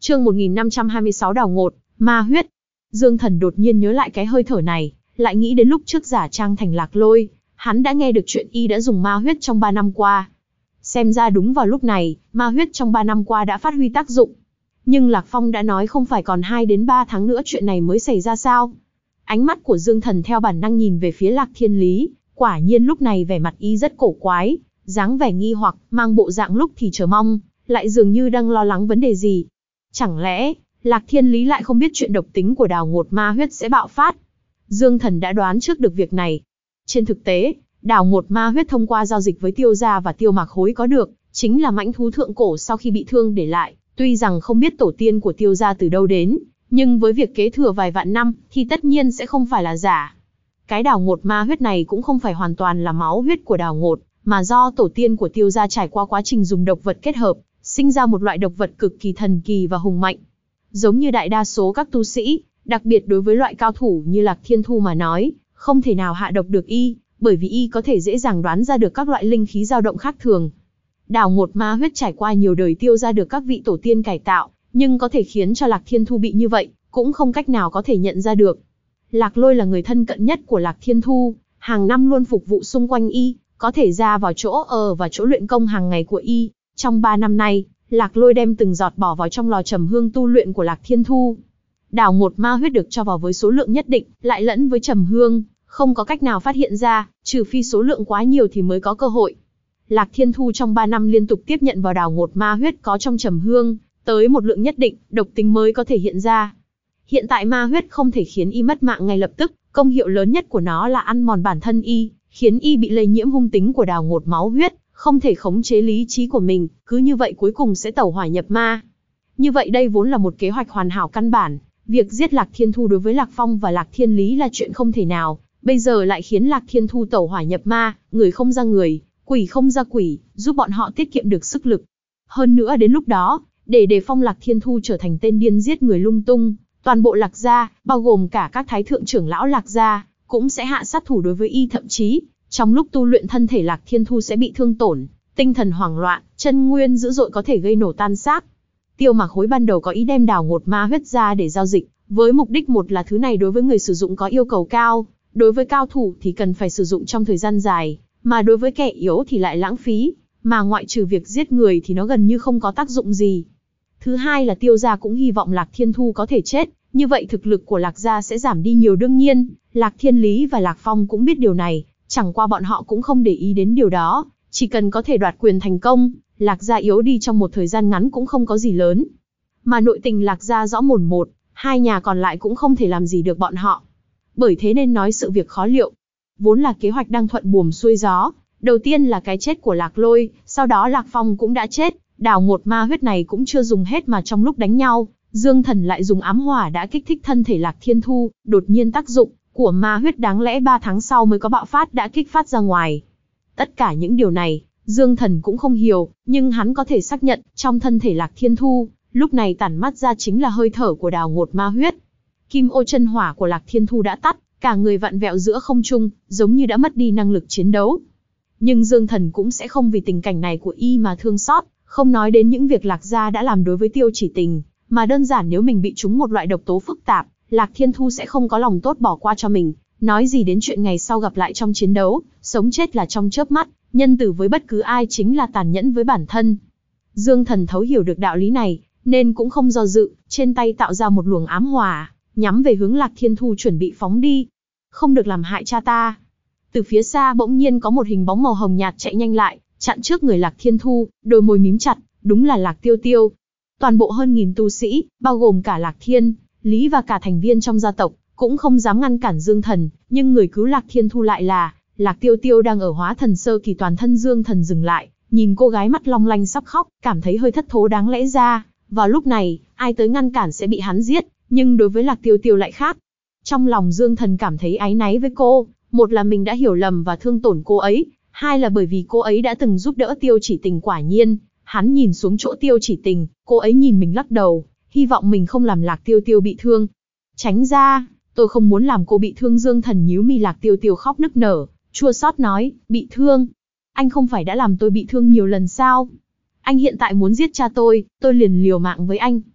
Chương 1526 đào ngột, ma huyết. Dương Thần đột nhiên nhớ lại cái hơi thở này, lại nghĩ đến lúc trước giả trang thành Lạc Lôi, hắn đã nghe được chuyện y đã dùng ma huyết trong 3 năm qua. Xem ra đúng vào lúc này, ma huyết trong 3 năm qua đã phát huy tác dụng. Nhưng Lạc Phong đã nói không phải còn 2 đến 3 tháng nữa chuyện này mới xảy ra sao? Ánh mắt của Dương Thần theo bản năng nhìn về phía Lạc Thiên Lý, quả nhiên lúc này vẻ mặt y rất cổ quái, dáng vẻ nghi hoặc, mang bộ dạng lúc thì chờ mong, lại dường như đang lo lắng vấn đề gì. Chẳng lẽ, Lạc Thiên Lý lại không biết chuyện độc tính của đào ngột ma huyết sẽ bạo phát? Dương Thần đã đoán trước được việc này. Trên thực tế, đào ngột ma huyết thông qua giao dịch với Tiêu gia và Tiêu Mạc Hối có được, chính là mãnh thú thượng cổ sau khi bị thương để lại. Tuy rằng không biết tổ tiên của Tiêu gia từ đâu đến, nhưng với việc kế thừa vài vạn năm, thì tất nhiên sẽ không phải là giả. Cái đào ngột ma huyết này cũng không phải hoàn toàn là máu huyết của đào ngột, mà do tổ tiên của Tiêu gia trải qua quá trình dùng độc vật kết hợp, sinh ra một loại độc vật cực kỳ thần kỳ và hùng mạnh. Giống như đại đa số các tu sĩ, đặc biệt đối với loại cao thủ như Lạc Thiên Thu mà nói, không thể nào hạ độc được y, bởi vì y có thể dễ dàng đoán ra được các loại linh khí dao động khác thường. Đào ngột ma huyết trải qua nhiều đời Tiêu gia được các vị tổ tiên cải tạo, nhưng có thể khiến cho Lạc Thiên Thu bị như vậy, cũng không cách nào có thể nhận ra được. Lạc Lôi là người thân cận nhất của Lạc Thiên Thu, hàng năm luôn phục vụ xung quanh y, có thể ra vào chỗ ở và chỗ luyện công hàng ngày của y. Trong 3 năm nay, Lạc Lôi đem từng giọt bỏ vào trong lò trầm hương tu luyện của Lạc Thiên Thu. Đào ngột ma huyết được cho vào với số lượng nhất định, lại lẫn với trầm hương, không có cách nào phát hiện ra, trừ phi số lượng quá nhiều thì mới có cơ hội. Lạc Thiên Thu trong 3 năm liên tục tiếp nhận vào đào ngột ma huyết có trong trầm hương, tới một lượng nhất định, độc tính mới có thể hiện ra. Hiện tại ma huyết không thể khiến y mất mạng ngay lập tức, công hiệu lớn nhất của nó là ăn mòn bản thân y, khiến y bị lây nhiễm hung tính của đào ngột máu huyết, không thể khống chế lý trí của mình, cứ như vậy cuối cùng sẽ tẩu hỏa nhập ma. Như vậy đây vốn là một kế hoạch hoàn hảo căn bản, việc giết Lạc Thiên Thu đối với Lạc Phong và Lạc Thiên Lý là chuyện không thể nào, bây giờ lại khiến Lạc Thiên Thu tẩu hỏa nhập ma, người không ra người, quỷ không ra quỷ, giúp bọn họ tiết kiệm được sức lực. Hơn nữa đến lúc đó, để đề phòng Lạc Thiên Thu trở thành tên điên giết người lung tung, toàn bộ Lạc gia, bao gồm cả các thái thượng trưởng lão Lạc gia, cũng sẽ hạ sát thủ đối với y, thậm chí trong lúc tu luyện thân thể Lạc Thiên Thu sẽ bị thương tổn, tinh thần hoảng loạn, chân nguyên dữ dội có thể gây nổ tan xác. Tiêu Mạc Hối ban đầu có ý đem đào ngột ma huyết ra để giao dịch, với mục đích một là thứ này đối với người sử dụng có yêu cầu cao, đối với cao thủ thì cần phải sử dụng trong thời gian dài, mà đối với kẻ yếu thì lại lãng phí, mà ngoại trừ việc giết người thì nó gần như không có tác dụng gì. Thứ hai là Tiêu gia cũng hy vọng Lạc Thiên Thu có thể chết, như vậy thực lực của Lạc gia sẽ giảm đi nhiều. Đương nhiên, Lạc Thiên Lý và Lạc Phong cũng biết điều này, chẳng qua bọn họ cũng không để ý đến điều đó, chỉ cần có thể đoạt quyền thành công, Lạc gia yếu đi trong một thời gian ngắn cũng không có gì lớn. Mà nội tình Lạc gia rõ mồn một, hai nhà còn lại cũng không thể làm gì được bọn họ. Bởi thế nên nói sự việc khó liệu. Vốn là kế hoạch đang thuận buồm xuôi gió, đầu tiên là cái chết của Lạc Lôi, sau đó Lạc Phong cũng đã chết, đào ngột ma huyết này cũng chưa dùng hết mà trong lúc đánh nhau, Dương Thần lại dùng ám hỏa đã kích thích thân thể Lạc Thiên Thu, đột nhiên tác dụng của ma huyết đáng lẽ 3 tháng sau mới có bạo phát đã kích phát ra ngoài. Tất cả những điều này, Dương Thần cũng không hiểu, nhưng hắn có thể xác nhận, trong thân thể Lạc Thiên Thu, lúc này tản mắt ra chính là hơi thở của đào ngột ma huyết. Kim ô chân hỏa của Lạc Thiên Thu đã tắt, cả người vặn vẹo giữa không trung, giống như đã mất đi năng lực chiến đấu. Nhưng Dương Thần cũng sẽ không vì tình cảnh này của y mà thương xót, không nói đến những việc Lạc gia đã làm đối với Tiêu Chỉ Tình, mà đơn giản nếu mình bị trúng một loại độc tố phức tạp, Lạc Thiên Thu sẽ không có lòng tốt bỏ qua cho mình, nói gì đến chuyện ngày sau gặp lại trong chiến đấu, sống chết là trong chớp mắt, nhân tử với bất cứ ai chính là tàn nhẫn với bản thân. Dương Thần thấu hiểu được đạo lý này, nên cũng không do dự, trên tay tạo ra một luồng ám hỏa, nhắm về hướng Lạc Thiên Thu chuẩn bị phóng đi. Không được làm hại cha ta. Từ phía xa bỗng nhiên có một hình bóng màu hồng nhạt chạy nhanh lại, chặn trước người Lạc Thiên Thu, đôi môi mím chặt, đúng là Lạc Tiêu Tiêu. Toàn bộ hơn 1000 tu sĩ, bao gồm cả Lạc Thiên, Lý và cả thành viên trong gia tộc, cũng không dám ngăn cản Dương Thần, nhưng người cứu Lạc Thiên Thu lại là Lạc Tiêu Tiêu đang ở hóa thần sơ kỳ. Toàn thân Dương Thần dừng lại, nhìn cô gái mắt long lanh sắp khóc, cảm thấy hơi thất thố. Đáng lẽ ra, vào lúc này, ai tới ngăn cản sẽ bị hắn giết, nhưng đối với Lạc Tiêu Tiêu lại khác. Trong lòng Dương Thần cảm thấy áy náy với cô, một là mình đã hiểu lầm và thương tổn cô ấy, hai là bởi vì cô ấy đã từng giúp đỡ Tiêu Chỉ Tình. Quả nhiên, hắn nhìn xuống chỗ Tiêu Chỉ Tình, cô ấy nhìn mình lắc đầu, hy vọng mình không làm Lạc Tiêu Tiêu bị thương. Tránh ra, tôi không muốn làm cô bị thương. Dương Thần nhíu mi. Lạc Tiêu Tiêu khóc nức nở, chua xót nói, bị thương? Anh không phải đã làm tôi bị thương nhiều lần sao? Anh hiện tại muốn giết cha tôi liền liều mạng với anh.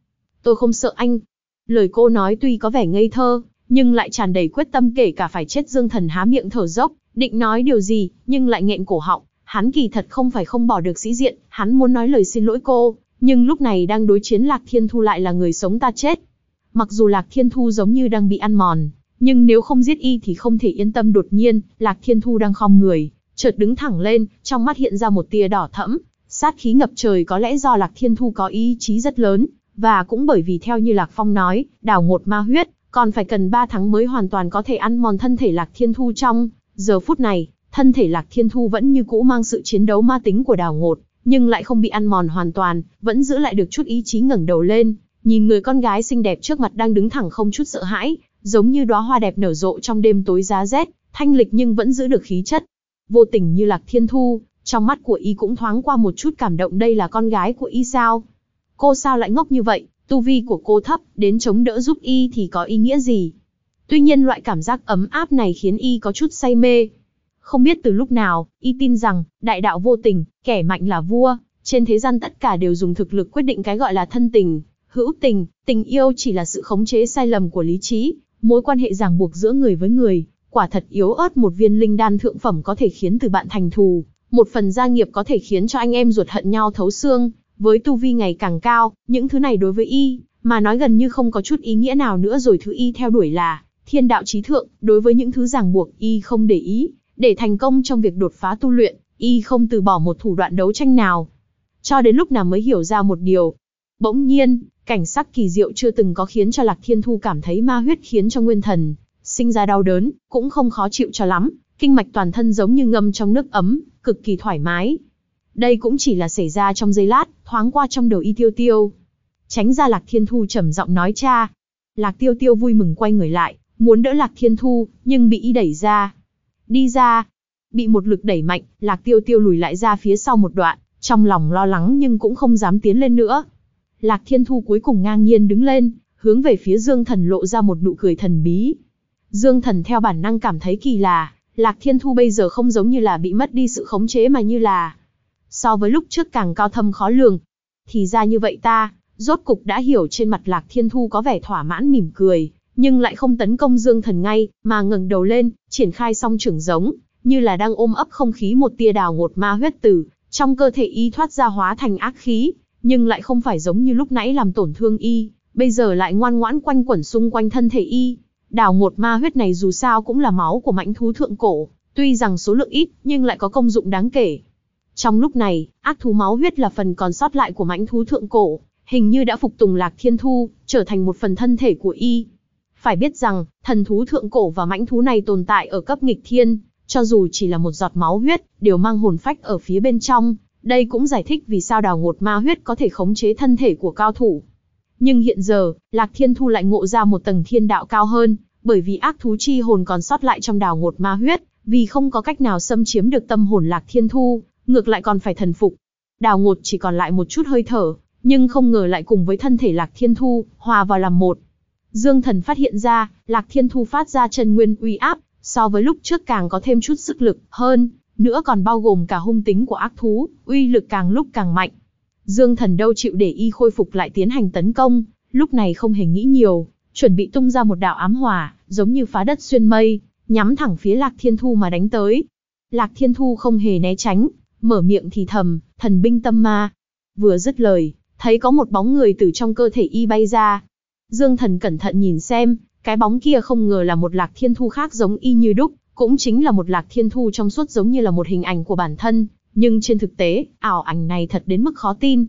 Tôi không sợ anh. Lời cô nói tuy có vẻ ngây thơ, nhưng lại tràn đầy quyết tâm kể cả phải chết. Dương Thần há miệng thở dốc, định nói điều gì, nhưng lại nghẹn cổ họng. Hắn kỳ thật không phải không bỏ được sĩ diện, hắn muốn nói lời xin lỗi cô, nhưng lúc này đang đối chiến Lạc Thiên Thu lại là người sống ta chết. Mặc dù Lạc Thiên Thu giống như đang bị ăn mòn, nhưng nếu không giết y thì không thể yên tâm. Đột nhiên, Lạc Thiên Thu đang khom người, chợt đứng thẳng lên, trong mắt hiện ra một tia đỏ thẫm, sát khí ngập trời. Có lẽ do Lạc Thiên Thu có ý chí rất lớn, và cũng bởi vì theo như Lạc Phong nói, đào ngột ma huyết, còn phải cần 3 tháng mới hoàn toàn có thể ăn mòn thân thể Lạc Thiên Thu. Trong giờ phút này, thân thể Lạc Thiên Thu vẫn như cũ mang sự chiến đấu ma tính của đào ngột, nhưng lại không bị ăn mòn hoàn toàn, vẫn giữ lại được chút ý chí. Ngẩng đầu lên, nhìn người con gái xinh đẹp trước mặt đang đứng thẳng không chút sợ hãi, giống như đóa hoa đẹp nở rộ trong đêm tối giá rét, thanh lịch nhưng vẫn giữ được khí chất. Vô tình như Lạc Thiên Thu, trong mắt của y cũng thoáng qua một chút cảm động. Đây là con gái của y sao? Cô sao lại ngốc như vậy? Tu vi của cô thấp, đến chống đỡ giúp y thì có ý nghĩa gì? Tuy nhiên loại cảm giác ấm áp này khiến y có chút say mê. Không biết từ lúc nào, y tin rằng, đại đạo vô tình, kẻ mạnh là vua, trên thế gian tất cả đều dùng thực lực quyết định. Cái gọi là thân tình, hữu tình, tình yêu chỉ là sự khống chế sai lầm của lý trí, mối quan hệ ràng buộc giữa người với người, quả thật yếu ớt. Một viên linh đan thượng phẩm có thể khiến từ bạn thành thù, một phần gia nghiệp có thể khiến cho anh em ruột hận nhau thấu xương. Với tu vi ngày càng cao, những thứ này đối với y mà nói gần như không có chút ý nghĩa nào nữa rồi. Thứ y theo đuổi là thiên đạo chí thượng, đối với những thứ ràng buộc y không để ý. Để thành công trong việc đột phá tu luyện, y không từ bỏ một thủ đoạn đấu tranh nào. Cho đến lúc nào mới hiểu ra một điều. Bỗng nhiên, cảnh sắc kỳ diệu chưa từng có khiến cho Lạc Thiên Thu cảm thấy ma huyết khiến cho nguyên thần sinh ra đau đớn, cũng không khó chịu cho lắm. Kinh mạch toàn thân giống như ngâm trong nước ấm, cực kỳ thoải mái. Đây cũng chỉ là xảy ra trong giây lát, thoáng qua trong đầu y Tiêu Tiêu. Tránh ra. Lạc Thiên Thu trầm giọng nói. Cha. Lạc Tiêu Tiêu vui mừng quay người lại, muốn đỡ Lạc Thiên Thu, nhưng bị y đẩy ra. Đi ra. Bị một lực đẩy mạnh, Lạc Tiêu Tiêu lùi lại ra phía sau một đoạn, trong lòng lo lắng nhưng cũng không dám tiến lên nữa. Lạc Thiên Thu cuối cùng ngang nhiên đứng lên, hướng về phía Dương Thần lộ ra một nụ cười thần bí. Dương Thần theo bản năng cảm thấy kỳ lạ, Lạc Thiên Thu bây giờ không giống như là bị mất đi sự khống chế mà như là so với lúc trước càng cao thâm khó lường. Thì ra như vậy ta, rốt cục đã hiểu. Trên mặt Lạc Thiên Thu có vẻ thỏa mãn mỉm cười, nhưng lại không tấn công Dương Thần ngay, mà ngẩng đầu lên, triển khai song trưởng giống, như là đang ôm ấp không khí. Một tia đào ngột ma huyết từ trong cơ thể y thoát ra hóa thành ác khí, nhưng lại không phải giống như lúc nãy làm tổn thương y, bây giờ lại ngoan ngoãn quanh quẩn xung quanh thân thể y. Đào ngột ma huyết này dù sao cũng là máu của mãnh thú thượng cổ, tuy rằng số lượng ít, nhưng lại có công dụng đáng kể. Trong lúc này, ác thú máu huyết là phần còn sót lại của mãnh thú thượng cổ, hình như đã phục tùng Lạc Thiên Thu, trở thành một phần thân thể của y. Phải biết rằng, thần thú thượng cổ và mãnh thú này tồn tại ở cấp nghịch thiên, cho dù chỉ là một giọt máu huyết, đều mang hồn phách ở phía bên trong. Đây cũng giải thích vì sao đào ngột ma huyết có thể khống chế thân thể của cao thủ. Nhưng hiện giờ, Lạc Thiên Thu lại ngộ ra một tầng thiên đạo cao hơn, bởi vì ác thú chi hồn còn sót lại trong đào ngột ma huyết, vì không có cách nào xâm chiếm được tâm hồn Lạc Thiên Thu, ngược lại còn phải thần phục. Đào ngột chỉ còn lại một chút hơi thở, nhưng không ngờ lại cùng với thân thể Lạc Thiên Thu, hòa vào làm một. Dương Thần phát hiện ra, Lạc Thiên Thu phát ra chân nguyên uy áp, so với lúc trước càng có thêm chút sức lực hơn, nữa còn bao gồm cả hung tính của ác thú, uy lực càng lúc càng mạnh. Dương Thần đâu chịu để y khôi phục lại tiến hành tấn công, lúc này không hề nghĩ nhiều, chuẩn bị tung ra một đạo ám hỏa, giống như phá đất xuyên mây, nhắm thẳng phía Lạc Thiên Thu mà đánh tới. Lạc Thiên Thu không hề né tránh, mở miệng thì thầm, thần binh tâm ma. Vừa dứt lời, thấy có một bóng người từ trong cơ thể y bay ra. Dương Thần cẩn thận nhìn xem, cái bóng kia không ngờ là một Lạc Thiên Thu khác giống y như đúc, cũng chính là một Lạc Thiên Thu trong suốt giống như là một hình ảnh của bản thân, nhưng trên thực tế, ảo ảnh này thật đến mức khó tin.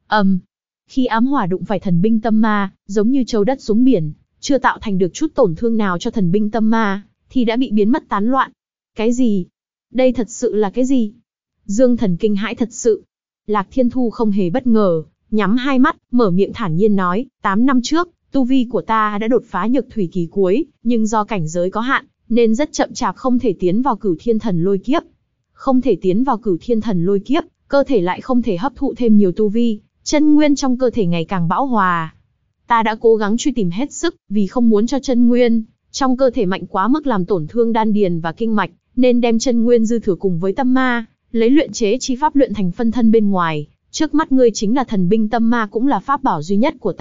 Khi ám hỏa đụng phải thần binh tâm ma, giống như châu đất xuống biển, chưa tạo thành được chút tổn thương nào cho thần binh tâm ma, thì đã bị biến mất tán loạn. Cái gì? Đây thật sự là cái gì? Dương Thần kinh hãi thật sự. Lạc Thiên Thu không hề bất ngờ, nhắm hai mắt, mở miệng thản nhiên nói, 8 năm trước, tu vi của ta đã đột phá nhược thủy kỳ cuối, nhưng do cảnh giới có hạn, nên rất chậm chạp không thể tiến vào Cửu Thiên Thần Lôi Kiếp. Không thể tiến vào Cửu Thiên Thần Lôi Kiếp, cơ thể lại không thể hấp thụ thêm nhiều tu vi, chân nguyên trong cơ thể ngày càng bão hòa. Ta đã cố gắng truy tìm hết sức, vì không muốn cho chân nguyên trong cơ thể mạnh quá mức làm tổn thương đan điền và kinh mạch, nên đem chân nguyên dư thừa cùng với tâm ma, lấy luyện chế chi pháp luyện thành phân thân bên ngoài. Trước mắt ngươi chính là thần binh tâm ma, cũng là pháp bảo duy nhất của ta,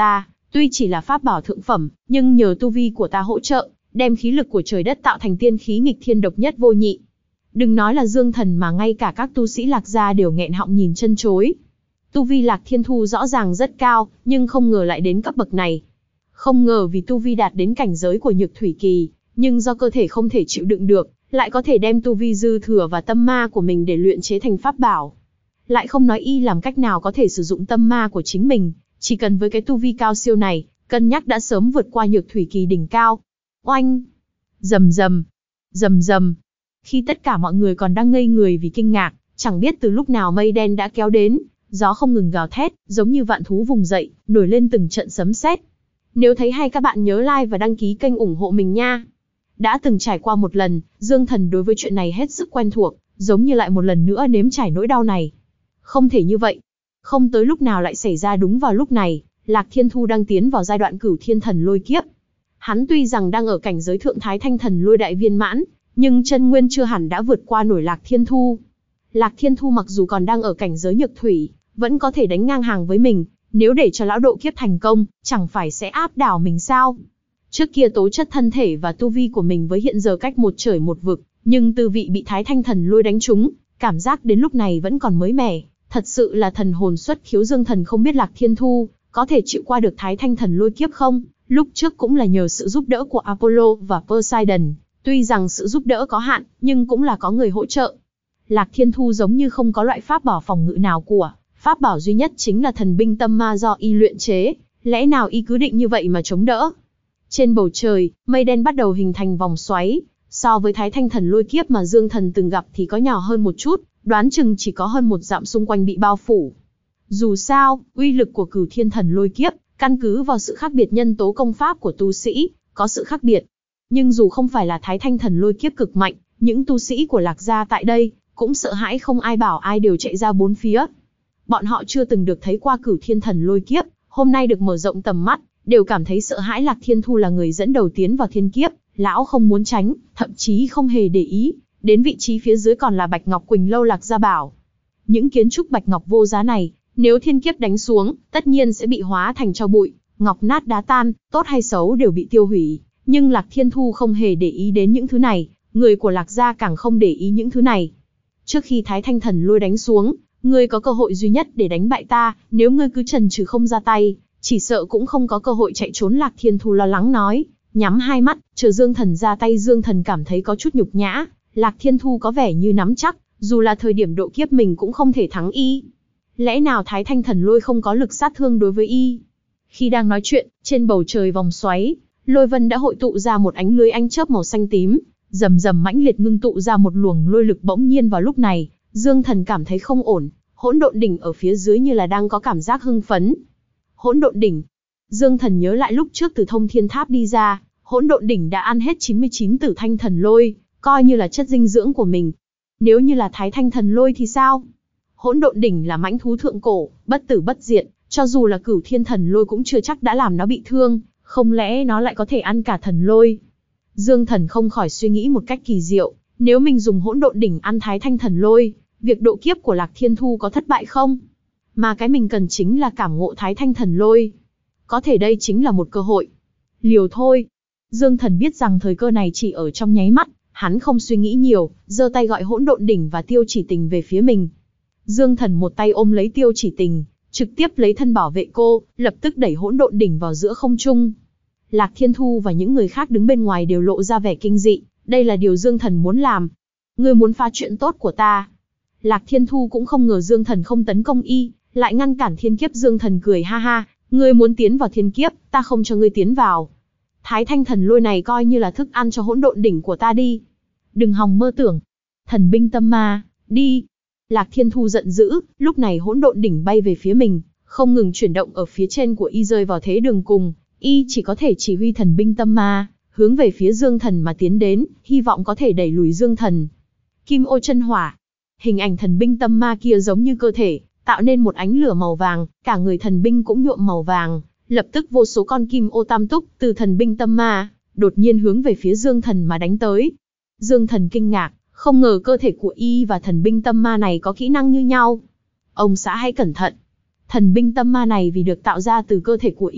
Tuy chỉ là pháp bảo thượng phẩm, nhưng nhờ tu vi của ta hỗ trợ, đem khí lực của trời đất tạo thành tiên khí nghịch thiên độc nhất vô nhị. Đừng nói là Dương Thần mà ngay cả các tu sĩ Lạc gia đều nghẹn họng nhìn chân chối. Tu vi Lạc Thiên Thu rõ ràng rất cao, nhưng không ngờ lại đến cấp bậc này. Không ngờ vì tu vi đạt đến cảnh giới của Nhược Thủy Kỳ, nhưng do cơ thể không thể chịu đựng được, lại có thể đem tu vi dư thừa và tâm ma của mình để luyện chế thành pháp bảo. Lại không nói y làm cách nào có thể sử dụng tâm ma của chính mình, chỉ cần với cái tu vi cao siêu này, cân nhắc đã sớm vượt qua Nhược Thủy Kỳ đỉnh cao. Oanh! Rầm rầm! Rầm rầm! Khi tất cả mọi người còn đang ngây người vì kinh ngạc, chẳng biết từ lúc nào mây đen đã kéo đến, gió không ngừng gào thét, giống như vạn thú vùng dậy, nổi lên từng trận sấm sét. Nếu thấy hay các bạn nhớ like và đăng ký kênh ủng hộ mình nha. Đã từng trải qua một lần, Dương Thần đối với chuyện này hết sức quen thuộc, giống như lại một lần nữa nếm trải nỗi đau này. Không thể như vậy. Không tới lúc nào lại xảy ra đúng vào lúc này, Lạc Thiên Thu đang tiến vào giai đoạn Cửu Thiên Thần Lôi kiếp. Hắn tuy rằng đang ở cảnh giới Thượng Thái Thanh Thần Lôi đại viên mãn, nhưng chân nguyên chưa hẳn đã vượt qua nổi Lạc Thiên Thu. Lạc Thiên Thu mặc dù còn đang ở cảnh giới Nhược Thủy, vẫn có thể đánh ngang hàng với mình, nếu để cho lão độ kiếp thành công, chẳng phải sẽ áp đảo mình sao? Trước kia tố chất thân thể và tu vi của mình với hiện giờ cách một trời một vực, nhưng tư vị bị Thái Thanh Thần Lôi đánh trúng, cảm giác đến lúc này vẫn còn mới mẻ, thật sự là thần hồn xuất khiếu. Dương Thần không biết Lạc Thiên Thu có thể chịu qua được Thái Thanh Thần Lôi kiếp không, lúc trước cũng là nhờ sự giúp đỡ của Apollo và Poseidon, tuy rằng sự giúp đỡ có hạn, nhưng cũng là có người hỗ trợ. Lạc Thiên Thu giống như không có loại pháp bảo phòng ngự nào của, pháp bảo duy nhất chính là thần binh tâm ma do y luyện chế, lẽ nào y cứ định như vậy mà chống đỡ? Trên bầu trời, mây đen bắt đầu hình thành vòng xoáy, so với Thái Thanh Thần Lôi kiếp mà Dương Thần từng gặp thì có nhỏ hơn một chút, đoán chừng chỉ có hơn một dặm xung quanh bị bao phủ. Dù sao, uy lực của Cửu Thiên Thần Lôi kiếp, căn cứ vào sự khác biệt nhân tố công pháp của tu sĩ, có sự khác biệt. Nhưng dù không phải là Thái Thanh Thần Lôi kiếp cực mạnh, những tu sĩ của Lạc gia tại đây cũng sợ hãi không ai bảo ai đều chạy ra bốn phía. Bọn họ chưa từng được thấy qua Cửu Thiên Thần Lôi kiếp, hôm nay được mở rộng tầm mắt, đều cảm thấy sợ hãi. Lạc Thiên Thu là người dẫn đầu tiến vào thiên kiếp, lão không muốn tránh, thậm chí không hề để ý, đến vị trí phía dưới còn là Bạch Ngọc Quỳnh lâu Lạc gia bảo. Những kiến trúc bạch ngọc vô giá này, nếu thiên kiếp đánh xuống, tất nhiên sẽ bị hóa thành tro bụi, ngọc nát đá tan, tốt hay xấu đều bị tiêu hủy. Nhưng Lạc Thiên Thu không hề để ý đến những thứ này, người của Lạc gia càng không để ý những thứ này. Trước khi Thái Thanh Thần Lôi đánh xuống, ngươi có cơ hội duy nhất để đánh bại ta, nếu ngươi cứ chần chừ không ra tay, chỉ sợ cũng không có cơ hội chạy trốn. Lạc Thiên Thu lo lắng nói, nhắm hai mắt, chờ Dương Thần ra tay. Dương Thần cảm thấy có chút nhục nhã, Lạc Thiên Thu có vẻ như nắm chắc, dù là thời điểm độ kiếp mình cũng không thể thắng y. Lẽ nào Thái Thanh Thần Lôi không có lực sát thương đối với y? Khi đang nói chuyện, trên bầu trời vòng xoáy, lôi vân đã hội tụ ra một ánh lưới ánh chớp màu xanh tím, rầm rầm mãnh liệt ngưng tụ ra một luồng lôi lực. Bỗng nhiên vào lúc này, Dương Thần cảm thấy không ổn, hỗn độn đỉnh ở phía dưới như là đang có cảm giác hưng phấn. Hỗn độn đỉnh. Dương Thần nhớ lại lúc trước từ Thông Thiên Tháp đi ra, hỗn độn đỉnh đã ăn hết 99 tử thanh thần lôi, coi như là chất dinh dưỡng của mình. Nếu như là Thái Thanh Thần Lôi thì sao? Hỗn độn đỉnh là mãnh thú thượng cổ, bất tử bất diệt, cho dù là Cửu Thiên Thần Lôi cũng chưa chắc đã làm nó bị thương, không lẽ nó lại có thể ăn cả thần lôi? Dương Thần không khỏi suy nghĩ một cách kỳ diệu, nếu mình dùng hỗn độn đỉnh ăn Thái Thanh Thần Lôi, việc độ kiếp của Lạc Thiên Thu có thất bại không? Mà cái mình cần chính là cảm ngộ Thái Thanh Thần Lôi. Có thể đây chính là một cơ hội. Liều thôi. Dương Thần biết rằng thời cơ này chỉ ở trong nháy mắt, hắn không suy nghĩ nhiều, giơ tay gọi hỗn độn đỉnh và Tiêu Chỉ Tình về phía mình. Dương Thần một tay ôm lấy Tiêu Chỉ Tình, trực tiếp lấy thân bảo vệ cô, lập tức đẩy hỗn độn đỉnh vào giữa không trung. Lạc Thiên Thu và những người khác đứng bên ngoài đều lộ ra vẻ kinh dị, đây là điều Dương Thần muốn làm. Ngươi muốn phá chuyện tốt của ta. Lạc Thiên Thu cũng không ngờ Dương Thần không tấn công y, lại ngăn cản thiên kiếp. Dương Thần cười ha ha, ngươi muốn tiến vào thiên kiếp, ta không cho ngươi tiến vào. Thái Thanh Thần Lôi này coi như là thức ăn cho hỗn độn đỉnh của ta đi. Đừng hòng mơ tưởng. Thần binh tâm ma, đi. Lạc Thiên Thu giận dữ, lúc này hỗn độn đỉnh bay về phía mình, không ngừng chuyển động ở phía trên của y, rơi vào thế đường cùng, y chỉ có thể chỉ huy thần binh tâm ma, hướng về phía Dương Thần mà tiến đến, hy vọng có thể đẩy lùi Dương Thần. Kim ô chân hỏa. Hình ảnh thần binh tâm ma kia giống như cơ thể, tạo nên một ánh lửa màu vàng, cả người thần binh cũng nhuộm màu vàng, lập tức vô số con kim ô tam túc từ thần binh tâm ma, đột nhiên hướng về phía Dương Thần mà đánh tới. Dương Thần kinh ngạc, không ngờ cơ thể của y và thần binh tâm ma này có kỹ năng như nhau. Ông xã hãy cẩn thận. Thần binh tâm ma này vì được tạo ra từ cơ thể của y,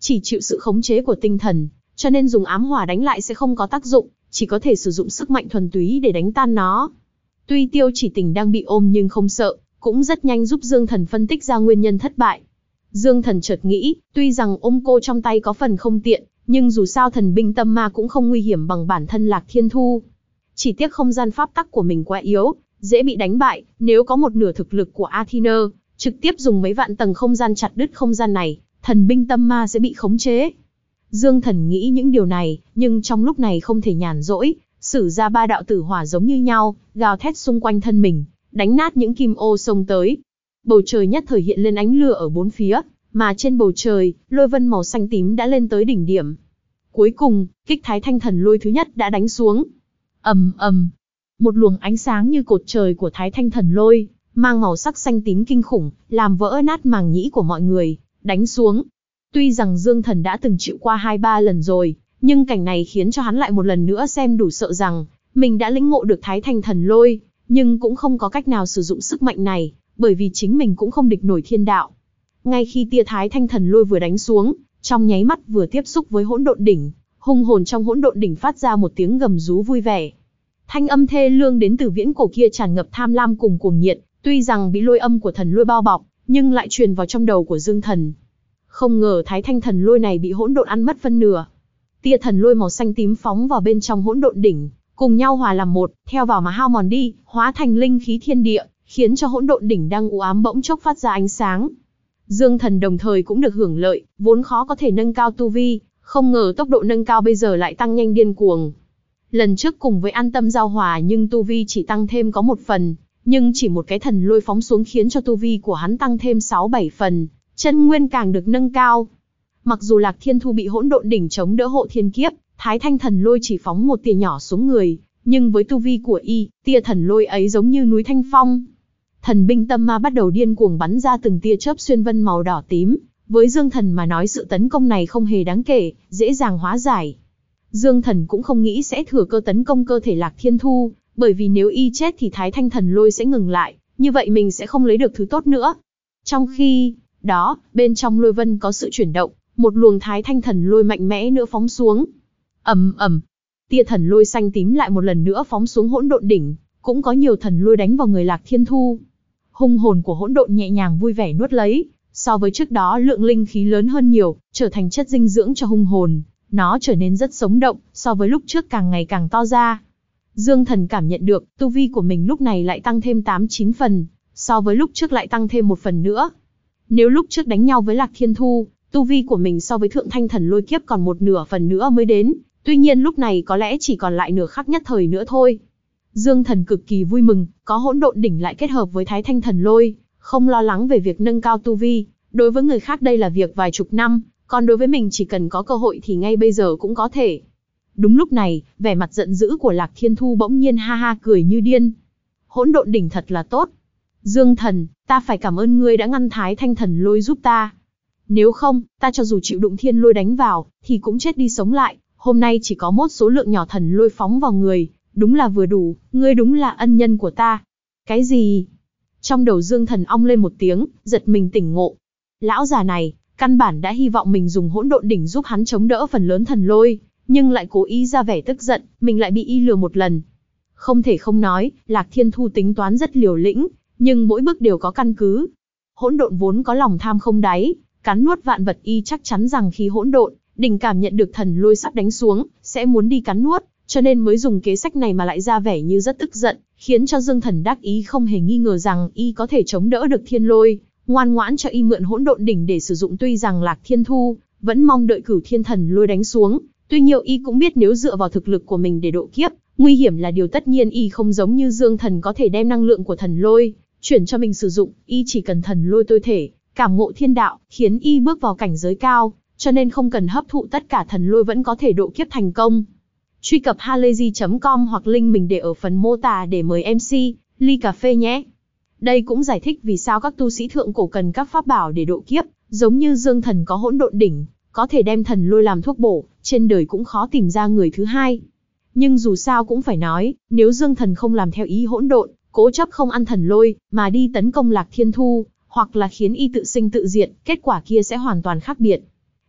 chỉ chịu sự khống chế của tinh thần, cho nên dùng ám hỏa đánh lại sẽ không có tác dụng, chỉ có thể sử dụng sức mạnh thuần túy để đánh tan nó. Tuy Tiêu Chỉ Tình đang bị ôm nhưng không sợ, cũng rất nhanh giúp Dương Thần phân tích ra nguyên nhân thất bại. Dương Thần chợt nghĩ, tuy rằng ôm cô trong tay có phần không tiện, nhưng dù sao thần binh tâm ma cũng không nguy hiểm bằng bản thân Lạc Thiên Thu. Chỉ tiếc không gian pháp tắc của mình quá yếu, dễ bị đánh bại, nếu có một nửa thực lực của Athena, trực tiếp dùng mấy vạn tầng không gian chặt đứt không gian này, thần binh tâm ma sẽ bị khống chế. Dương Thần nghĩ những điều này, nhưng trong lúc này không thể nhàn rỗi, sử ra 3 đạo tử hỏa giống như nhau, gào thét xung quanh thân mình, đánh nát những kim ô xông tới. Bầu trời nhất thời hiện lên ánh lửa ở bốn phía, mà trên bầu trời, lôi vân màu xanh tím đã lên tới đỉnh điểm. Cuối cùng, kích Thái Thanh Thần Lôi thứ nhất đã đánh xuống. Ầm ầm, một luồng ánh sáng như cột trời của Thái Thanh Thần Lôi, mang màu sắc xanh tím kinh khủng, làm vỡ nát màng nhĩ của mọi người, đánh xuống. Tuy rằng Dương Thần đã từng chịu qua 2-3 lần rồi, nhưng cảnh này khiến cho hắn lại một lần nữa xem đủ sợ rằng, mình đã lĩnh ngộ được Thái Thanh Thần Lôi, nhưng cũng không có cách nào sử dụng sức mạnh này, bởi vì chính mình cũng không địch nổi thiên đạo. Ngay khi tia Thái Thanh Thần Lôi vừa đánh xuống, trong nháy mắt vừa tiếp xúc với hỗn độn đỉnh, hung hồn trong hỗn độn đỉnh phát ra một tiếng gầm rú vui vẻ. Thanh âm thê lương đến từ viễn cổ kia tràn ngập tham lam cùng cuồng nhiệt, tuy rằng bị lôi âm của thần lôi bao bọc, nhưng lại truyền vào trong đầu của Dương Thần. Không ngờ Thái Thanh Thần Lôi này bị hỗn độn ăn mất phân nửa. Tia thần lôi màu xanh tím phóng vào bên trong hỗn độn đỉnh, cùng nhau hòa làm một, theo vào mà hao mòn đi, hóa thành linh khí thiên địa, khiến cho hỗn độn đỉnh đang u ám bỗng chốc phát ra ánh sáng. Dương Thần đồng thời cũng được hưởng lợi, vốn khó có thể nâng cao tu vi, không ngờ tốc độ nâng cao bây giờ lại tăng nhanh điên cuồng. Lần trước cùng với An Tâm giao hòa nhưng tu vi chỉ tăng thêm có 1 phần, nhưng chỉ một cái thần lôi phóng xuống khiến cho tu vi của hắn tăng thêm 6-7 phần, chân nguyên càng được nâng cao. Mặc dù Lạc Thiên Thu bị hỗn độn đỉnh chống đỡ hộ thiên kiếp, Thái Thanh Thần Lôi chỉ phóng một tia nhỏ xuống người, nhưng với tu vi của y, tia thần lôi ấy giống như núi Thanh Phong. Thần binh tâm ma bắt đầu điên cuồng bắn ra từng tia chớp xuyên vân màu đỏ tím, với Dương Thần mà nói sự tấn công này không hề đáng kể, dễ dàng hóa giải. Dương Thần cũng không nghĩ sẽ thừa cơ tấn công cơ thể Lạc Thiên Thu, bởi vì nếu y chết thì Thái Thanh Thần Lôi sẽ ngừng lại, như vậy mình sẽ không lấy được thứ tốt nữa. Trong khi đó, bên trong lôi vân có sự chuyển động, một luồng Thái Thanh Thần Lôi mạnh mẽ nữa phóng xuống. Ầm ầm, tia thần lôi xanh tím lại một lần nữa phóng xuống hỗn độn đỉnh, cũng có nhiều thần lôi đánh vào người Lạc Thiên Thu. Hung hồn của hỗn độn nhẹ nhàng vui vẻ nuốt lấy, so với trước đó lượng linh khí lớn hơn nhiều, trở thành chất dinh dưỡng cho hung hồn, nó trở nên rất sống động, so với lúc trước càng ngày càng to ra. Dương Thần cảm nhận được, tu vi của mình lúc này lại tăng thêm 8-9 phần, so với lúc trước lại tăng thêm 1 phần nữa. Nếu lúc trước đánh nhau với Lạc Thiên Thu, tu vi của mình so với Thượng Thanh Thần Lôi kiếp còn 1/2 phần nữa mới đến, tuy nhiên lúc này có lẽ chỉ còn lại nửa khắc nhất thời nữa thôi. Dương Thần cực kỳ vui mừng, có hỗn độn đỉnh lại kết hợp với Thái Thanh Thần Lôi, không lo lắng về việc nâng cao tu vi, đối với người khác đây là việc vài chục năm, còn đối với mình chỉ cần có cơ hội thì ngay bây giờ cũng có thể. Đúng lúc này, vẻ mặt giận dữ của Lạc Thiên Thu bỗng nhiên ha ha cười như điên. Hỗn độn đỉnh thật là tốt. Dương Thần, ta phải cảm ơn ngươi đã ngăn Thái Thanh Thần Lôi giúp ta. Nếu không, ta cho dù chịu đụng thiên lôi đánh vào, thì cũng chết đi sống lại, hôm nay chỉ có một số lượng nhỏ thần lôi phóng vào người, đúng là vừa đủ, ngươi đúng là ân nhân của ta. Cái gì? Trong đầu Dương Thần ong lên một tiếng, giật mình tỉnh ngộ. Lão già này, căn bản đã hy vọng mình dùng hỗn độn đỉnh giúp hắn chống đỡ phần lớn thần lôi, nhưng lại cố ý ra vẻ tức giận, mình lại bị y lừa một lần. Không thể không nói, Lạc Thiên Thu tính toán rất liều lĩnh, nhưng mỗi bước đều có căn cứ. Hỗn độn vốn có lòng tham không đáy, cắn nuốt vạn vật, y chắc chắn rằng khi hỗn độn đỉnh cảm nhận được thần lôi sắp đánh xuống, sẽ muốn đi cắn nuốt, cho nên mới dùng kế sách này mà lại ra vẻ như rất tức giận, khiến cho Dương Thần đắc ý không hề nghi ngờ rằng y có thể chống đỡ được thiên lôi, ngoan ngoãn cho y mượn hỗn độn đỉnh để sử dụng. Tuy rằng Lạc Thiên Thu vẫn mong đợi Cửu Thiên Thần Lôi đánh xuống, tuy nhiên y cũng biết nếu dựa vào thực lực của mình để độ kiếp, nguy hiểm là điều tất nhiên. Y không giống như Dương Thần có thể đem năng lượng của thần lôi chuyển cho mình sử dụng, y chỉ cần thần lôi tôi thể cảm ngộ thiên đạo, khiến y bước vào cảnh giới cao, cho nên không cần hấp thụ tất cả thần lôi vẫn có thể độ kiếp thành công. Truy cập halayzi.com hoặc link mình để ở phần mô tả để mời MC ly cà phê nhé. Đây cũng giải thích vì sao các tu sĩ thượng cổ cần các pháp bảo để độ kiếp, giống như Dương Thần có hỗn độn đỉnh, có thể đem thần lôi làm thuốc bổ, trên đời cũng khó tìm ra người thứ hai. Nhưng dù sao cũng phải nói, nếu Dương Thần không làm theo ý hỗn độn, cố chấp không ăn thần lôi, mà đi tấn công Lạc Thiên Thu, hoặc là khiến y tự sinh tự diệt, kết quả kia sẽ hoàn toàn khác biệt.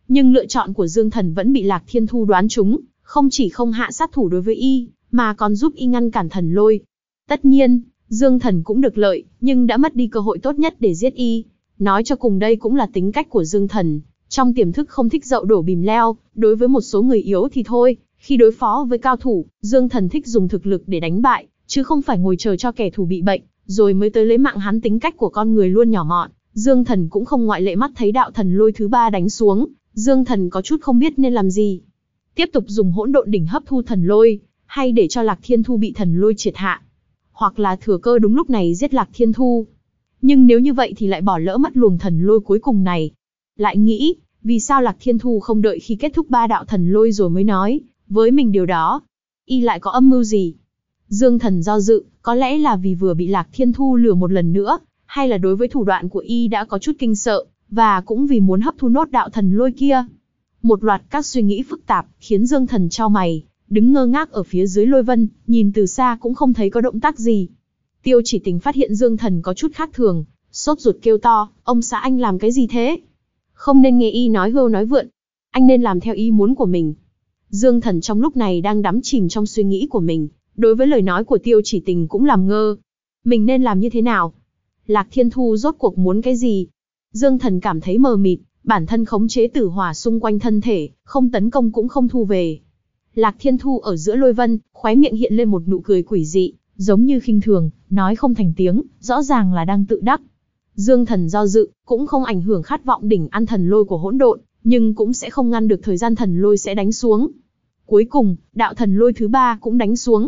nhưng lựa chọn của Dương Thần vẫn bị Lạc Thiên Thu đoán trúng, không chỉ không hạ sát thủ đối với y, mà còn giúp y ngăn cản thần lôi. Tất nhiên, Dương Thần cũng được lợi, nhưng đã mất đi cơ hội tốt nhất để giết y. Nói cho cùng đây cũng là tính cách của Dương Thần, trong tiềm thức không thích dậu đổ bìm leo, đối với một số người yếu thì thôi, khi đối phó với cao thủ, Dương Thần thích dùng thực lực để đánh bại, chứ không phải ngồi chờ cho kẻ thù bị bệnh, rồi mới tới lấy mạng hắn. Tính cách của con người luôn nhỏ mọn, Dương Thần cũng không ngoại lệ. Mắt thấy đạo thần lôi thứ 3 đánh xuống, Dương Thần có chút không biết nên làm gì. Tiếp tục dùng hỗn độn đỉnh hấp thu thần lôi, hay để cho Lạc Thiên Thu bị thần lôi triệt hạ, hoặc là thừa cơ đúng lúc này giết Lạc Thiên Thu. Nhưng nếu như vậy thì lại bỏ lỡ mất luồng thần lôi cuối cùng này. Lại nghĩ, vì sao Lạc Thiên Thu không đợi khi kết thúc 3 đạo thần lôi rồi mới nói với mình điều đó? Y lại có âm mưu gì? Dương Thần do dự, có lẽ là vì vừa bị Lạc Thiên Thu lừa một lần nữa, hay là đối với thủ đoạn của y đã có chút kinh sợ, và cũng vì muốn hấp thu nốt đạo thần lôi kia. Một loạt các suy nghĩ phức tạp khiến Dương Thần chau mày, đứng ngơ ngác ở phía dưới lôi vân, nhìn từ xa cũng không thấy có động tác gì. Tiêu Chỉ Tình phát hiện Dương Thần có chút khác thường, sốt ruột kêu to, ông xã anh làm cái gì thế? Không nên nghe y nói hưu nói vượn, anh nên làm theo ý muốn của mình. Dương Thần trong lúc này đang đắm chìm trong suy nghĩ của mình, đối với lời nói của Tiêu Chỉ Tình cũng làm ngơ. Mình nên làm như thế nào? Lạc Thiên Thu rốt cuộc muốn cái gì? Dương Thần cảm thấy mờ mịt, bản thân khống chế tử hỏa xung quanh thân thể, không tấn công cũng không thu về. Lạc Thiên Thu ở giữa lôi vân, khóe miệng hiện lên một nụ cười quỷ dị, giống như khinh thường, nói không thành tiếng, rõ ràng là đang tự đắc. Dương Thần do dự, cũng không ảnh hưởng khát vọng đỉnh ăn thần lôi của hỗn độn, nhưng cũng sẽ không ngăn được thời gian thần lôi sẽ đánh xuống. Cuối cùng, đạo thần lôi thứ 3 cũng đánh xuống.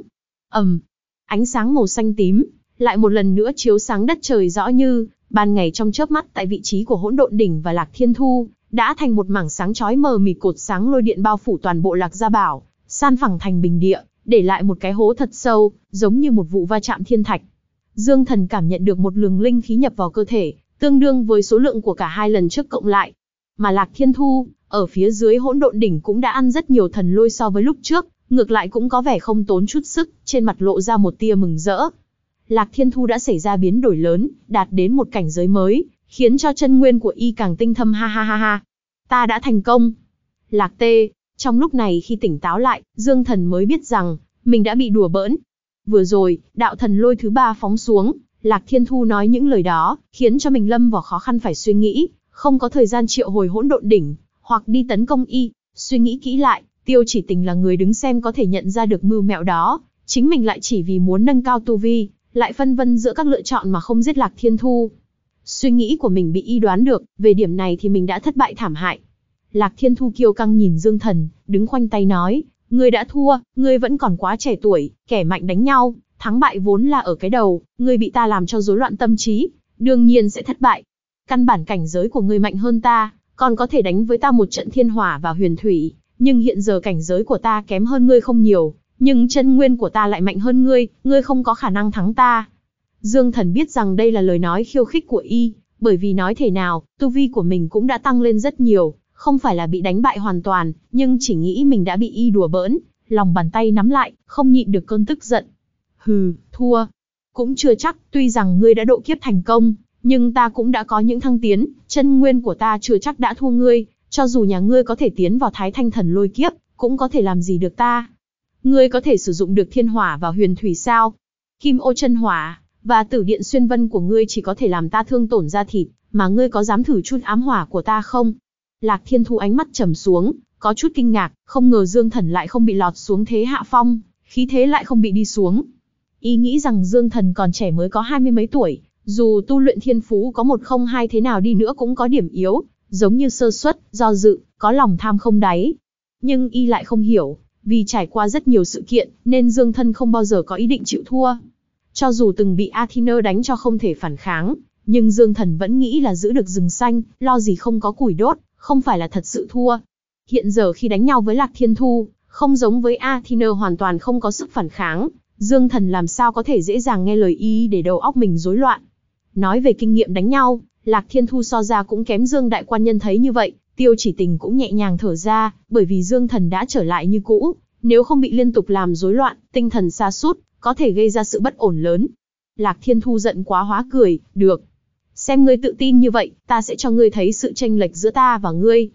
Ánh sáng màu xanh tím, lại một lần nữa chiếu sáng đất trời rõ như ban ngày. Trong chớp mắt, tại vị trí của hỗn độn đỉnh và Lạc Thiên Thu, đã thành một mảng sáng chói mờ mịt. Cột sáng lôi điện bao phủ toàn bộ Lạc Gia Bảo, san phẳng thành bình địa, để lại một cái hố thật sâu, giống như một vụ va chạm thiên thạch. Dương Thần cảm nhận được một luồng linh khí nhập vào cơ thể, tương đương với số lượng của cả 2 lần trước cộng lại. Mà Lạc Thiên Thu, ở phía dưới hỗn độn đỉnh cũng đã ăn rất nhiều thần lôi so với lúc trước, ngược lại cũng có vẻ không tốn chút sức, trên mặt lộ ra một tia mừng rỡ. Lạc Thiên Thu đã xảy ra biến đổi lớn, đạt đến một cảnh giới mới, khiến cho chân nguyên của y càng tinh thâm. Ha ha ha ha, ta đã thành công. Lạc Tê, trong lúc này khi tỉnh táo lại, Dương Thần mới biết rằng mình đã bị đùa bỡn. Vừa rồi, đạo thần lôi thứ 3 phóng xuống, Lạc Thiên Thu nói những lời đó, khiến cho mình lâm vào khó khăn phải suy nghĩ, không có thời gian triệu hồi hỗn độn đỉnh, hoặc đi tấn công y. Suy nghĩ kỹ lại, Tiêu Chỉ Tình là người đứng xem có thể nhận ra được mưu mẹo đó, chính mình lại chỉ vì muốn nâng cao tu vi, lại phân vân giữa các lựa chọn mà không giết Lạc Thiên Thu. Suy nghĩ của mình bị y đoán được, về điểm này thì mình đã thất bại thảm hại. Lạc Thiên Thu kiêu căng nhìn Dương Thần, đứng khoanh tay nói, ngươi đã thua, ngươi vẫn còn quá trẻ tuổi, kẻ mạnh đánh nhau, thắng bại vốn là ở cái đầu, ngươi bị ta làm cho rối loạn tâm trí, đương nhiên sẽ thất bại. Căn bản cảnh giới của ngươi mạnh hơn ta, còn có thể đánh với ta một trận thiên hỏa và huyền thủy, nhưng hiện giờ cảnh giới của ta kém hơn ngươi không nhiều, nhưng chân nguyên của ta lại mạnh hơn ngươi, ngươi không có khả năng thắng ta. Dương Thần biết rằng đây là lời nói khiêu khích của y, bởi vì nói thể nào, tu vi của mình cũng đã tăng lên rất nhiều, không phải là bị đánh bại hoàn toàn, nhưng chỉ nghĩ mình đã bị y đùa bỡn, lòng bàn tay nắm lại, không nhịn được cơn tức giận. Hừ, thua. Cũng chưa chắc, tuy rằng ngươi đã độ kiếp thành công, nhưng ta cũng đã có những thăng tiến, chân nguyên của ta chưa chắc đã thua ngươi, cho dù nhà ngươi có thể tiến vào Thái Thanh Thần Lôi kiếp, cũng có thể làm gì được ta. Ngươi có thể sử dụng được thiên hỏa và huyền thủy sao? Kim ô chân hỏa và tử điện xuyên vân của ngươi chỉ có thể làm ta thương tổn da thịt, mà ngươi có dám thử chút ám hỏa của ta không? Lạc Thiên Thu ánh mắt trầm xuống, có chút kinh ngạc, không ngờ Dương Thần lại không bị lọt xuống thế hạ phong, khí thế lại không bị đi xuống. Y nghĩ rằng Dương Thần còn trẻ mới có 20 mấy tuổi, dù tu luyện thiên phú có 102 thế nào đi nữa cũng có điểm yếu, giống như sơ suất, do dự, có lòng tham không đáy. Nhưng y lại không hiểu, vì trải qua rất nhiều sự kiện, nên Dương Thần không bao giờ có ý định chịu thua. Cho dù từng bị Athena đánh cho không thể phản kháng, nhưng Dương Thần vẫn nghĩ là giữ được rừng xanh, lo gì không có củi đốt, không phải là thật sự thua. Hiện giờ khi đánh nhau với Lạc Thiên Thu, không giống với Athena hoàn toàn không có sức phản kháng, Dương Thần làm sao có thể dễ dàng nghe lời y để đầu óc mình rối loạn. Nói về kinh nghiệm đánh nhau, Lạc Thiên Thu so ra cũng kém Dương Đại Quan Nhân thấy như vậy, Tiêu Chỉ Tình cũng nhẹ nhàng thở ra, bởi vì Dương Thần đã trở lại như cũ, nếu không bị liên tục làm rối loạn, tinh thần sa sút, có thể gây ra sự bất ổn lớn. Lạc Thiên Thu giận quá hóa cười, được. Xem ngươi tự tin như vậy, ta sẽ cho ngươi thấy sự chênh lệch giữa ta và ngươi.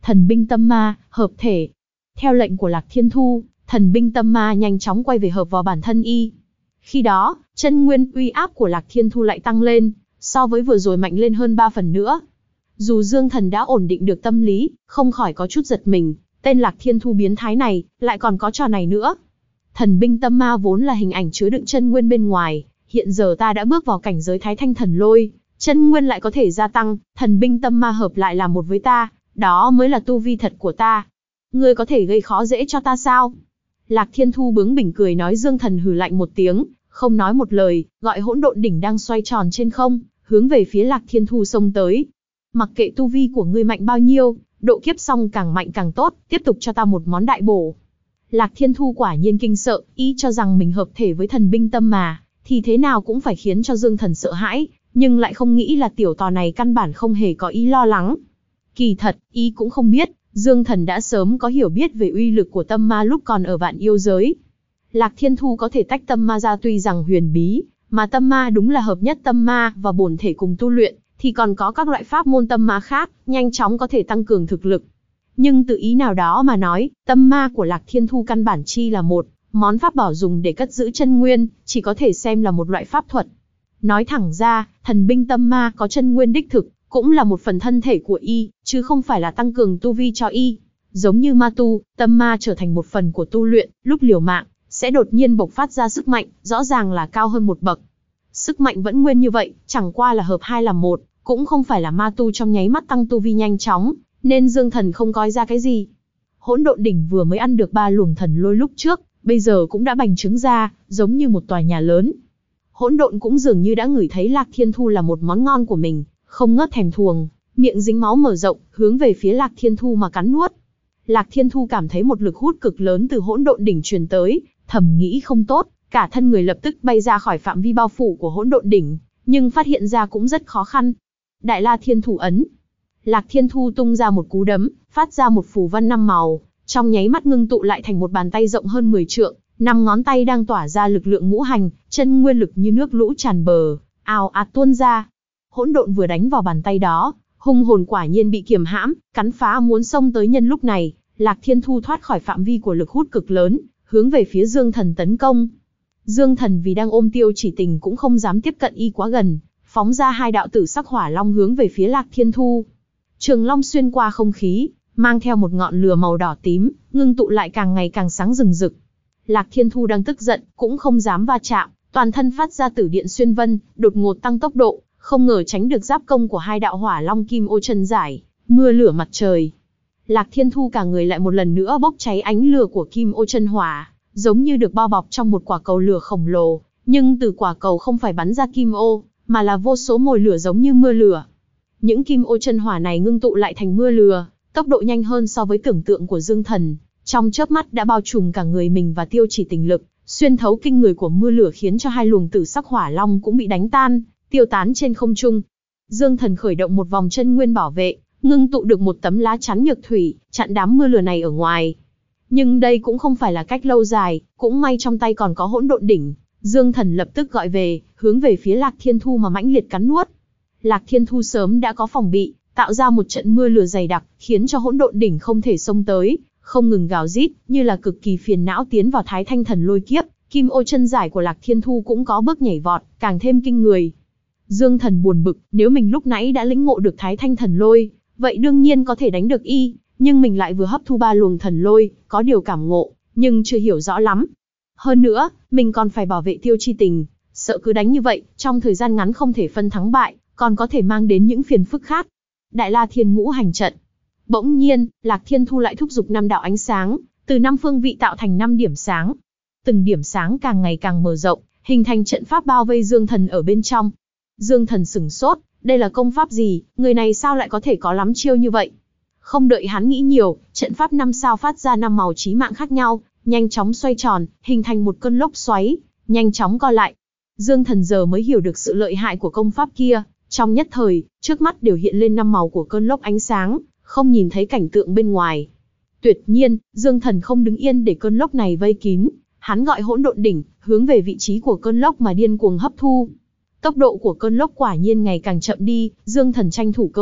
Thần binh tâm ma, hợp thể. Theo lệnh của Lạc Thiên Thu, thần binh tâm ma nhanh chóng quay về hợp vào bản thân y. Khi đó, chân nguyên uy áp của Lạc Thiên Thu lại tăng lên, so với vừa rồi mạnh lên hơn 3 phần nữa. Dù Dương Thần đã ổn định được tâm lý, không khỏi có chút giật mình, tên Lạc Thiên Thu biến thái này, lại còn có trò này nữa. Thần binh tâm ma vốn là hình ảnh chứa đựng chân nguyên bên ngoài, hiện giờ ta đã bước vào cảnh giới Thái Thanh Thần Lôi, chân nguyên lại có thể gia tăng, thần binh tâm ma hợp lại là một với ta, đó mới là tu vi thật của ta. Ngươi có thể gây khó dễ cho ta sao? Lạc Thiên Thu bướng bỉnh cười nói. Dương Thần hừ lạnh một tiếng, không nói một lời, gọi hỗn độn đỉnh đang xoay tròn trên không, hướng về phía Lạc Thiên Thu xông tới. Mặc kệ tu vi của ngươi mạnh bao nhiêu, độ kiếp xong càng mạnh càng tốt, tiếp tục cho ta một món đại bổ. Lạc Thiên Thu quả nhiên kinh sợ, ý cho rằng mình hợp thể với thần binh tâm mà, thì thế nào cũng phải khiến cho Dương Thần sợ hãi, nhưng lại không nghĩ là tiểu tò này căn bản không hề có ý lo lắng. Kỳ thật, ý cũng không biết, Dương Thần đã sớm có hiểu biết về uy lực của tâm ma lúc còn ở vạn yêu giới. Lạc Thiên Thu có thể tách tâm ma ra tuy rằng huyền bí, mà tâm ma đúng là hợp nhất tâm ma và bổn thể cùng tu luyện, thì còn có các loại pháp môn tâm ma khác, nhanh chóng có thể tăng cường thực lực. Nhưng từ ý nào đó mà nói, tâm ma của Lạc Thiên Thu căn bản chi là một món pháp bảo dùng để cất giữ chân nguyên, chỉ có thể xem là một loại pháp thuật. Nói thẳng ra, thần binh tâm ma có chân nguyên đích thực, cũng là một phần thân thể của y, chứ không phải là tăng cường tu vi cho y. Giống như ma tu, tâm ma trở thành một phần của tu luyện, lúc liều mạng, sẽ đột nhiên bộc phát ra sức mạnh, rõ ràng là cao hơn một bậc. Sức mạnh vẫn nguyên như vậy, chẳng qua là hợp hai làm một, cũng không phải là ma tu trong nháy mắt tăng tu vi nhanh chóng, nên Dương Thần không coi ra cái gì. Hỗn độn đỉnh vừa mới ăn được 3 luồng thần lôi lúc trước, bây giờ cũng đã bành trướng ra, giống như một tòa nhà lớn. Hỗn độn cũng dường như đã ngửi thấy Lạc Thiên Thu là một món ngon của mình, không ngớt thèm thuồng, miệng dính máu mở rộng, hướng về phía Lạc Thiên Thu mà cắn nuốt. Lạc Thiên Thu cảm thấy một lực hút cực lớn từ hỗn độn đỉnh truyền tới, thầm nghĩ không tốt, cả thân người lập tức bay ra khỏi phạm vi bao phủ của hỗn độn đỉnh, nhưng phát hiện ra cũng rất khó khăn. Đại La Thiên Thủ ấn. Lạc Thiên Thu tung ra một cú đấm, phát ra một phù văn 5 màu, trong nháy mắt ngưng tụ lại thành một bàn tay rộng hơn 10 trượng, 5 ngón tay đang tỏa ra lực lượng ngũ hành, chân nguyên lực như nước lũ tràn bờ, ào ạt tuôn ra. Hỗn độn vừa đánh vào bàn tay đó, hung hồn quả nhiên bị kiềm hãm, cắn phá muốn xông tới. Nhân lúc này, Lạc Thiên Thu thoát khỏi phạm vi của lực hút cực lớn, hướng về phía Dương Thần tấn công. Dương Thần vì đang ôm Tiêu Chỉ Tình cũng không dám tiếp cận y quá gần, phóng ra 2 đạo tử sắc hỏa long hướng về phía Lạc Thiên Thu. Trường long xuyên qua không khí, mang theo một ngọn lửa màu đỏ tím, ngưng tụ lại càng ngày càng sáng rừng rực. Lạc Thiên Thu đang tức giận, cũng không dám va chạm, toàn thân phát ra tử điện xuyên vân, đột ngột tăng tốc độ, không ngờ tránh được giáp công của 2 đạo hỏa long kim ô chân giải, mưa lửa mặt trời. Lạc Thiên Thu cả người lại một lần nữa bốc cháy ánh lửa của kim ô chân hỏa, giống như được bao bọc trong một quả cầu lửa khổng lồ, nhưng từ quả cầu không phải bắn ra kim ô, mà là vô số mồi lửa giống như mưa lửa. Những kim ô chân hỏa này ngưng tụ lại thành mưa lửa, tốc độ nhanh hơn so với tưởng tượng của Dương Thần, trong chớp mắt đã bao trùm cả người mình và Tiêu Chỉ Tình lực, xuyên thấu kinh người của mưa lửa khiến cho 2 luồng tử sắc hỏa long cũng bị đánh tan, tiêu tán trên không trung. Dương Thần khởi động một vòng chân nguyên bảo vệ, ngưng tụ được một tấm lá chắn nhược thủy, chặn đám mưa lửa này ở ngoài. Nhưng đây cũng không phải là cách lâu dài, cũng may trong tay còn có hỗn độn đỉnh. Dương Thần lập tức gọi về, hướng về phía Lạc Thiên Thu mà mãnh liệt cắn nuốt. Lạc Thiên Thu sớm đã có phòng bị, tạo ra một trận mưa lửa dày đặc, khiến cho hỗn độn đỉnh không thể xông tới, không ngừng gào rít, như là cực kỳ phiền não tiến vào Thái Thanh Thần Lôi kiếp. Kim ô chân giải của Lạc Thiên Thu cũng có bước nhảy vọt, càng thêm kinh người. Dương Thần buồn bực, nếu mình lúc nãy đã lĩnh ngộ được Thái Thanh Thần Lôi, vậy đương nhiên có thể đánh được y, nhưng mình lại vừa hấp thu 3 luồng thần lôi, có điều cảm ngộ, nhưng chưa hiểu rõ lắm. Hơn nữa, mình còn phải bảo vệ Tiêu Chi Tình, sợ cứ đánh như vậy, trong thời gian ngắn không thể phân thắng bại, còn có thể mang đến những phiền phức khác. Đại La Thiên Ngũ Hành Trận. Bỗng nhiên, Lạc Thiên Thu lại thúc giục 5 đạo ánh sáng, từ 5 phương vị tạo thành 5 điểm sáng. Từng điểm sáng càng ngày càng mở rộng, hình thành trận pháp bao vây Dương Thần ở bên trong. Dương Thần sửng sốt, đây là công pháp gì, người này sao lại có thể có lắm chiêu như vậy? Không đợi hắn nghĩ nhiều, trận pháp 5 sao phát ra 5 màu chí mạng khác nhau, nhanh chóng xoay tròn, hình thành một cơn lốc xoáy, nhanh chóng co lại. Dương Thần giờ mới hiểu được sự lợi hại của công pháp kia, trong nhất thời, trước mắt đều hiện lên 5 màu của cơn lốc ánh sáng, không nhìn thấy cảnh tượng bên ngoài. Tuyệt nhiên, Dương Thần không đứng yên để cơn lốc này vây kín, hắn gọi hỗn độn đỉnh, hướng về vị trí của cơn lốc mà điên cuồng hấp thu. Tốc độ của cơn lốc quả nhiên ngày càng chậm đi, Dương Thần tranh thủ cơ hội,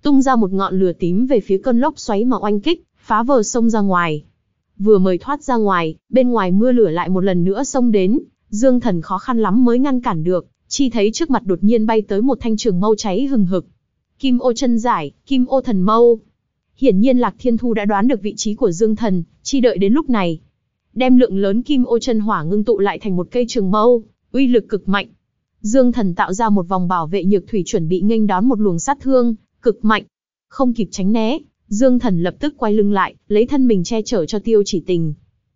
tung ra một ngọn lửa tím về phía cơn lốc xoáy mà oanh kích, phá vỡ xông ra ngoài. Vừa mới thoát ra ngoài, bên ngoài mưa lửa lại một lần nữa xông đến, Dương Thần khó khăn lắm mới ngăn cản được, chỉ thấy trước mặt đột nhiên bay tới một thanh trường mâu cháy hừng hực. Kim ô chân giải, Kim ô thần mâu. Hiển nhiên Lạc Thiên Thu đã đoán được vị trí của Dương Thần, chỉ đợi đến lúc này, đem lượng lớn kim ô chân hỏa ngưng tụ lại thành một cây trường mâu, uy lực cực mạnh. Dương Thần tạo ra một vòng bảo vệ nhược thủy chuẩn bị nghênh đón một luồng sát thương cực mạnh. Không kịp tránh né, Dương Thần lập tức quay lưng lại, lấy thân mình che chở cho Tiêu Chỉ Tình.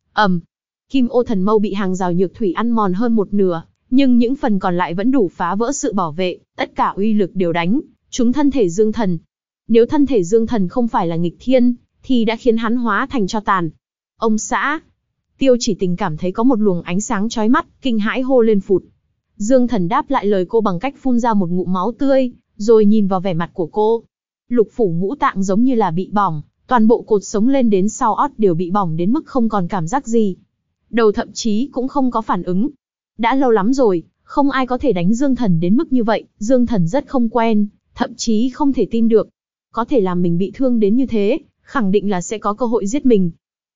Kim ô thần mâu bị hàng rào nhược thủy ăn mòn hơn một nửa, nhưng những phần còn lại vẫn đủ phá vỡ sự bảo vệ, tất cả uy lực đều đánh trúng thân thể Dương Thần. Nếu thân thể Dương Thần không phải là nghịch thiên, thì đã khiến hắn hóa thành tro tàn. Ông xã! Tiêu Chỉ Tình cảm thấy có một luồng ánh sáng chói mắt, kinh hãi hô lên phụt. Dương Thần đáp lại lời cô bằng cách phun ra một ngụm máu tươi, rồi nhìn vào vẻ mặt của cô. Lục phủ ngũ tạng giống như là bị bỏng, toàn bộ cột sống lên đến sau ót đều bị bỏng đến mức không còn cảm giác gì. Đầu thậm chí cũng không có phản ứng. Đã lâu lắm rồi, không ai có thể đánh Dương Thần đến mức như vậy, Dương Thần rất không quen, thậm chí không thể tin được. Có thể làm mình bị thương đến như thế, khẳng định là sẽ có cơ hội giết mình.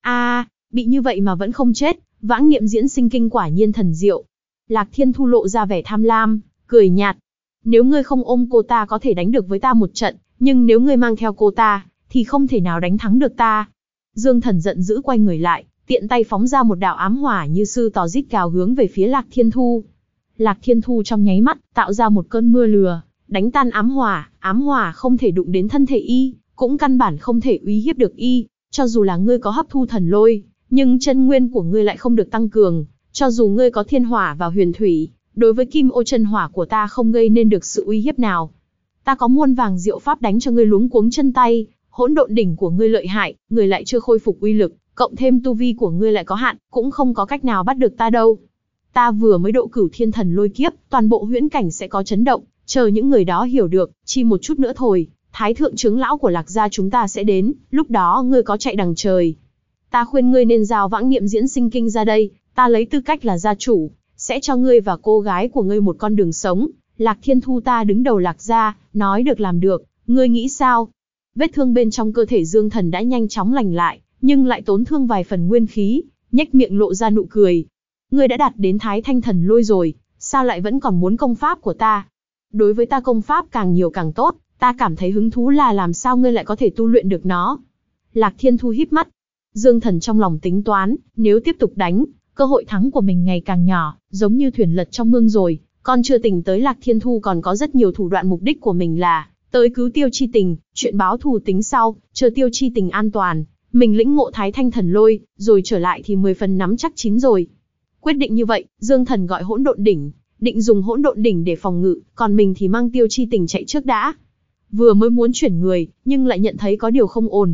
Bị như vậy mà vẫn không chết, vãng niệm diễn sinh kinh quả nhiên thần diệu. Lạc Thiên Thu lộ ra vẻ tham lam, cười nhạt. Nếu ngươi không ôm cô ta có thể đánh được với ta một trận, nhưng nếu ngươi mang theo cô ta, thì không thể nào đánh thắng được ta. Dương Thần giận dữ quay người lại, tiện tay phóng ra một đạo ám hỏa như sư tò rít gào hướng về phía Lạc Thiên Thu. Lạc Thiên Thu trong nháy mắt, tạo ra một cơn mưa lửa, đánh tan ám hỏa không thể đụng đến thân thể y, cũng căn bản không thể uy hiếp được y. Cho dù là ngươi có hấp thu thần lôi, nhưng chân nguyên của ngươi lại không được tăng cường. Cho dù ngươi có thiên hỏa và huyền thủy, đối với kim ô chân hỏa của ta không gây nên được sự uy hiếp nào. Ta có muôn vàng diệu pháp đánh cho ngươi luống cuống chân tay, hỗn độn đỉnh của ngươi lợi hại, ngươi lại chưa khôi phục uy lực, cộng thêm tu vi của ngươi lại có hạn, cũng không có cách nào bắt được ta đâu. Ta vừa mới độ cửu thiên thần lôi kiếp, toàn bộ huyễn cảnh sẽ có chấn động, chờ những người đó hiểu được, chỉ một chút nữa thôi, Thái thượng trưởng lão của Lạc gia chúng ta sẽ đến, lúc đó ngươi có chạy đằng trời. Ta khuyên ngươi nên giao vãng niệm diễn sinh kinh ra đây, ta lấy tư cách là gia chủ, sẽ cho ngươi và cô gái của ngươi một con đường sống. Lạc Thiên Thu ta đứng đầu Lạc gia, nói được làm được, ngươi nghĩ sao? Vết thương bên trong cơ thể Dương Thần đã nhanh chóng lành lại, nhưng lại tốn thương vài phần nguyên khí, nhếch miệng lộ ra nụ cười. Ngươi đã đạt đến Thái Thanh thần lôi rồi, sao lại vẫn còn muốn công pháp của ta? Đối với ta công pháp càng nhiều càng tốt, ta cảm thấy hứng thú là làm sao ngươi lại có thể tu luyện được nó. Lạc Thiên Thu híp mắt. Dương Thần trong lòng tính toán, nếu tiếp tục đánh, cơ hội thắng của mình ngày càng nhỏ, giống như thuyền lật trong mương rồi. Còn chưa tỉnh tới Lạc Thiên Thu còn có rất nhiều thủ đoạn, mục đích của mình là tới cứu Tiêu Chi Tình, chuyện báo thù tính sau, chờ Tiêu Chi Tình an toàn, mình lĩnh ngộ Thái Thanh thần lôi, rồi trở lại thì 10 phần nắm chắc chín rồi. Quyết định như vậy, Dương Thần gọi hỗn độn đỉnh, định dùng hỗn độn đỉnh để phòng ngự, còn mình thì mang Tiêu Chi Tình chạy trước đã. Vừa mới muốn chuyển người, nhưng lại nhận thấy có điều không ổn.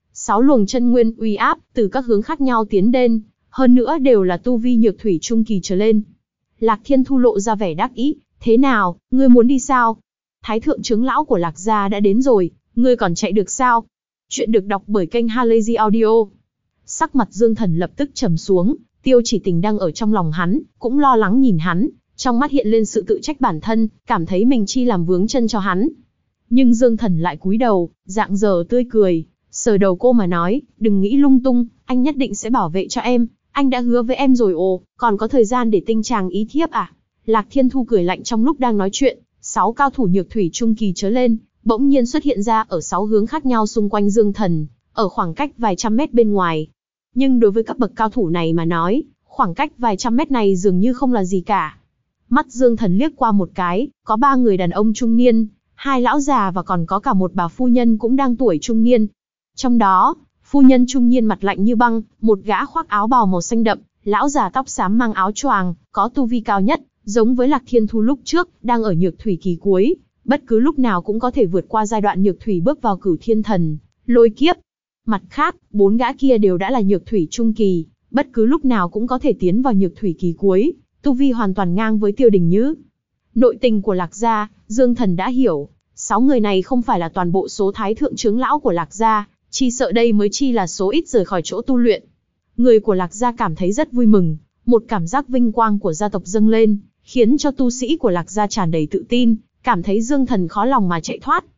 6 luồng chân nguyên uy áp từ các hướng khác nhau tiến đến, hơn nữa đều là tu vi nhược thủy trung kỳ trở lên. Lạc Thiên Thu lộ ra vẻ đắc ý, thế nào, ngươi muốn đi sao? Thái thượng trưởng lão của Lạc gia đã đến rồi, ngươi còn chạy được sao? Chuyện được đọc bởi kênh Halazy Audio. Sắc mặt Dương Thần lập tức trầm xuống, Tiêu Chỉ Tình đang ở trong lòng hắn, cũng lo lắng nhìn hắn, trong mắt hiện lên sự tự trách bản thân, cảm thấy mình chi làm vướng chân cho hắn. Nhưng Dương Thần lại cúi đầu, dạng dờ tươi cười, sờ đầu cô mà nói, đừng nghĩ lung tung, anh nhất định sẽ bảo vệ cho em, anh đã hứa với em rồi. Ồ, còn có thời gian để tinh tràng ý thiếp à? Lạc Thiên Thu cười lạnh trong lúc đang nói chuyện, 6 cao thủ nhược thủy trung kỳ trở lên, bỗng nhiên xuất hiện ra ở 6 hướng khác nhau xung quanh Dương Thần, ở khoảng cách vài trăm mét bên ngoài. Nhưng đối với các bậc cao thủ này mà nói, khoảng cách vài trăm mét này dường như không là gì cả. Mắt Dương Thần liếc qua một cái, có 3 người đàn ông trung niên, 2 lão già và còn có cả một bà phu nhân cũng đang tuổi trung niên. Trong đó, phu nhân trung niên mặt lạnh như băng, một gã khoác áo bào màu xanh đậm, lão già tóc xám mang áo choàng, có tu vi cao nhất, giống với Lạc Thiên Thu lúc trước, đang ở nhược thủy kỳ cuối, bất cứ lúc nào cũng có thể vượt qua giai đoạn nhược thủy bước vào cửu thiên thần lôi kiếp. Mặt khác, 4 gã kia đều đã là nhược thủy trung kỳ, bất cứ lúc nào cũng có thể tiến vào nhược thủy kỳ cuối, tu vi hoàn toàn ngang với Tiêu Đình Như. Nội tình của Lạc gia, Dương Thần đã hiểu, 6 người này không phải là toàn bộ số thái thượng trưởng lão của Lạc gia, chỉ sợ đây mới chi là số ít rời khỏi chỗ tu luyện. Người của Lạc gia cảm thấy rất vui mừng, một cảm giác vinh quang của gia tộc dâng lên, khiến cho tu sĩ của Lạc gia tràn đầy tự tin, cảm thấy Dương Thần khó lòng mà chạy thoát.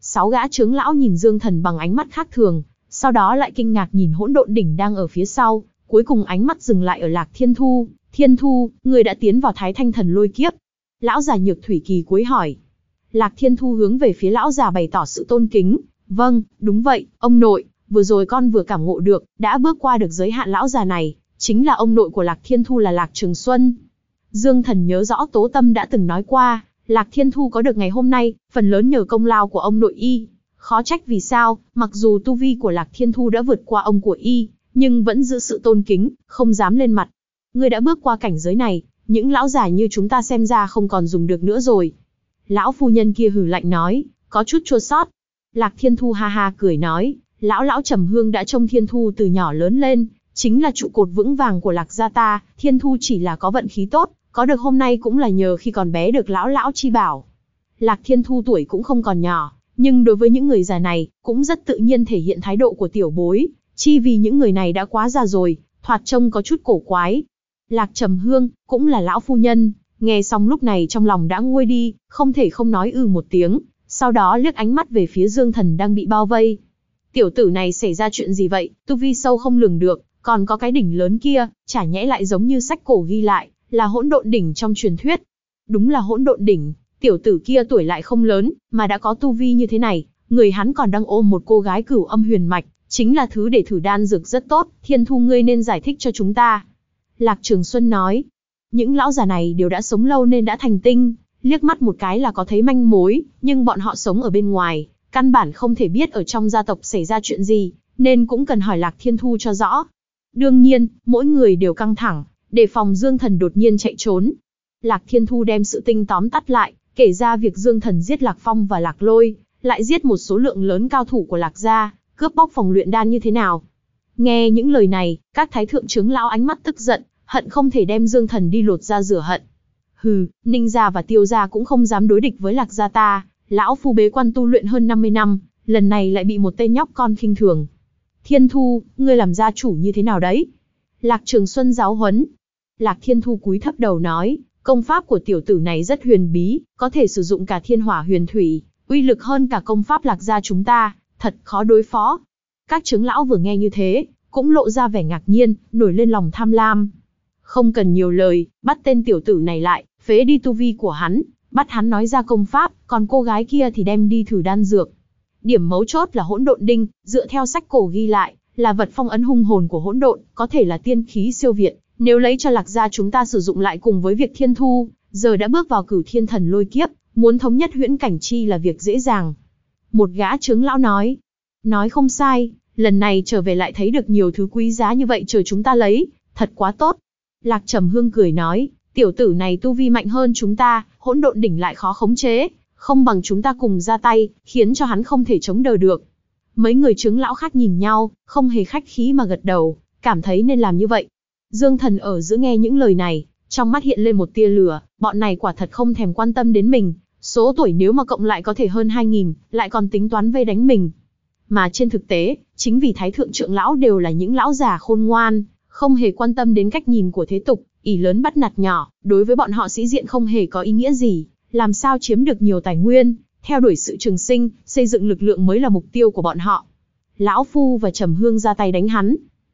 6 gã chướng lão nhìn Dương Thần bằng ánh mắt khác thường, sau đó lại kinh ngạc nhìn hỗn độn đỉnh đang ở phía sau, cuối cùng ánh mắt dừng lại ở Lạc Thiên Thu. Thiên Thu, người đã tiến vào Thái Thanh Thần Lôi Kiếp. Lão già Nhược Thủy kỳ cúi hỏi. Lạc Thiên Thu hướng về phía lão già bày tỏ sự tôn kính. Vâng, đúng vậy, ông nội, vừa rồi con vừa cảm ngộ được, đã bước qua được giới hạn lão già này, chính là ông nội của Lạc Thiên Thu là Lạc Trường Xuân. Dương Thần nhớ rõ Tố Tâm đã từng nói qua, Lạc Thiên Thu có được ngày hôm nay, phần lớn nhờ công lao của ông nội y. Khó trách vì sao, mặc dù tu vi của Lạc Thiên Thu đã vượt qua ông của y, nhưng vẫn giữ sự tôn kính, không dám lên mặt. Ngươi đã bước qua cảnh giới này, những lão già như chúng ta xem ra không còn dùng được nữa rồi. Lão phu nhân kia hừ lạnh nói, có chút chua xót. Lạc Thiên Thu ha ha cười nói, lão Trầm Hương đã trông Thiên Thu từ nhỏ lớn lên, chính là trụ cột vững vàng của Lạc gia ta. Thiên Thu chỉ là có vận khí tốt, có được hôm nay cũng là nhờ khi còn bé được lão chi bảo. Lạc Thiên Thu tuổi cũng không còn nhỏ, nhưng đối với những người già này, cũng rất tự nhiên thể hiện thái độ của tiểu bối, chi vì những người này đã quá già rồi, thoạt trông có chút cổ quái. Lạc Trầm Hương, cũng là lão phu nhân, nghe xong lúc này trong lòng đã nguôi đi, không thể không nói một tiếng, sau đó liếc ánh mắt về phía Dương Thần đang bị bao vây. Tiểu tử này xảy ra chuyện gì vậy, tu vi sâu không lường được, còn có cái đỉnh lớn kia, chả nhẽ lại giống như sách cổ ghi lại, là hỗn độn đỉnh trong truyền thuyết. Đúng là hỗn độn đỉnh, tiểu tử kia tuổi lại không lớn, mà đã có tu vi như thế này, người hắn còn đang ôm một cô gái cửu âm huyền mạch, chính là thứ để thử đan dược rất tốt, Thiên Thu ngươi nên giải thích cho chúng ta. Lạc Trường Xuân nói, những lão già này đều đã sống lâu nên đã thành tinh, liếc mắt một cái là có thấy manh mối, nhưng bọn họ sống ở bên ngoài, căn bản không thể biết ở trong gia tộc xảy ra chuyện gì, nên cũng cần hỏi Lạc Thiên Thu cho rõ. Đương nhiên, mỗi người đều căng thẳng, đề phòng Dương Thần đột nhiên chạy trốn. Lạc Thiên Thu đem sự tình tóm tắt lại, kể ra việc Dương Thần giết Lạc Phong và Lạc Lôi, lại giết một số lượng lớn cao thủ của Lạc gia, cướp bóc phòng luyện đan như thế nào. Nghe những lời này, các thái thượng trưởng lão ánh mắt tức giận, hận không thể đem Dương Thần đi lột da rửa hận. Hừ, Ninh gia và Tiêu gia cũng không dám đối địch với Lạc gia ta, lão phu bế quan tu luyện hơn 50 năm, lần này lại bị một tên nhóc con khinh thường. Thiên Thu, ngươi làm gia chủ như thế nào đấy? Lạc Trường Xuân giáo huấn. Lạc Thiên Thu cúi thấp đầu nói, công pháp của tiểu tử này rất huyền bí, có thể sử dụng cả thiên hỏa huyền thủy, uy lực hơn cả công pháp Lạc gia chúng ta, thật khó đối phó. Các trưởng lão vừa nghe như thế, cũng lộ ra vẻ ngạc nhiên, nổi lên lòng tham lam. Không cần nhiều lời, bắt tên tiểu tử này lại, phế đi tu vi của hắn, bắt hắn nói ra công pháp, còn cô gái kia thì đem đi thử đan dược. Điểm mấu chốt là hỗn độn đinh, dựa theo sách cổ ghi lại, là vật phong ấn hung hồn của hỗn độn, có thể là tiên khí siêu việt, nếu lấy cho Lạc gia chúng ta sử dụng lại cùng với việc Thiên Thu, giờ đã bước vào Cửu Thiên Thần Lôi Kiếp, muốn thống nhất huyễn cảnh chi là việc dễ dàng. Một gã trưởng lão nói không sai, lần này trở về lại thấy được nhiều thứ quý giá như vậy chờ chúng ta lấy, thật quá tốt. Lạc Trầm Hương cười nói, tiểu tử này tu vi mạnh hơn chúng ta, hỗn độn đỉnh lại khó khống chế, không bằng chúng ta cùng ra tay, khiến cho hắn không thể chống đỡ được. Mấy người trưởng lão khác nhìn nhau, không hề khách khí mà gật đầu, cảm thấy nên làm như vậy. Dương Thần ở giữa nghe những lời này, trong mắt hiện lên một tia lửa, bọn này quả thật không thèm quan tâm đến mình, số tuổi nếu mà cộng lại có thể hơn 2000, lại còn tính toán vây đánh mình. Mà trên thực tế, chính vì thái thượng trưởng lão đều là những lão già khôn ngoan, không hề quan tâm đến cách nhìn của thế tục, ỷ lớn bắt nạt nhỏ, đối với bọn họ sĩ diện không hề có ý nghĩa gì, làm sao chiếm được nhiều tài nguyên, theo đuổi sự trường sinh, xây dựng lực lượng mới là mục tiêu của bọn họ. Lão Phu và Trầm Hương ra tay đánh hắn.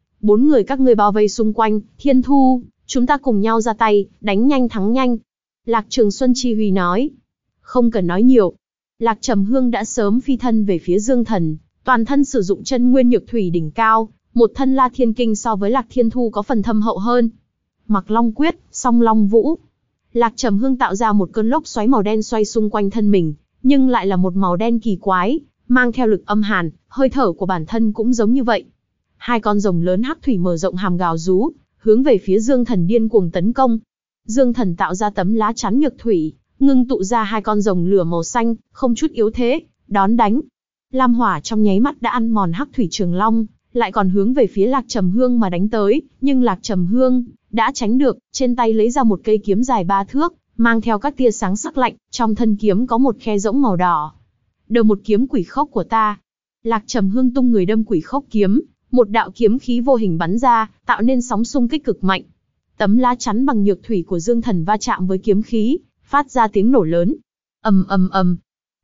4 người các ngươi bao vây xung quanh, Thiên Thu, chúng ta cùng nhau ra tay, đánh nhanh thắng nhanh. Lạc Trường Xuân chi huy nói. Không cần nói nhiều. Lạc Trầm Hương đã sớm phi thân về phía Dương Thần, toàn thân sử dụng chân nguyên nhược thủy đỉnh cao, một thân La Thiên Kinh so với Lạc Thiên Thu có phần thâm hậu hơn. Mặc Long Quyết, Song Long Vũ. Lạc Trầm Hương tạo ra một cơn lốc xoáy màu đen xoay xung quanh thân mình, nhưng lại là một màu đen kỳ quái, mang theo lực âm hàn, hơi thở của bản thân cũng giống như vậy. 2 con rồng lớn hắc thủy mở rộng hàm gào rú, hướng về phía Dương Thần điên cuồng tấn công. Dương Thần tạo ra tấm lá chắn nhược thủy, ngưng tụ ra 2 con rồng lửa màu xanh, không chút yếu thế, đón đánh. Lam hỏa trong nháy mắt đã ăn mòn hắc thủy trường long, lại còn hướng về phía Lạc Trầm Hương mà đánh tới, nhưng Lạc Trầm Hương đã tránh được, trên tay lấy ra một cây kiếm dài 3 thước, mang theo các tia sáng sắc lạnh, trong thân kiếm có một khe rỗng màu đỏ. Đầu một kiếm quỷ khốc của ta. Lạc Trầm Hương tung người đâm quỷ khốc kiếm, một đạo kiếm khí vô hình bắn ra, tạo nên sóng xung kích cực mạnh. Tấm lá chắn bằng nhược thủy của Dương Thần va chạm với kiếm khí, phát ra tiếng nổ lớn. Ầm ầm ầm.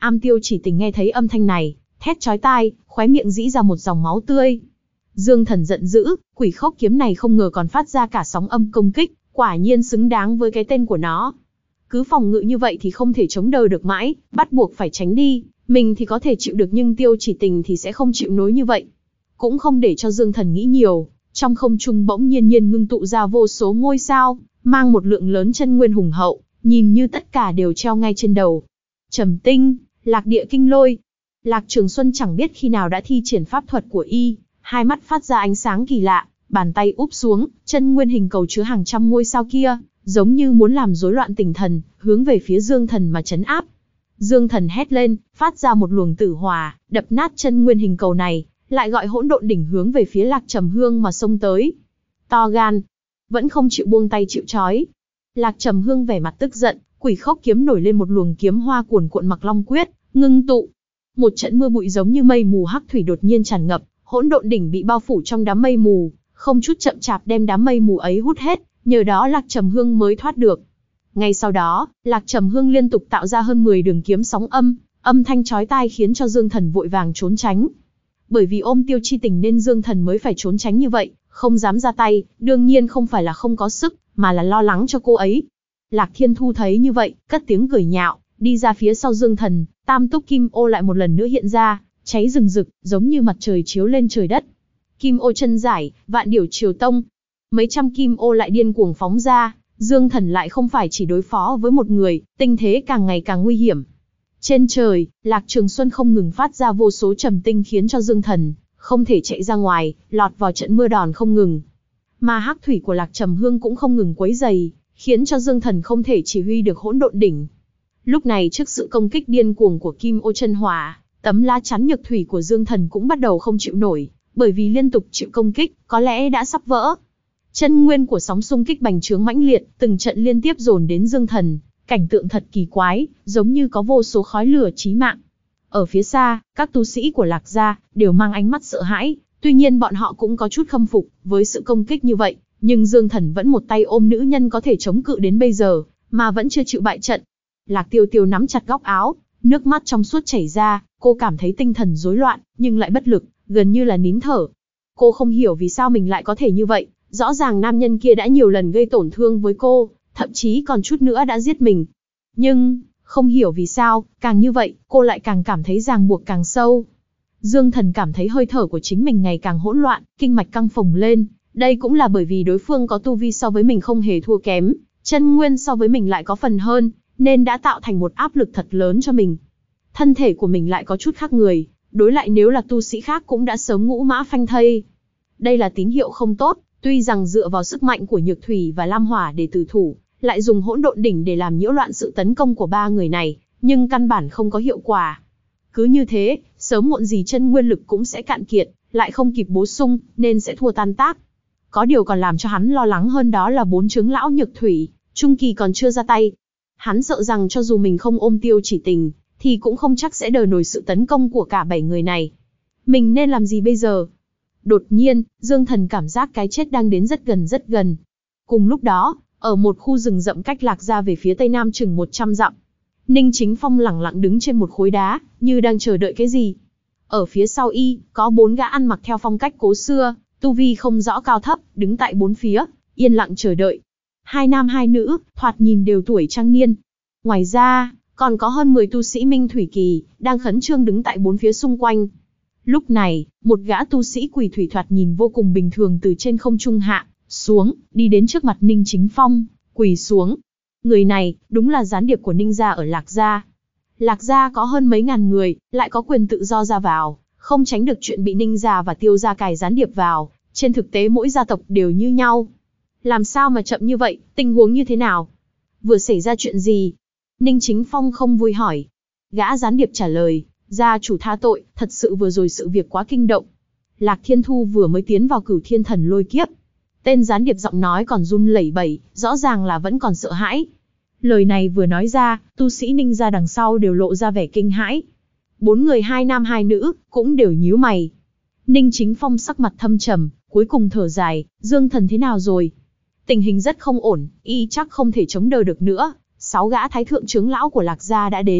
Am Tiêu Chỉ Tình nghe thấy âm thanh này, thét chói tai, khóe miệng rĩ ra một dòng máu tươi. Dương Thần giận dữ, Quỷ Khốc kiếm này không ngờ còn phát ra cả sóng âm công kích, quả nhiên xứng đáng với cái tên của nó. Cứ phòng ngự như vậy thì không thể chống đỡ được mãi, bắt buộc phải tránh đi, mình thì có thể chịu được nhưng Tiêu Chỉ Tình thì sẽ không chịu nổi như vậy. Cũng không để cho Dương Thần nghĩ nhiều, trong không trung bỗng nhiên ngưng tụ ra vô số ngôi sao, mang một lượng lớn chân nguyên hùng hậu, nhìn như tất cả đều treo ngay trên đầu. Trầm tinh, Lạc Địa Kinh Lôi. Lạc Trường Xuân chẳng biết khi nào đã thi triển pháp thuật của y, hai mắt phát ra ánh sáng kỳ lạ, bàn tay úp xuống, chân nguyên hình cầu chứa hàng trăm ngôi sao kia, giống như muốn làm rối loạn tinh thần, hướng về phía Dương Thần mà trấn áp. Dương Thần hét lên, phát ra một luồng tử hỏa, đập nát chân nguyên hình cầu này, lại gọi hỗn độn đỉnh hướng về phía Lạc Trầm Hương mà xông tới. To gan, vẫn không chịu buông tay chịu trói. Lạc Trầm Hương vẻ mặt tức giận, Quỷ Khốc kiếm nổi lên một luồng kiếm hoa cuồn cuộn Mặc Long quyết, ngưng tụ. Một trận mưa bụi giống như mây mù hắc thủy đột nhiên tràn ngập, hỗn độn đỉnh bị bao phủ trong đám mây mù, không chút chậm chạp đem đám mây mù ấy hút hết, nhờ đó Lạc Trầm Hương mới thoát được. Ngay sau đó, Lạc Trầm Hương liên tục tạo ra hơn 10 đường kiếm sóng âm thanh chói tai khiến cho Dương Thần vội vàng trốn tránh. Bởi vì ôm Tiêu Chi Tình nên Dương Thần mới phải trốn tránh như vậy, không dám ra tay, đương nhiên không phải là không có sức, mà là lo lắng cho cô ấy. Lạc Thiên Thu thấy như vậy, cất tiếng cười nhạo, đi ra phía sau Dương Thần, tam túc kim ô lại một lần nữa hiện ra, cháy rừng rực, giống như mặt trời chiếu lên trời đất. Kim ô chân giải, vạn điểu triều tông. Mấy trăm kim ô lại điên cuồng phóng ra, Dương Thần lại không phải chỉ đối phó với một người, tình thế càng ngày càng nguy hiểm. Trên trời, Lạc Trường Xuân không ngừng phát ra vô số trầm tinh khiến cho Dương Thần không thể chạy ra ngoài, lọt vào trận mưa đòn không ngừng. Mà hắc thủy của Lạc Trầm Hương cũng không ngừng quấy dày, khiến cho Dương Thần không thể chỉ huy được hỗn độn đỉnh. Lúc này trước sự công kích điên cuồng của Kim Ô chân hỏa, tấm lá chắn nhược thủy của Dương Thần cũng bắt đầu không chịu nổi, bởi vì liên tục chịu công kích, có lẽ đã sắp vỡ. Chân nguyên của sóng xung kích bành trướng mãnh liệt, từng trận liên tiếp dồn đến Dương Thần, cảnh tượng thật kỳ quái, giống như có vô số khói lửa chí mạng. Ở phía xa, các tu sĩ của Lạc gia đều mang ánh mắt sợ hãi, tuy nhiên bọn họ cũng có chút khâm phục với sự công kích như vậy, nhưng Dương Thần vẫn một tay ôm nữ nhân có thể chống cự đến bây giờ, mà vẫn chưa chịu bại trận. Lạc Tiêu Tiêu nắm chặt góc áo, nước mắt trong suốt chảy ra, cô cảm thấy tinh thần rối loạn, nhưng lại bất lực, gần như là nín thở. Cô không hiểu vì sao mình lại có thể như vậy, rõ ràng nam nhân kia đã nhiều lần gây tổn thương với cô, thậm chí còn chút nữa đã giết mình. Nhưng, không hiểu vì sao, càng như vậy, cô lại càng cảm thấy ràng buộc càng sâu. Dương Thần cảm thấy hơi thở của chính mình ngày càng hỗn loạn, kinh mạch căng phồng lên, đây cũng là bởi vì đối phương có tu vi so với mình không hề thua kém, chân nguyên so với mình lại có phần hơn, nên đã tạo thành một áp lực thật lớn cho mình. Thân thể của mình lại có chút khác người, đối lại nếu là tu sĩ khác cũng đã sớm ngũ mã phanh thây. Đây là tín hiệu không tốt, tuy rằng dựa vào sức mạnh của Nhược Thủy và Lam Hỏa để tử thủ, lại dùng hỗn độn đỉnh để làm nhiễu loạn sự tấn công của ba người này, nhưng căn bản không có hiệu quả. Cứ như thế, sớm muộn gì chân nguyên lực cũng sẽ cạn kiệt, lại không kịp bổ sung, nên sẽ thua tan tác. Có điều còn làm cho hắn lo lắng hơn đó là 4 trưởng lão Nhược Thủy, trung kỳ còn chưa ra tay. Hắn sợ rằng cho dù mình không ôm Tiêu Chỉ Tình, thì cũng không chắc sẽ đỡ nổi sự tấn công của cả 7 người này. Mình nên làm gì bây giờ? Đột nhiên, Dương Thần cảm giác cái chết đang đến rất gần rất gần. Cùng lúc đó, ở một khu rừng rậm cách Lạc gia về phía tây nam chừng 100 dặm, Ninh Chính Phong lẳng lặng đứng trên một khối đá, như đang chờ đợi cái gì. Ở phía sau y, có 4 gã ăn mặc theo phong cách cố xưa, tu vi không rõ cao thấp, đứng tại 4 phía, yên lặng chờ đợi. 2 nam 2 nữ, thoạt nhìn đều tuổi trang niên. Ngoài ra, còn có hơn 10 tu sĩ Minh Thủy Kỳ, đang khẩn trương đứng tại 4 phía xung quanh. Lúc này, một gã tu sĩ Quỷ Thủy thoạt nhìn vô cùng bình thường từ trên không trung hạ xuống, đi đến trước mặt Ninh Chính Phong, quỳ xuống. Người này, đúng là gián điệp của Ninh gia ở Lạc gia. Lạc gia có hơn mấy ngàn người, lại có quyền tự do ra vào, không tránh được chuyện bị Ninh gia và Tiêu gia cài gián điệp vào. Trên thực tế mỗi gia tộc đều như nhau. Làm sao mà chậm như vậy, tình huống như thế nào? Vừa xảy ra chuyện gì? Ninh Chính Phong không vui hỏi. Gã gián điệp trả lời, gia chủ tha tội, thật sự vừa rồi sự việc quá kinh động. Lạc Thiên Thu vừa mới tiến vào Cửu Thiên Thần Lôi Kiếp. Tên gián điệp giọng nói còn run lẩy bẩy, rõ ràng là vẫn còn sợ hãi. Lời này vừa nói ra, tu sĩ Ninh gia đằng sau đều lộ ra vẻ kinh hãi. 4 người 2 nam 2 nữ, cũng đều nhíu mày. Ninh Chính Phong sắc mặt thâm trầm, cuối cùng thở dài, Dương Thần thế nào rồi? Tình hình rất không ổn, y chắc không thể chống đỡ được nữa. 6 gã thái thượng trưởng lão của Lạc gia đã đến,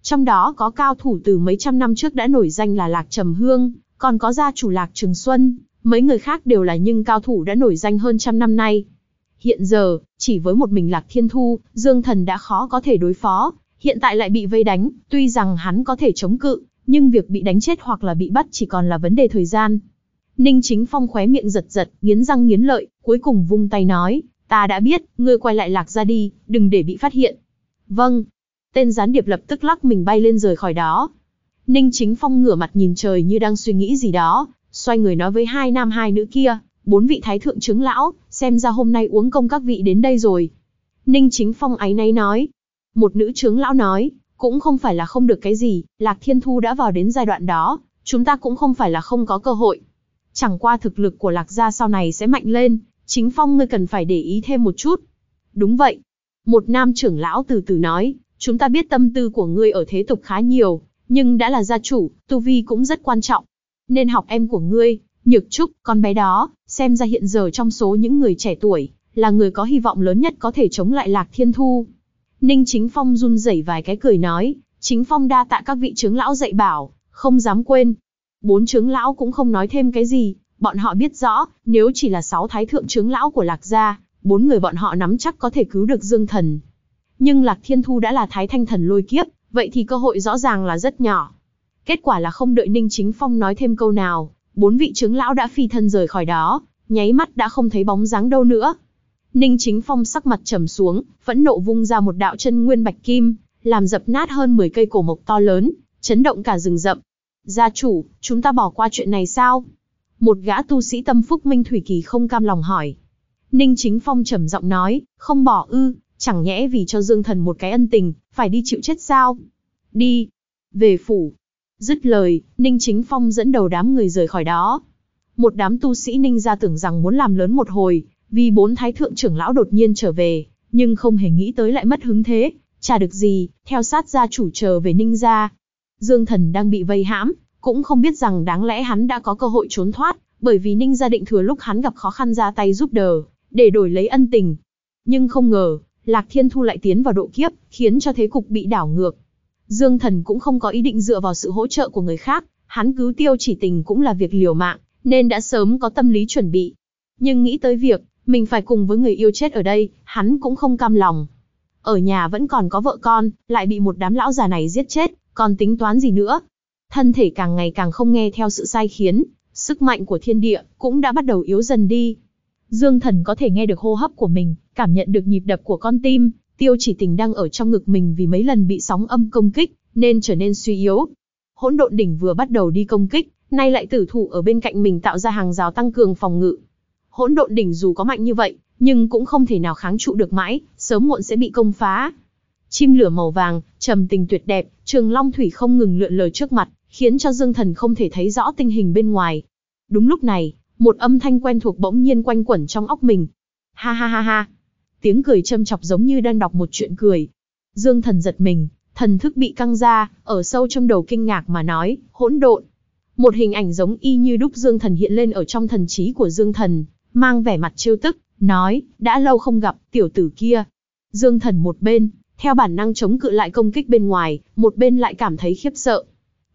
Trong đó có cao thủ từ mấy trăm năm trước đã nổi danh là Lạc Trầm Hương, còn có gia chủ Lạc Trường Xuân, mấy người khác đều là những cao thủ đã nổi danh hơn trăm năm nay. Hiện giờ, chỉ với một mình Lạc Thiên Thu, Dương Thần đã khó có thể đối phó, hiện tại lại bị vây đánh, tuy rằng hắn có thể chống cự, nhưng việc bị đánh chết hoặc là bị bắt chỉ còn là vấn đề thời gian. Ninh Chính Phong khóe miệng giật giật, nghiến răng nghiến lợi, cuối cùng vung tay nói, ta đã biết, ngươi quay lại Lạc gia đi, đừng để bị phát hiện. Vâng. Tên gián điệp lập tức lắc mình bay lên rời khỏi đó. Ninh Chính Phong ngửa mặt nhìn trời như đang suy nghĩ gì đó, xoay người nói với hai nam hai nữ kia, 4 vị thái thượng trưởng lão, xem ra hôm nay uống công các vị đến đây rồi. Ninh Chính Phong áy náy nói. Một nữ trưởng lão nói, cũng không phải là không được cái gì, Lạc Thiên Thu đã vào đến giai đoạn đó, chúng ta cũng không phải là không có cơ hội. Chẳng qua thực lực của Lạc gia sau này sẽ mạnh lên, Chính Phong ngươi cần phải để ý thêm một chút. Đúng vậy. Một nam trưởng lão từ từ nói, chúng ta biết tâm tư của ngươi ở thế tục khá nhiều, nhưng đã là gia chủ, tu vi cũng rất quan trọng. Nên học em của ngươi, Nhược Trúc, con bé đó, xem ra hiện giờ trong số những người trẻ tuổi, là người có hy vọng lớn nhất có thể chống lại Lạc Thiên Thu. Ninh Chính Phong run rẩy vài cái cười nói, Chính Phong đa tạ các vị trưởng lão dạy bảo, không dám quên. 4 trưởng lão cũng không nói thêm cái gì, bọn họ biết rõ, nếu chỉ là 6 thái thượng trưởng lão của Lạc gia, 4 người bọn họ nắm chắc có thể cứu được Dương Thần. Nhưng Lạc Thiên Thu đã là Thái Thanh Thần lôi kiếp, vậy thì cơ hội rõ ràng là rất nhỏ. Kết quả là không đợi Ninh Chính Phong nói thêm câu nào, 4 vị trưởng lão đã phi thân rời khỏi đó, nháy mắt đã không thấy bóng dáng đâu nữa. Ninh Chính Phong sắc mặt trầm xuống, phẫn nộ vung ra một đạo chân nguyên bạch kim, làm dập nát hơn 10 cây cổ mộc to lớn, chấn động cả rừng rậm. Gia chủ, chúng ta bỏ qua chuyện này sao? Một gã tu sĩ tâm phúc Minh Thủy Kỳ không cam lòng hỏi. Ninh Chính Phong trầm giọng nói, không bỏ ư, chẳng nhẽ vì cho Dương Thần một cái ân tình, phải đi chịu chết sao? Đi, về phủ. Dứt lời, Ninh Chính Phong dẫn đầu đám người rời khỏi đó. Một đám tu sĩ Ninh gia tưởng rằng muốn làm lớn một hồi, vì 4 thái thượng trưởng lão đột nhiên trở về, nhưng không hề nghĩ tới lại mất hứng thế, chả được gì, theo sát gia chủ trở về Ninh gia. Dương Thần đang bị vây hãm, cũng không biết rằng đáng lẽ hắn đã có cơ hội trốn thoát, bởi vì Ninh gia định thừa lúc hắn gặp khó khăn ra tay giúp đỡ, để đổi lấy ân tình. Nhưng không ngờ, Lạc Thiên Thu lại tiến vào độ kiếp, khiến cho thế cục bị đảo ngược. Dương Thần cũng không có ý định dựa vào sự hỗ trợ của người khác, hắn cứu Tiêu Chỉ Tình cũng là việc liều mạng, nên đã sớm có tâm lý chuẩn bị. Nhưng nghĩ tới việc, mình phải cùng với người yêu chết ở đây, hắn cũng không cam lòng. Ở nhà vẫn còn có vợ con, lại bị một đám lão già này giết chết, còn tính toán gì nữa. Thân thể càng ngày càng không nghe theo sự sai khiến, sức mạnh của thiên địa cũng đã bắt đầu yếu dần đi. Dương Thần có thể nghe được hô hấp của mình, cảm nhận được nhịp đập của con tim, Tiêu Chỉ Tình đang ở trong ngực mình vì mấy lần bị sóng âm công kích, nên trở nên suy yếu. Hỗn Độn Đỉnh vừa bắt đầu đi công kích, nay lại tử thủ ở bên cạnh mình tạo ra hàng rào tăng cường phòng ngự. Hỗn Độn Đỉnh dù có mạnh như vậy, nhưng cũng không thể nào kháng trụ được mãi, sớm muộn sẽ bị công phá. Chim lửa màu vàng, trầm tình tuyệt đẹp, trường long thủy không ngừng lượn lờ trước mặt, khiến cho Dương Thần không thể thấy rõ tình hình bên ngoài. Đúng lúc này, một âm thanh quen thuộc bỗng nhiên quanh quẩn trong óc mình. Ha ha ha ha. Tiếng cười châm chọc giống như đang đọc một chuyện cười. Dương Thần giật mình, thần thức bị căng ra, ở sâu trong đầu kinh ngạc mà nói, hỗn độn. Một hình ảnh giống y như đúc Dương Thần hiện lên ở trong thần trí của Dương Thần, mang vẻ mặt trêu tức, nói, đã lâu không gặp, tiểu tử kia. Dương Thần một bên, theo bản năng chống cự lại công kích bên ngoài, một bên lại cảm thấy khiếp sợ.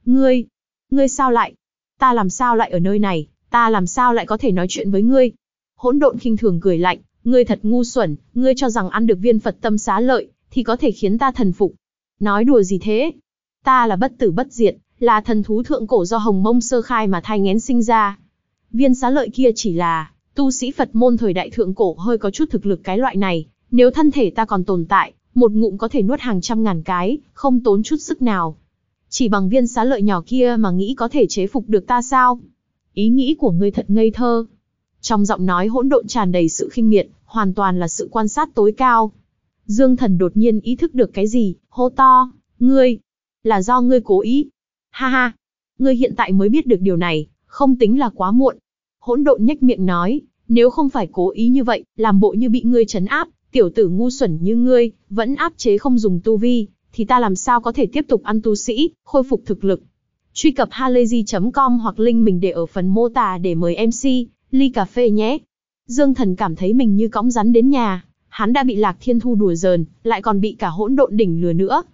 Ngươi sao lại? Ta làm sao lại ở nơi này? Ta làm sao lại có thể nói chuyện với ngươi? Hỗn Độn khinh thường cười lạnh, ngươi thật ngu xuẩn, ngươi cho rằng ăn được viên Phật tâm xá lợi, thì có thể khiến ta thần phục. Nói đùa gì thế? Ta là bất tử bất diệt, là thần thú thượng cổ do Hồng Mông sơ khai mà thai nghén sinh ra. Viên xá lợi kia chỉ là tu sĩ Phật môn thời đại thượng cổ hơi có chút thực lực cái loại này, nếu thân thể ta còn tồn tại, một ngụm có thể nuốt hàng trăm ngàn cái, không tốn chút sức nào. Chỉ bằng viên xá lợi nhỏ kia mà nghĩ có thể chế phục được ta sao? Ý nghĩ của ngươi thật ngây thơ. Trong giọng nói hỗn độn tràn đầy sự khinh miệt, hoàn toàn là sự quan sát tối cao. Dương Thần đột nhiên ý thức được cái gì, hô to, ngươi, là do ngươi cố ý. Ha ha, ngươi hiện tại mới biết được điều này, không tính là quá muộn. Hỗn độn nhếch miệng nói, nếu không phải cố ý như vậy, làm bộ như bị ngươi trấn áp, tiểu tử ngu xuẩn như ngươi, vẫn áp chế không dùng tu vi, thì ta làm sao có thể tiếp tục ăn tu sĩ, khôi phục thực lực. Truy cập halayzi.com hoặc link mình để ở phần mô tả để mời MC, ly cà phê nhé. Dương Thần cảm thấy mình như cõng rắn đến nhà, hắn đã bị Lạc Thiên Thu đùa giỡn, lại còn bị cả Hỗn Độn Đỉnh lừa nữa.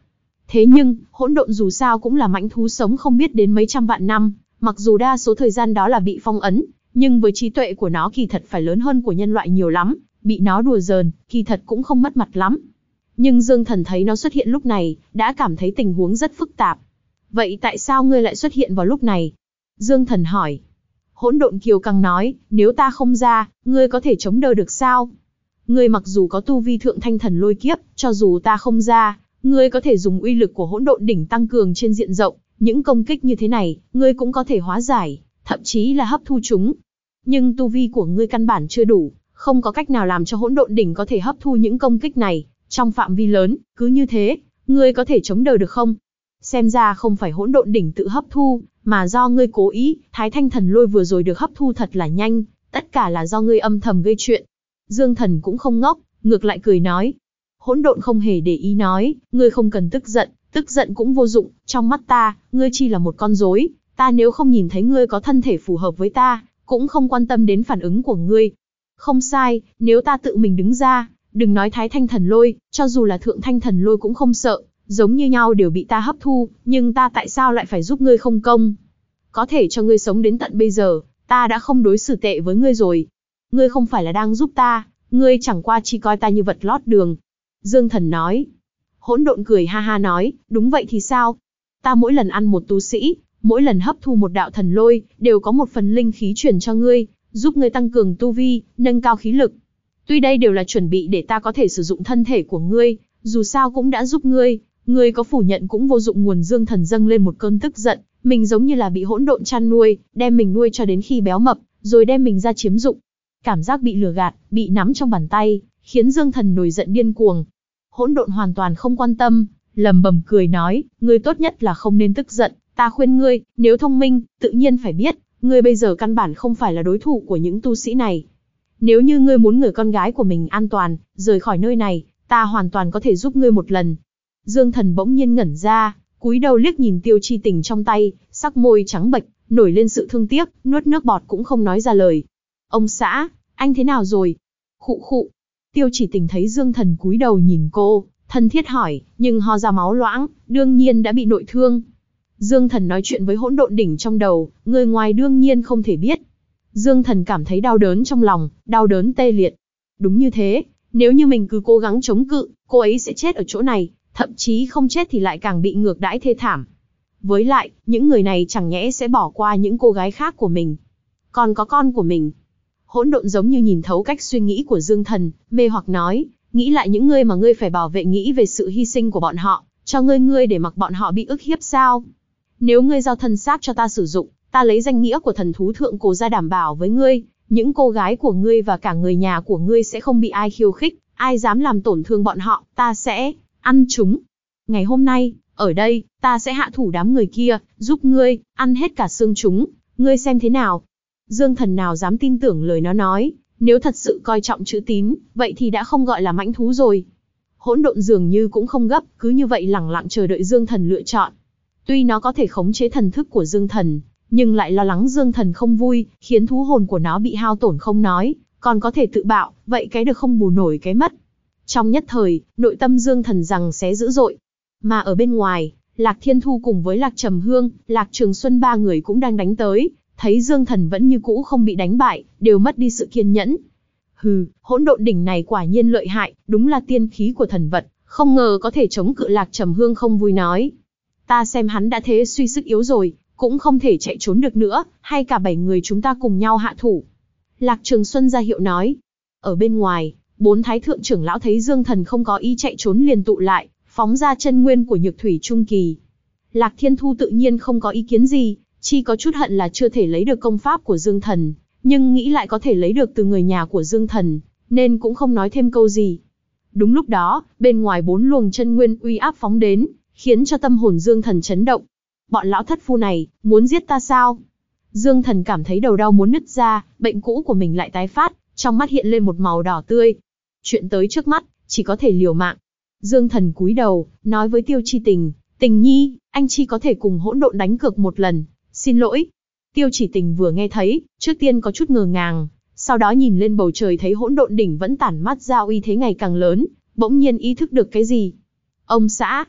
Thế nhưng, hỗn độn dù sao cũng là mãnh thú sống không biết đến mấy trăm vạn năm, mặc dù đa số thời gian đó là bị phong ấn, nhưng với trí tuệ của nó kỳ thật phải lớn hơn của nhân loại nhiều lắm, bị nó đùa giỡn, kỳ thật cũng không mất mặt lắm. Nhưng Dương Thần thấy nó xuất hiện lúc này, đã cảm thấy tình huống rất phức tạp. Vậy tại sao ngươi lại xuất hiện vào lúc này? Dương Thần hỏi. Hỗn độn kiêu căng nói, nếu ta không ra, ngươi có thể chống đỡ được sao? Ngươi mặc dù có tu vi thượng thanh thần lôi kiếp, cho dù ta không ra, ngươi có thể dùng uy lực của hỗn độn đỉnh tăng cường trên diện rộng, những công kích như thế này, ngươi cũng có thể hóa giải, thậm chí là hấp thu chúng. Nhưng tu vi của ngươi căn bản chưa đủ, không có cách nào làm cho hỗn độn đỉnh có thể hấp thu những công kích này, trong phạm vi lớn, cứ như thế, ngươi có thể chống đỡ được không? Xem ra không phải hỗn độn đỉnh tự hấp thu, mà do ngươi cố ý, Thái Thanh thần lôi vừa rồi được hấp thu thật là nhanh, tất cả là do ngươi âm thầm gây chuyện. Dương Thần cũng không ngốc, ngược lại cười nói. Hỗn độn không hề để ý nói, ngươi không cần tức giận cũng vô dụng, trong mắt ta, ngươi chỉ là một con rối, ta nếu không nhìn thấy ngươi có thân thể phù hợp với ta, cũng không quan tâm đến phản ứng của ngươi. Không sai, nếu ta tự mình đứng ra, đừng nói Thái Thanh thần lôi, cho dù là Thượng Thanh thần lôi cũng không sợ, giống như nhau đều bị ta hấp thu, nhưng ta tại sao lại phải giúp ngươi không công? Có thể cho ngươi sống đến tận bây giờ, ta đã không đối xử tệ với ngươi rồi. Ngươi không phải là đang giúp ta, ngươi chẳng qua chỉ coi ta như vật lót đường. Dương Thần nói. Hỗn độn cười ha ha nói, đúng vậy thì sao? Ta mỗi lần ăn một tu sĩ, mỗi lần hấp thu một đạo thần lôi, đều có một phần linh khí truyền cho ngươi, giúp ngươi tăng cường tu vi, nâng cao khí lực. Tuy đây đều là chuẩn bị để ta có thể sử dụng thân thể của ngươi, dù sao cũng đã giúp ngươi, ngươi có phủ nhận cũng vô dụng. Nguồn Dương Thần dâng lên một cơn tức giận, mình giống như là bị hỗn độn chăn nuôi, đem mình nuôi cho đến khi béo mập, rồi đem mình ra chiếm dụng. Cảm giác bị lừa gạt, bị nắm trong bàn tay, khiến Dương Thần nổi giận điên cuồng. Hỗn độn hoàn toàn không quan tâm, lẩm bẩm cười nói, ngươi tốt nhất là không nên tức giận, ta khuyên ngươi, nếu thông minh, tự nhiên phải biết, ngươi bây giờ căn bản không phải là đối thủ của những tu sĩ này. Nếu như ngươi muốn người con gái của mình an toàn, rời khỏi nơi này, ta hoàn toàn có thể giúp ngươi một lần. Dương Thần bỗng nhiên ngẩn ra, cúi đầu liếc nhìn tiêu chi tình trong tay, sắc môi trắng bệch, nổi lên sự thương tiếc, nuốt nước bọt cũng không nói ra lời. Ông xã, anh thế nào rồi? Khụ khụ. Tiêu chỉ tình thấy Dương Thần cúi đầu nhìn cô, thân thiết hỏi, nhưng ho ra máu loãng, đương nhiên đã bị nội thương. Dương Thần nói chuyện với hỗn độn đỉnh trong đầu, người ngoài đương nhiên không thể biết. Dương Thần cảm thấy đau đớn trong lòng, đau đớn tê liệt. Đúng như thế, nếu như mình cứ cố gắng chống cự, cô ấy sẽ chết ở chỗ này, thậm chí không chết thì lại càng bị ngược đãi thê thảm. Với lại, những người này chẳng nhẽ sẽ bỏ qua những cô gái khác của mình. Còn có con của mình. Hỗn độn giống như nhìn thấu cách suy nghĩ của Dương Thần, mê hoặc nói, nghĩ lại những người mà ngươi phải bảo vệ, nghĩ về sự hy sinh của bọn họ, cho ngươi để mặc bọn họ bị ức hiếp sao? Nếu ngươi giao thân xác cho ta sử dụng, ta lấy danh nghĩa của thần thú thượng cổ ra đảm bảo với ngươi, những cô gái của ngươi và cả người nhà của ngươi sẽ không bị ai khiêu khích, ai dám làm tổn thương bọn họ, ta sẽ ăn chúng. Ngày hôm nay, ở đây, ta sẽ hạ thủ đám người kia, giúp ngươi ăn hết cả xương chúng, ngươi xem thế nào? Dương Thần nào dám tin tưởng lời nó nói, nếu thật sự coi trọng chữ tín, vậy thì đã không gọi là mãnh thú rồi. Hỗn độn dường như cũng không gấp, cứ như vậy lẳng lặng chờ đợi Dương Thần lựa chọn. Tuy nó có thể khống chế thần thức của Dương Thần, nhưng lại lo lắng Dương Thần không vui, khiến thú hồn của nó bị hao tổn không nói, còn có thể tự bạo, vậy cái được không bù nổi cái mất. Trong nhất thời, nội tâm Dương Thần giằng xé dữ dội. Mà ở bên ngoài, Lạc Thiên Thu cùng với Lạc Trầm Hương, Lạc Trường Xuân ba người cũng đang đánh tới, thấy Dương Thần vẫn như cũ không bị đánh bại, đều mất đi sự kiên nhẫn. Hừ, hỗn độn đỉnh này quả nhiên lợi hại, đúng là tiên khí của thần vật, không ngờ có thể chống cự. Lạc Trầm Hương không vui nói. Ta xem hắn đã thế suy sức yếu rồi, cũng không thể chạy trốn được nữa, hay cả 7 người chúng ta cùng nhau hạ thủ. Lạc Trường Xuân ra hiệu nói. Ở bên ngoài, 4 thái thượng trưởng lão thấy Dương Thần không có ý chạy trốn liền tụ lại, phóng ra chân nguyên của Nhược Thủy Trung Kỳ. Lạc Thiên Thu tự nhiên không có ý kiến gì, chỉ có chút hận là chưa thể lấy được công pháp của Dương Thần, nhưng nghĩ lại có thể lấy được từ người nhà của Dương Thần, nên cũng không nói thêm câu gì. Đúng lúc đó, bên ngoài 4 luồng chân nguyên uy áp phóng đến, khiến cho tâm hồn Dương Thần chấn động. Bọn lão thất phu này, muốn giết ta sao? Dương Thần cảm thấy đầu đau muốn nứt ra, bệnh cũ của mình lại tái phát, trong mắt hiện lên một màu đỏ tươi. Chuyện tới trước mắt, chỉ có thể liều mạng. Dương Thần cúi đầu, nói với Tiêu Chi Tình, Tình nhi, anh chi có thể cùng hỗn độn đánh cược một lần, xin lỗi. Tiêu Chỉ Tình vừa nghe thấy, trước tiên có chút ngờ ngàng, sau đó nhìn lên bầu trời thấy hỗn độn đỉnh vẫn tản mát ra uy thế ngày càng lớn, bỗng nhiên ý thức được cái gì. Ông xã,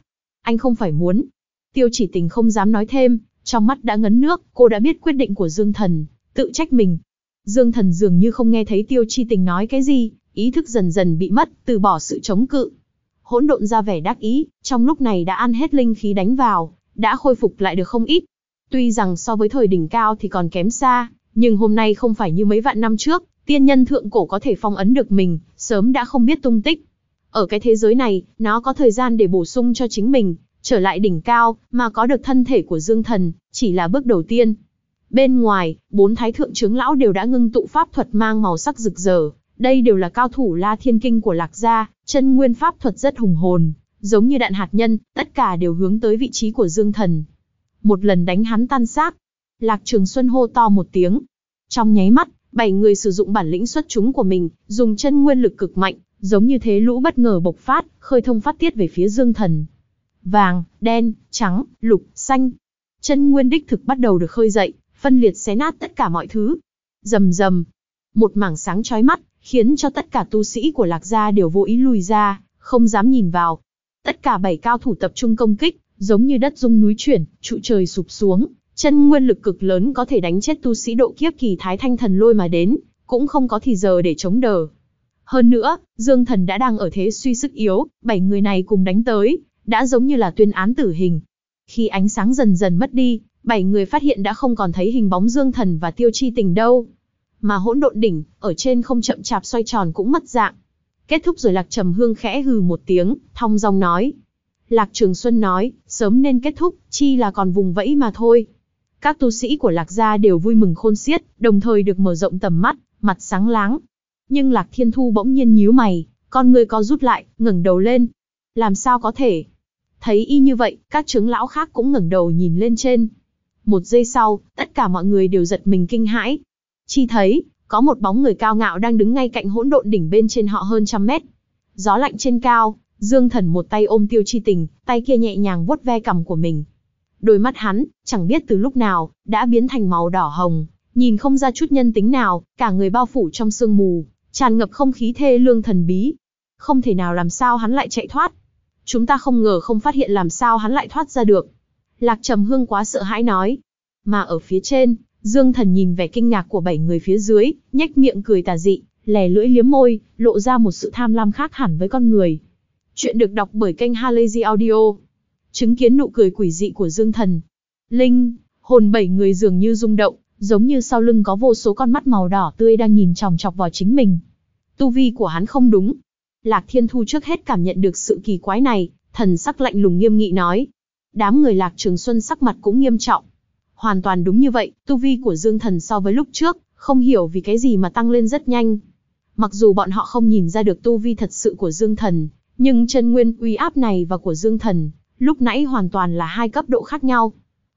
Anh không phải muốn. Tiêu Chỉ Tình không dám nói thêm, trong mắt đã ngấn nước, cô đã biết quyết định của Dương Thần, tự trách mình. Dương Thần dường như không nghe thấy Tiêu Chi Tình nói cái gì, ý thức dần dần bị mất, từ bỏ sự chống cự. Hỗn độn ra vẻ đắc ý, trong lúc này đã ăn hết linh khí đánh vào, đã khôi phục lại được không ít. Tuy rằng so với thời đỉnh cao thì còn kém xa, nhưng hôm nay không phải như mấy vạn năm trước, tiên nhân thượng cổ có thể phong ấn được mình, sớm đã không biết tung tích. Ở cái thế giới này, nó có thời gian để bổ sung cho chính mình, trở lại đỉnh cao, mà có được thân thể của Dương Thần, chỉ là bước đầu tiên. Bên ngoài, 4 thái thượng trưởng lão đều đã ngưng tụ pháp thuật mang màu sắc rực rỡ. Đây đều là cao thủ La Thiên Kinh của Lạc gia, chân nguyên pháp thuật rất hùng hồn, giống như đạn hạt nhân, tất cả đều hướng tới vị trí của Dương Thần. Một lần đánh hắn tan xác. Lạc Trường Xuân hô to một tiếng. Trong nháy mắt, 7 người sử dụng bản lĩnh xuất chúng của mình, dùng chân nguyên lực cực mạnh, giống như thế lũ bất ngờ bộc phát, khơi thông phát tiết về phía Dương Thần. Vàng, đen, trắng, lục, xanh. Chân nguyên đích thực bắt đầu được khơi dậy, phân liệt xé nát tất cả mọi thứ. Rầm rầm. Một mảng sáng chói mắt, khiến cho tất cả tu sĩ của Lạc gia đều vô ý lùi ra, không dám nhìn vào. Tất cả 7 cao thủ tập trung công kích, giống như đất rung núi chuyển, trụ trời sụp xuống, chân nguyên lực cực lớn có thể đánh chết tu sĩ độ kiếp kỳ Thái Thanh Thần Lôi mà đến, cũng không có thì giờ để chống đỡ. Hơn nữa, Dương Thần đã đang ở thế suy sức yếu, 7 người này cùng đánh tới, đã giống như là tuyên án tử hình. Khi ánh sáng dần dần mất đi, 7 người phát hiện đã không còn thấy hình bóng Dương Thần và Tiêu Chi Tình đâu. Mà hỗn độn đỉnh, ở trên không chậm chạp xoay tròn cũng mất dạng. Kết thúc rồi. Lạc Trầm Hương khẽ hừ một tiếng, thong dong nói. Lạc Trường Xuân nói, sớm nên kết thúc, chi là còn vùng vẫy mà thôi. Các tu sĩ của Lạc gia đều vui mừng khôn xiết, đồng thời được mở rộng tầm mắt, mặt sáng láng. Nhưng Lạc Thiên Thu bỗng nhiên nhíu mày, con người co rút lại, ngẩng đầu lên. Làm sao có thể? Thấy y như vậy, các trưởng lão khác cũng ngẩng đầu nhìn lên trên. Một giây sau, tất cả mọi người đều giật mình kinh hãi. Chỉ thấy, có một bóng người cao ngạo đang đứng ngay cạnh hỗn độn đỉnh bên trên họ hơn 100 mét. Gió lạnh trên cao, Dương Thần một tay ôm Tiêu Chi Tình, tay kia nhẹ nhàng vuốt ve cằm của mình. Đôi mắt hắn, chẳng biết từ lúc nào, đã biến thành màu đỏ hồng, nhìn không ra chút nhân tính nào, cả người bao phủ trong sương mù, tràn ngập không khí thê lương thần bí. Không thể nào, làm sao hắn lại chạy thoát? Chúng ta không ngờ không phát hiện, làm sao hắn lại thoát ra được? Lạc Trầm Hương quá sợ hãi nói. Mà ở phía trên, Dương Thần nhìn vẻ kinh ngạc của 7 người phía dưới, nhếch miệng cười tà dị, lè lưỡi liếm môi, lộ ra một sự tham lam khác hẳn với con người. Chuyện được đọc bởi kênh Halazy Audio. Chứng kiến nụ cười quỷ dị của Dương Thần, linh hồn 7 người dường như rung động, giống như sau lưng có vô số con mắt màu đỏ tươi đang nhìn chòng chọc vào chính mình. Tu vi của hắn không đúng. Lạc Thiên Thu trước hết cảm nhận được sự kỳ quái này, thần sắc lạnh lùng nghiêm nghị nói. Đám người Lạc Trường Xuân sắc mặt cũng nghiêm trọng. Hoàn toàn đúng như vậy, tu vi của Dương Thần so với lúc trước, không hiểu vì cái gì mà tăng lên rất nhanh. Mặc dù bọn họ không nhìn ra được tu vi thật sự của Dương Thần, nhưng chân nguyên uy áp này và của Dương Thần, lúc nãy hoàn toàn là 2 cấp độ khác nhau.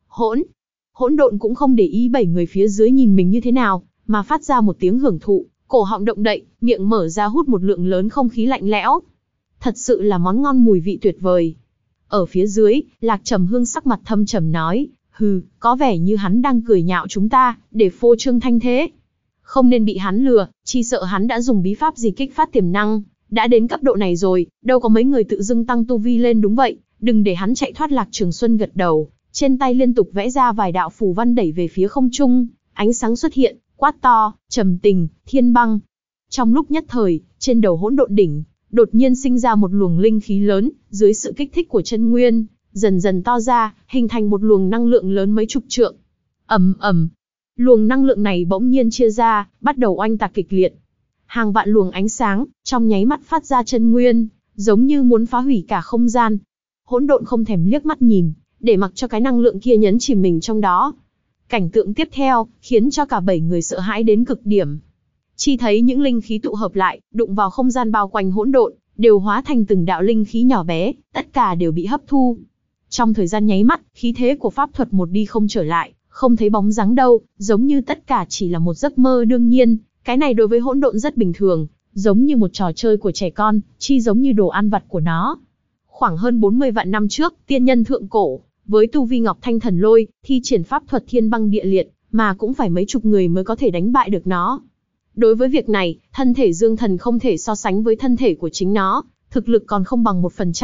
Hỗn độn cũng không để ý 7 người phía dưới nhìn mình như thế nào, mà phát ra một tiếng hưởng thụ, cổ họng động đậy, miệng mở ra hút một lượng lớn không khí lạnh lẽo. Thật sự là món ngon mùi vị tuyệt vời. Ở phía dưới, Lạc Trầm Hương sắc mặt thâm trầm nói, hừ, có vẻ như hắn đang cười nhạo chúng ta, để phô trương thanh thế. Không nên bị hắn lừa, chỉ sợ hắn đã dùng bí pháp gì kích phát tiềm năng, đã đến cấp độ này rồi, đâu có mấy người tự dưng tăng tu vi lên. Đúng vậy, đừng để hắn chạy thoát. Lạc Trường Xuân gật đầu, trên tay liên tục vẽ ra vài đạo phù văn đẩy về phía không trung, ánh sáng xuất hiện, quát to, Trầm Tình, Thiên Băng. Trong lúc nhất thời, trên đầu hỗn độn đỉnh, đột nhiên sinh ra một luồng linh khí lớn, dưới sự kích thích của chân nguyên, dần dần to ra, hình thành một luồng năng lượng lớn mấy chục trượng. Ầm ầm, luồng năng lượng này bỗng nhiên chia ra, bắt đầu oanh tạc kịch liệt. Hàng vạn luồng ánh sáng, trong nháy mắt phát ra chân nguyên, giống như muốn phá hủy cả không gian. Hỗn độn không thèm liếc mắt nhìn, để mặc cho cái năng lượng kia nhấn chìm mình trong đó. Cảnh tượng tiếp theo, khiến cho cả 7 người sợ hãi đến cực điểm. Chỉ thấy những linh khí tụ hợp lại, đụng vào không gian bao quanh hỗn độn, đều hóa thành từng đạo linh khí nhỏ bé, tất cả đều bị hấp thu. Trong thời gian nháy mắt, khí thế của pháp thuật một đi không trở lại, không thấy bóng dáng đâu, giống như tất cả chỉ là một giấc mơ. Đương nhiên, cái này đối với hỗn độn rất bình thường, giống như một trò chơi của trẻ con, chi giống như đồ ăn vặt của nó. Khoảng hơn 40 vạn năm trước, tiên nhân thượng cổ, với tu vi Ngọc Thanh Thần Lôi, thi triển pháp thuật thiên băng địa liệt, mà cũng phải mấy chục người mới có thể đánh bại được nó. Đối với việc này, thân thể Dương Thần không thể so sánh với thân thể của chính nó, thực lực còn không bằng 1%,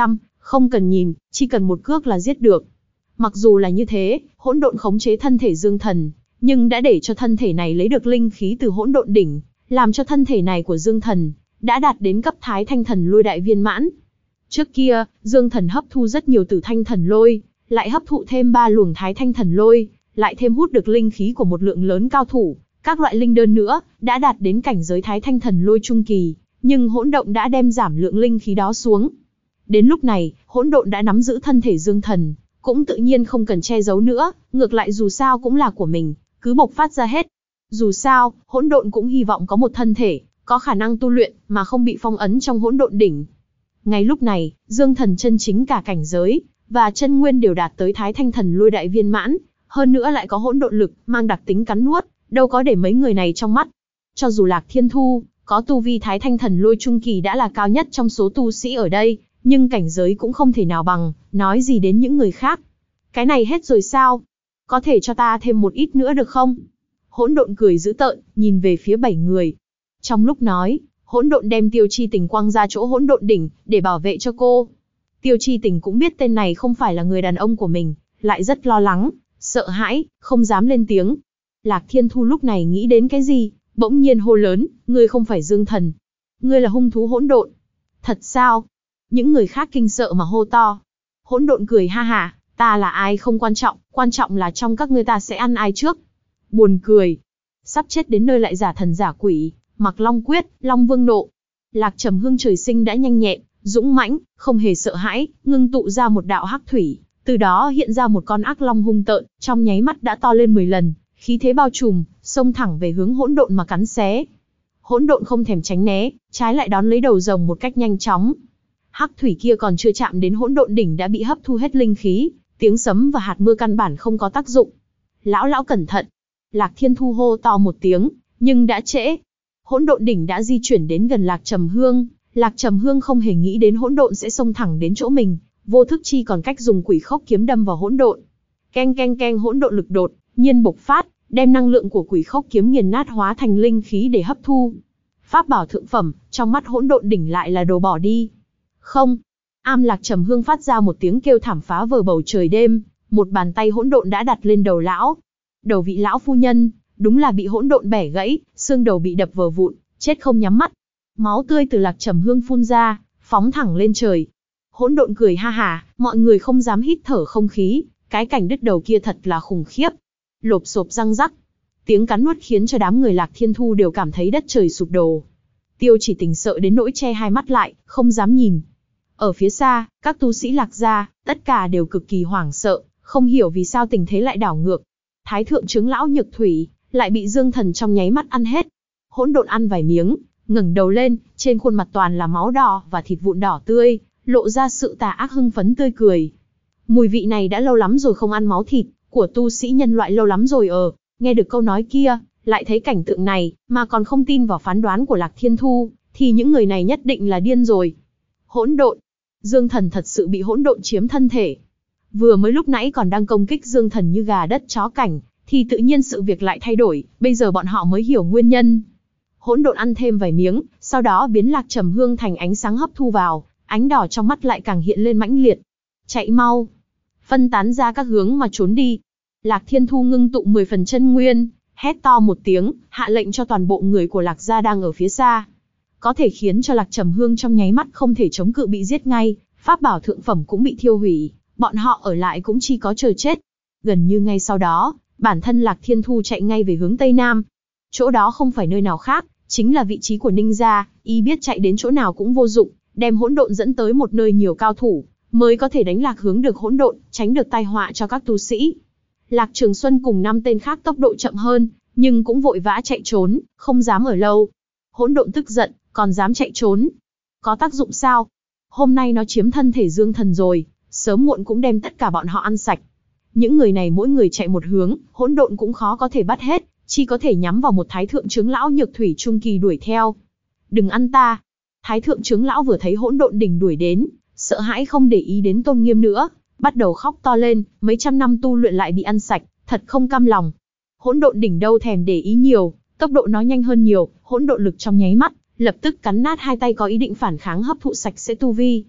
Không cần nhìn, chỉ cần một cước là giết được. Mặc dù là như thế, hỗn độn khống chế thân thể Dương Thần, nhưng đã để cho thân thể này lấy được linh khí từ hỗn độn đỉnh, làm cho thân thể này của Dương Thần đã đạt đến cấp Thái Thanh Thần Lôi đại viên mãn. Trước kia, Dương Thần hấp thu rất nhiều Tử Thanh Thần Lôi, lại hấp thụ thêm 3 luồng Thái Thanh Thần Lôi, lại thêm hút được linh khí của một lượng lớn cao thủ, các loại linh đơn nữa, đã đạt đến cảnh giới Thái Thanh Thần Lôi trung kỳ, nhưng hỗn độn đã đem giảm lượng linh khí đó xuống. Đến lúc này, hỗn độn đã nắm giữ thân thể Dương Thần, cũng tự nhiên không cần che giấu nữa, ngược lại dù sao cũng là của mình, cứ bộc phát ra hết. Dù sao, hỗn độn cũng hy vọng có một thân thể, có khả năng tu luyện, mà không bị phong ấn trong hỗn độn đỉnh. Ngay lúc này, Dương Thần chân chính cả cảnh giới, và chân nguyên đều đạt tới Thái Thanh Thần Lôi đại viên mãn, hơn nữa lại có hỗn độn lực, mang đặc tính cắn nuốt, đâu có để mấy người này trong mắt. Cho dù Lạc Thiên Thu, có tu vi Thái Thanh Thần Lôi trung kỳ đã là cao nhất trong số tu sĩ ở đây, nhưng cảnh giới cũng không thể nào bằng, nói gì đến những người khác. Cái này hết rồi sao? Có thể cho ta thêm một ít nữa được không? Hỗn độn cười dữ tợn, nhìn về phía 7 người. Trong lúc nói, hỗn độn đem Tiêu Chi Tình quăng ra chỗ hỗn độn đỉnh, để bảo vệ cho cô. Tiêu Chi Tình cũng biết tên này không phải là người đàn ông của mình, lại rất lo lắng, sợ hãi, không dám lên tiếng. Lạc Thiên Thu lúc này nghĩ đến cái gì, bỗng nhiên hô lớn, ngươi không phải Dương Thần. Ngươi là hung thú hỗn độn. Thật sao? Những người khác kinh sợ mà hô to. Hỗn độn cười ha hả, ta là ai không quan trọng là trong các ngươi ta sẽ ăn ai trước. Buồn cười. Sắp chết đến nơi lại giả thần giả quỷ, mặc Long Quyết, Long Vương nộ. Lạc Trầm Hương trời sinh đã nhanh nhẹn, dũng mãnh, không hề sợ hãi, ngưng tụ ra một đạo hắc thủy, từ đó hiện ra một con ác long hung tợn, trong nháy mắt đã to lên 10 lần, khí thế bao trùm, xông thẳng về hướng hỗn độn mà cắn xé. Hỗn độn không thèm tránh né, trái lại đón lấy đầu rồng một cách nhanh chóng. Hắc thủy kia còn chưa chạm đến hỗn độn đỉnh đã bị hấp thu hết linh khí, tiếng sấm và hạt mưa căn bản không có tác dụng. Lão cẩn thận. Lạc Thiên Thu hô to một tiếng, nhưng đã trễ. Hỗn độn đỉnh đã di chuyển đến gần Lạc Trầm Hương, Lạc Trầm Hương không hề nghĩ đến hỗn độn sẽ xông thẳng đến chỗ mình, vô thức chi còn cách dùng quỷ khốc kiếm đâm vào hỗn độn. Keng keng keng, hỗn độn lực đột nhiên bộc phát, đem năng lượng của quỷ khốc kiếm nghiền nát hóa thành linh khí để hấp thu. Pháp bảo thượng phẩm, trong mắt hỗn độn đỉnh lại là đồ bỏ đi. Không. Lạc Trầm Hương phát ra một tiếng kêu thảm phá vỡ bầu trời đêm, một bàn tay hỗn độn đã đặt lên đầu lão. Đầu vị lão phu nhân, đúng là bị hỗn độn bẻ gãy, xương đầu bị đập vỡ vụn, chết không nhắm mắt. Máu tươi từ Lạc Trầm Hương phun ra, phóng thẳng lên trời. Hỗn độn cười ha hả, mọi người không dám hít thở không khí, cái cảnh đứt đầu kia thật là khủng khiếp. Lộp xộp răng rắc, tiếng cắn nuốt khiến cho đám người Lạc Thiên Thu đều cảm thấy đất trời sụp đổ. Tiêu Chỉ Tình sợ đến nỗi che hai mắt lại, không dám nhìn. Ở phía xa, các tu sĩ Lạc gia, tất cả đều cực kỳ hoảng sợ, không hiểu vì sao tình thế lại đảo ngược. Thái thượng trưởng lão Nhược Thủy lại bị Dương Thần trong nháy mắt ăn hết. Hỗn độn ăn vài miếng, ngẩng đầu lên, trên khuôn mặt toàn là máu đỏ và thịt vụn đỏ tươi, lộ ra sự tà ác hưng phấn tươi cười. Mùi vị này đã lâu lắm rồi không ăn máu thịt của tu sĩ nhân loại, lâu lắm rồi. Nghe được câu nói kia, lại thấy cảnh tượng này, mà còn không tin vào phán đoán của Lạc Thiên Thu, thì những người này nhất định là điên rồi. Hỗn độn. Dương Thần thật sự bị hỗn độn chiếm thân thể. Vừa mới lúc nãy còn đang công kích Dương Thần như gà đất chó cảnh, thì tự nhiên sự việc lại thay đổi, bây giờ bọn họ mới hiểu nguyên nhân. Hỗn độn ăn thêm vài miếng, sau đó biến Lạc Trầm Hương thành ánh sáng hấp thu vào, ánh đỏ trong mắt lại càng hiện lên mãnh liệt. Chạy mau, phân tán ra các hướng mà trốn đi. Lạc Thiên Thu ngưng tụ 10 phần chân nguyên, hét to một tiếng, hạ lệnh cho toàn bộ người của Lạc gia đang ở phía xa. Có thể khiến cho Lạc Trầm Hương trong nháy mắt không thể chống cự bị giết ngay, pháp bảo thượng phẩm cũng bị thiêu hủy, bọn họ ở lại cũng chỉ có chờ chết. Gần như ngay sau đó, bản thân Lạc Thiên Thu chạy ngay về hướng Tây Nam. Chỗ đó không phải nơi nào khác, chính là vị trí của Ninh gia, y biết chạy đến chỗ nào cũng vô dụng, đem hỗn độn dẫn tới một nơi nhiều cao thủ, mới có thể đánh lạc hướng được hỗn độn, tránh được tai họa cho các tu sĩ. Lạc Trường Xuân cùng 5 tên khác tốc độ chậm hơn, nhưng cũng vội vã chạy trốn, không dám ở lâu. Hỗn độn tức giận, còn dám chạy trốn. Có tác dụng sao? Hôm nay nó chiếm thân thể Dương Thần rồi, sớm muộn cũng đem tất cả bọn họ ăn sạch. Những người này mỗi người chạy một hướng, hỗn độn cũng khó có thể bắt hết, chỉ có thể nhắm vào một thái thượng trưởng lão Nhược Thủy trung kỳ đuổi theo. Đừng ăn ta! Thái thượng trưởng lão vừa thấy hỗn độn đỉnh đuổi đến, sợ hãi không để ý đến tôn nghiêm nữa, bắt đầu khóc to lên, mấy trăm năm tu luyện lại bị ăn sạch, thật không cam lòng. Hỗn độn đỉnh đâu thèm để ý nhiều, tốc độ nó nhanh hơn nhiều, hỗn độn lực trong nháy mắt, lập tức cắn nát hai tay có ý định phản kháng hấp thụ sạch sẽ tu vi.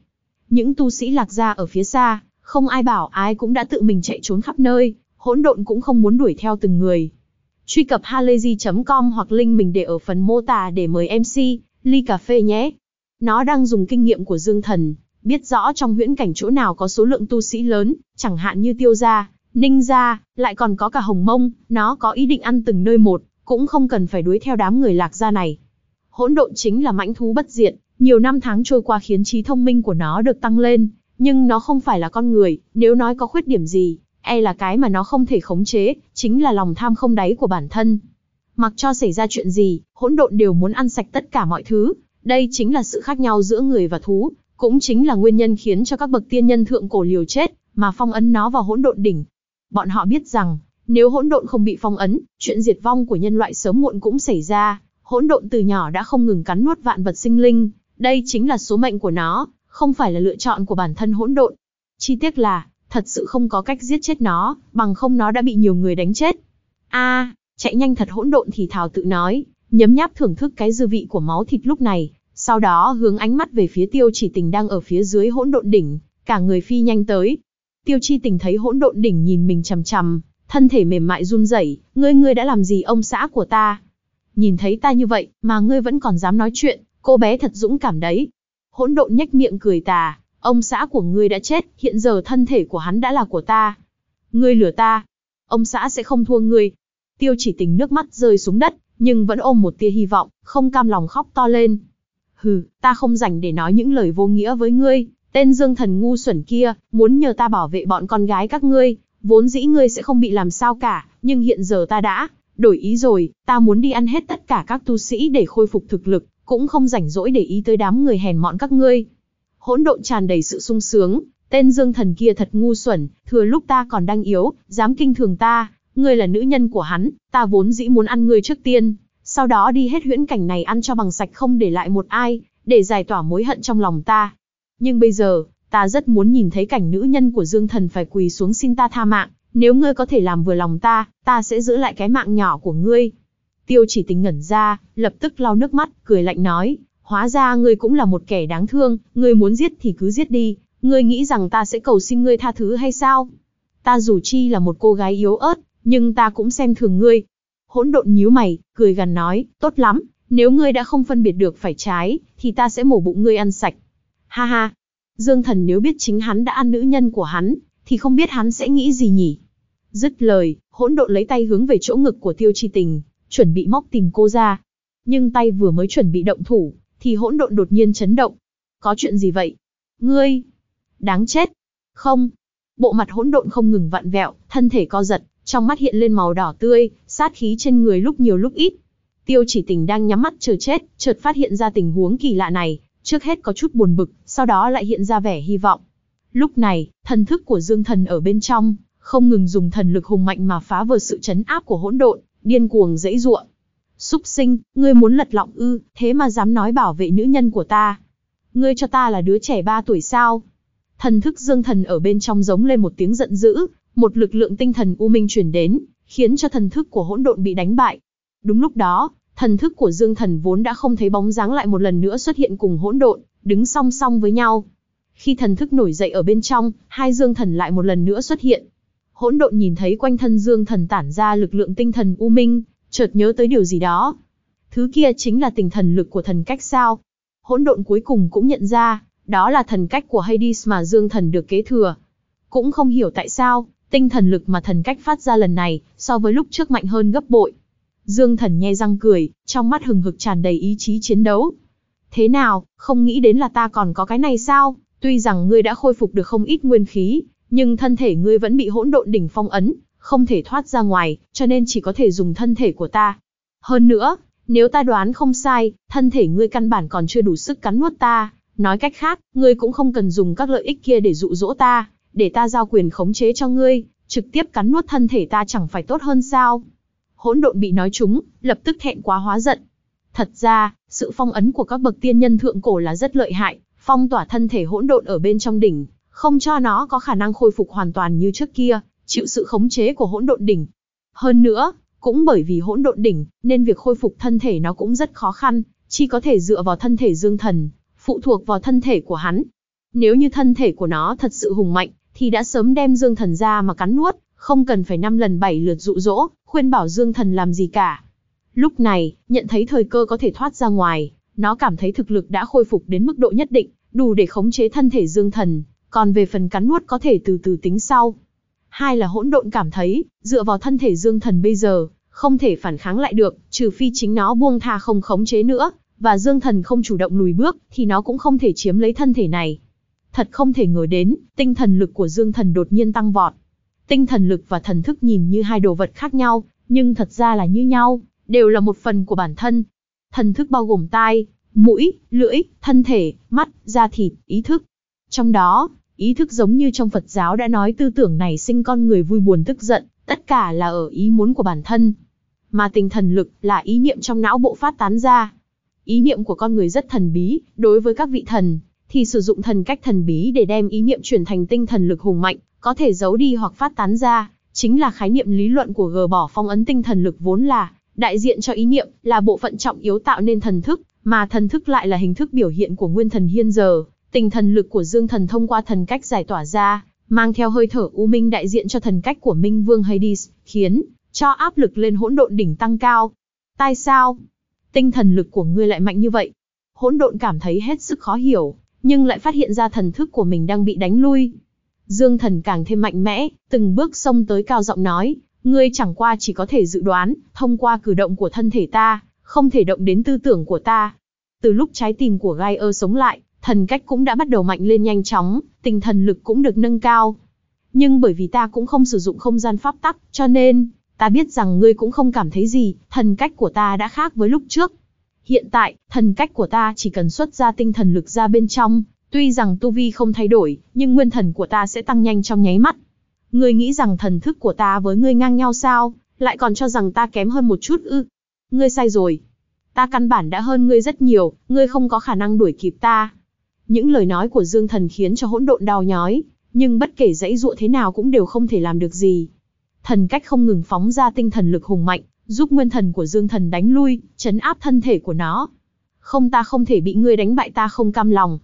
những tu sĩ Lạc gia ở phía xa, không ai bảo ai cũng đã tự mình chạy trốn khắp nơi, hỗn độn cũng không muốn đuổi theo từng người. Truy cập halayzi.com hoặc link mình để ở phần mô tả để mời MC ly cà phê nhé. Nó đang dùng kinh nghiệm của Dương Thần, biết rõ trong huyễn cảnh chỗ nào có số lượng tu sĩ lớn, chẳng hạn như Tiêu gia, Ninh gia, lại còn có cả Hồng Mông, nó có ý định ăn từng nơi một, cũng không cần phải đuổi theo đám người Lạc gia này. Hỗn độn chính là mãnh thú bất diệt, nhiều năm tháng trôi qua khiến trí thông minh của nó được tăng lên, nhưng nó không phải là con người, nếu nói có khuyết điểm gì, là cái mà nó không thể khống chế, chính là lòng tham không đáy của bản thân. Mặc cho xảy ra chuyện gì, hỗn độn đều muốn ăn sạch tất cả mọi thứ, đây chính là sự khác nhau giữa người và thú, cũng chính là nguyên nhân khiến cho các bậc tiên nhân thượng cổ liều chết, mà phong ấn nó vào hỗn độn đỉnh. Bọn họ biết rằng, nếu hỗn độn không bị phong ấn, chuyện diệt vong của nhân loại sớm muộn cũng xảy ra. Hỗn độn từ nhỏ đã không ngừng cắn nuốt vạn vật sinh linh, đây chính là số mệnh của nó, không phải là lựa chọn của bản thân hỗn độn. Chi tiết là, thật sự không có cách giết chết nó, bằng không nó đã bị nhiều người đánh chết. Chạy nhanh thật, hỗn độn thì thào tự nói, nhấm nháp thưởng thức cái dư vị của máu thịt lúc này, sau đó hướng ánh mắt về phía Tiêu Chỉ Tình đang ở phía dưới hỗn độn đỉnh, cả người phi nhanh tới. Tiêu Chi Tình thấy hỗn độn đỉnh nhìn mình chằm chằm, thân thể mềm mại run rẩy, ngươi đã làm gì ông xã của ta? Nhìn thấy ta như vậy, mà ngươi vẫn còn dám nói chuyện, cô bé thật dũng cảm đấy. Hỗn độn nhếch miệng cười tà, ông xã của ngươi đã chết, hiện giờ thân thể của hắn đã là của ta. Ngươi lừa ta, ông xã sẽ không thua ngươi. Tiêu Chỉ Tình nước mắt rơi xuống đất, nhưng vẫn ôm một tia hy vọng, không cam lòng khóc to lên. Hừ, ta không rảnh để nói những lời vô nghĩa với ngươi, tên Dương Thần ngu xuẩn kia, muốn nhờ ta bảo vệ bọn con gái các ngươi, vốn dĩ ngươi sẽ không bị làm sao cả, nhưng hiện giờ ta đã đổi ý rồi, ta muốn đi ăn hết tất cả các tu sĩ để khôi phục thực lực, cũng không rảnh rỗi để ý tới đám người hèn mọn các ngươi. Hỗn độn tràn đầy sự sung sướng, tên Dương Thần kia thật ngu xuẩn, thừa lúc ta còn đang yếu, dám kinh thường ta, ngươi là nữ nhân của hắn, ta vốn dĩ muốn ăn ngươi trước tiên, sau đó đi hết huyễn cảnh này ăn cho bằng sạch không để lại một ai, để giải tỏa mối hận trong lòng ta. Nhưng bây giờ, ta rất muốn nhìn thấy cảnh nữ nhân của Dương Thần phải quỳ xuống xin ta tha mạng, nếu ngươi có thể làm vừa lòng ta, ta sẽ giữ lại cái mạng nhỏ của ngươi. Tiêu Chỉ Tình ngẩn ra, lập tức lau nước mắt, cười lạnh nói, hóa ra ngươi cũng là một kẻ đáng thương, ngươi muốn giết thì cứ giết đi, ngươi nghĩ rằng ta sẽ cầu xin ngươi tha thứ hay sao? Ta dù chi là một cô gái yếu ớt, nhưng ta cũng xem thường ngươi. Hỗn độn nhíu mày, cười gằn nói, tốt lắm, nếu ngươi đã không phân biệt được phải trái, thì ta sẽ mổ bụng ngươi ăn sạch. Ha ha, Dương Thần nếu biết chính hắn đã ăn nữ nhân của hắn, thì không biết hắn sẽ nghĩ gì nhỉ? Dứt lời, hỗn độn lấy tay hướng về chỗ ngực của Tiêu Chi Tình, chuẩn bị móc tìm cô ra. Nhưng tay vừa mới chuẩn bị động thủ, thì hỗn độn đột nhiên chấn động. Có chuyện gì vậy? Ngươi! Đáng chết! Không! Bộ mặt hỗn độn không ngừng vặn vẹo, thân thể co giật, trong mắt hiện lên màu đỏ tươi, sát khí trên người lúc nhiều lúc ít. Tiêu Chỉ Tình đang nhắm mắt chờ chết, chợt phát hiện ra tình huống kỳ lạ này, trước hết có chút buồn bực, sau đó lại hiện ra vẻ hy vọng. Lúc này, thần thức của Dương Thần ở bên trong, không ngừng dùng thần lực hùng mạnh mà phá vỡ sự trấn áp của hỗn độn, điên cuồng giãy giụa. Súc sinh, ngươi muốn lật lọng ư, thế mà dám nói bảo vệ nữ nhân của ta. Ngươi cho ta là đứa trẻ 3 tuổi sao? Thần thức Dương Thần ở bên trong giống lên một tiếng giận dữ, một lực lượng tinh thần u minh truyền đến, khiến cho thần thức của hỗn độn bị đánh bại. Đúng lúc đó, thần thức của Dương Thần vốn đã không thấy bóng dáng lại một lần nữa xuất hiện cùng hỗn độn, đứng song song với nhau. Khi thần thức nổi dậy ở bên trong, hai Dương Thần lại một lần nữa xuất hiện. Hỗn độn nhìn thấy quanh thân Dương Thần tản ra lực lượng tinh thần u minh, chợt nhớ tới điều gì đó. Thứ kia chính là tinh thần lực của thần cách sao? Hỗn độn cuối cùng cũng nhận ra, đó là thần cách của Hades mà Dương Thần được kế thừa. Cũng không hiểu tại sao, tinh thần lực mà thần cách phát ra lần này, so với lúc trước mạnh hơn gấp bội. Dương Thần nhe răng cười, trong mắt hừng hực tràn đầy ý chí chiến đấu. Thế nào, không nghĩ đến là ta còn có cái này sao? Tuy rằng ngươi đã khôi phục được không ít nguyên khí, nhưng thân thể ngươi vẫn bị hỗn độn đỉnh phong ấn, không thể thoát ra ngoài, cho nên chỉ có thể dùng thân thể của ta. Hơn nữa, nếu ta đoán không sai, thân thể ngươi căn bản còn chưa đủ sức cắn nuốt ta. Nói cách khác, ngươi cũng không cần dùng các lợi ích kia để dụ dỗ ta, để ta giao quyền khống chế cho ngươi, trực tiếp cắn nuốt thân thể ta chẳng phải tốt hơn sao? Hỗn độn bị nói trúng, lập tức thẹn quá hóa giận. Thật ra, sự phong ấn của các bậc tiên nhân thượng cổ là rất lợi hại, phong tỏa thân thể hỗn độn ở bên trong đỉnh, không cho nó có khả năng khôi phục hoàn toàn như trước kia, chịu sự khống chế của hỗn độn đỉnh. Hơn nữa, cũng bởi vì hỗn độn đỉnh, nên việc khôi phục thân thể nó cũng rất khó khăn, chỉ có thể dựa vào thân thể Dương Thần, phụ thuộc vào thân thể của hắn. Nếu như thân thể của nó thật sự hùng mạnh, thì đã sớm đem Dương Thần ra mà cắn nuốt, không cần phải 5 lần 7 lượt dụ dỗ, khuyên bảo Dương Thần làm gì cả. Lúc này, nhận thấy thời cơ có thể thoát ra ngoài, nó cảm thấy thực lực đã khôi phục đến mức độ nhất định, đủ để khống chế thân thể Dương Thần, còn về phần cắn nuốt có thể từ từ tính sau. Hai là hỗn độn cảm thấy, dựa vào thân thể Dương Thần bây giờ, không thể phản kháng lại được, trừ phi chính nó buông tha không khống chế nữa, và Dương Thần không chủ động lùi bước, thì nó cũng không thể chiếm lấy thân thể này. Thật không thể ngờ đến, tinh thần lực của Dương Thần đột nhiên tăng vọt. Tinh thần lực và thần thức nhìn như hai đồ vật khác nhau, nhưng thật ra là như nhau, đều là một phần của bản thân. Thần thức bao gồm tai, mũi, lưỡi, thân thể, mắt, da thịt, ý thức. Trong đó, ý thức giống như trong Phật giáo đã nói tư tưởng này sinh con người vui buồn tức giận, tất cả là ở ý muốn của bản thân. Mà tinh thần lực là ý niệm trong não bộ phát tán ra. Ý niệm của con người rất thần bí, đối với các vị thần, thì sử dụng thần cách thần bí để đem ý niệm chuyển thành tinh thần lực hùng mạnh, có thể giấu đi hoặc phát tán ra, chính là khái niệm lý luận của gờ bỏ phong ấn tinh thần lực vốn là đại diện cho ý niệm, là bộ phận trọng yếu tạo nên thần thức, mà thần thức lại là hình thức biểu hiện của nguyên thần hiện giờ. Tinh thần lực của Dương Thần thông qua thần cách giải tỏa ra, mang theo hơi thở u minh đại diện cho thần cách của Minh Vương Hades, khiến cho áp lực lên hỗn độn đỉnh tăng cao. Tại sao tinh thần lực của ngươi lại mạnh như vậy? Hỗn độn cảm thấy hết sức khó hiểu, nhưng lại phát hiện ra thần thức của mình đang bị đánh lui. Dương Thần càng thêm mạnh mẽ, từng bước xông tới cao giọng nói, ngươi chẳng qua chỉ có thể dự đoán, thông qua cử động của thân thể ta, không thể động đến tư tưởng của ta. Từ lúc trái tim của Gaia sống lại, thần cách cũng đã bắt đầu mạnh lên nhanh chóng, tinh thần lực cũng được nâng cao. Nhưng bởi vì ta cũng không sử dụng không gian pháp tắc, cho nên, ta biết rằng ngươi cũng không cảm thấy gì, thần cách của ta đã khác với lúc trước. Hiện tại, thần cách của ta chỉ cần xuất ra tinh thần lực ra bên trong, tuy rằng tu vi không thay đổi, nhưng nguyên thần của ta sẽ tăng nhanh trong nháy mắt. Ngươi nghĩ rằng thần thức của ta với ngươi ngang nhau sao, lại còn cho rằng ta kém hơn một chút ư? Ngươi sai rồi. Ta căn bản đã hơn ngươi rất nhiều, ngươi không có khả năng đuổi kịp ta. Những lời nói của Dương Thần khiến cho hỗn độn đau nhói, nhưng bất kể giãy giụa thế nào cũng đều không thể làm được gì. Thần cách không ngừng phóng ra tinh thần lực hùng mạnh, giúp nguyên thần của Dương Thần đánh lui, trấn áp thân thể của nó. Không, ta không thể bị ngươi đánh bại, ta không cam lòng.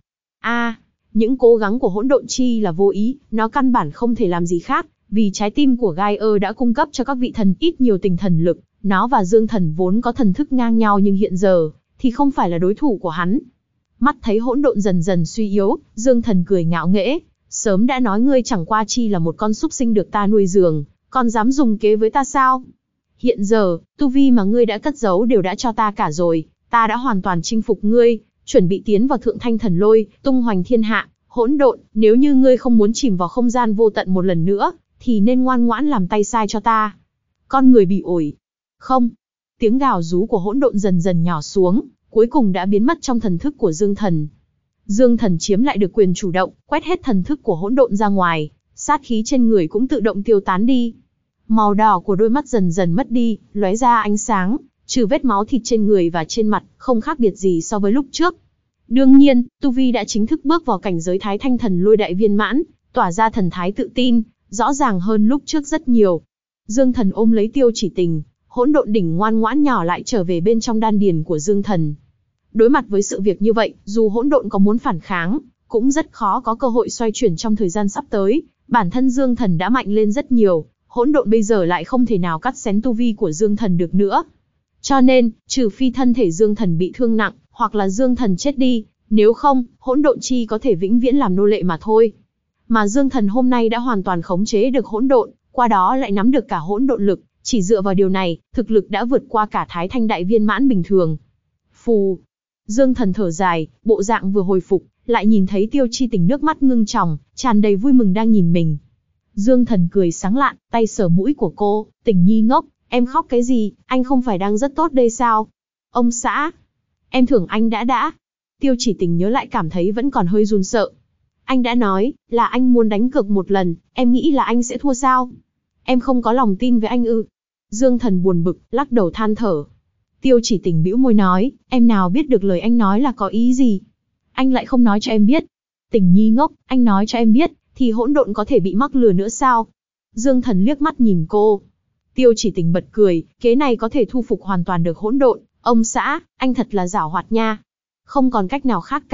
Những cố gắng của hỗn độn chi là vô ý, nó căn bản không thể làm gì khác, vì trái tim của Gaia đã cung cấp cho các vị thần ít nhiều tinh thần lực, nó và Dương Thần vốn có thần thức ngang nhau nhưng hiện giờ, thì không phải là đối thủ của hắn. Mắt thấy hỗn độn dần dần suy yếu, Dương Thần cười ngạo nghễ, sớm đã nói ngươi chẳng qua chi là một con súc sinh được ta nuôi dưỡng, còn dám dùng kế với ta sao? Hiện giờ, tu vi mà ngươi đã cất giấu đều đã cho ta cả rồi, ta đã hoàn toàn chinh phục ngươi, chuẩn bị tiến vào thượng thanh thần lôi, tung hoành thiên hạ. Hỗn độn, nếu như ngươi không muốn chìm vào không gian vô tận một lần nữa, thì nên ngoan ngoãn làm tay sai cho ta. Con người bị ổi. Không. Tiếng gào rú của hỗn độn dần dần nhỏ xuống, cuối cùng đã biến mất trong thần thức của Dương Thần. Dương Thần chiếm lại được quyền chủ động, quét hết thần thức của hỗn độn ra ngoài, sát khí trên người cũng tự động tiêu tán đi. Màu đỏ của đôi mắt dần dần mất đi, lóe ra ánh sáng, trừ vết máu thịt trên người và trên mặt, không khác biệt gì so với lúc trước. Đương nhiên, tu vi đã chính thức bước vào cảnh giới Thái Thanh Thần Lôi đại viên mãn, tỏa ra thần thái tự tin, rõ ràng hơn lúc trước rất nhiều. Dương Thần ôm lấy Tiêu Chỉ Tình, hỗn độn đỉnh ngoan ngoãn nhỏ lại trở về bên trong đan điền của Dương Thần. Đối mặt với sự việc như vậy, dù hỗn độn có muốn phản kháng, cũng rất khó có cơ hội xoay chuyển trong thời gian sắp tới. Bản thân Dương Thần đã mạnh lên rất nhiều, hỗn độn bây giờ lại không thể nào cắt xén tu vi của Dương Thần được nữa. Cho nên, trừ phi thân thể Dương Thần bị thương nặng, hoặc là Dương Thần chết đi, nếu không, hỗn độn chi có thể vĩnh viễn làm nô lệ mà thôi. Mà Dương Thần hôm nay đã hoàn toàn khống chế được hỗn độn, qua đó lại nắm được cả hỗn độn lực, chỉ dựa vào điều này, thực lực đã vượt qua cả Thái Thanh đại viên mãn bình thường. Phù. Dương Thần thở dài, bộ dạng vừa hồi phục, lại nhìn thấy Tiêu Chi Tình nước mắt ngưng tròng, tràn đầy vui mừng đang nhìn mình. Dương Thần cười sáng lạn, tay sờ mũi của cô, Tình nhi ngốc, em khóc cái gì, anh không phải đang rất tốt đây sao? Ông xã, em tưởng anh đã. Tiêu Chỉ Tình nhớ lại cảm thấy vẫn còn hơi run sợ. Anh đã nói, là anh muốn đánh cược một lần, em nghĩ là anh sẽ thua sao? Em không có lòng tin với anh ư? Dương Thần buồn bực, lắc đầu than thở. Tiêu Chỉ Tình bĩu môi nói, em nào biết được lời anh nói là có ý gì? Anh lại không nói cho em biết. Tình nhi ngốc, anh nói cho em biết, thì hỗn độn có thể bị mắc lừa nữa sao? Dương Thần liếc mắt nhìn cô. Tiêu Chỉ Tình bật cười, kế này có thể thu phục hoàn toàn được hỗn độn. Ông xã, anh thật là giảo hoạt nha. Không còn cách nào khác cả,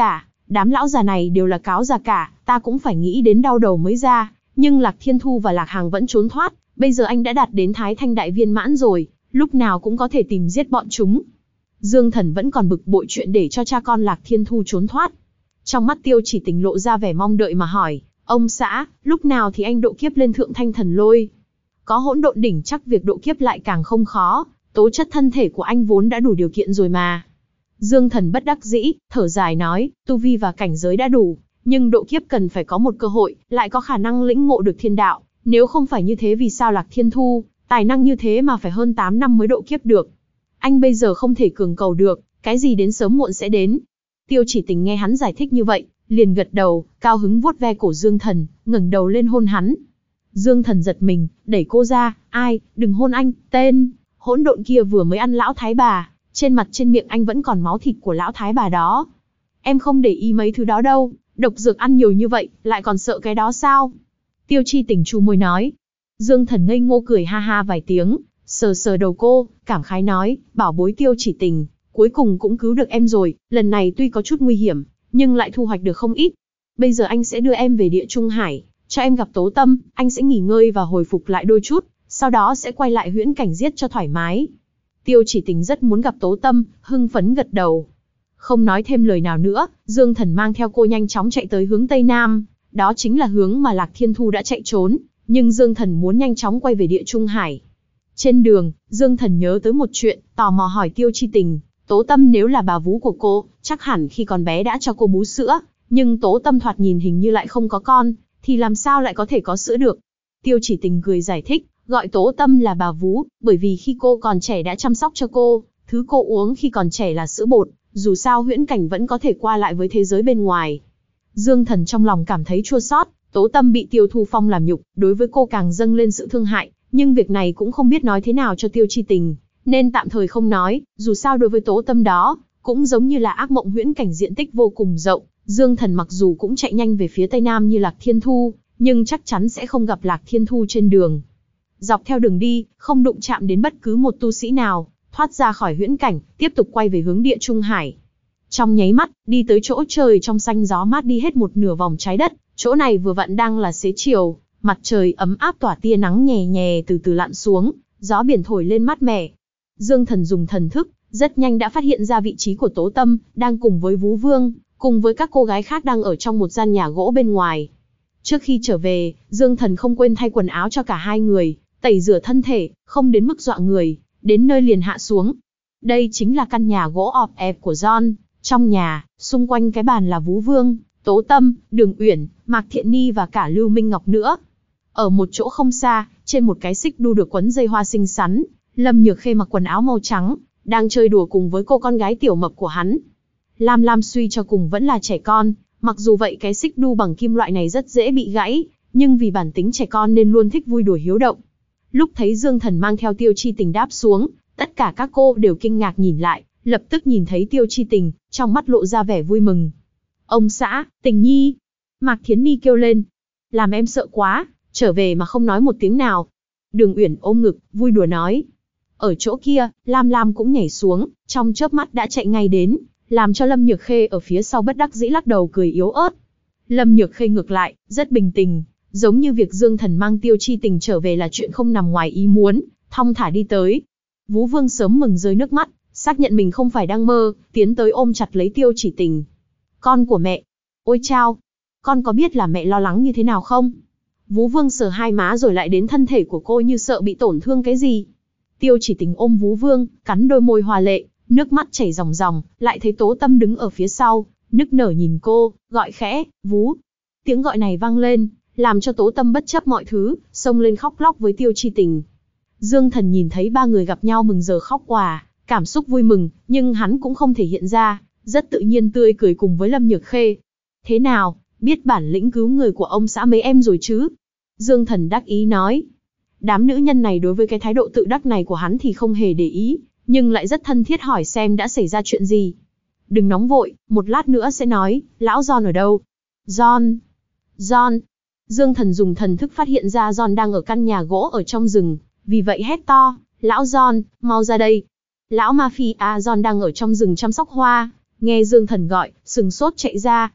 Đám lão già này đều là cáo già cả, ta cũng phải nghĩ đến đau đầu mới ra, nhưng Lạc Thiên Thu và Lạc Hàng vẫn trốn thoát, bây giờ anh đã đạt đến Thái Thanh Đại Viên Mãn rồi, lúc nào cũng có thể tìm giết bọn chúng. Dương Thần vẫn còn bực bội chuyện để cho cha con Lạc Thiên Thu trốn thoát. Trong mắt Tiêu Chỉ Tình lộ ra vẻ mong đợi mà hỏi, ông xã, lúc nào thì anh độ kiếp lên Thượng Thanh Thần Lôi? Có hỗn độn đỉnh chắc việc độ kiếp lại càng không khó, tố chất thân thể của anh vốn đã đủ điều kiện rồi mà. Dương Thần bất đắc dĩ, thở dài nói, tu vi và cảnh giới đã đủ, nhưng độ kiếp cần phải có một cơ hội, lại có khả năng lĩnh ngộ được thiên đạo, nếu không phải như thế vì sao Lạc Thiên Thu, tài năng như thế mà phải hơn 8 năm mới độ kiếp được. Anh bây giờ không thể cường cầu được, cái gì đến sớm muộn sẽ đến. Tiêu Chỉ Tình nghe hắn giải thích như vậy, liền gật đầu, cao hứng vuốt ve cổ Dương Thần, ngẩng đầu lên hôn hắn. Dương Thần giật mình, đẩy cô ra, ai, đừng hôn anh, tên hỗn độn kia vừa mới ăn lão thái bà, trên mặt trên miệng anh vẫn còn máu thịt của lão thái bà đó. Em không để ý mấy thứ đó đâu, độc dược ăn nhiều như vậy, lại còn sợ cái đó sao? Tiêu Chi Tình chu môi nói. Dương Thần ngây ngô cười ha ha vài tiếng, sờ sờ đầu cô, cảm khái nói, bảo bối Tiêu Chỉ Tình, cuối cùng cũng cứu được em rồi, lần này tuy có chút nguy hiểm, nhưng lại thu hoạch được không ít. Bây giờ anh sẽ đưa em về Địa Trung Hải, cho em gặp Tố Tâm, anh sẽ nghỉ ngơi và hồi phục lại đôi chút, sau đó sẽ quay lại huyễn cảnh giết cho thoải mái. Tiêu Chỉ Tình rất muốn gặp Tố Tâm, hưng phấn gật đầu. Không nói thêm lời nào nữa, Dương Thần mang theo cô nhanh chóng chạy tới hướng Tây Nam, đó chính là hướng mà Lạc Thiên Thu đã chạy trốn, nhưng Dương Thần muốn nhanh chóng quay về Địa Trung Hải. Trên đường, Dương Thần nhớ tới một chuyện, tò mò hỏi Tiêu Chi Tình, Tố Tâm nếu là bà vú của cô, chắc hẳn khi còn bé đã cho cô bú sữa, nhưng Tố Tâm thoạt nhìn hình như lại không có con, thì làm sao lại có thể có sữa được? Tiêu Chỉ Tình cười giải thích, gọi Tố Tâm là bà vú, bởi vì khi cô còn trẻ đã chăm sóc cho cô, thứ cô uống khi còn trẻ là sữa bột, dù sao huyễn cảnh vẫn có thể qua lại với thế giới bên ngoài. Dương Thần trong lòng cảm thấy chua xót, Tố Tâm bị Tiêu Thu Phong làm nhục, đối với cô càng dâng lên sự thương hại, nhưng việc này cũng không biết nói thế nào cho Tiêu Chi Tình, nên tạm thời không nói, dù sao đối với Tố Tâm đó, cũng giống như là ác mộng huyễn cảnh diện tích vô cùng rộng, Dương Thần mặc dù cũng chạy nhanh về phía Tây Nam như Lạc Thiên Thu, nhưng chắc chắn sẽ không gặp Lạc Thiên Thu trên đường. Dọc theo đường đi, không đụng chạm đến bất cứ một tu sĩ nào, thoát ra khỏi huyễn cảnh, tiếp tục quay về hướng Địa Trung Hải. Trong nháy mắt, đi tới chỗ trời trong xanh gió mát đi hết một nửa vòng trái đất, chỗ này vừa vặn đang là xế chiều, mặt trời ấm áp tỏa tia nắng nhè nhè từ từ lặn xuống, gió biển thổi lên mát mẻ. Dương Thần dùng thần thức, rất nhanh đã phát hiện ra vị trí của Tố Tâm, đang cùng với Vú Vương, cùng với các cô gái khác đang ở trong một gian nhà gỗ bên ngoài. Trước khi trở về, Dương Thần không quên thay quần áo cho cả hai người, tẩy rửa thân thể, không đến mức dọa người, đến nơi liền hạ xuống. Đây chính là căn nhà gỗ ọp ẹp của John, trong nhà, xung quanh cái bàn là Vú Vương, Tố Tâm, Đường Uyển, Mạc Thiện Ni và cả Lưu Minh Ngọc nữa. Ở một chỗ không xa, trên một cái xích đu được quấn dây hoa xinh xắn, Lâm Nhược Khê mặc quần áo màu trắng, đang chơi đùa cùng với cô con gái tiểu mập của hắn. Lam Lam suy cho cùng vẫn là trẻ con, mặc dù vậy cái xích đu bằng kim loại này rất dễ bị gãy, nhưng vì bản tính trẻ con nên luôn thích vui đùa hiếu động. Lúc thấy Dương Thần mang theo Tiêu Chi Tình đáp xuống, tất cả các cô đều kinh ngạc nhìn lại, lập tức nhìn thấy Tiêu Chi Tình, trong mắt lộ ra vẻ vui mừng. Ông xã, Tình Nhi! Mạc Thiến Ni kêu lên. Làm em sợ quá, trở về mà không nói một tiếng nào. Đường Uyển ôm ngực, vui đùa nói. Ở chỗ kia, Lam Lam cũng nhảy xuống, trong chớp mắt đã chạy ngay đến, làm cho Lâm Nhược Khê ở phía sau bất đắc dĩ lắc đầu cười yếu ớt. Lâm Nhược Khê ngược lại, rất bình tĩnh, giống như việc Dương Thần mang Tiêu Chi Tình trở về là chuyện không nằm ngoài ý muốn, thong thả đi tới. Vú Vương sớm mừng rơi nước mắt, xác nhận mình không phải đang mơ, tiến tới ôm chặt lấy Tiêu Chỉ Tình. Con của mẹ! Ôi chao! Con có biết là mẹ lo lắng như thế nào không? Vú Vương sờ hai má rồi lại đến thân thể của cô như sợ bị tổn thương cái gì. Tiêu Chỉ Tình ôm Vú Vương, cắn đôi môi hoa lệ, nước mắt chảy ròng ròng, lại thấy Tố Tâm đứng ở phía sau, nức nở nhìn cô, gọi khẽ, Vú. Tiếng gọi này vang lên, làm cho Tố Tâm bất chấp mọi thứ, xông lên khóc lóc với Tiêu Chi Tình. Dương Thần nhìn thấy ba người gặp nhau mừng giờ khóc òa, cảm xúc vui mừng, nhưng hắn cũng không thể hiện ra, rất tự nhiên tươi cười cùng với Lâm Nhược Khê. Thế nào, biết bản lĩnh cứu người của ông xã mấy em rồi chứ? Dương Thần đắc ý nói. Đám nữ nhân này đối với cái thái độ tự đắc này của hắn thì không hề để ý, nhưng lại rất thân thiết hỏi xem đã xảy ra chuyện gì. Đừng nóng vội, một lát nữa sẽ nói, lão John ở đâu? John! John! Dương Thần dùng thần thức phát hiện ra John đang ở căn nhà gỗ ở trong rừng, vì vậy hét to, lão John, mau ra đây. Lão Mafia John đang ở trong rừng chăm sóc hoa, nghe Dương Thần gọi, sừng sốt chạy ra,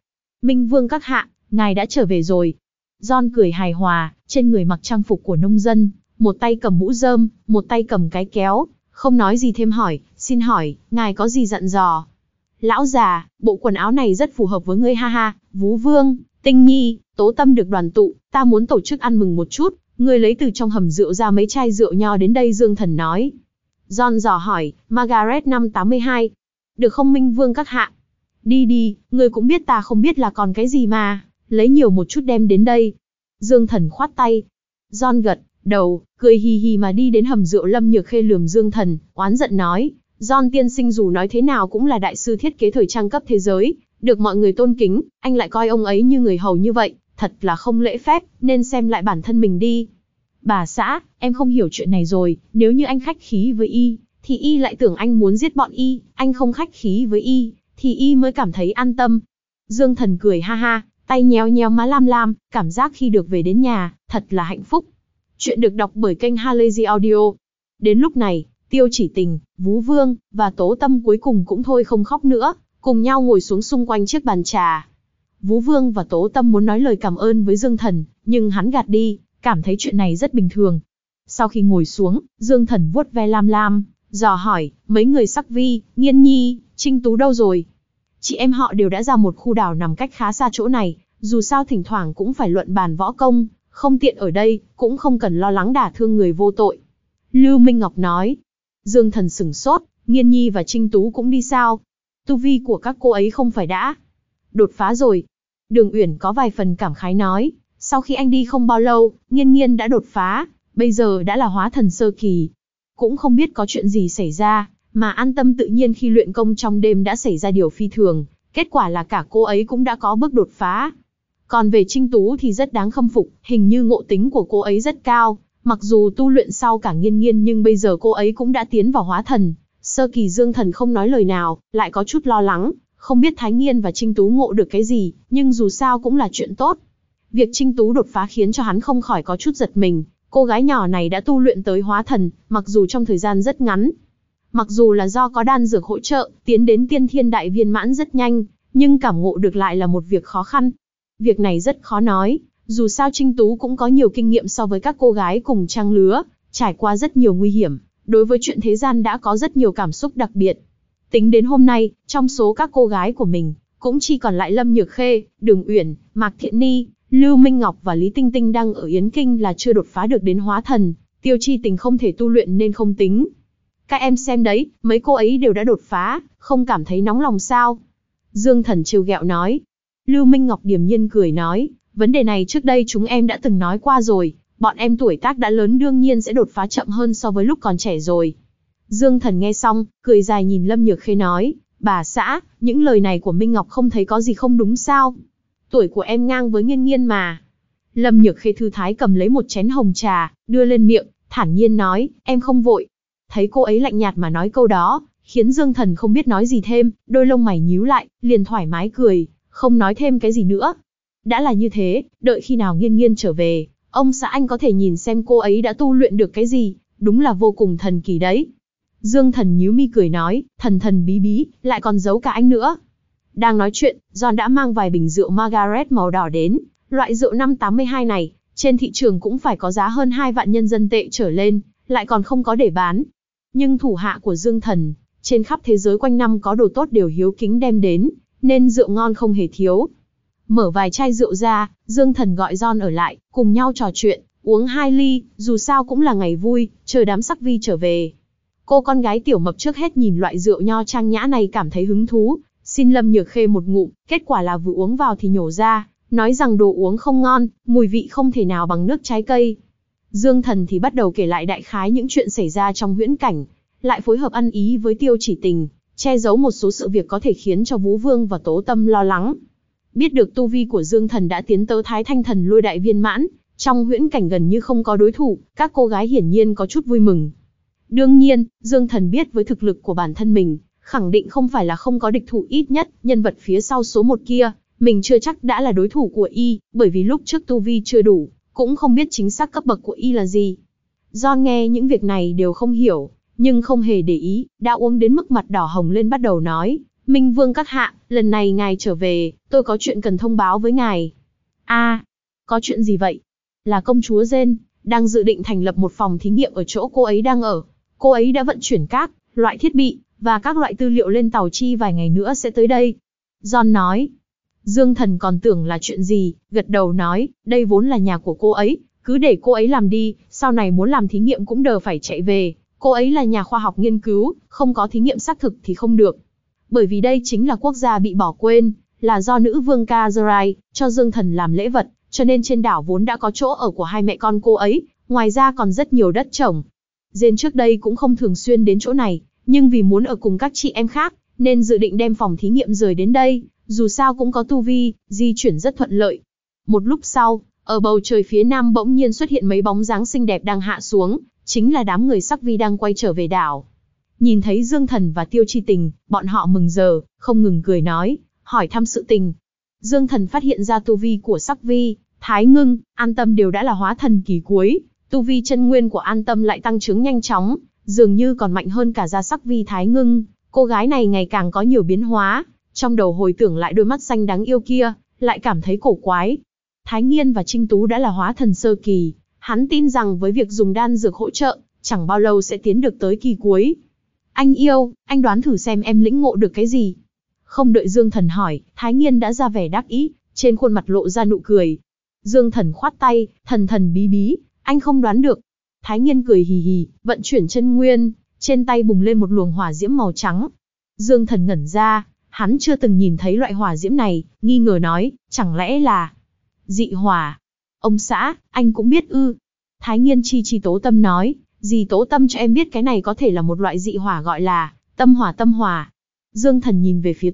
Minh Vương các hạ, ngài đã trở về rồi. John cười hài hòa, trên người mặc trang phục của nông dân, một tay cầm mũ rơm, một tay cầm cái kéo, không nói gì thêm hỏi, xin hỏi, ngài có gì dặn dò? Lão già, bộ quần áo này rất phù hợp với ngươi ha ha, Vú Vương, Tinh Nhi, Tố Tâm được đoàn tụ, ta muốn tổ chức ăn mừng một chút, ngươi lấy từ trong hầm rượu ra mấy chai rượu nho đến đây, Dương Thần nói. John dò hỏi, Margaret năm 82. Được không Minh Vương các hạ? Đi đi, ngươi cũng biết ta không biết là còn cái gì mà, lấy nhiều một chút đem đến đây. Dương Thần khoát tay. John gật đầu, cười hì hì mà đi đến hầm rượu. Lâm Nhược Khê lườm Dương Thần, oán giận nói, John tiên sinh dù nói thế nào cũng là đại sư thiết kế thời trang cấp thế giới, được mọi người tôn kính, anh lại coi ông ấy như người hầu như vậy, thật là không lễ phép, nên xem lại bản thân mình đi. Bà xã, em không hiểu chuyện này rồi, nếu như anh khách khí với y, thì y lại tưởng anh muốn giết bọn y, anh không khách khí với y, thì y mới cảm thấy an tâm. Dương Thần cười ha ha, tay nhéo nhéo má Lam Lam, cảm giác khi được về đến nhà, thật là hạnh phúc. Chuyện được đọc bởi kênh Halazy Audio. Đến lúc này, Tiêu Chỉ Tình, Vú Vương, và Tố Tâm cuối cùng cũng thôi không khóc nữa, cùng nhau ngồi xuống xung quanh chiếc bàn trà. Vú Vương và Tố Tâm muốn nói lời cảm ơn với Dương Thần, nhưng hắn gạt đi, cảm thấy chuyện này rất bình thường. Sau khi ngồi xuống, Dương Thần vuốt ve Lam Lam, dò hỏi, mấy người Sắc Vi, Nghiên Nhi, Trinh Tú đâu rồi? Chị em họ đều đã ra một khu đảo nằm cách khá xa chỗ này, dù sao thỉnh thoảng cũng phải luận bàn võ công, không tiện ở đây, cũng không cần lo lắng đả thương người vô tội. Lưu Minh Ngọc nói. Dương Thần sửng sốt, Nghiên Nhi và Trinh Tú cũng đi sao? Tu vi của các cô ấy không phải đã đột phá rồi. Đường Uyển có vài phần cảm khái nói, sau khi anh đi không bao lâu, Nghiên Nghiên đã đột phá, bây giờ đã là hóa thần sơ kỳ. Cũng không biết có chuyện gì xảy ra, mà an tâm tự nhiên khi luyện công trong đêm đã xảy ra điều phi thường, kết quả là cả cô ấy cũng đã có bước đột phá. Còn về Trinh Tú thì rất đáng khâm phục, hình như ngộ tính của cô ấy rất cao, mặc dù tu luyện sau cả Nghiên Nghiên nhưng bây giờ cô ấy cũng đã tiến vào hóa thần sơ kỳ. Dương Thần không nói lời nào, lại có chút lo lắng, không biết Thái Nghiên và Trinh Tú ngộ được cái gì, nhưng dù sao cũng là chuyện tốt. Việc Trinh Tú đột phá khiến cho hắn không khỏi có chút giật mình, cô gái nhỏ này đã tu luyện tới hóa thần, mặc dù trong thời gian rất ngắn. Mặc dù là do có đan dược hỗ trợ, tiến đến tiên thiên đại viên mãn rất nhanh, nhưng cảm ngộ được lại là một việc khó khăn. Việc này rất khó nói, dù sao Trinh Tú cũng có nhiều kinh nghiệm so với các cô gái cùng trang lứa, trải qua rất nhiều nguy hiểm, đối với chuyện thế gian đã có rất nhiều cảm xúc đặc biệt. Tính đến hôm nay, trong số các cô gái của mình, cũng chỉ còn lại Lâm Nhược Khê, Đường Uyển, Mạc Thiện Ni, Lưu Minh Ngọc và Lý Tinh Tinh đang ở Yến Kinh là chưa đột phá được đến hóa thần, Tiêu Chi Tình không thể tu luyện nên không tính. Các em xem đấy, mấy cô ấy đều đã đột phá, không cảm thấy nóng lòng sao? Dương Thần trêu ghẹo nói. Lưu Minh Ngọc điềm nhiên cười nói, vấn đề này trước đây chúng em đã từng nói qua rồi, bọn em tuổi tác đã lớn đương nhiên sẽ đột phá chậm hơn so với lúc còn trẻ rồi. Dương Thần nghe xong, cười dài nhìn Lâm Nhược Khê nói, bà xã, những lời này của Minh Ngọc không thấy có gì không đúng sao? Tuổi của em ngang với Nghiên Nghiên mà. Lâm Nhược Khê thư thái cầm lấy một chén hồng trà, đưa lên miệng, thản nhiên nói, em không vội. Thấy cô ấy lạnh nhạt mà nói câu đó, khiến Dương Thần không biết nói gì thêm, đôi lông mày nhíu lại, liền thoải mái cười, không nói thêm cái gì nữa. Đã là như thế, đợi khi nào Nghiên Nghiên trở về, ông xã anh có thể nhìn xem cô ấy đã tu luyện được cái gì, đúng là vô cùng thần kỳ đấy. Dương Thần nhíu mi cười nói, thần thần bí bí, lại còn giấu cả anh nữa. Đang nói chuyện, John đã mang vài bình rượu Margaret màu đỏ đến, loại rượu năm 82 này, trên thị trường cũng phải có giá hơn 2 vạn nhân dân tệ trở lên, lại còn không có để bán. Nhưng thủ hạ của Dương Thần, trên khắp thế giới quanh năm có đồ tốt đều hiếu kính đem đến, nên rượu ngon không hề thiếu. Mở vài chai rượu ra, Dương Thần gọi John ở lại, cùng nhau trò chuyện, uống 2 ly, dù sao cũng là ngày vui, chờ đám Sắc Vi trở về. Cô con gái Tiểu Mập trước hết nhìn loại rượu nho trang nhã này cảm thấy hứng thú, xin Lâm Nhược Khê một ngụm, kết quả là vừa uống vào thì nhổ ra, nói rằng đồ uống không ngon, mùi vị không thể nào bằng nước trái cây. Dương Thần thì bắt đầu kể lại đại khái những chuyện xảy ra trong huyễn cảnh, lại phối hợp ăn ý với Tiêu Chỉ Tình, che giấu một số sự việc có thể khiến cho Vú Vương và Tố Tâm lo lắng. Biết được tu vi của Dương Thần đã tiến tới Thái Thanh Thần Lôi đại viên mãn, trong huyễn cảnh gần như không có đối thủ, các cô gái hiển nhiên có chút vui mừng. Đương nhiên, Dương Thần biết với thực lực của bản thân mình, khẳng định không phải là không có địch thủ, ít nhất, nhân vật phía sau số 1 kia, mình chưa chắc đã là đối thủ của y, bởi vì lúc trước tu vi chưa đủ, cũng không biết chính xác cấp bậc của y là gì. John nghe những việc này đều không hiểu, nhưng không hề để ý, đã uống đến mức mặt đỏ hồng lên bắt đầu nói, Minh Vương các hạ, lần này ngài trở về, tôi có chuyện cần thông báo với ngài. Có chuyện gì vậy? Là công chúa Jane, đang dự định thành lập một phòng thí nghiệm ở chỗ cô ấy đang ở. Cô ấy đã vận chuyển các loại thiết bị và các loại tư liệu lên tàu chi vài ngày nữa sẽ tới đây. John nói. Dương Thần còn tưởng là chuyện gì, gật đầu nói, đây vốn là nhà của cô ấy, cứ để cô ấy làm đi, sau này muốn làm thí nghiệm cũng đỡ phải chạy về. Cô ấy là nhà khoa học nghiên cứu, không có thí nghiệm xác thực thì không được. Bởi vì đây chính là quốc gia bị bỏ quên, là do nữ vương Kazurai cho Dương Thần làm lễ vật, cho nên trên đảo vốn đã có chỗ ở của hai mẹ con cô ấy, ngoài ra còn rất nhiều đất trồng. Jane trước đây cũng không thường xuyên đến chỗ này, nhưng vì muốn ở cùng các chị em khác, nên dự định đem phòng thí nghiệm rời đến đây, dù sao cũng có tu vi, di chuyển rất thuận lợi. Một lúc sau, ở bầu trời phía nam bỗng nhiên xuất hiện mấy bóng dáng xinh đẹp đang hạ xuống, chính là đám người sắc vi đang quay trở về đảo. Nhìn thấy Dương Thần và Tiêu Chi Tình, bọn họ mừng rỡ, không ngừng cười nói, hỏi thăm sự tình. Dương Thần phát hiện ra tu vi của sắc vi, Thái Ngưng, An Tâm đều đã là hóa thần kỳ cuối, tu vi chân nguyên của An Tâm lại tăng trưởng nhanh chóng, dường như còn mạnh hơn cả gia sắc vi Thái Ngưng. Cô gái này ngày càng có nhiều biến hóa, trong đầu hồi tưởng lại đôi mắt xanh đáng yêu kia, lại cảm thấy cổ quái. Thái Nghiên và Trinh Tú đã là hóa thần sơ kỳ, hắn tin rằng với việc dùng đan dược hỗ trợ, chẳng bao lâu sẽ tiến được tới kỳ cuối. Anh yêu, anh đoán thử xem em lĩnh ngộ được cái gì? Không đợi Dương Thần hỏi, Thái Nghiên đã ra vẻ đắc ý, trên khuôn mặt lộ ra nụ cười. Dương Thần khoát tay, thần thần bí bí, anh không đoán được. Thái Nghiên cười hì hì, vận chuyển chân nguyên, trên tay bùng lên một luồng hỏa diễm màu trắng. Dương Thần ngẩn ra, hắn chưa từng nhìn thấy loại hỏa diễm này, nghi ngờ nói, chẳng lẽ là dị hỏa? Ông xã, anh cũng biết ư? Thái Nghiên chi tố tâm nói, dì tố tâm cho em biết cái này có thể là một loại dị hỏa gọi là tâm hỏa. Dương Thần nhìn về phía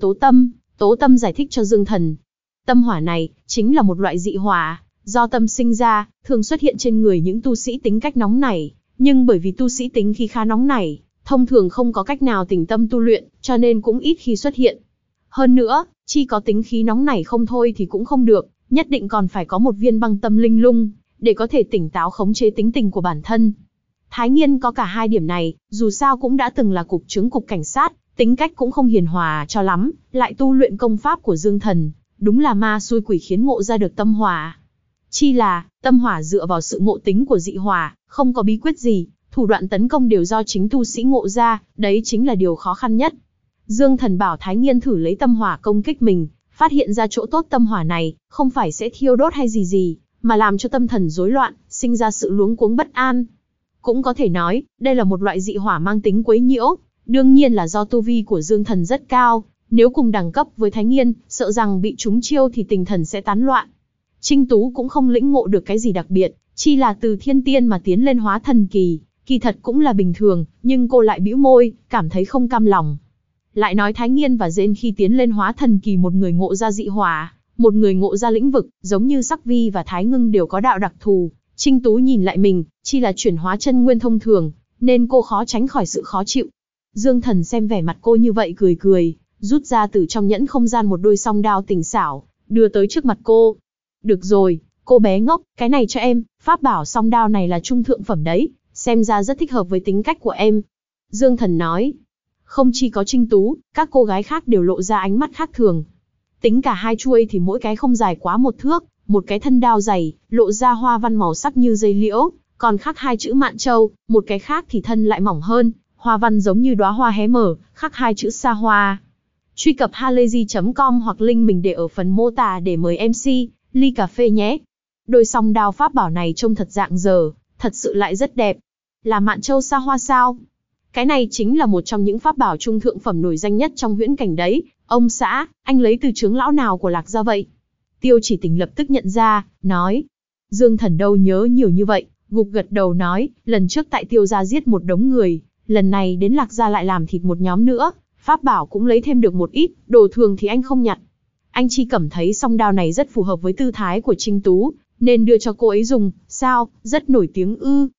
tố tâm giải thích cho Dương Thần. Tâm hỏa này, chính là một loại dị hỏa, do tâm sinh ra, thường xuất hiện trên người những tu sĩ tính cách nóng nảy, nhưng bởi vì tu sĩ tính khí khá nóng nảy, thông thường không có cách nào tĩnh tâm tu luyện, cho nên cũng ít khi xuất hiện. Hơn nữa, chỉ có tính khí nóng nảy không thôi thì cũng không được, nhất định còn phải có một viên băng tâm linh lung, để có thể tỉnh táo khống chế tính tình của bản thân. Thái Nghiên có cả hai điểm này, dù sao cũng đã từng là cục trưởng cục cảnh sát, tính cách cũng không hiền hòa cho lắm, lại tu luyện công pháp của Dương Thần, đúng là ma xui quỷ khiến ngộ ra được tâm hỏa. Chi là, tâm hỏa dựa vào sự ngộ tính của dị hỏa, không có bí quyết gì, thủ đoạn tấn công đều do chính tu sĩ ngộ ra, đấy chính là điều khó khăn nhất. Dương Thần bảo Thái Nghiên thử lấy tâm hỏa công kích mình, phát hiện ra chỗ tốt tâm hỏa này, không phải sẽ thiêu đốt hay gì, mà làm cho tâm thần rối loạn, sinh ra sự luống cuống bất an. Cũng có thể nói, đây là một loại dị hỏa mang tính quấy nhiễu, đương nhiên là do tu vi của Dương Thần rất cao, nếu cùng đẳng cấp với Thái Nghiên, sợ rằng bị trúng chiêu thì tinh thần sẽ tán loạn. Trinh Tú cũng không lĩnh ngộ được cái gì đặc biệt, chi là từ thiên tiên mà tiến lên hóa thần kỳ, kỳ thật cũng là bình thường, nhưng cô lại bĩu môi, cảm thấy không cam lòng. Lại nói Thái Nghiên và Jane khi tiến lên hóa thần kỳ, một người ngộ ra dị hỏa, một người ngộ ra lĩnh vực, giống như Sắc Vi và Thái Ngưng đều có đạo đặc thù. Trinh Tú nhìn lại mình, chi là chuyển hóa chân nguyên thông thường, nên cô khó tránh khỏi sự khó chịu. Dương Thần xem vẻ mặt cô như vậy cười, rút ra từ trong nhẫn không gian một đôi song đao tinh xảo, đưa tới trước mặt cô. Được rồi, cô bé ngốc, cái này cho em, pháp bảo song đao này là trung thượng phẩm đấy, xem ra rất thích hợp với tính cách của em. Dương Thần nói. Không chỉ có Trinh Tú, các cô gái khác đều lộ ra ánh mắt khác thường. Tính cả hai chuôi thì mỗi cái không dài quá 1 thước, một cái thân đao dày, lộ ra hoa văn màu sắc như dây liễu, còn khắc 2 chữ Mạn Châu, một cái khác thì thân lại mỏng hơn, hoa văn giống như đóa hoa hé mở, khắc 2 chữ Sa Hoa. Truy cập halayzi.com hoặc link mình để ở phần mô tả để mời MC, ly cà phê nhé. Đôi song đao pháp bảo này trông thật rạng rỡ, thật sự lại rất đẹp. Là Mạn Châu Sa Hoa sao? Cái này chính là một trong những pháp bảo trung thượng phẩm nổi danh nhất trong huyễn cảnh đấy. Ông xã, anh lấy từ chướng lão nào của Lạc gia vậy? Tiêu Chỉ Tình lập tức nhận ra, nói. Dương Thần đâu nhớ nhiều như vậy, gục gật đầu nói, lần trước tại Tiêu gia giết một đống người, lần này đến Lạc gia lại làm thịt một nhóm nữa, pháp bảo cũng lấy thêm được một ít, đồ thường thì anh không nhặt. Anh chỉ cảm thấy song đao này rất phù hợp với tư thái của Trinh Tú, nên đưa cho cô ấy dùng, sao, rất nổi tiếng ư?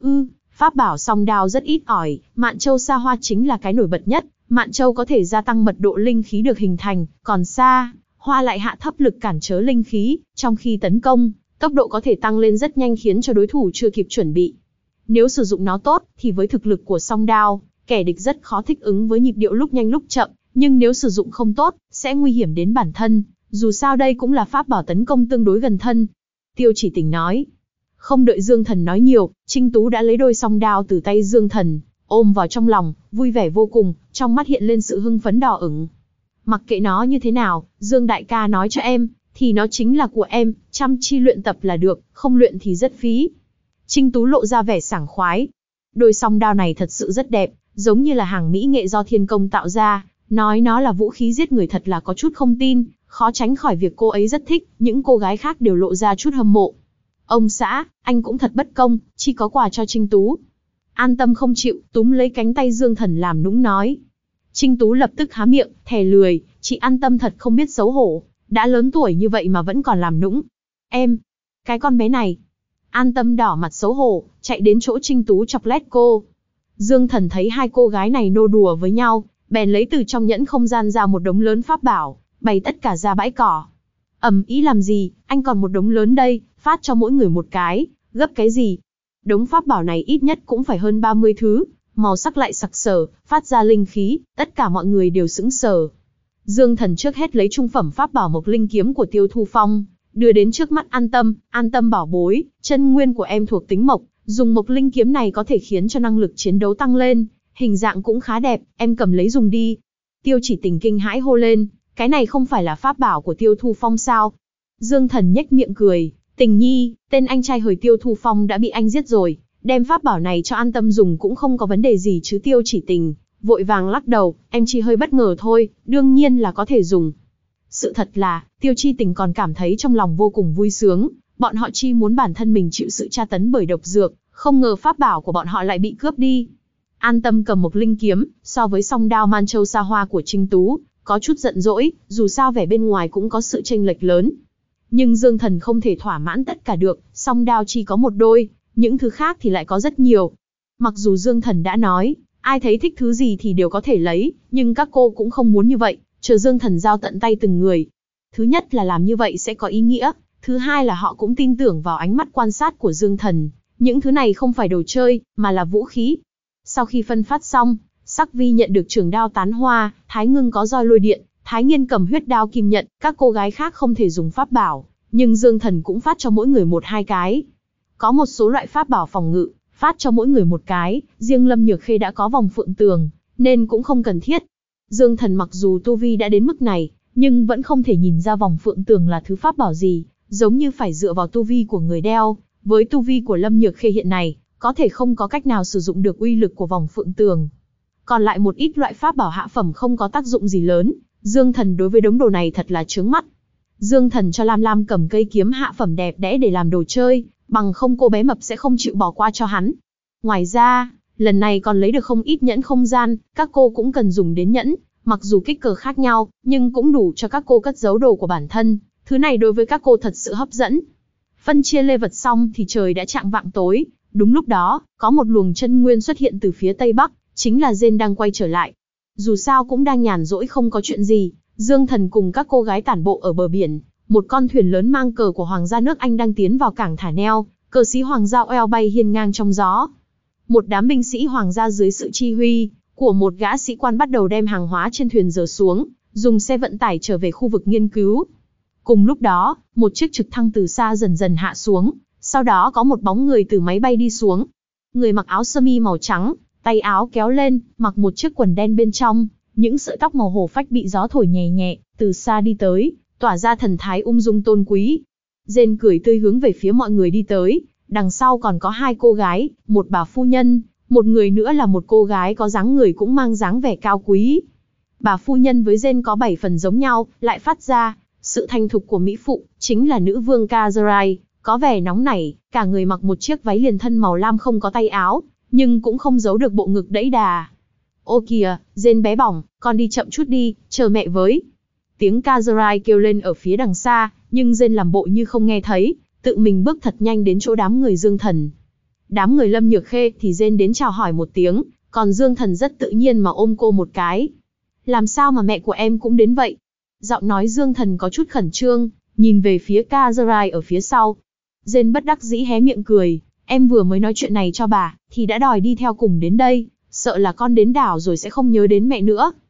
Pháp bảo song đao rất ít ỏi, Mạn Châu Sa Hoa chính là cái nổi bật nhất. Mạn Châu có thể gia tăng mật độ linh khí được hình thành, còn Sa Hoa lại hạ thấp lực cản chớ linh khí, trong khi tấn công, tốc độ có thể tăng lên rất nhanh khiến cho đối thủ chưa kịp chuẩn bị. Nếu sử dụng nó tốt, thì với thực lực của song đao, kẻ địch rất khó thích ứng với nhịp điệu lúc nhanh lúc chậm, Nhưng nếu sử dụng không tốt, sẽ nguy hiểm đến bản thân, dù sao đây cũng là pháp bảo tấn công tương đối gần thân. Tiêu Chỉ Tình nói. Không đợi Dương Thần nói nhiều, Trinh Tú đã lấy đôi song đao từ tay Dương Thần, ôm vào trong lòng, vui vẻ vô cùng, trong mắt hiện lên sự hưng phấn đỏ ửng. Mặc kệ nó như thế nào, Dương đại ca nói cho em, thì nó chính là của em, chăm chi luyện tập là được, không luyện thì rất phí. Trinh Tú lộ ra vẻ sảng khoái. Đôi song đao này thật sự rất đẹp, giống như là hàng mỹ nghệ do thiên công tạo ra, nói nó là vũ khí giết người thật là có chút không tin, khó tránh khỏi việc cô ấy rất thích, những cô gái khác đều lộ ra chút hâm mộ. Ông xã, anh cũng thật bất công, chỉ có quà cho Trinh Tú. An Tâm không chịu, túm lấy cánh tay Dương Thần làm nũng nói. Trinh Tú lập tức há miệng, thè lười, chị An Tâm thật không biết xấu hổ, đã lớn tuổi như vậy mà vẫn còn làm nũng. Em, cái con bé này. An Tâm đỏ mặt xấu hổ, chạy đến chỗ Trinh Tú chọc lét cô. Dương Thần thấy hai cô gái này nô đùa với nhau, bèn lấy từ trong nhẫn không gian ra một đống lớn pháp bảo, bày tất cả ra bãi cỏ. Ý làm gì, anh còn một đống lớn đây, phát cho mỗi người một cái, gấp cái gì? Đống pháp bảo này ít nhất cũng phải hơn 30 thứ, màu sắc lại sặc sỡ, phát ra linh khí, tất cả mọi người đều sững sờ. Dương Thần trước hết lấy trung phẩm pháp bảo Mộc Linh kiếm của Tiêu Thu Phong, đưa đến trước mắt An Tâm bảo bối, chân nguyên của em thuộc tính mộc, dùng Mộc Linh kiếm này có thể khiến cho năng lực chiến đấu tăng lên, hình dạng cũng khá đẹp, em cầm lấy dùng đi. Tiêu Chỉ Tình kinh hãi hô lên, cái này không phải là pháp bảo của Tiêu Thu Phong sao? Dương Thần nhếch miệng cười, Tình nhi, tên anh trai hời Tiêu Thu Phong đã bị anh giết rồi, đem pháp bảo này cho An Tâm dùng cũng không có vấn đề gì chứ. Tiêu Chỉ Tình vội vàng lắc đầu, em chỉ hơi bất ngờ thôi, đương nhiên là có thể dùng. Sự thật là, Tiêu Chi Tình còn cảm thấy trong lòng vô cùng vui sướng, bọn họ chi muốn bản thân mình chịu sự tra tấn bởi độc dược, không ngờ pháp bảo của bọn họ lại bị cướp đi. An Tâm cầm một linh kiếm, so với song đao Man Châu xa hoa của Trinh Tú, có chút giận dỗi, dù sao vẻ bên ngoài cũng có sự chênh lệch lớn. Nhưng Dương Thần không thể thỏa mãn tất cả được, song đao chỉ có một đôi, những thứ khác thì lại có rất nhiều. Mặc dù Dương Thần đã nói, ai thấy thích thứ gì thì đều có thể lấy, nhưng các cô cũng không muốn như vậy, chờ Dương Thần giao tận tay từng người. Thứ nhất là làm như vậy sẽ có ý nghĩa, thứ hai là họ cũng tin tưởng vào ánh mắt quan sát của Dương Thần, những thứ này không phải đồ chơi, mà là vũ khí. Sau khi phân phát xong, Sắc Vi nhận được trường đao tán hoa, Thái Ngưng có roi lôi điện, Thái Nghiên cầm huyết đao kim nhận, các cô gái khác không thể dùng pháp bảo, nhưng Dương Thần cũng phát cho mỗi người 1-2 cái. Có một số loại pháp bảo phòng ngự, phát cho mỗi người một cái, riêng Lâm Nhược Khê đã có vòng phượng tường, nên cũng không cần thiết. Dương Thần mặc dù tu vi đã đến mức này, nhưng vẫn không thể nhìn ra vòng phượng tường là thứ pháp bảo gì, giống như phải dựa vào tu vi của người đeo, với tu vi của Lâm Nhược Khê hiện này, có thể không có cách nào sử dụng được uy lực của vòng phượng tường. Còn lại một ít loại pháp bảo hạ phẩm không có tác dụng gì lớn, Dương Thần đối với đống đồ này thật là chướng mắt. Dương Thần cho Lam Lam cầm cây kiếm hạ phẩm đẹp đẽ để làm đồ chơi, bằng không cô bé mập sẽ không chịu bỏ qua cho hắn. Ngoài ra, lần này còn lấy được không ít nhẫn không gian, các cô cũng cần dùng đến nhẫn, mặc dù kích cỡ khác nhau, nhưng cũng đủ cho các cô cất giấu đồ của bản thân, thứ này đối với các cô thật sự hấp dẫn. Phân chia lê vật xong thì trời đã chạng vạng tối, đúng lúc đó, có một luồng chân nguyên xuất hiện từ phía tây bắc, chính là Jane đang quay trở lại. Dù sao cũng đang nhàn rỗi không có chuyện gì, Dương Thần cùng các cô gái tản bộ ở bờ biển, một con thuyền lớn mang cờ của Hoàng gia nước Anh đang tiến vào cảng thả neo, cờ sĩ Hoàng gia Oel bay hiên ngang trong gió. Một đám binh sĩ Hoàng gia dưới sự chi huy của một gã sĩ quan bắt đầu đem hàng hóa trên thuyền dỡ xuống, dùng xe vận tải trở về khu vực nghiên cứu. Cùng lúc đó, một chiếc trực thăng từ xa dần dần hạ xuống, sau đó có một bóng người từ máy bay đi xuống. Người mặc áo sơ mi màu trắng, tay áo kéo lên, mặc một chiếc quần đen bên trong, những sợi tóc màu hổ phách bị gió thổi nhẹ nhẹ, từ xa đi tới, tỏa ra thần thái ung dung tôn quý. Jane cười tươi hướng về phía mọi người đi tới, đằng sau còn có hai cô gái, một bà phu nhân, một người nữa là một cô gái có dáng người cũng mang dáng vẻ cao quý. Bà phu nhân với Jane có 7 phần giống nhau, lại phát ra sự thành thục của mỹ phụ, chính là nữ vương Kazurai, có vẻ nóng nảy, cả người mặc một chiếc váy liền thân màu lam không có tay áo, nhưng cũng không giấu được bộ ngực đẫy đà. Ô kìa, Jane bé bỏng, con đi chậm chút đi, chờ mẹ với. Tiếng Kazurai kêu lên ở phía đằng xa, nhưng Jane làm bộ như không nghe thấy, tự mình bước thật nhanh đến chỗ đám người Dương Thần. Đám người Lâm Nhược Khê thì Jane đến chào hỏi một tiếng, còn Dương Thần rất tự nhiên mà ôm cô một cái. Làm sao mà mẹ của em cũng đến vậy? Giọng nói Dương Thần có chút khẩn trương, nhìn về phía Kazurai ở phía sau. Jane bất đắc dĩ hé miệng cười, em vừa mới nói chuyện này cho bà, thì đã đòi đi theo cùng đến đây, sợ là con đến đảo rồi sẽ không nhớ đến mẹ nữa.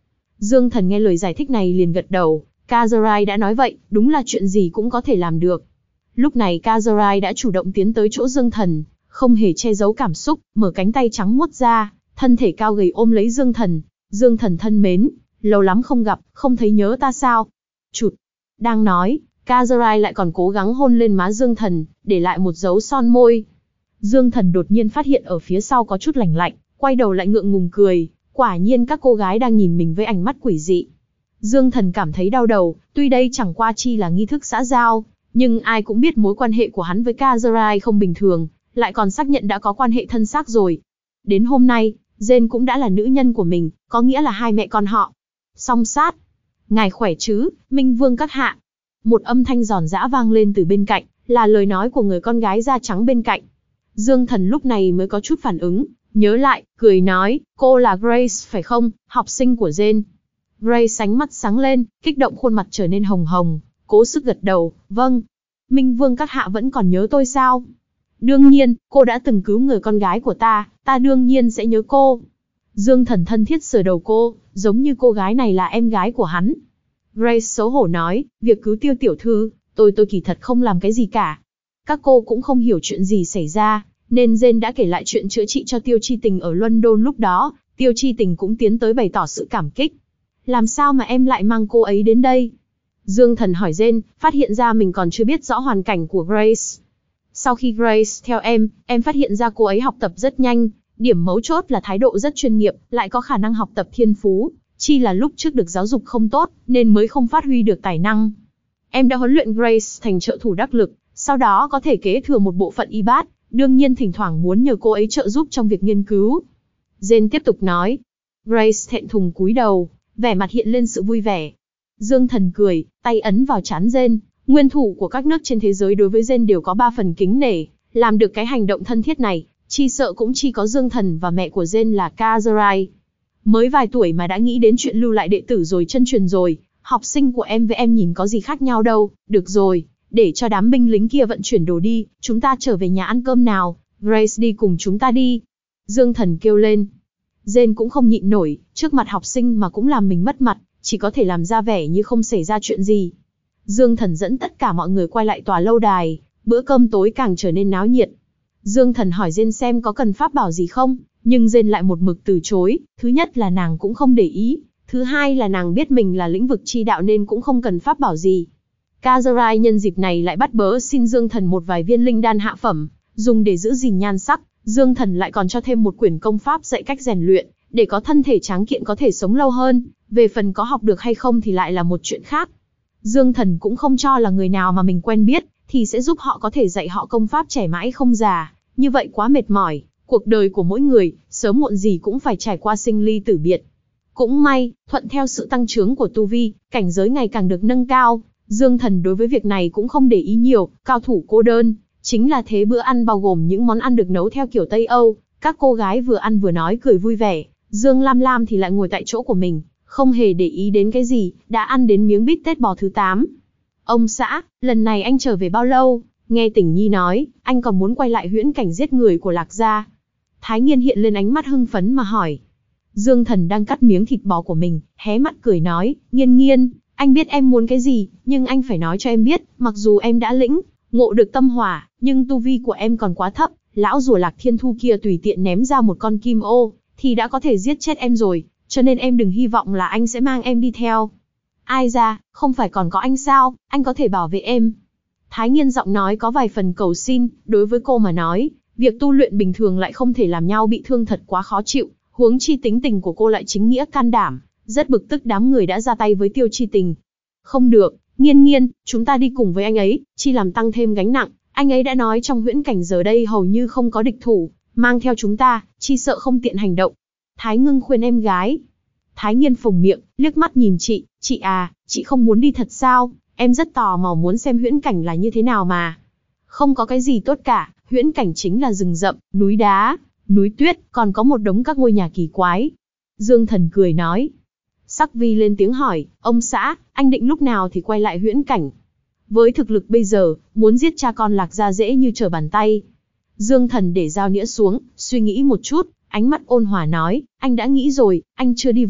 Dương Thần nghe lời giải thích này liền gật đầu, Kazurai đã nói vậy, đúng là chuyện gì cũng có thể làm được. Lúc này Kazurai đã chủ động tiến tới chỗ Dương Thần, không hề che giấu cảm xúc, mở cánh tay trắng muốt ra, thân thể cao gầy ôm lấy Dương Thần. Dương Thần thân mến, lâu lắm không gặp, không thấy nhớ ta sao? Chụt. Đang nói, Kazurai lại còn cố gắng hôn lên má Dương Thần, để lại một dấu son môi. Dương Thần đột nhiên phát hiện ở phía sau có chút lạnh lạnh, quay đầu lại ngượng ngùng cười, quả nhiên các cô gái đang nhìn mình với ánh mắt quỷ dị. Dương Thần cảm thấy đau đầu, tuy đây chẳng qua chi là nghi thức xã giao, nhưng ai cũng biết mối quan hệ của hắn với Kazurai không bình thường, lại còn xác nhận đã có quan hệ thân xác rồi. Đến hôm nay, Jane cũng đã là nữ nhân của mình, có nghĩa là hai mẹ con họ. Song sát. Ngài khỏe chứ, Minh Vương các hạ. Một âm thanh giòn giã vang lên từ bên cạnh, là lời nói của người con gái da trắng bên cạnh. Dương Thần lúc này mới có chút phản ứng, nhớ lại, cười nói, cô là Grace phải không, học sinh của Jane. Grace ánh mắt sáng lên, kích động khuôn mặt trở nên hồng hồng, cố sức gật đầu, vâng. Minh Vương các hạ vẫn còn nhớ tôi sao? Đương nhiên, cô đã từng cứu người con gái của ta đương nhiên sẽ nhớ cô. Dương Thần thân thiết sờ đầu cô, giống như cô gái này là em gái của hắn. Grace xấu hổ nói, việc cứu Tiêu tiểu thư, tôi kỳ thật không làm cái gì cả. Các cô cũng không hiểu chuyện gì xảy ra, nên Jane đã kể lại chuyện chữa trị cho Tiêu Chi Tình ở London lúc đó, Tiêu Chi Tình cũng tiến tới bày tỏ sự cảm kích. Làm sao mà em lại mang cô ấy đến đây? Dương Thần hỏi Jane, phát hiện ra mình còn chưa biết rõ hoàn cảnh của Grace. Sau khi Grace theo em phát hiện ra cô ấy học tập rất nhanh, điểm mấu chốt là thái độ rất chuyên nghiệp, lại có khả năng học tập thiên phú, chi là lúc trước được giáo dục không tốt, nên mới không phát huy được tài năng. Em đã huấn luyện Grace thành trợ thủ đắc lực, sau đó có thể kế thừa một bộ phận y bát, đương nhiên thỉnh thoảng muốn nhờ cô ấy trợ giúp trong việc nghiên cứu. Jane tiếp tục nói. Grace thẹn thùng cúi đầu, vẻ mặt hiện lên sự vui vẻ. Dương Thần cười, tay ấn vào trán Jane. Nguyên thủ của các nước trên thế giới đối với Jane đều có 3 phần kính nể, làm được cái hành động thân thiết này, chi sợ cũng chỉ có Dương Thần và mẹ của Jane là Kazurai. Mới vài tuổi mà đã nghĩ đến chuyện lưu lại đệ tử rồi chân truyền rồi, học sinh của em với em nhìn có gì khác nhau đâu, được rồi, để cho đám binh lính kia vận chuyển đồ đi, chúng ta trở về nhà ăn cơm nào, Grace đi cùng chúng ta đi. Dương Thần kêu lên. Jane cũng không nhịn nổi, trước mặt học sinh mà cũng làm mình mất mặt, chỉ có thể làm ra vẻ như không xảy ra chuyện gì. Dương Thần dẫn tất cả mọi người quay lại tòa lâu đài, bữa cơm tối càng trở nên náo nhiệt. Dương Thần hỏi Jane xem có cần pháp bảo gì không, nhưng Jane lại một mực từ chối, thứ nhất là nàng cũng không để ý, thứ hai là nàng biết mình là lĩnh vực chi đạo nên cũng không cần pháp bảo gì. Kazurai nhân dịp này lại bắt bớ xin Dương Thần một vài viên linh đan hạ phẩm, dùng để giữ gìn nhan sắc, Dương Thần lại còn cho thêm một quyển công pháp dạy cách rèn luyện, để có thân thể tráng kiện có thể sống lâu hơn, về phần có học được hay không thì lại là một chuyện khác. Dương Thần cũng không cho là người nào mà mình quen biết, thì sẽ giúp họ có thể dạy họ công pháp trẻ mãi không già, như vậy quá mệt mỏi, cuộc đời của mỗi người, sớm muộn gì cũng phải trải qua sinh ly tử biệt. Cũng may, thuận theo sự tăng trưởng của tu vi, cảnh giới ngày càng được nâng cao, Dương Thần đối với việc này cũng không để ý nhiều, cao thủ cô đơn, chính là thế bữa ăn bao gồm những món ăn được nấu theo kiểu Tây Âu, các cô gái vừa ăn vừa nói cười vui vẻ, Dương Lam Lam thì lại ngồi tại chỗ của mình, không hề để ý đến cái gì, đã ăn đến miếng bít tết bò thứ 8. Ông xã, lần này anh trở về bao lâu? Nghe Tỉnh Nhi nói, anh còn muốn quay lại huyễn cảnh giết người của Lạc gia. Thái Nghiên hiện lên ánh mắt hưng phấn mà hỏi. Dương Thần đang cắt miếng thịt bò của mình, hé mắt cười nói, Nghiên Nghiên, anh biết em muốn cái gì, nhưng anh phải nói cho em biết, mặc dù em đã ngộ được tâm hỏa, nhưng tu vi của em còn quá thấp, lão rùa Lạc Thiên Thu kia tùy tiện ném ra một con kim ô, thì đã có thể giết chết em rồi, cho nên em đừng hy vọng là anh sẽ mang em đi theo. Ai ra, không phải còn có anh sao, anh có thể bảo vệ em. Thái Nghiên giọng nói có vài phần cầu xin, đối với cô mà nói, việc tu luyện bình thường lại không thể làm nhau bị thương thật quá khó chịu, huống chi tính tình của cô lại chính nghĩa can đảm, rất bực tức đám người đã ra tay với Tiêu Chi Tình. Không được, Nghiên Nghiên, chúng ta đi cùng với anh ấy, chi làm tăng thêm gánh nặng, anh ấy đã nói trong huyễn cảnh giờ đây hầu như không có địch thủ, mang theo chúng ta, chi sợ không tiện hành động. Thái Ngưng khuyên em gái. Thái Nghiên phồng miệng, liếc mắt nhìn chị à, chị không muốn đi thật sao, em rất tò mò muốn xem huyễn cảnh là như thế nào mà. Không có cái gì tốt cả, huyễn cảnh chính là rừng rậm, núi đá, núi tuyết, còn có một đống các ngôi nhà kỳ quái. Dương Thần cười nói. Sắc Vi lên tiếng hỏi, ông xã, anh định lúc nào thì quay lại huyễn cảnh? Với thực lực bây giờ, muốn giết cha con Lạc gia dễ như trở bàn tay. Dương Thần để dao nĩa xuống, suy nghĩ một chút, ánh mắt ôn hòa nói, anh đã nghĩ rồi, anh chưa đi vội,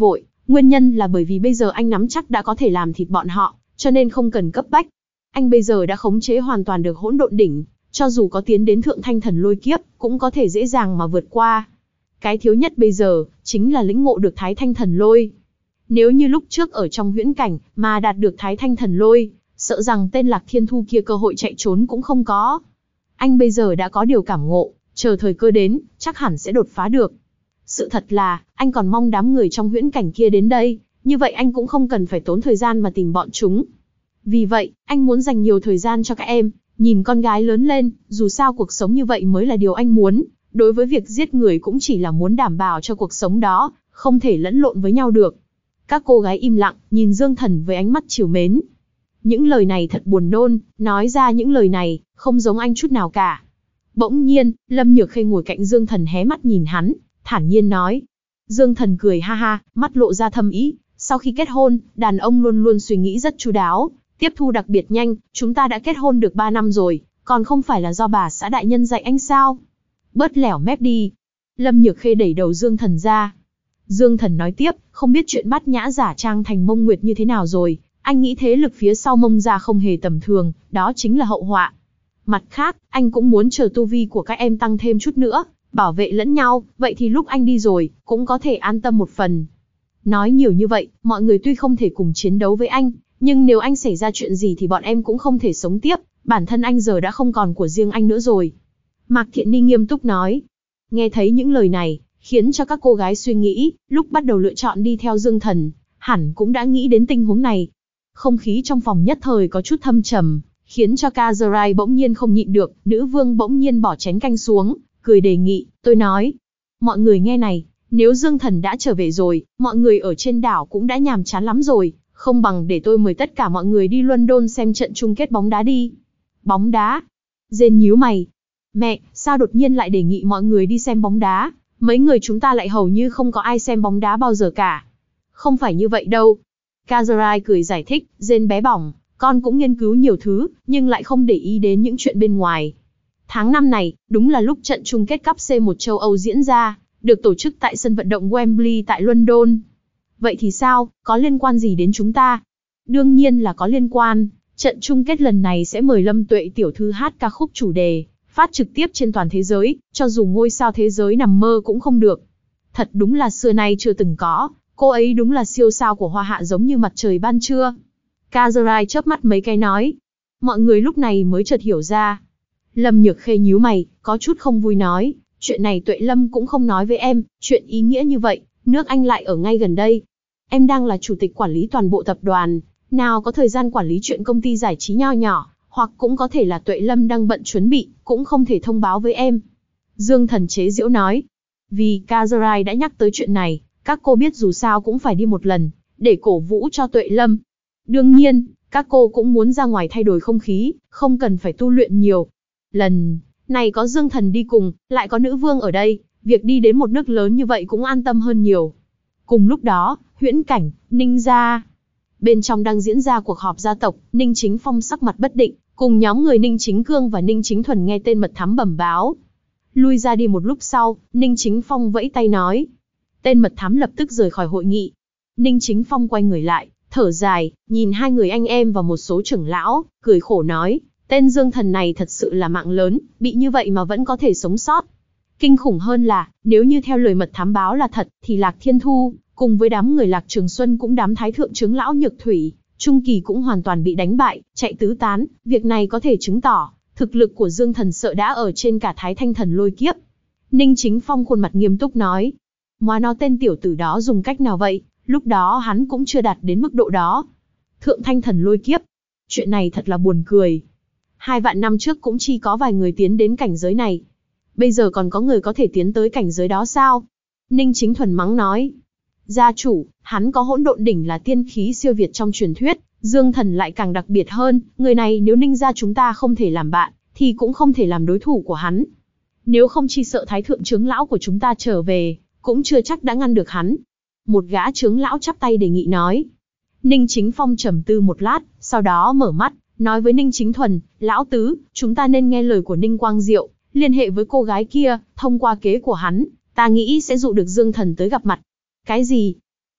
Nguyên nhân là bởi vì bây giờ anh nắm chắc đã có thể làm thịt bọn họ, cho nên không cần cấp bách. Anh bây giờ đã khống chế hoàn toàn được hỗn độn đỉnh, cho dù có tiến đến thượng thanh thần lôi kiếp, cũng có thể dễ dàng mà vượt qua. Cái thiếu nhất bây giờ, chính là lĩnh ngộ được thái thanh thần lôi. Nếu như lúc trước ở trong huyễn cảnh, mà đạt được thái thanh thần lôi, sợ rằng tên Lạc Thiên Thu kia cơ hội chạy trốn cũng không có. Anh bây giờ đã có điều cảm ngộ, chờ thời cơ đến, chắc hẳn sẽ đột phá được. Sự thật là, anh còn mong đám người trong huyễn cảnh kia đến đây, như vậy anh cũng không cần phải tốn thời gian mà tìm bọn chúng. Vì vậy, anh muốn dành nhiều thời gian cho các em, nhìn con gái lớn lên, dù sao cuộc sống như vậy mới là điều anh muốn. Đối với việc giết người cũng chỉ là muốn đảm bảo cho cuộc sống đó, không thể lẫn lộn với nhau được. Các cô gái im lặng, nhìn Dương Thần với ánh mắt trìu mến. Những lời này thật buồn nôn, nói ra những lời này, không giống anh chút nào cả. Bỗng nhiên, Lâm Nhược Khê ngồi cạnh Dương Thần hé mắt nhìn hắn, thản nhiên nói. Dương Thần cười ha ha, mắt lộ ra thâm ý. Sau khi kết hôn, đàn ông luôn luôn suy nghĩ rất chu đáo, tiếp thu đặc biệt nhanh. Chúng ta đã kết hôn được 3 năm rồi, còn không phải là do bà xã đại nhân dạy anh sao? Bớt lẻo mép đi. Lâm Nhược Khê đẩy đầu Dương Thần ra. Dương Thần nói tiếp, không biết chuyện Bát Nhã giả trang thành Mông Nguyệt như thế nào rồi. Anh nghĩ thế lực phía sau Mông gia không hề tầm thường, đó chính là hậu họa. Mặt khác, anh cũng muốn chờ tu vi của các em tăng thêm chút nữa, bảo vệ lẫn nhau, vậy thì lúc anh đi rồi, cũng có thể an tâm một phần. Nói nhiều như vậy, mọi người tuy không thể cùng chiến đấu với anh, nhưng nếu anh xảy ra chuyện gì thì bọn em cũng không thể sống tiếp, bản thân anh giờ đã không còn của riêng anh nữa rồi. Mạc Thiện Ni nghiêm túc nói. Nghe thấy những lời này, khiến cho các cô gái suy nghĩ, lúc bắt đầu lựa chọn đi theo Dương Thần, hẳn cũng đã nghĩ đến tình huống này. Không khí trong phòng nhất thời có chút thâm trầm, khiến cho Kazurai bỗng nhiên không nhịn được, nữ vương bỗng nhiên bỏ chén canh xuống, cười đề nghị, tôi nói. Mọi người nghe này, nếu Dương Thần đã trở về rồi, mọi người ở trên đảo cũng đã nhàm chán lắm rồi, không bằng để tôi mời tất cả mọi người đi London xem trận chung kết bóng đá đi. Bóng đá? Jane nhíu mày. Mẹ, sao đột nhiên lại đề nghị mọi người đi xem bóng đá? Mấy người chúng ta lại hầu như không có ai xem bóng đá bao giờ cả. Không phải như vậy đâu. Kazurai cười giải thích, Jane bé bỏng, con cũng nghiên cứu nhiều thứ, nhưng lại không để ý đến những chuyện bên ngoài. Tháng 5 này, đúng là lúc trận chung kết cúp C1 châu Âu diễn ra, được tổ chức tại sân vận động Wembley tại London. Vậy thì sao, có liên quan gì đến chúng ta? Đương nhiên là có liên quan, trận chung kết lần này sẽ mời Lâm Tuệ tiểu thư hát ca khúc chủ đề, phát trực tiếp trên toàn thế giới, cho dù ngôi sao thế giới nằm mơ cũng không được. Thật đúng là xưa nay chưa từng có, cô ấy đúng là siêu sao của hoa hạ giống như mặt trời ban trưa. Kazurai chớp mắt mấy cái nói. Mọi người lúc này mới chợt hiểu ra. Lâm Nhược Khê nhíu mày, có chút không vui nói, chuyện này Tuệ Lâm cũng không nói với em, chuyện ý nghĩa như vậy, nước Anh lại ở ngay gần đây. Em đang là chủ tịch quản lý toàn bộ tập đoàn, nào có thời gian quản lý chuyện công ty giải trí nho nhỏ, hoặc cũng có thể là Tuệ Lâm đang bận chuẩn bị, cũng không thể thông báo với em. Dương Thần chế giễu nói. Vì Kazurai đã nhắc tới chuyện này, các cô biết dù sao cũng phải đi một lần, để cổ vũ cho Tuệ Lâm. Đương nhiên, các cô cũng muốn ra ngoài thay đổi không khí, không cần phải tu luyện nhiều. Lần này có Dương Thần đi cùng, lại có nữ vương ở đây, việc đi đến một nước lớn như vậy cũng an tâm hơn nhiều. Cùng lúc đó, huyễn cảnh, Ninh gia. Bên trong đang diễn ra cuộc họp gia tộc, Ninh Chính Phong sắc mặt bất định, cùng nhóm người Ninh Chính Cương và Ninh Chính Thuần nghe tên mật thám bẩm báo. Lui ra đi một lúc sau, Ninh Chính Phong vẫy tay nói. Tên mật thám lập tức rời khỏi hội nghị. Ninh Chính Phong quay người lại, thở dài, nhìn hai người anh em và một số trưởng lão, cười khổ nói, tên Dương Thần này thật sự là mạng lớn, bị như vậy mà vẫn có thể sống sót. Kinh khủng hơn là, nếu như theo lời mật thám báo là thật, thì Lạc Thiên Thu, cùng với đám người Lạc Trường Xuân cũng đám thái thượng trưởng lão Nhược Thủy, Trung Kỳ cũng hoàn toàn bị đánh bại, chạy tứ tán, việc này có thể chứng tỏ, thực lực của Dương Thần sợ đã ở trên cả Thái Thanh Thần lôi kiếp. Ninh Chính Phong khuôn mặt nghiêm túc nói, Móa nó tên tiểu tử đó dùng cách nào vậy, lúc đó hắn cũng chưa đạt đến mức độ đó. Thượng Thanh Thần lôi kiếp, chuyện này thật là buồn cười. 2 vạn năm trước cũng chỉ có vài người tiến đến cảnh giới này. Bây giờ còn có người có thể tiến tới cảnh giới đó sao? Ninh Chính Thuần mắng nói. Gia chủ, hắn có hỗn độn đỉnh là tiên khí siêu việt trong truyền thuyết, Dương Thần lại càng đặc biệt hơn, người này nếu Ninh gia chúng ta không thể làm bạn, thì cũng không thể làm đối thủ của hắn. Nếu không chỉ sợ thái thượng trưởng lão của chúng ta trở về, cũng chưa chắc đã ngăn được hắn. Một gã trưởng lão chắp tay đề nghị nói. Ninh Chính Phong trầm tư một lát, sau đó mở mắt, nói với Ninh Chính Thuần, lão tứ, chúng ta nên nghe lời của Ninh Quang Diệu, liên hệ với cô gái kia, thông qua kế của hắn, ta nghĩ sẽ dụ được Dương Thần tới gặp mặt. Cái gì?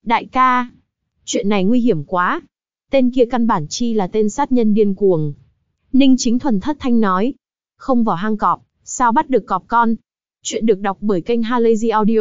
Đại ca, chuyện này nguy hiểm quá. Tên kia căn bản chi là tên sát nhân điên cuồng. Ninh Chính Thuần thất thanh nói. Không vào hang cọp, sao bắt được cọp con? Chuyện được đọc bởi kênh Halazy Audio.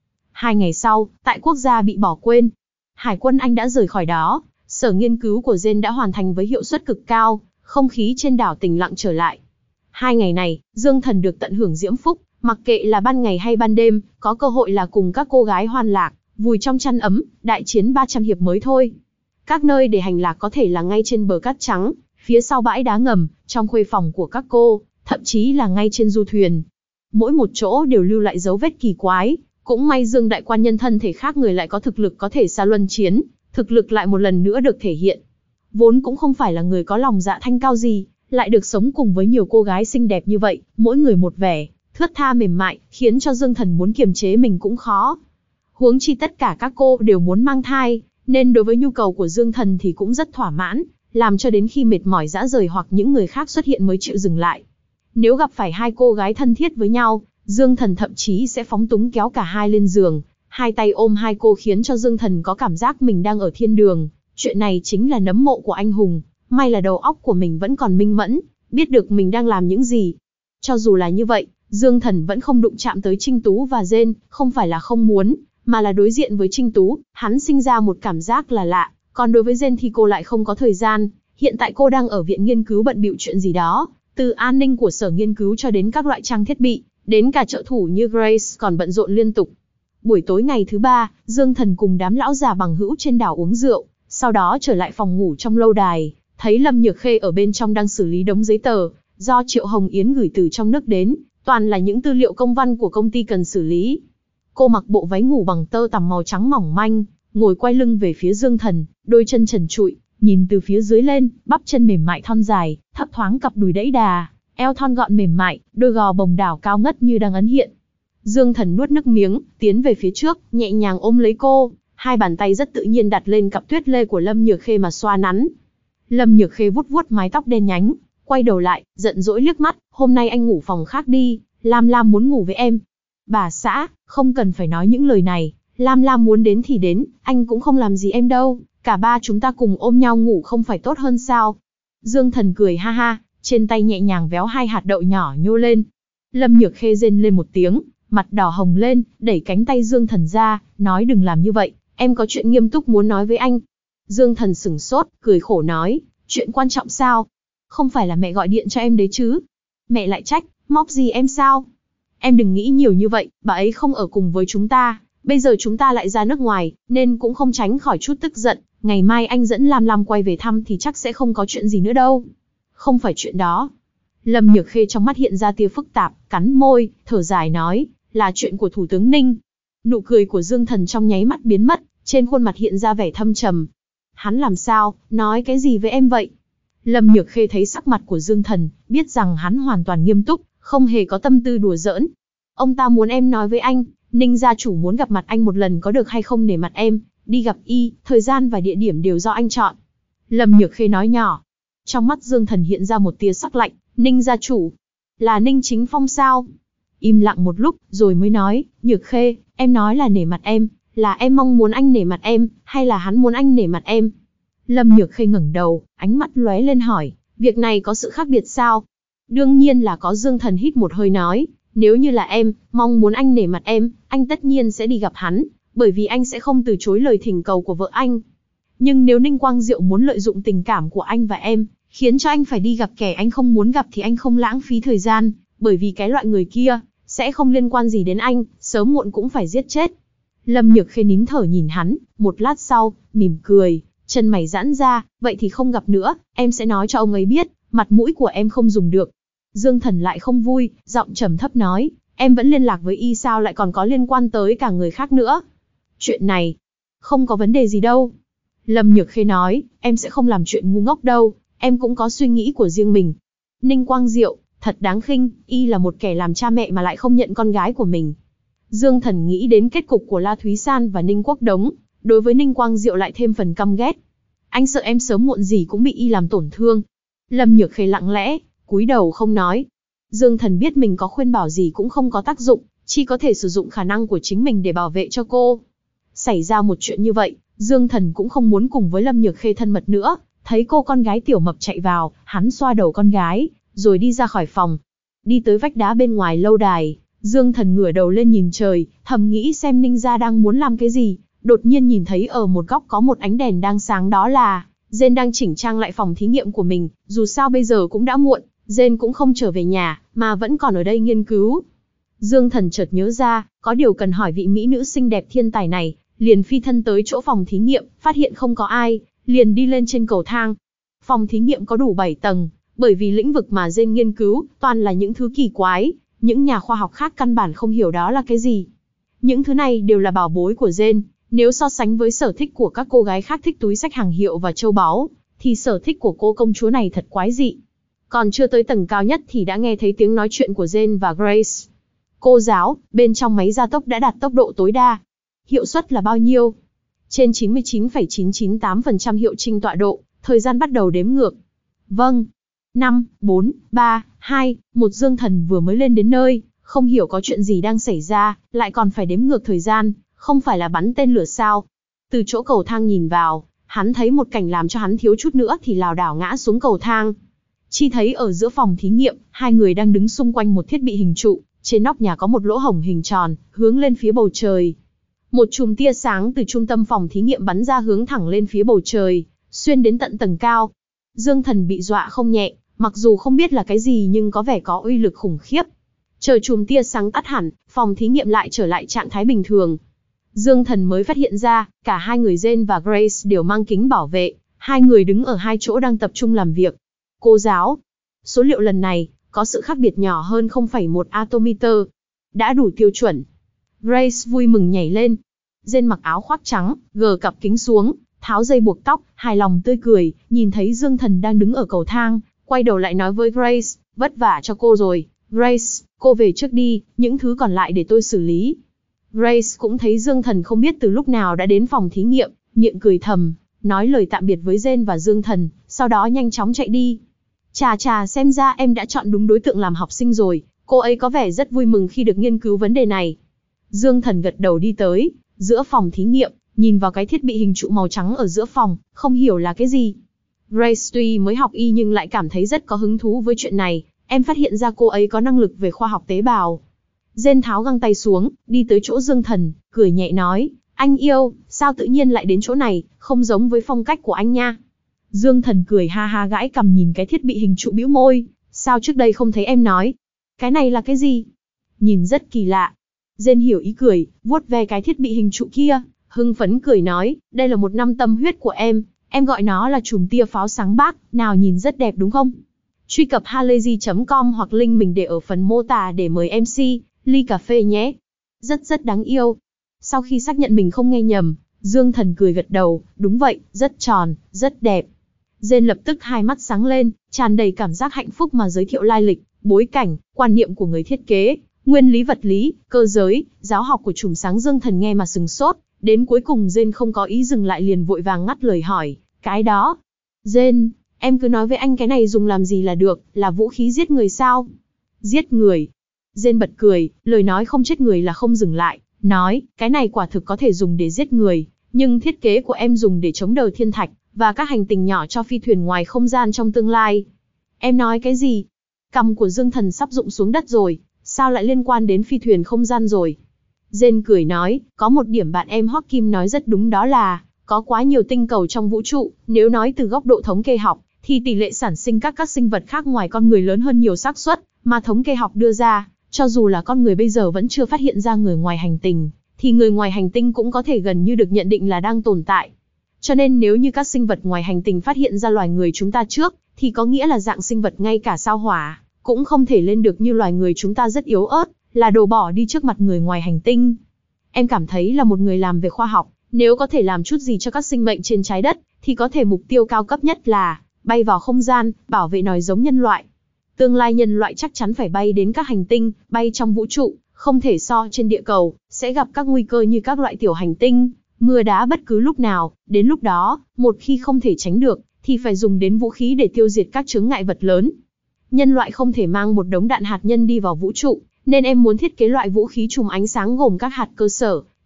2 ngày sau, tại quốc gia bị bỏ quên, Hải quân Anh đã rời khỏi đó. Sở nghiên cứu của Gen đã hoàn thành với hiệu suất cực cao, không khí trên đảo tĩnh lặng trở lại. 2 ngày này, Dương Thần được tận hưởng diễm phúc, mặc kệ là ban ngày hay ban đêm, có cơ hội là cùng các cô gái hoan lạc, vùi trong chăn ấm, đại chiến 300 hiệp mới thôi. Các nơi để hành lạc có thể là ngay trên bờ cát trắng, phía sau bãi đá ngầm, trong khuê phòng của các cô, thậm chí là ngay trên du thuyền. Mỗi một chỗ đều lưu lại dấu vết kỳ quái, cũng may Dương đại quan nhân thân thể khác người lại có thực lực có thể xa luân chiến, thực lực lại một lần nữa được thể hiện. Vốn cũng không phải là người có lòng dạ thanh cao gì, lại được sống cùng với nhiều cô gái xinh đẹp như vậy, mỗi người một vẻ, thướt tha mềm mại, khiến cho Dương Thần muốn kiềm chế mình cũng khó. Huống chi tất cả các cô đều muốn mang thai, nên đối với nhu cầu của Dương Thần thì cũng rất thỏa mãn, làm cho đến khi mệt mỏi rã rời hoặc những người khác xuất hiện mới chịu dừng lại. Nếu gặp phải 2 cô gái thân thiết với nhau, Dương Thần thậm chí sẽ phóng túng kéo cả hai lên giường, 2 tay ôm 2 cô khiến cho Dương Thần có cảm giác mình đang ở thiên đường. Chuyện này chính là nấm mộ của anh hùng, may là đầu óc của mình vẫn còn minh mẫn, biết được mình đang làm những gì. Cho dù là như vậy, Dương Thần vẫn không đụng chạm tới Trinh Tú và Gen, không phải là không muốn, mà là đối diện với Trinh Tú, hắn sinh ra một cảm giác là lạ, còn đối với Gen thì cô lại không có thời gian, hiện tại cô đang ở viện nghiên cứu bận bịu chuyện gì đó, từ an ninh của sở nghiên cứu cho đến các loại trang thiết bị, đến cả trợ thủ như Grace còn bận rộn liên tục. Buổi tối ngày thứ 3, Dương Thần cùng đám lão già bằng hữu trên đảo uống rượu, sau đó trở lại phòng ngủ trong lâu đài, thấy Lâm Nhược Khê ở bên trong đang xử lý đống giấy tờ, do Triệu Hồng Yến gửi từ trong nước đến, toàn là những tư liệu công văn của công ty cần xử lý. Cô mặc bộ váy ngủ bằng tơ tằm màu trắng mỏng manh, ngồi quay lưng về phía Dương Thần, đôi chân trần trụi, nhìn từ phía dưới lên, bắp chân mềm mại thon dài, thấp thoáng cặp đùi đẫy đà, eo thon gọn mềm mại, đôi gò bồng đảo cao ngất như đang ấn hiện. Dương Thần nuốt nước miếng, tiến về phía trước, nhẹ nhàng ôm lấy cô, 2 bàn tay rất tự nhiên đặt lên cặp tuyết lê của Lâm Nhược Khê mà xoa nắn. Lâm Nhược Khê vuốt vuốt mái tóc đen nhánh, quay đầu lại, giận dỗi liếc mắt, hôm nay anh ngủ phòng khác đi, Lam Lam muốn ngủ với em. Bà xã, không cần phải nói những lời này, Lam Lam muốn đến thì đến, anh cũng không làm gì em đâu, cả ba chúng ta cùng ôm nhau ngủ không phải tốt hơn sao? Dương Thần cười ha ha, trên tay nhẹ nhàng véo 2 hạt đậu nhỏ nhô lên. Lâm Nhược Khê rên lên một tiếng, mặt đỏ hồng lên, đẩy cánh tay Dương Thần ra, nói đừng làm như vậy, em có chuyện nghiêm túc muốn nói với anh. Dương Thần sửng sốt, cười khổ nói, chuyện quan trọng sao? Không phải là mẹ gọi điện cho em đấy chứ? Mẹ lại trách, móc gì em sao? Em đừng nghĩ nhiều như vậy, bà ấy không ở cùng với chúng ta, bây giờ chúng ta lại ra nước ngoài, nên cũng không tránh khỏi chút tức giận, ngày mai anh dẫn Lam Lam quay về thăm thì chắc sẽ không có chuyện gì nữa đâu. Không phải chuyện đó. Lâm Nhược Khê trong mắt hiện ra tia phức tạp, cắn môi, thở dài nói, là chuyện của Thủ tướng Ninh. Nụ cười của Dương Thần trong nháy mắt biến mất, trên khuôn mặt hiện ra vẻ thâm trầm. Hắn làm sao, nói cái gì với em vậy? Lâm Nhược Khê thấy sắc mặt của Dương Thần, biết rằng hắn hoàn toàn nghiêm túc, không hề có tâm tư đùa giỡn. Ông ta muốn em nói với anh, Ninh gia chủ muốn gặp mặt anh một lần có được hay không để mặt em, đi gặp y, thời gian và địa điểm đều do anh chọn. Lâm Nhược Khê nói nhỏ. Trong mắt Dương Thần hiện ra một tia sắc lạnh, Ninh gia chủ, là Ninh Chính Phong sao? Im lặng một lúc, rồi mới nói, Nhược Khê, em nói là nể mặt em, là em mong muốn anh nể mặt em, hay là hắn muốn anh nể mặt em? Lâm Nhược Khê ngẩng đầu, ánh mắt lóe lên hỏi, việc này có sự khác biệt sao? Đương nhiên là có. Dương Thần hít một hơi nói, nếu như là em, mong muốn anh nể mặt em, anh tất nhiên sẽ đi gặp hắn, bởi vì anh sẽ không từ chối lời thỉnh cầu của vợ anh. Nhưng nếu Ninh Quang Diệu muốn lợi dụng tình cảm của anh và em, khiến cho anh phải đi gặp kẻ anh không muốn gặp thì anh không lãng phí thời gian, bởi vì cái loại người kia, sẽ không liên quan gì đến anh, sớm muộn cũng phải giết chết. Lâm Nhược Khê nín thở nhìn hắn, một lát sau, mỉm cười, chân mày giãn ra, vậy thì không gặp nữa, em sẽ nói cho ông ấy biết, mặt mũi của em không dùng được. Dương Thần lại không vui, giọng trầm thấp nói, em vẫn liên lạc với y sao lại còn có liên quan tới cả người khác nữa. Chuyện này, không có vấn đề gì đâu. Lâm Nhược Khê nói, em sẽ không làm chuyện ngu ngốc đâu, em cũng có suy nghĩ của riêng mình. Ninh Quang Diệu, thật đáng khinh, y là một kẻ làm cha mẹ mà lại không nhận con gái của mình. Dương Thần nghĩ đến kết cục của La Thúy San và Ninh Quốc Đống, đối với Ninh Quang Diệu lại thêm phần căm ghét. Anh sợ em sớm muộn gì cũng bị y làm tổn thương. Lâm Nhược Khê lặng lẽ, cúi đầu không nói. Dương Thần biết mình có khuyên bảo gì cũng không có tác dụng, chỉ có thể sử dụng khả năng của chính mình để bảo vệ cho cô. Xảy ra một chuyện như vậy, Dương Thần cũng không muốn cùng với Lâm Nhược Khê thân mật nữa. Thấy cô con gái tiểu mập chạy vào, hắn xoa đầu con gái, rồi đi ra khỏi phòng. Đi tới vách đá bên ngoài lâu đài, Dương Thần ngửa đầu lên nhìn trời, thầm nghĩ xem Ninh gia đang muốn làm cái gì. Đột nhiên nhìn thấy ở một góc có một ánh đèn đang sáng, đó là Jane đang chỉnh trang lại phòng thí nghiệm của mình. Dù sao bây giờ cũng đã muộn, Jane cũng không trở về nhà, mà vẫn còn ở đây nghiên cứu. Dương Thần chợt nhớ ra, có điều cần hỏi vị mỹ nữ xinh đẹp thiên tài này, liền phi thân tới chỗ phòng thí nghiệm, phát hiện không có ai, liền đi lên trên cầu thang. Phòng thí nghiệm có đủ 7 tầng, bởi vì lĩnh vực mà Jane nghiên cứu, toàn là những thứ kỳ quái, những nhà khoa học khác căn bản không hiểu đó là cái gì. Những thứ này đều là bảo bối của Jane, nếu so sánh với sở thích của các cô gái khác thích túi xách hàng hiệu và châu báu, thì sở thích của cô công chúa này thật quái dị. Còn chưa tới tầng cao nhất thì đã nghe thấy tiếng nói chuyện của Jane và Grace. Cô giáo, bên trong máy gia tốc đã đạt tốc độ tối đa. Hiệu suất là bao nhiêu? Trên 99,998% hiệu chỉnh tọa độ, thời gian bắt đầu đếm ngược. Vâng. 5, 4, 3, 2, 1. Dương Thần vừa mới lên đến nơi, không hiểu có chuyện gì đang xảy ra, lại còn phải đếm ngược thời gian, không phải là bắn tên lửa sao? Từ chỗ cầu thang nhìn vào, hắn thấy một cảnh làm cho hắn thiếu chút nữa thì lảo đảo ngã xuống cầu thang. Chỉ thấy ở giữa phòng thí nghiệm, hai người đang đứng xung quanh một thiết bị hình trụ, trên nóc nhà có một lỗ hổng hình tròn, hướng lên phía bầu trời. Một chùm tia sáng từ trung tâm phòng thí nghiệm bắn ra hướng thẳng lên phía bầu trời, xuyên đến tận tầng cao. Dương Thần bị dọa không nhẹ, mặc dù không biết là cái gì nhưng có vẻ có uy lực khủng khiếp. Chờ chùm tia sáng tắt hẳn, phòng thí nghiệm lại trở lại trạng thái bình thường. Dương Thần mới phát hiện ra, cả hai người Jane và Grace đều mang kính bảo vệ, hai người đứng ở hai chỗ đang tập trung làm việc. Cô giáo, số liệu lần này, có sự khác biệt nhỏ hơn 0,1 atometer. Đã đủ tiêu chuẩn. Grace vui mừng nhảy lên. Jane mặc áo khoác trắng, gờ cặp kính xuống, tháo dây buộc tóc, hài lòng tươi cười, nhìn thấy Dương Thần đang đứng ở cầu thang, quay đầu lại nói với Grace, vất vả cho cô rồi. Grace, cô về trước đi, những thứ còn lại để tôi xử lý. Grace cũng thấy Dương Thần không biết từ lúc nào đã đến phòng thí nghiệm, miệng cười thầm, nói lời tạm biệt với Jane và Dương Thần, sau đó nhanh chóng chạy đi. Chà, xem ra em đã chọn đúng đối tượng làm học sinh rồi, cô ấy có vẻ rất vui mừng khi được nghiên cứu vấn đề này. Dương Thần gật đầu đi tới, giữa phòng thí nghiệm, nhìn vào cái thiết bị hình trụ màu trắng ở giữa phòng, không hiểu là cái gì. Grace tuy mới học y nhưng lại cảm thấy rất có hứng thú với chuyện này, em phát hiện ra cô ấy có năng lực về khoa học tế bào. Jane tháo găng tay xuống, đi tới chỗ Dương Thần, cười nhẹ nói, anh yêu, sao tự nhiên lại đến chỗ này, không giống với phong cách của anh nha. Dương Thần cười ha ha gãi cằm nhìn cái thiết bị hình trụ bĩu môi, sao trước đây không thấy em nói. Cái này là cái gì? Nhìn rất kỳ lạ. Jane hiểu ý cười, vuốt ve cái thiết bị hình trụ kia, hưng phấn cười nói, đây là một năm tâm huyết của em gọi nó là chùm tia pháo sáng bác, nào nhìn rất đẹp đúng không? Truy cập halayzi.com hoặc link mình để ở phần mô tả để mời MC, ly cà phê nhé. Rất đáng yêu. Sau khi xác nhận mình không nghe nhầm, Dương Thần cười gật đầu, đúng vậy, rất tròn, rất đẹp. Jane lập tức hai mắt sáng lên, tràn đầy cảm giác hạnh phúc mà giới thiệu lai lịch, bối cảnh, quan niệm của người thiết kế, nguyên lý vật lý, cơ giới, giáo học của chùm sáng. Dương Thần nghe mà sừng sốt, đến cuối cùng Jane không có ý dừng lại liền vội vàng ngắt lời hỏi, cái đó. Jane, em cứ nói với anh cái này dùng làm gì là được, là vũ khí giết người sao? Giết người? Jane bật cười, lời nói không chết người là không dừng lại, nói, cái này quả thực có thể dùng để giết người, nhưng thiết kế của em dùng để chống đỡ thiên thạch, và các hành tinh nhỏ cho phi thuyền ngoài không gian trong tương lai. Em nói cái gì? Cằm của Dương Thần sắp rụng xuống đất rồi, sao lại liên quan đến phi thuyền không gian rồi? Jane cười nói, có một điểm bạn em Hoắc Kim nói rất đúng, đó là, có quá nhiều tinh cầu trong vũ trụ, nếu nói từ góc độ thống kê học, thì tỷ lệ sản sinh các sinh vật khác ngoài con người lớn hơn nhiều xác suất mà thống kê học đưa ra, cho dù là con người bây giờ vẫn chưa phát hiện ra người ngoài hành tinh, thì người ngoài hành tinh cũng có thể gần như được nhận định là đang tồn tại. Cho nên nếu như các sinh vật ngoài hành tinh phát hiện ra loài người chúng ta trước, thì có nghĩa là dạng sinh vật ngay cả sao hỏa cũng không thể lên được, như loài người chúng ta rất yếu ớt, là đồ bỏ đi trước mặt người ngoài hành tinh. Em cảm thấy là một người làm về khoa học, nếu có thể làm chút gì cho các sinh mệnh trên trái đất, thì có thể mục tiêu cao cấp nhất là bay vào không gian, bảo vệ nòi giống nhân loại. Tương lai nhân loại chắc chắn phải bay đến các hành tinh, bay trong vũ trụ, không thể so trên địa cầu, sẽ gặp các nguy cơ như các loại tiểu hành tinh, mưa đá bất cứ lúc nào. Đến lúc đó, một khi không thể tránh được, thì phải dùng đến vũ khí để tiêu diệt các chướng ngại vật lớn. Nhân loại không thể mang một đống đạn hạt nhân đi vào vũ trụ, nên em muốn thiết kế loại vũ khí trùm ánh sáng gồm các hạt cơ sở,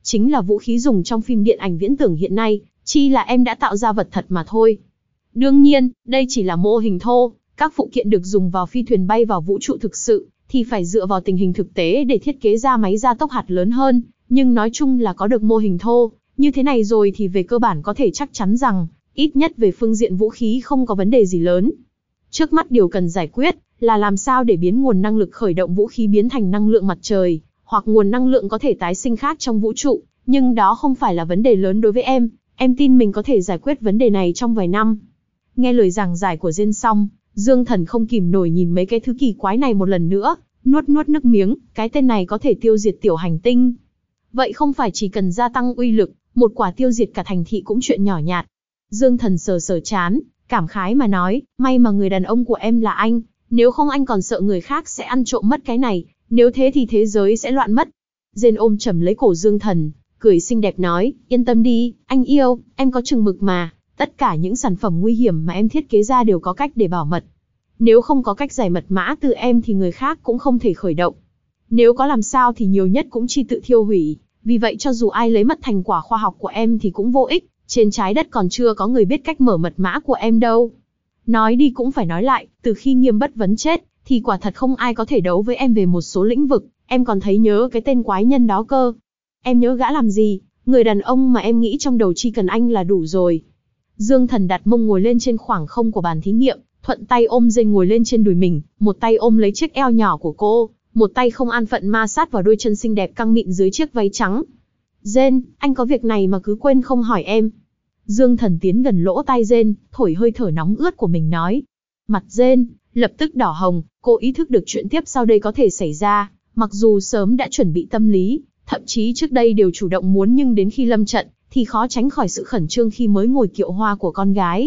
chính là vũ khí dùng trong phim điện ảnh viễn tưởng hiện nay, chi là em đã tạo ra vật thật mà thôi. Đương nhiên, đây chỉ là mô hình thô, các phụ kiện được dùng vào phi thuyền bay vào vũ trụ thực sự, thì phải dựa vào tình hình thực tế để thiết kế ra máy gia tốc hạt lớn hơn, nhưng nói chung là có được mô hình thô, như thế này rồi thì về cơ bản có thể chắc chắn rằng, ít nhất về phương diện vũ khí không có vấn đề gì lớn. Trước mắt điều cần giải quyết là làm sao để biến nguồn năng lực khởi động vũ khí biến thành năng lượng mặt trời, hoặc nguồn năng lượng có thể tái sinh khác trong vũ trụ, nhưng đó không phải là vấn đề lớn đối với em tin mình có thể giải quyết vấn đề này trong vài năm. Nghe lời giảng giải của Diên xong, Dương Thần không kìm nổi nhìn mấy cái thứ kỳ quái này một lần nữa, nuốt nước miếng, cái tên này có thể tiêu diệt tiểu hành tinh. Vậy không phải chỉ cần gia tăng uy lực, một quả tiêu diệt cả thành thị cũng chuyện nhỏ nhặt. Dương Thần sờ chán, cảm khái mà nói, may mà người đàn ông của em là anh, nếu không anh còn sợ người khác sẽ ăn trộm mất cái này, nếu thế thì thế giới sẽ loạn mất. Diên ôm chầm lấy cổ Dương Thần, cười xinh đẹp nói, yên tâm đi, anh yêu, em có chừng mực mà, tất cả những sản phẩm nguy hiểm mà em thiết kế ra đều có cách để bảo mật. Nếu không có cách giải mật mã từ em thì người khác cũng không thể khởi động. Nếu có làm sao thì nhiều nhất cũng chỉ tự thiêu hủy, vì vậy cho dù ai lấy mất thành quả khoa học của em thì cũng vô ích, trên trái đất còn chưa có người biết cách mở mật mã của em đâu. Nói đi cũng phải nói lại, từ khi Nghiêm Bất Vấn chết, thì quả thật không ai có thể đấu với em về một số lĩnh vực, em còn thấy nhớ cái tên quái nhân đó cơ. Em nhớ gã làm gì, người đàn ông mà em nghĩ trong đầu chỉ cần anh là đủ rồi. Dương Thần đặt mông ngồi lên trên khoảng không của bàn thí nghiệm, thuận tay ôm Diên ngồi lên trên đùi mình, một tay ôm lấy chiếc eo nhỏ của cô, một tay không an phận ma sát vào đôi chân xinh đẹp căng mịn dưới chiếc váy trắng. Diên, anh có việc này mà cứ quên không hỏi em. Dương Thần tiến gần lỗ tai Diên, thổi hơi thở nóng ướt của mình nói. Mặt Diên lập tức đỏ hồng, cô ý thức được chuyện tiếp sau đây có thể xảy ra, mặc dù sớm đã chuẩn bị tâm lý, thậm chí trước đây đều chủ động muốn, nhưng đến khi lâm trận, thì khó tránh khỏi sự khẩn trương khi mới ngồi kiệu hoa của con gái.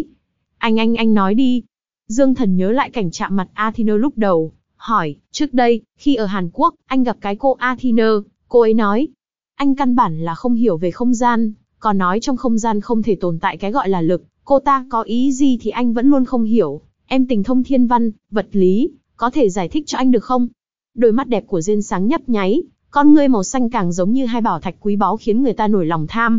Anh nói đi. Dương Thần nhớ lại cảnh chạm mặt Athena lúc đầu, hỏi, trước đây, khi ở Hàn Quốc, anh gặp cái cô Athena, cô ấy nói, anh căn bản là không hiểu về không gian, còn nói trong không gian không thể tồn tại cái gọi là lực, cô ta có ý gì thì anh vẫn luôn không hiểu, em tình thông thiên văn, vật lý, có thể giải thích cho anh được không? Đôi mắt đẹp của Diên sáng nhấp nháy, con ngươi màu xanh càng giống như hai bảo thạch quý báu khiến người ta nổi lòng tham.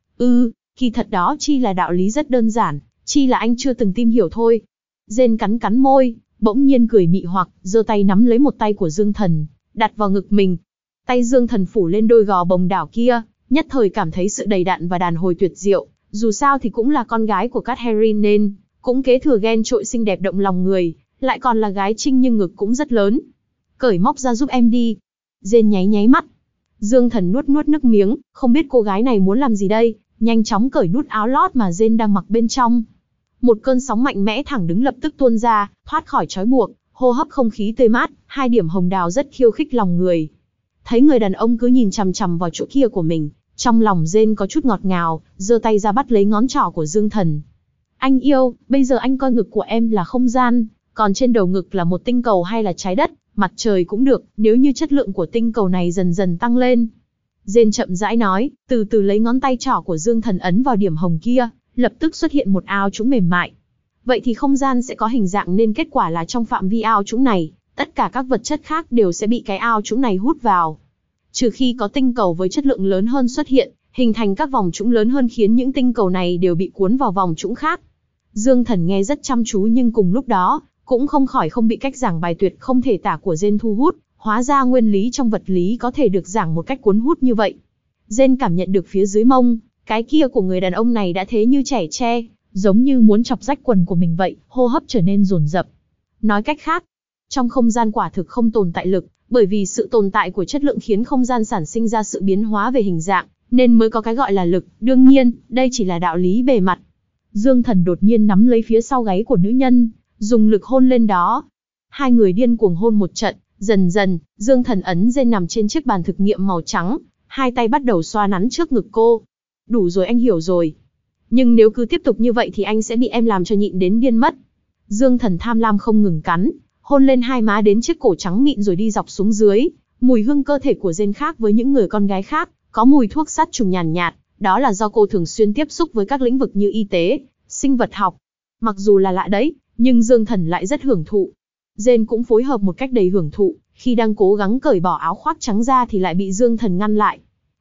Kỳ thật đó chi là đạo lý rất đơn giản, chi là anh chưa từng tìm hiểu thôi. Diên cắn môi, bỗng nhiên cười mị hoặc, giơ tay nắm lấy một tay của Dương Thần, đặt vào ngực mình. Tay Dương Thần phủ lên đôi gò bồng đảo kia, nhất thời cảm thấy sự đầy đặn và đàn hồi tuyệt diệu, dù sao thì cũng là con gái của Catherine nên, cũng kế thừa gen trội xinh đẹp động lòng người, lại còn là gái trinh nhưng ngực cũng rất lớn. Cởi móc ra giúp em đi. Diên nháy mắt. Dương Thần nuốt nước miếng, không biết cô gái này muốn làm gì đây, nhanh chóng cởi nút áo lót mà Diên đang mặc bên trong. Một cơn sóng mạnh mẽ thẳng đứng lập tức tuôn ra, thoát khỏi trói buộc, hô hấp không khí tươi mát, hai điểm hồng đào rất khiêu khích lòng người. Thấy người đàn ông cứ nhìn chằm chằm vào chỗ kia của mình, trong lòng Diên có chút ngọt ngào, giơ tay ra bắt lấy ngón trỏ của Dương Thần. Anh yêu, bây giờ anh coi ngực của em là không gian, còn trên đầu ngực là một tinh cầu hay là trái đất, mặt trời cũng được, nếu như chất lượng của tinh cầu này dần dần tăng lên. Diên chậm rãi nói, từ từ lấy ngón tay trỏ của Dương Thần ấn vào điểm hồng kia, lập tức xuất hiện một ao trũng mềm mại. Vậy thì không gian sẽ có hình dạng, nên kết quả là trong phạm vi ao trũng này, tất cả các vật chất khác đều sẽ bị cái ao trũng này hút vào. Trừ khi có tinh cầu với chất lượng lớn hơn xuất hiện, hình thành các vòng trũng lớn hơn khiến những tinh cầu này đều bị cuốn vào vòng trũng khác. Dương Thần nghe rất chăm chú nhưng cùng lúc đó, cũng không khỏi không bị cách giảng bài tuyệt không thể tả của Diên thu hút, hóa ra nguyên lý trong vật lý có thể được giảng một cách cuốn hút như vậy. Diên cảm nhận được phía dưới mông, cái kia của người đàn ông này đã thế như trẻ tre, giống như muốn chọc rách quần của mình vậy, hô hấp trở nên dồn dập. Nói cách khác, trong không gian quả thực không tồn tại lực, bởi vì sự tồn tại của chất lượng khiến không gian sản sinh ra sự biến hóa về hình dạng, nên mới có cái gọi là lực, đương nhiên, đây chỉ là đạo lý bề mặt. Dương Thần đột nhiên nắm lấy phía sau gáy của nữ nhân, dùng lực hôn lên đó. Hai người điên cuồng hôn một trận, dần dần, Dương Thần ấn Diên nằm trên chiếc bàn thực nghiệm màu trắng, hai tay bắt đầu xoa nắn trước ngực cô. Đủ rồi, anh hiểu rồi. Nhưng nếu cứ tiếp tục như vậy thì anh sẽ bị em làm cho nhịn đến điên mất. Dương Thần tham lam không ngừng cắn, hôn lên hai má đến chiếc cổ trắng mịn rồi đi dọc xuống dưới. Mùi hương cơ thể của Diên khác với những người con gái khác, có mùi thuốc sát trùng nhàn nhạt, đó là do cô thường xuyên tiếp xúc với các lĩnh vực như y tế, sinh vật học. Mặc dù là lạ đấy, nhưng Dương Thần lại rất hưởng thụ. Diên cũng phối hợp một cách đầy hưởng thụ, khi đang cố gắng cởi bỏ áo khoác trắng ra thì lại bị Dương Thần ngăn lại.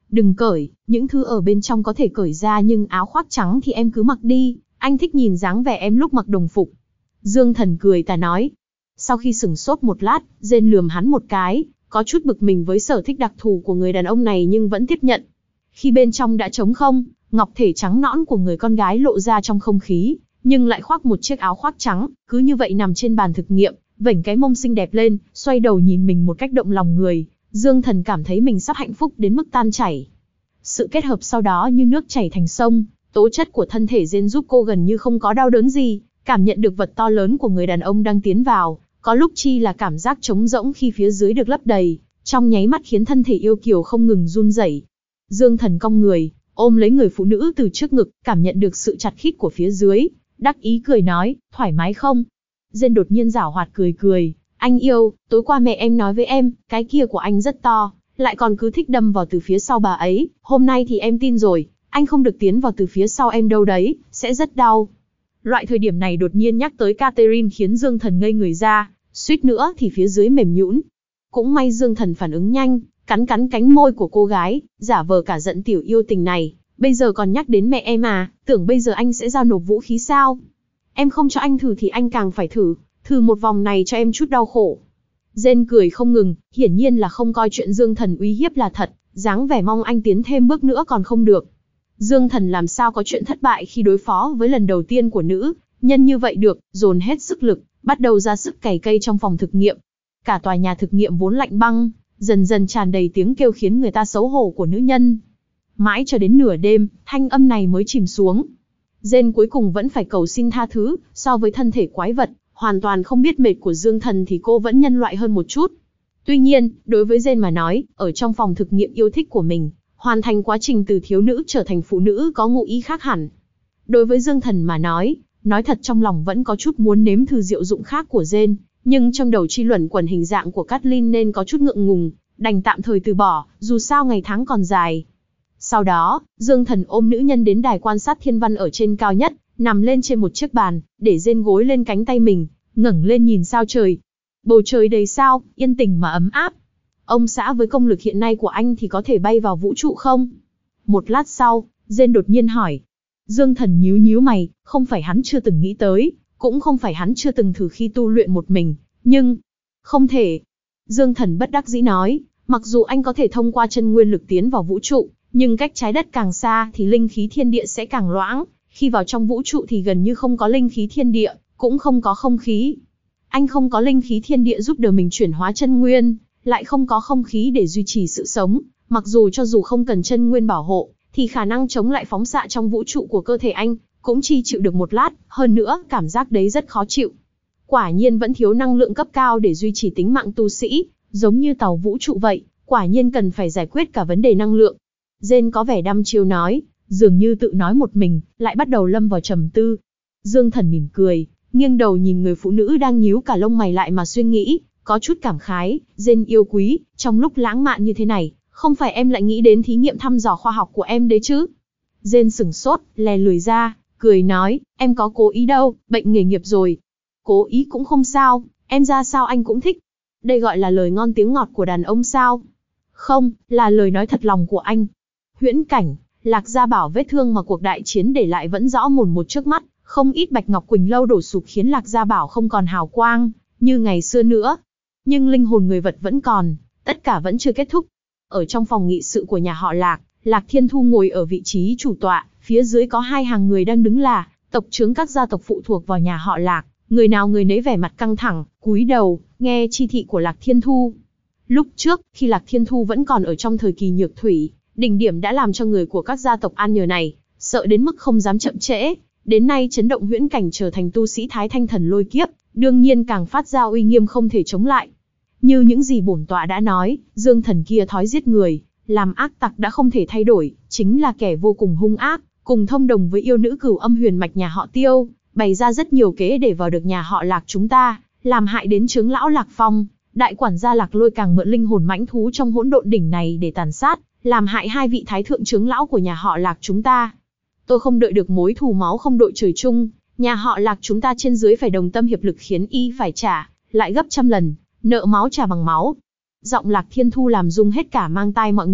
Đừng cởi, những thứ ở bên trong có thể cởi ra nhưng áo khoác trắng thì em cứ mặc đi, anh thích nhìn dáng vẻ em lúc mặc đồng phục. Dương Thần cười tà nói. Sau khi sửng sốt một lát, Jane lườm hắn một cái, có chút bực mình với sở thích đặc thù của người đàn ông này nhưng vẫn tiếp nhận. Khi bên trong đã trống không, ngọc thể trắng nõn của người con gái lộ ra trong không khí, nhưng lại khoác một chiếc áo khoác trắng, cứ như vậy nằm trên bàn thực nghiệm, vểnh cái mông xinh đẹp lên, xoay đầu nhìn mình một cách động lòng người. Dương Thần cảm thấy mình sắp hạnh phúc đến mức tan chảy. Sự kết hợp sau đó như nước chảy thành sông, tố chất của thân thể Jane giúp cô gần như không có đau đớn gì, cảm nhận được vật to lớn của người đàn ông đang tiến vào, có lúc chi là cảm giác trống rỗng khi phía dưới được lấp đầy, trong nháy mắt khiến thân thể yêu kiều không ngừng run rẩy. Dương Thần cong người, ôm lấy người phụ nữ từ trước ngực, cảm nhận được sự chặt khít của phía dưới, đắc ý cười nói, thoải mái không? Jane đột nhiên giảo hoạt cười cười, anh yêu, tối qua mẹ em nói với em, cái kia của anh rất to, lại còn cứ thích đâm vào từ phía sau bà ấy, hôm nay thì em tin rồi, anh không được tiến vào từ phía sau em đâu đấy, sẽ rất đau. Loại thời điểm này đột nhiên nhắc tới Catherine khiến Dương Thần ngây người ra, suýt nữa thì phía dưới mềm nhũn. Cũng may Dương Thần phản ứng nhanh, cắn cắn cánh môi của cô gái, giả vờ cả giận tiểu yêu tình này, bây giờ còn nhắc đến mẹ em à, tưởng bây giờ anh sẽ giao nộp vũ khí sao? Em không cho anh thử thì anh càng phải thử một vòng này cho em chút đau khổ. Jane cười không ngừng, hiển nhiên là không coi chuyện Dương Thần uy hiếp là thật, dáng vẻ mong anh tiến thêm bước nữa còn không được. Dương Thần làm sao có chuyện thất bại khi đối phó với lần đầu tiên của nữ nhân như vậy được, dồn hết sức lực, bắt đầu ra sức cày cây trong phòng thực nghiệm. Cả tòa nhà thực nghiệm vốn lạnh băng, dần dần tràn đầy tiếng kêu khiến người ta xấu hổ của nữ nhân. Mãi cho đến nửa đêm, thanh âm này mới chìm xuống. Jane cuối cùng vẫn phải cầu xin tha thứ, so với thân thể quái vật, hoàn toàn không biết mệt của Dương Thần thì cô vẫn nhân loại hơn một chút. Tuy nhiên, đối với Jane mà nói, ở trong phòng thực nghiệm yêu thích của mình, hoàn thành quá trình từ thiếu nữ trở thành phụ nữ có ngụ ý khác hẳn. Đối với Dương Thần mà nói thật trong lòng vẫn có chút muốn nếm thử diệu dụng khác của Jane, nhưng trong đầu chi luẩn quẩn hình dạng của Kathleen nên có chút ngượng ngùng, đành tạm thời từ bỏ, dù sao ngày tháng còn dài. Sau đó, Dương Thần ôm nữ nhân đến đài quan sát thiên văn ở trên cao nhất, nằm lên trên một chiếc bàn, để Jane gối lên cánh tay mình, ngẩng lên nhìn sao trời. Bầu trời đầy sao, yên tĩnh mà ấm áp. Ông xã với công lực hiện nay của anh thì có thể bay vào vũ trụ không? Một lát sau, Jane đột nhiên hỏi. Dương Thần nhíu nhíu mày, không phải hắn chưa từng nghĩ tới, cũng không phải hắn chưa từng thử khi tu luyện một mình, nhưng... không thể. Dương Thần bất đắc dĩ nói, mặc dù anh có thể thông qua chân nguyên lực tiến vào vũ trụ, nhưng cách trái đất càng xa thì linh khí thiên địa sẽ càng loãng, khi vào trong vũ trụ thì gần như không có linh khí thiên địa, cũng không có không khí. Anh không có linh khí thiên địa giúp đỡ mình chuyển hóa chân nguyên, lại không có không khí để duy trì sự sống, mặc dù cho dù không cần chân nguyên bảo hộ, thì khả năng chống lại phóng xạ trong vũ trụ của cơ thể anh cũng chỉ chịu được một lát, hơn nữa cảm giác đấy rất khó chịu. Quả nhiên vẫn thiếu năng lượng cấp cao để duy trì tính mạng tu sĩ, giống như tàu vũ trụ vậy, quả nhiên cần phải giải quyết cả vấn đề năng lượng. Jane có vẻ đăm chiêu nói, dường như tự nói một mình, lại bắt đầu lâm vào trầm tư. Dương Thần mỉm cười, nghiêng đầu nhìn người phụ nữ đang nhíu cả lông mày lại mà suy nghĩ, có chút cảm khái, Jane yêu quý, trong lúc lãng mạn như thế này, không phải em lại nghĩ đến thí nghiệm thăm dò khoa học của em đấy chứ? Jane sửng sốt, lè lười ra, cười nói, em có cố ý đâu, bệnh nghề nghiệp rồi. Cố ý cũng không sao, em ra sao anh cũng thích. Đây gọi là lời ngon tiếng ngọt của đàn ông sao? Không, là lời nói thật lòng của anh. Huyễn cảnh, Lạc Gia Bảo vết thương mà cuộc đại chiến để lại vẫn rõ mồn một trước mắt, không ít Bạch Ngọc Quỳnh lâu đổ sụp khiến Lạc Gia Bảo không còn hào quang như ngày xưa nữa. Nhưng linh hồn người vật vẫn còn, tất cả vẫn chưa kết thúc. Ở trong phòng nghị sự của nhà họ Lạc, Lạc Thiên Thu ngồi ở vị trí chủ tọa, phía dưới có hai hàng người đang đứng là tộc trưởng các gia tộc phụ thuộc vào nhà họ Lạc, người nào người nấy vẻ mặt căng thẳng, cúi đầu, nghe chi thị của Lạc Thiên Thu. Lúc trước, khi Lạc Thiên Thu vẫn còn ở trong thời kỳ nhược thủy, đỉnh điểm đã làm cho người của các gia tộc An Nhờ này sợ đến mức không dám chậm trễ. Đến nay chấn động huyễn cảnh trở thành tu sĩ Thái Thanh Thần lôi kiếp, đương nhiên càng phát ra uy nghiêm không thể chống lại. Như những gì bổn tọa đã nói, Dương Thần kia thói giết người, làm ác tặc đã không thể thay đổi, chính là kẻ vô cùng hung ác, cùng thông đồng với yêu nữ Cửu Âm huyền mạch nhà họ Tiêu, bày ra rất nhiều kế để vào được nhà họ Lạc chúng ta, làm hại đến trưởng lão Lạc Phong. Đại quản gia Lạc Lôi càng mượn linh hồn mãnh thú trong hỗn độn đỉnh này để tàn sát, làm hại hai vị thái thượng trưởng lão của nhà họ Lạc chúng ta. Tôi không đợi được mối thù máu không đội trời chung, nhà họ Lạc chúng ta trên dưới phải đồng tâm hiệp lực khiến y phải trả lại gấp trăm lần, nợ máu trả bằng máu. Giọng Lạc Thiên Thu làm rung hết cả mang tai mọi người,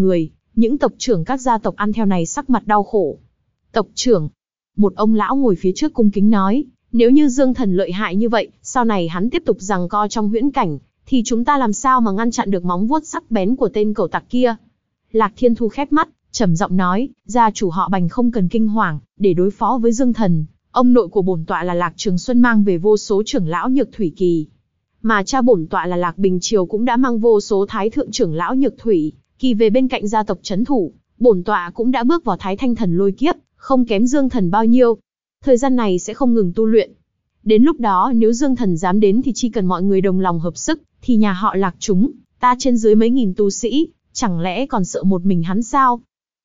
Những tộc trưởng các gia tộc ăn theo này sắc mặt đau khổ. Tộc trưởng, một ông lão ngồi phía trước cung kính nói, nếu như Dương Thần lợi hại như vậy, sau này hắn tiếp tục giằng co trong huyễn cảnh, thì chúng ta làm sao mà ngăn chặn được móng vuốt sắc bén của tên cẩu tặc kia. Lạc Thiên Thu khép mắt, trầm giọng nói, gia chủ họ Bành không cần kinh hoàng, để đối phó với Dương Thần, ông nội của bổn tọa là Lạc Trường Xuân mang về vô số trưởng lão Nhược Thủy Kỳ. Mà cha bổn tọa là Lạc Bình Triều cũng đã mang vô số thái thượng trưởng lão Nhược Thủy Kỳ về bên cạnh gia tộc trấn thủ, bổn tọa cũng đã bước vào Thái Thanh Thần Lôi Kiếp, không kém Dương Thần bao nhiêu. Thời gian này sẽ không ngừng tu luyện. Đến lúc đó nếu Dương Thần dám đến thì chỉ cần mọi người đồng lòng hợp sức, thì nhà họ Lạc chúng, ta trên dưới mấy nghìn tu sĩ, chẳng lẽ còn sợ một mình hắn sao?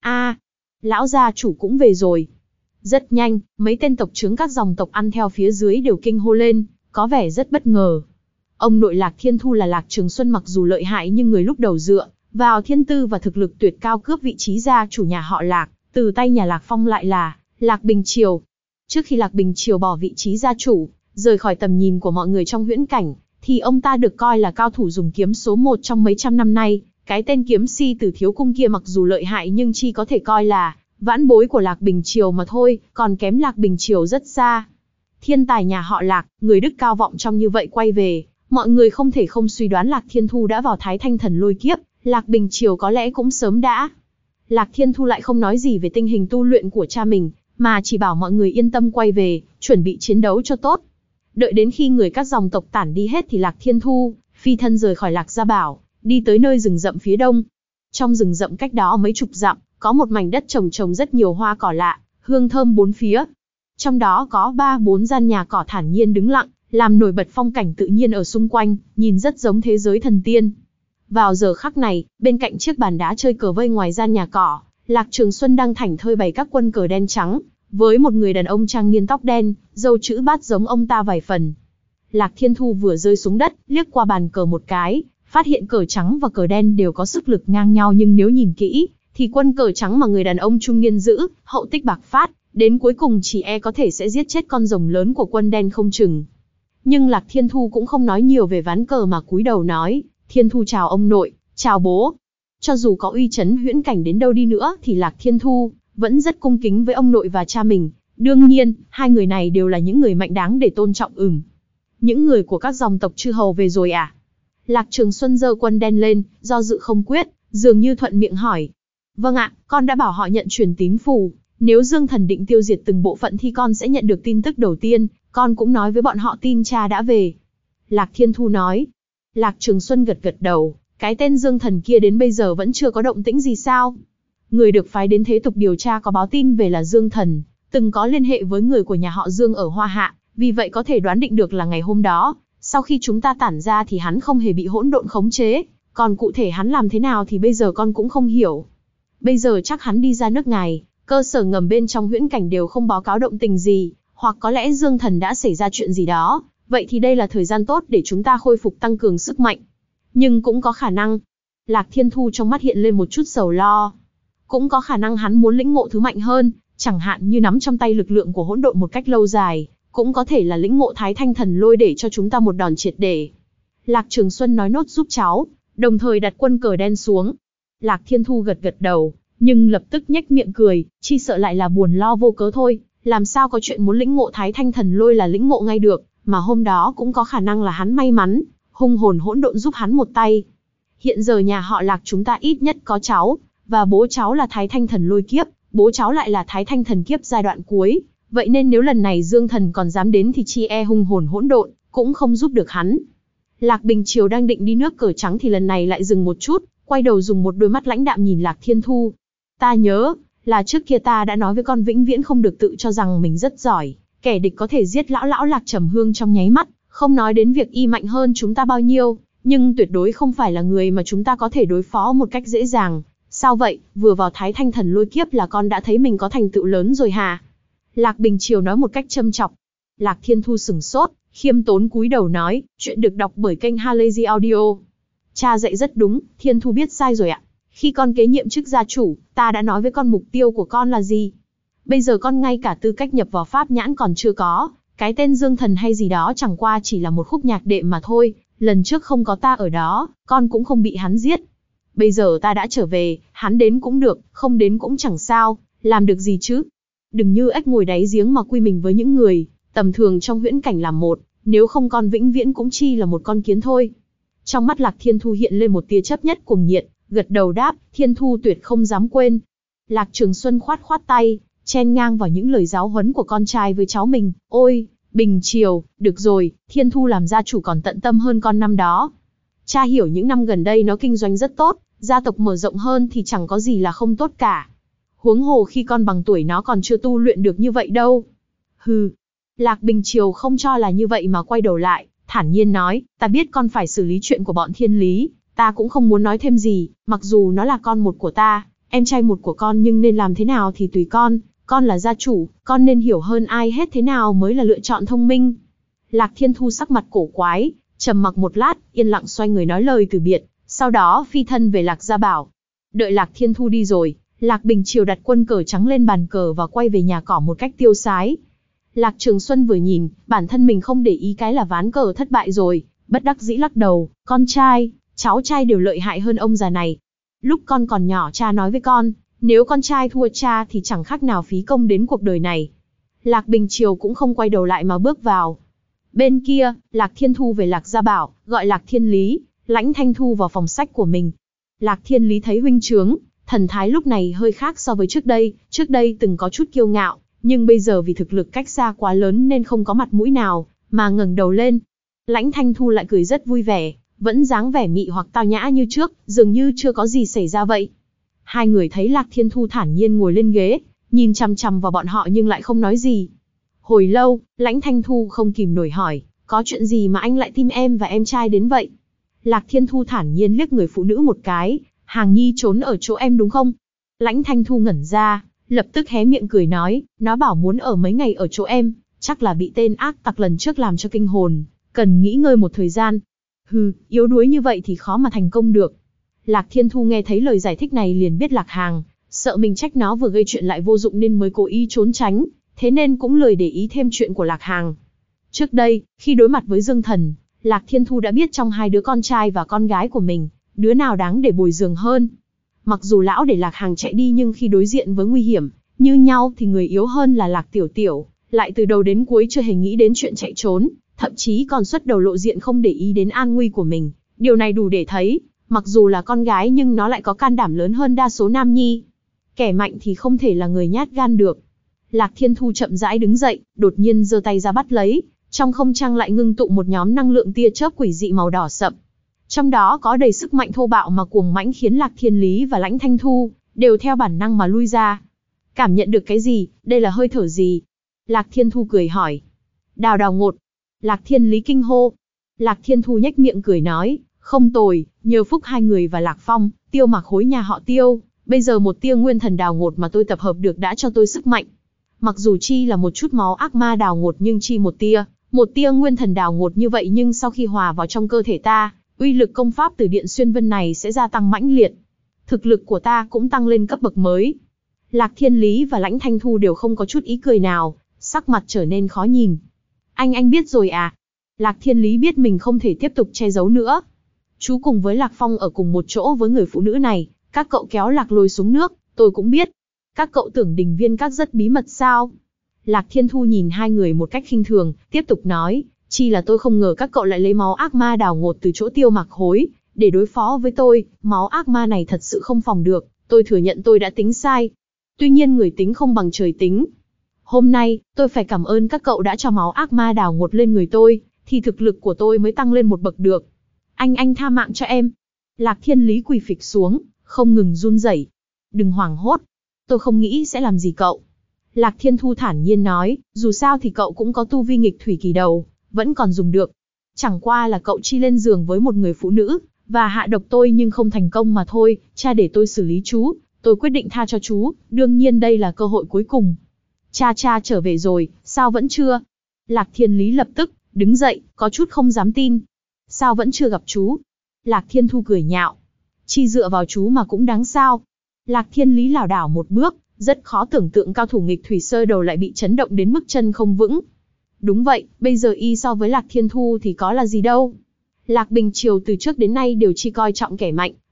Lão gia chủ cũng về rồi. Rất nhanh, mấy tên tộc trưởng các dòng tộc ăn theo phía dưới đều kinh hô lên, có vẻ rất bất ngờ. Ông nội Lạc Thiên Thu là Lạc Trường Xuân mặc dù lợi hại nhưng người lúc đầu dựa vào thiên tư và thực lực tuyệt cao cướp vị trí gia chủ nhà họ Lạc, từ tay nhà Lạc Phong lại là Lạc Bình Triều. Trước khi Lạc Bình Triều bỏ vị trí gia chủ, rời khỏi tầm nhìn của mọi người trong huyễn cảnh, thì ông ta được coi là cao thủ dùng kiếm số 1 trong mấy trăm năm nay. Cái tên kiếm si từ Thiếu Cung kia mặc dù lợi hại nhưng chỉ có thể coi là vãn bối của Lạc Bình Triều mà thôi, còn kém Lạc Bình Triều rất xa. Thiên tài nhà họ Lạc, người đức cao vọng trong như vậy quay về, mọi người không thể không suy đoán Lạc Thiên Thu đã vào Thái Thanh Thần Lôi Kiếp, Lạc Bình Triều có lẽ cũng sớm đã. Lạc Thiên Thu lại không nói gì về tình hình tu luyện của cha mình, mà chỉ bảo mọi người yên tâm quay về, chuẩn bị chiến đấu cho tốt. Đợi đến khi người các dòng tộc tản đi hết thì Lạc Thiên Thu phi thân rời khỏi Lạc Gia Bảo, đi tới nơi rừng rậm phía đông. Trong rừng rậm cách đó mấy chục dặm, có một mảnh đất trồng rất nhiều hoa cỏ lạ, hương thơm bốn phía. Trong đó có 3-4 gian nhà cỏ thản nhiên đứng lặng, làm nổi bật phong cảnh tự nhiên ở xung quanh, nhìn rất giống thế giới thần tiên. Vào giờ khắc này, bên cạnh chiếc bàn đá chơi cờ vây ngoài gian nhà cỏ, Lạc Trường Xuân đang thảnh thơi bày các quân cờ đen trắng, với một người đàn ông trang niên tóc đen, râu chữ bát giống ông ta vài phần. Lạc Thiên Thu vừa rơi xuống đất, liếc qua bàn cờ một cái, phát hiện cờ trắng và cờ đen đều có sức lực ngang nhau, nhưng nếu nhìn kỹ, thì quân cờ trắng mà người đàn ông trung niên giữ, hậu tích bạc phát, đến cuối cùng chỉ có thể sẽ giết chết con rồng lớn của quân đen không chừng. Nhưng Lạc Thiên Thu cũng không nói nhiều về ván cờ mà cúi đầu nói, Thiên Thu chào ông nội, chào bố. Cho dù có uy chấn huyễn cảnh đến đâu đi nữa thì Lạc Thiên Thu vẫn rất cung kính với ông nội và cha mình. Đương nhiên, hai người này đều là những người mạnh đáng để tôn trọng. Những người của các dòng tộc chư hầu về rồi à? Lạc Trường Xuân giơ quân đen lên, do dự không quyết, dường như thuận miệng hỏi. Vâng ạ, con đã bảo họ nhận truyền tín phù. Nếu Dương Thần định tiêu diệt từng bộ phận thì con sẽ nhận được tin tức đầu tiên. Con cũng nói với bọn họ tin cha đã về. Lạc Thiên Thu nói. Lạc Trường Xuân gật gật đầu. Cái tên Dương Thần kia đến bây giờ vẫn chưa có động tĩnh gì sao? Người được phái đến thế tục điều tra có báo tin về là Dương Thần, từng có liên hệ với người của nhà họ Dương ở Hoa Hạ, vì vậy có thể đoán định được là ngày hôm đó, sau khi chúng ta tản ra thì hắn không hề bị hỗn độn khống chế, còn cụ thể hắn làm thế nào thì bây giờ con cũng không hiểu. Bây giờ chắc hắn đi ra nước ngoài, cơ sở ngầm bên trong huyễn cảnh đều không báo cáo động tình gì, hoặc có lẽ Dương Thần đã xảy ra chuyện gì đó, vậy thì đây là thời gian tốt để chúng ta khôi phục tăng cường sức mạnh. Nhưng cũng có khả năng, Lạc Thiên Thu trong mắt hiện lên một chút sầu lo. Cũng có khả năng hắn muốn lĩnh ngộ thứ mạnh hơn, chẳng hạn như nắm trong tay lực lượng của hỗn độn một cách lâu dài, cũng có thể là lĩnh ngộ Thái Thanh Thần Lôi để cho chúng ta một đòn triệt để. Lạc Trường Xuân nói nốt giúp cháu, đồng thời đặt quân cờ đen xuống. Lạc Thiên Thu gật gật đầu, nhưng lập tức nhếch miệng cười, chỉ sợ lại là buồn lo vô cớ thôi, làm sao có chuyện muốn lĩnh ngộ Thái Thanh Thần Lôi là lĩnh ngộ ngay được, mà hôm đó cũng có khả năng là hắn may mắn, hung hồn hỗn độn giúp hắn một tay. Hiện giờ nhà họ Lạc chúng ta ít nhất có cháu, và bố cháu là Thái Thanh Thần Lôi Kiếp, bố cháu lại là Thái Thanh Thần Kiếp giai đoạn cuối, vậy nên nếu lần này Dương Thần còn dám đến thì chi hung hồn hỗn độn cũng không giúp được hắn. Lạc Bình Triều đang định đi nước cờ trắng thì lần này lại dừng một chút, quay đầu dùng một đôi mắt lãnh đạm nhìn Lạc Thiên Thu. Ta nhớ là trước kia ta đã nói với con vĩnh viễn không được tự cho rằng mình rất giỏi, kẻ địch có thể giết lão Lạc Trầm Hương trong nháy mắt, không nói đến việc y mạnh hơn chúng ta bao nhiêu, nhưng tuyệt đối không phải là người mà chúng ta có thể đối phó một cách dễ dàng. Sao vậy, vừa vào Thái Thanh Thần Lôi Kiếp là con đã thấy mình có thành tựu lớn rồi hả? Lạc Bình Triều nói một cách châm chọc. Lạc Thiên Thu sửng sốt, khiêm tốn cúi đầu nói, chuyện được đọc bởi kênh Halazy Audio. Cha dạy rất đúng, Thiên Thu biết sai rồi ạ. Khi con kế nhiệm chức gia chủ, ta đã nói với con mục tiêu của con là gì. Bây giờ con ngay cả tư cách nhập vào pháp nhãn còn chưa có, cái tên Dương Thần hay gì đó chẳng qua chỉ là một khúc nhạc đệm mà thôi, lần trước không có ta ở đó, con cũng không bị hắn giết. Bây giờ ta đã trở về, hắn đến cũng được, không đến cũng chẳng sao, làm được gì chứ. Đừng như ếch ngồi đáy giếng mà quy mình với những người tầm thường trong huyễn cảnh làm một, nếu không con vĩnh viễn cũng chi là một con kiến thôi. Trong mắt Lạc Thiên Thu hiện lên một tia chấp nhất cuồng nhiệt, gật đầu đáp, Thiên Thu tuyệt không dám quên. Lạc Trường Xuân khoát khoát tay, chen ngang vào những lời giáo huấn của con trai với cháu mình, ôi, Bình Triều, được rồi, Thiên Thu làm gia chủ còn tận tâm hơn con năm đó. Cha hiểu những năm gần đây nó kinh doanh rất tốt, gia tộc mở rộng hơn thì chẳng có gì là không tốt cả. Huống hồ khi con bằng tuổi nó còn chưa tu luyện được như vậy đâu. Hừ. Lạc Bình Triều không cho là như vậy mà quay đầu lại, thản nhiên nói, ta biết con phải xử lý chuyện của bọn Thiên Lý, ta cũng không muốn nói thêm gì, mặc dù nó là con một của ta, em trai một của con, nhưng nên làm thế nào thì tùy con là gia chủ, con nên hiểu hơn ai hết thế nào mới là lựa chọn thông minh. Lạc Thiên Thu sắc mặt cổ quái, trầm mặc một lát, yên lặng xoay người nói lời từ biệt, sau đó phi thân về Lạc Gia Bảo. Đợi Lạc Thiên Thu đi rồi, Lạc Bình Triều đặt quân cờ trắng lên bàn cờ và quay về nhà cỏ một cách tiêu sái. Lạc Trường Xuân vừa nhìn, bản thân mình không để ý cái là ván cờ thất bại rồi, bất đắc dĩ lắc đầu, con trai, cháu trai đều lợi hại hơn ông già này. Lúc con còn nhỏ cha nói với con, nếu con trai thua cha thì chẳng khác nào phí công đến cuộc đời này. Lạc Bình Triều cũng không quay đầu lại mà bước vào. Bên kia, Lạc Thiên Thu về Lạc Gia Bảo, gọi Lạc Thiên Lý, Lãnh Thanh Thu vào phòng sách của mình. Lạc Thiên Lý thấy huynh trướng, thần thái lúc này hơi khác so với trước đây từng có chút kiêu ngạo, nhưng bây giờ vì thực lực cách xa quá lớn nên không có mặt mũi nào, mà ngẩng đầu lên. Lãnh Thanh Thu lại cười rất vui vẻ, vẫn dáng vẻ mị hoặc tao nhã như trước, dường như chưa có gì xảy ra vậy. Hai người thấy Lạc Thiên Thu thản nhiên ngồi lên ghế, nhìn chằm chằm vào bọn họ nhưng lại không nói gì. Hồi lâu, Lãnh Thanh Thu không kìm nổi hỏi, có chuyện gì mà anh lại tìm em và em trai đến vậy? Lạc Thiên Thu thản nhiên liếc người phụ nữ một cái, Hàng Nhi trốn ở chỗ em đúng không? Lãnh Thanh Thu ngẩn ra, lập tức hé miệng cười nói, nó bảo muốn ở mấy ngày ở chỗ em, chắc là bị tên ác tặc lần trước làm cho kinh hồn, cần nghỉ ngơi một thời gian. Hừ, yếu đuối như vậy thì khó mà thành công được. Lạc Thiên Thu nghe thấy lời giải thích này liền biết Lạc Hàng, sợ mình trách nó vừa gây chuyện lại vô dụng nên mới cố ý trốn tránh, thế nên cũng lười để ý thêm chuyện của Lạc Hàng. Trước đây, khi đối mặt với Dương Thần, Lạc Thiên Thu đã biết trong hai đứa con trai và con gái của mình, đứa nào đáng để bồi dưỡng hơn. Mặc dù lão để Lạc Hàng chạy đi nhưng khi đối diện với nguy hiểm như nhau thì người yếu hơn là Lạc Tiểu Tiểu, lại từ đầu đến cuối chưa hề nghĩ đến chuyện chạy trốn, thậm chí còn xuất đầu lộ diện không để ý đến an nguy của mình. Điều này đủ để thấy, mặc dù là con gái nhưng nó lại có can đảm lớn hơn đa số nam nhi. Kẻ mạnh thì không thể là người nhát gan được. Lạc Thiên Thu chậm rãi đứng dậy, đột nhiên giơ tay ra bắt lấy, trong không trung lại ngưng tụ một nhóm năng lượng tia chớp quỷ dị màu đỏ sậm. Trong đó có đầy sức mạnh thô bạo mà cuồng mãnh khiến Lạc Thiên Lý và Lãnh Thanh Thu đều theo bản năng mà lui ra. Cảm nhận được cái gì, đây là hơi thở gì? Lạc Thiên Thu cười hỏi. Đào Đào Ngột. Lạc Thiên Lý kinh hô. Lạc Thiên Thu nhếch miệng cười nói, không tồi, nhờ phúc hai người và Lạc Phong, Tiêu Mặc Hối nhà họ Tiêu, bây giờ một tia nguyên thần Đào Ngột mà tôi tập hợp được đã cho tôi sức mạnh. Mặc dù chi là một chút máu ác ma Đào Ngột nhưng chi một tia nguyên thần Đào Ngột như vậy nhưng sau khi hòa vào trong cơ thể ta, uy lực công pháp từ Điện Xuyên Vân này sẽ gia tăng mãnh liệt. Thực lực của ta cũng tăng lên cấp bậc mới. Lạc Thiên Lý và Lãnh Thanh Thu đều không có chút ý cười nào, sắc mặt trở nên khó nhìn. Anh biết rồi à? Lạc Thiên Lý biết mình không thể tiếp tục che giấu nữa. Chú cùng với Lạc Phong ở cùng một chỗ với người phụ nữ này, các cậu kéo Lạc Lôi xuống nước, tôi cũng biết. Các cậu tưởng Đình Viên Các rất bí mật sao? Lạc Thiên Thu nhìn hai người một cách khinh thường, tiếp tục nói, chi là tôi không ngờ các cậu lại lấy máu ác ma Đào Ngột từ chỗ Tiêu Mặc Hối để đối phó với tôi, máu ác ma này thật sự không phòng được, tôi thừa nhận tôi đã tính sai. Tuy nhiên người tính không bằng trời tính. Hôm nay, tôi phải cảm ơn các cậu đã cho máu ác ma Đào Ngột lên người tôi, thì thực lực của tôi mới tăng lên một bậc được. Anh tha mạng cho em. Lạc Thiên Lý quỳ phịch xuống, không ngừng run rẩy. Đừng hoảng hốt. Tôi không nghĩ sẽ làm gì cậu. Lạc Thiên Thu thản nhiên nói, dù sao thì cậu cũng có tu vi nghịch thủy kỳ đầu, vẫn còn dùng được. Chẳng qua là cậu chi lên giường với một người phụ nữ, và hạ độc tôi nhưng không thành công mà thôi, cha để tôi xử lý chú, tôi quyết định tha cho chú, đương nhiên đây là cơ hội cuối cùng. Cha trở về rồi, sao vẫn chưa? Lạc Thiên Lý lập tức đứng dậy, có chút không dám tin. Sao vẫn chưa gặp chú? Lạc Thiên Thu cười nhạo. Chi dựa vào chú mà cũng đáng sao? Lạc Thiên Lý lảo đảo một bước, rất khó tưởng tượng cao thủ nghịch thủy sơ đầu lại bị chấn động đến mức chân không vững. Đúng vậy, bây giờ y so với Lạc Thiên Thu thì có là gì đâu. Lạc Bình Triều từ trước đến nay đều chỉ coi trọng kẻ mạnh,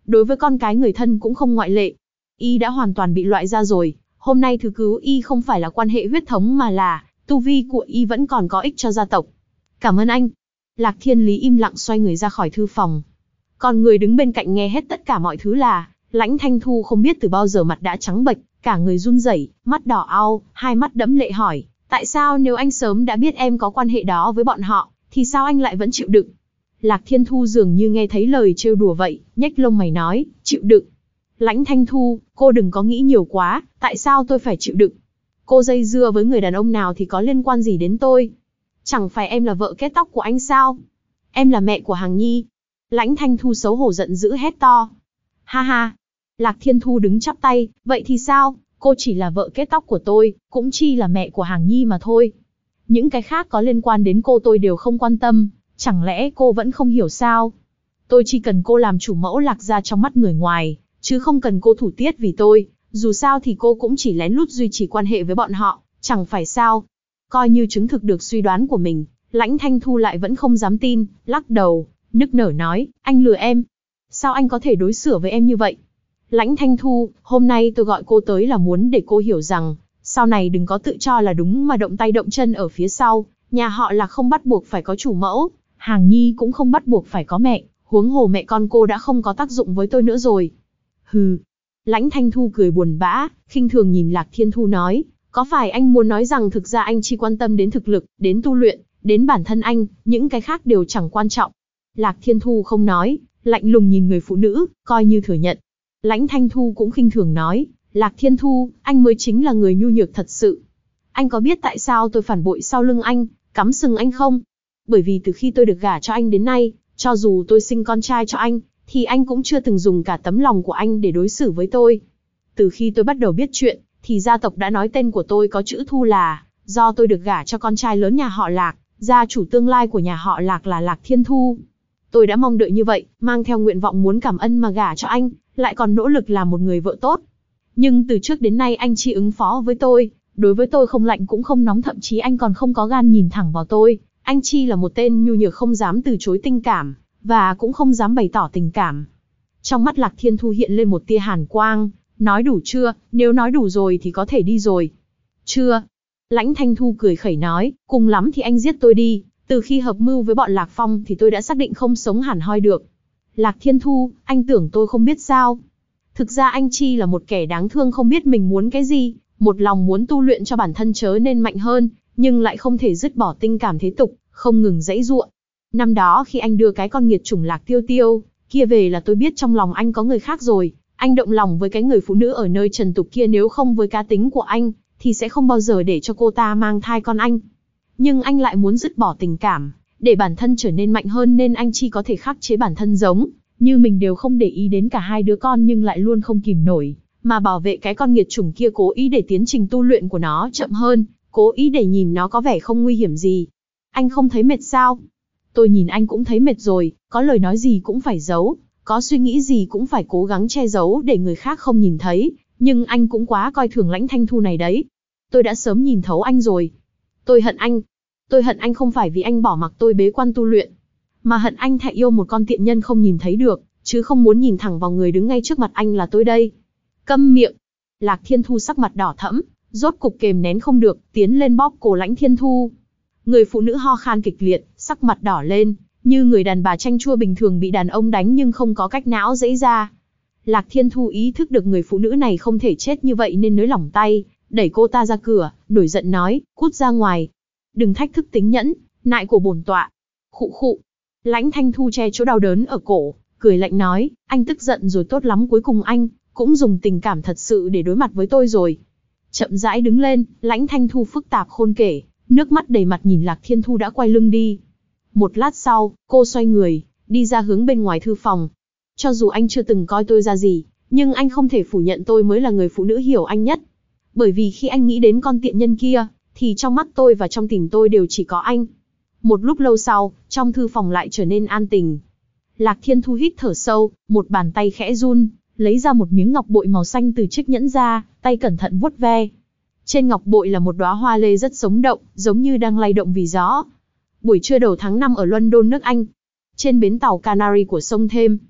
đối với con cái người thân cũng không ngoại lệ. Y đã hoàn toàn bị loại ra rồi, hôm nay thứ cứu Y không phải là quan hệ huyết thống mà là, tu vi của Y vẫn còn có ích cho gia tộc. Cảm ơn anh. Lạc Thiên Lý im lặng xoay người ra khỏi thư phòng. Còn người đứng bên cạnh nghe hết tất cả mọi thứ là, Lãnh Thanh Thu không biết từ bao giờ mặt đã trắng bệch, cả người run rẩy, mắt đỏ au, hai mắt đẫm lệ hỏi, tại sao nếu anh sớm đã biết em có quan hệ đó với bọn họ, thì sao anh lại vẫn chịu đựng? Lạc Thiên Thu dường như nghe thấy lời trêu đùa vậy, nhếch lông mày nói, chịu đựng. Lãnh Thanh Thu, cô đừng có nghĩ nhiều quá, tại sao tôi phải chịu đựng? Cô dây dưa với người đàn ông nào thì có liên quan gì đến tôi? Chẳng phải em là vợ kết tóc của anh sao? Em là mẹ của Hằng Nhi. Lãnh Thanh Thu xấu hổ giận dữ hét to. Ha ha. Lạc Thiên Thu đứng chắp tay, vậy thì sao? Cô chỉ là vợ kết tóc của tôi, cũng chỉ là mẹ của Hằng Nhi mà thôi. Những cái khác có liên quan đến cô tôi đều không quan tâm, chẳng lẽ cô vẫn không hiểu sao? Tôi chỉ cần cô làm chủ mẫu Lạc gia trong mắt người ngoài, chứ không cần cô thủ tiết vì tôi, dù sao thì cô cũng chỉ lén lút duy trì quan hệ với bọn họ, chẳng phải sao? Coi như chứng thực được suy đoán của mình, Lãnh Thanh Thu lại vẫn không dám tin, lắc đầu, nức nở nói, anh lừa em. Sao anh có thể đối xử với em như vậy? Lãnh Thanh Thu, hôm nay tôi gọi cô tới là muốn để cô hiểu rằng, sau này đừng có tự cho là đúng mà động tay động chân ở phía sau, nhà họ Lạc không bắt buộc phải có chủ mẫu, Hằng Nhi cũng không bắt buộc phải có mẹ, huống hồ mẹ con cô đã không có tác dụng với tôi nữa rồi. Hừ. Lãnh Thanh Thu cười buồn bã, khinh thường nhìn Lạc Thiên Thu nói, có phải anh muốn nói rằng thực ra anh chỉ quan tâm đến thực lực, đến tu luyện, đến bản thân anh, những cái khác đều chẳng quan trọng. Lạc Thiên Thu không nói, lạnh lùng nhìn người phụ nữ, coi như thừa nhận. Lãnh Thanh Thu cũng khinh thường nói, Lạc Thiên Thu, anh mới chính là người nhu nhược thật sự. Anh có biết tại sao tôi phản bội sau lưng anh, cắm sừng anh không? Bởi vì từ khi tôi được gả cho anh đến nay, cho dù tôi sinh con trai cho anh, thì anh cũng chưa từng dùng cả tấm lòng của anh để đối xử với tôi. Từ khi tôi bắt đầu biết chuyện, thì gia tộc đã nói tên của tôi có chữ Thu là, do tôi được gả cho con trai lớn nhà họ Lạc, gia chủ tương lai của nhà họ Lạc là Lạc Thiên Thu. Tôi đã mong đợi như vậy, mang theo nguyện vọng muốn cảm ơn mà gả cho anh, lại còn nỗ lực làm một người vợ tốt. Nhưng từ trước đến nay anh chỉ ứng phó với tôi, đối với tôi không lạnh cũng không nóng, thậm chí anh còn không có gan nhìn thẳng vào tôi. Anh chi là một tên nhu nhược không dám từ chối tình cảm, và cũng không dám bày tỏ tình cảm. Trong mắt Lạc Thiên Thu hiện lên một tia hàn quang, nói đủ chưa, nếu nói đủ rồi thì có thể đi rồi. Chưa. Lãnh Thanh Thu cười khẩy nói, cùng lắm thì anh giết tôi đi, từ khi hợp mưu với bọn Lạc Phong thì tôi đã xác định không sống hẳn hoi được. Lạc Thiên Thu, anh tưởng tôi không biết sao? Thực ra anh chi là một kẻ đáng thương không biết mình muốn cái gì, một lòng muốn tu luyện cho bản thân trở nên mạnh hơn, nhưng lại không thể dứt bỏ tình cảm thế tục, không ngừng giãy giụa. Năm đó khi anh đưa cái con nghiệt chủng Lạc Tiêu Tiêu kia về là tôi biết trong lòng anh có người khác rồi, anh động lòng với cái người phụ nữ ở nơi trần tục kia, nếu không với cá tính của anh, thì sẽ không bao giờ để cho cô ta mang thai con anh. Nhưng anh lại muốn dứt bỏ tình cảm, để bản thân trở nên mạnh hơn nên anh chỉ có thể khắc chế bản thân giống như mình đều không để ý đến cả hai đứa con, nhưng lại luôn không kìm nổi, mà bảo vệ cái con nghiệt chủng kia, cố ý để tiến trình tu luyện của nó chậm hơn, cố ý để nhìn nó có vẻ không nguy hiểm gì. Anh không thấy mệt sao? Tôi nhìn anh cũng thấy mệt rồi, có lời nói gì cũng phải giấu, có suy nghĩ gì cũng phải cố gắng che giấu để người khác không nhìn thấy, nhưng anh cũng quá coi thường Lãnh Thanh Thu này đấy. Tôi đã sớm nhìn thấu anh rồi. Tôi hận anh. Tôi hận anh không phải vì anh bỏ mặc tôi bế quan tu luyện, mà hận anh thà yêu một con tiện nhân không nhìn thấy được, chứ không muốn nhìn thẳng vào người đứng ngay trước mặt anh là tôi đây. Câm miệng. Lạc Thiên Thu sắc mặt đỏ thẫm, rốt cục kềm nén không được, tiến lên bóp cổ Lãnh Thiên Thu. Người phụ nữ ho khan kịch liệt, sắc mặt đỏ lên, như người đàn bà chanh chua bình thường bị đàn ông đánh nhưng không có cách não giãy ra. Lạc Thiên Thu ý thức được người phụ nữ này không thể chết như vậy nên nới lỏng tay, đẩy cô ta ra cửa, nổi giận nói, cút ra ngoài. Đừng thách thức tính nhẫn, nại của bổn tọa. Khụ khụ. Lãnh Thanh Thu che chỗ đau đớn ở cổ, cười lạnh nói, anh tức giận rồi tốt lắm, cuối cùng anh cũng dùng tình cảm thật sự để đối mặt với tôi rồi. Chậm rãi đứng lên, Lãnh Thanh Thu phức tạp khôn kể, nước mắt đầy mặt nhìn Lạc Thiên Thu đã quay lưng đi. Một lát sau, cô xoay người, đi ra hướng bên ngoài thư phòng. Cho dù anh chưa từng coi tôi ra gì, nhưng anh không thể phủ nhận tôi mới là người phụ nữ hiểu anh nhất. Bởi vì khi anh nghĩ đến con tiện nhân kia, thì trong mắt tôi và trong tim tôi đều chỉ có anh. Một lúc lâu sau, trong thư phòng lại trở nên an tĩnh. Lạc Thiên Thu hít thở sâu, một bàn tay khẽ run, lấy ra một miếng ngọc bội màu xanh từ chiếc nhẫn ra, tay cẩn thận vuốt ve. Trên ngọc bội là một đóa hoa lê rất sống động, giống như đang lay động vì gió. Buổi trưa đầu tháng 5 ở London nước Anh, trên bến tàu Canary của sông Thêm.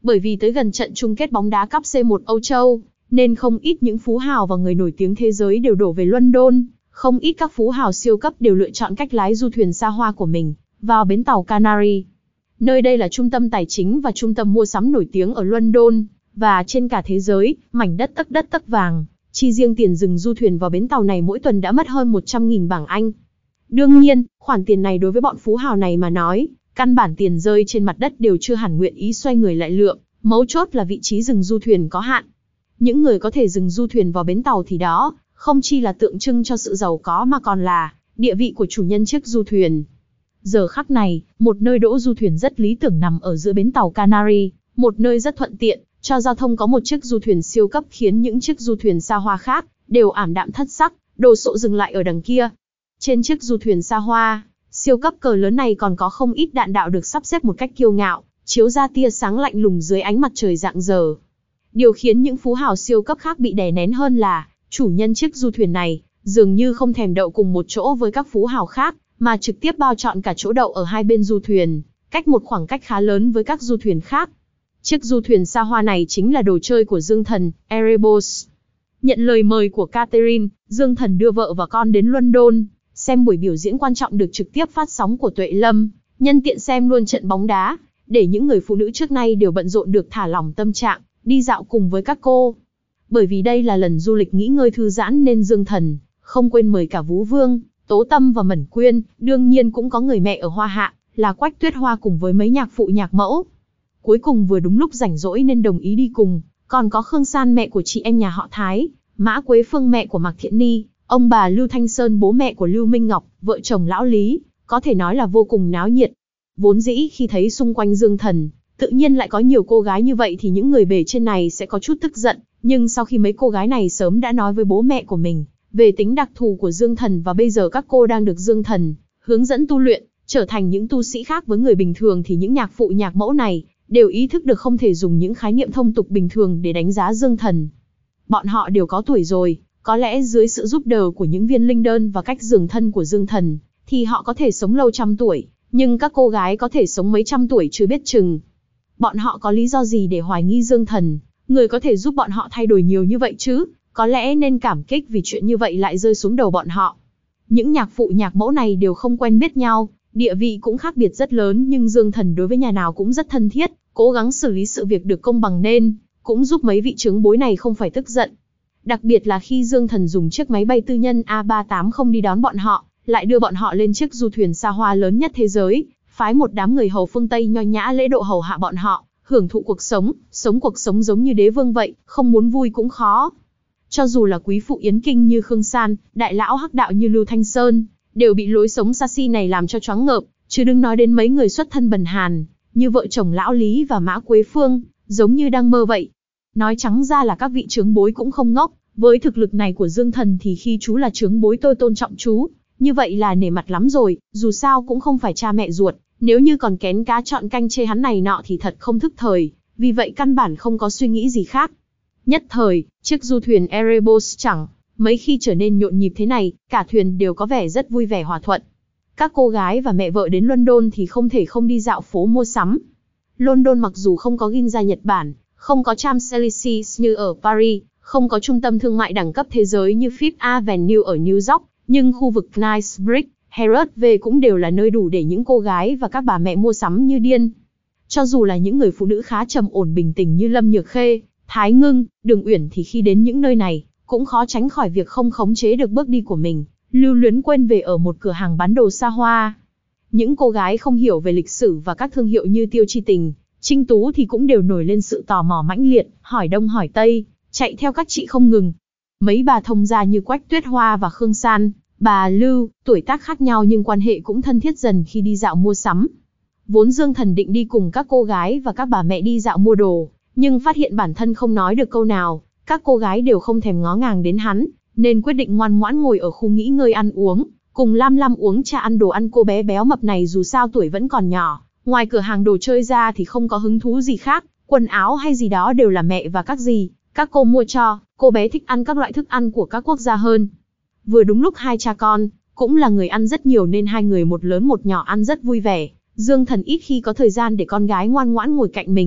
Bởi vì tới gần trận chung kết bóng đá Cup C1 Âu Châu, nên không ít những phú hào và người nổi tiếng thế giới đều đổ về London, không ít các phú hào siêu cấp đều lựa chọn cách lái du thuyền xa hoa của mình vào bến tàu Canary. Nơi đây là trung tâm tài chính và trung tâm mua sắm nổi tiếng ở London, và trên cả thế giới, mảnh đất tấc vàng. Chi riêng tiền dừng du thuyền vào bến tàu này mỗi tuần đã mất hơn 100.000 bảng Anh. Đương nhiên, khoản tiền này đối với bọn phú hào này mà nói, căn bản tiền rơi trên mặt đất đều chưa hẳn nguyện ý xoay người lại lượm, mấu chốt là vị trí dừng du thuyền có hạn. Những người có thể dừng du thuyền vào bến tàu thì đó, không chỉ là tượng trưng cho sự giàu có mà còn là địa vị của chủ nhân chiếc du thuyền. Giờ khắc này, một nơi đỗ du thuyền rất lý tưởng nằm ở giữa bến tàu Canary, một nơi rất thuận tiện cho giao thông, có một chiếc du thuyền siêu cấp khiến những chiếc du thuyền xa hoa khác đều ảm đạm thất sắc, đồ sộ dừng lại ở đằng kia. Trên chiếc du thuyền xa hoa, siêu cấp cờ lớn này còn có không ít đạn đạo được sắp xếp một cách kiêu ngạo, chiếu ra tia sáng lạnh lùng dưới ánh mặt trời rạng rỡ. Điều khiến những phú hào siêu cấp khác bị đè nén hơn là, chủ nhân chiếc du thuyền này dường như không thèm đậu cùng một chỗ với các phú hào khác, mà trực tiếp bao trọn cả chỗ đậu ở hai bên du thuyền, cách một khoảng cách khá lớn với các du thuyền khác. Chiếc du thuyền xa hoa này chính là đồ chơi của Dương Thần, Erebos. Nhận lời mời của Catherine, Dương Thần đưa vợ và con đến London, xem buổi biểu diễn quan trọng được trực tiếp phát sóng của Tuệ Lâm, nhân tiện xem luôn trận bóng đá, để những người phụ nữ trước nay đều bận rộn được thả lỏng tâm trạng, đi dạo cùng với các cô. Bởi vì đây là lần du lịch nghỉ ngơi thư giãn nên Dương Thần không quên mời cả Vũ Vương, Tố Tâm và Mẫn Quyên, đương nhiên cũng có người mẹ ở Hoa Hạ, là Quách Tuyết Hoa cùng với mấy nhạc phụ nhạc mẫu. Cuối cùng vừa đúng lúc rảnh rỗi nên đồng ý đi cùng, còn có Khương San mẹ của chị em nhà họ Thái, Mã Quế Phương mẹ của Mạc Thiện Ni, ông bà Lưu Thanh Sơn bố mẹ của Lưu Minh Ngọc, vợ chồng lão Lý, có thể nói là vô cùng náo nhiệt. Vốn dĩ khi thấy xung quanh Dương Thần, tự nhiên lại có nhiều cô gái như vậy thì những người bề trên này sẽ có chút tức giận, nhưng sau khi mấy cô gái này sớm đã nói với bố mẹ của mình về tính đặc thù của Dương Thần và bây giờ các cô đang được Dương Thần hướng dẫn tu luyện, trở thành những tu sĩ khác với người bình thường thì những nhạc phụ nhạc mẫu này đều ý thức được không thể dùng những khái niệm thông tục bình thường để đánh giá Dương Thần. Bọn họ đều có tuổi rồi, có lẽ dưới sự giúp đỡ của những viên linh đơn và cách dường thân của Dương Thần, thì họ có thể sống lâu trăm tuổi, nhưng các cô gái có thể sống mấy trăm tuổi chưa biết chừng. Bọn họ có lý do gì để hoài nghi Dương Thần, người có thể giúp bọn họ thay đổi nhiều như vậy chứ, có lẽ nên cảm kích vì chuyện như vậy lại rơi xuống đầu bọn họ. Những nhạc phụ nhạc mẫu này đều không quen biết nhau, địa vị cũng khác biệt rất lớn, nhưng Dương Thần đối với nhà nào cũng rất thân thiết, cố gắng xử lý sự việc được công bằng nên cũng giúp mấy vị trưởng bối này không phải tức giận. Đặc biệt là khi Dương Thần dùng chiếc máy bay tư nhân A380 đi đón bọn họ, lại đưa bọn họ lên chiếc du thuyền xa hoa lớn nhất thế giới, phái một đám người hầu phương Tây nho nhã lễ độ hầu hạ bọn họ, hưởng thụ cuộc sống giống như đế vương vậy, không muốn vui cũng khó. Cho dù là quý phụ Yến Kinh như Khương San, đại lão hắc đạo như Lưu Thanh Sơn, đều bị lối sống xa xi này làm cho choáng ngợp, chứ đừng nói đến mấy người xuất thân bần hàn, như vợ chồng lão Lý và Mã Quế Phương, giống như đang mơ vậy. Nói trắng ra là các vị trưởng bối cũng không ngốc, với thực lực này của Dương Thần thì khi chú là trưởng bối tôi tôn trọng chú, như vậy là nể mặt lắm rồi, dù sao cũng không phải cha mẹ ruột, nếu như còn kén cá chọn canh chê hắn này nọ thì thật không thức thời, vì vậy căn bản không có suy nghĩ gì khác. Nhất thời, chiếc du thuyền Erebos chẳng mấy khi trở nên nhộn nhịp thế này, cả thuyền đều có vẻ rất vui vẻ hòa thuận. Các cô gái và mẹ vợ đến London thì không thể không đi dạo phố mua sắm. London mặc dù không có Ginza Nhật Bản, không có Champs-Élysées như ở Paris, không có trung tâm thương mại đẳng cấp thế giới như Fifth Avenue ở New York, nhưng khu vực Knightsbridge, Harrods về cũng đều là nơi đủ để những cô gái và các bà mẹ mua sắm như điên. Cho dù là những người phụ nữ khá trầm ổn bình tĩnh như Lâm Nhược Khê, Thái Ngưng, Đường Uyển thì khi đến những nơi này, cũng khó tránh khỏi việc không khống chế được bước đi của mình, lưu luyến quên về ở một cửa hàng bán đồ xa hoa. Những cô gái không hiểu về lịch sử và các thương hiệu như Tiêu Chi Tình, Trinh Tú thì cũng đều nổi lên sự tò mò mãnh liệt, hỏi đông hỏi tây, chạy theo các chị không ngừng. Mấy bà thông gia như Quách Tuyết Hoa và Khương San, bà Lưu, tuổi tác khác nhau nhưng quan hệ cũng thân thiết dần khi đi dạo mua sắm. Vốn Dương Thần định đi cùng các cô gái và các bà mẹ đi dạo mua đồ, nhưng phát hiện bản thân không nói được câu nào, các cô gái đều không thèm ngó ngàng đến hắn, nên quyết định ngoan ngoãn ngồi ở khu nghỉ ngơi ăn uống, cùng Lam Lam uống trà ăn đồ ăn. Cô bé béo mập này dù sao tuổi vẫn còn nhỏ, ngoài cửa hàng đồ chơi ra thì không có hứng thú gì khác, quần áo hay gì đó đều là mẹ và các dì các cô mua cho, cô bé thích ăn các loại thức ăn của các quốc gia hơn. Vừa đúng lúc hai cha con cũng là người ăn rất nhiều nên hai người một lớn một nhỏ ăn rất vui vẻ. Dương Thần ít khi có thời gian để con gái ngoan ngoãn ngồi cạnh mình,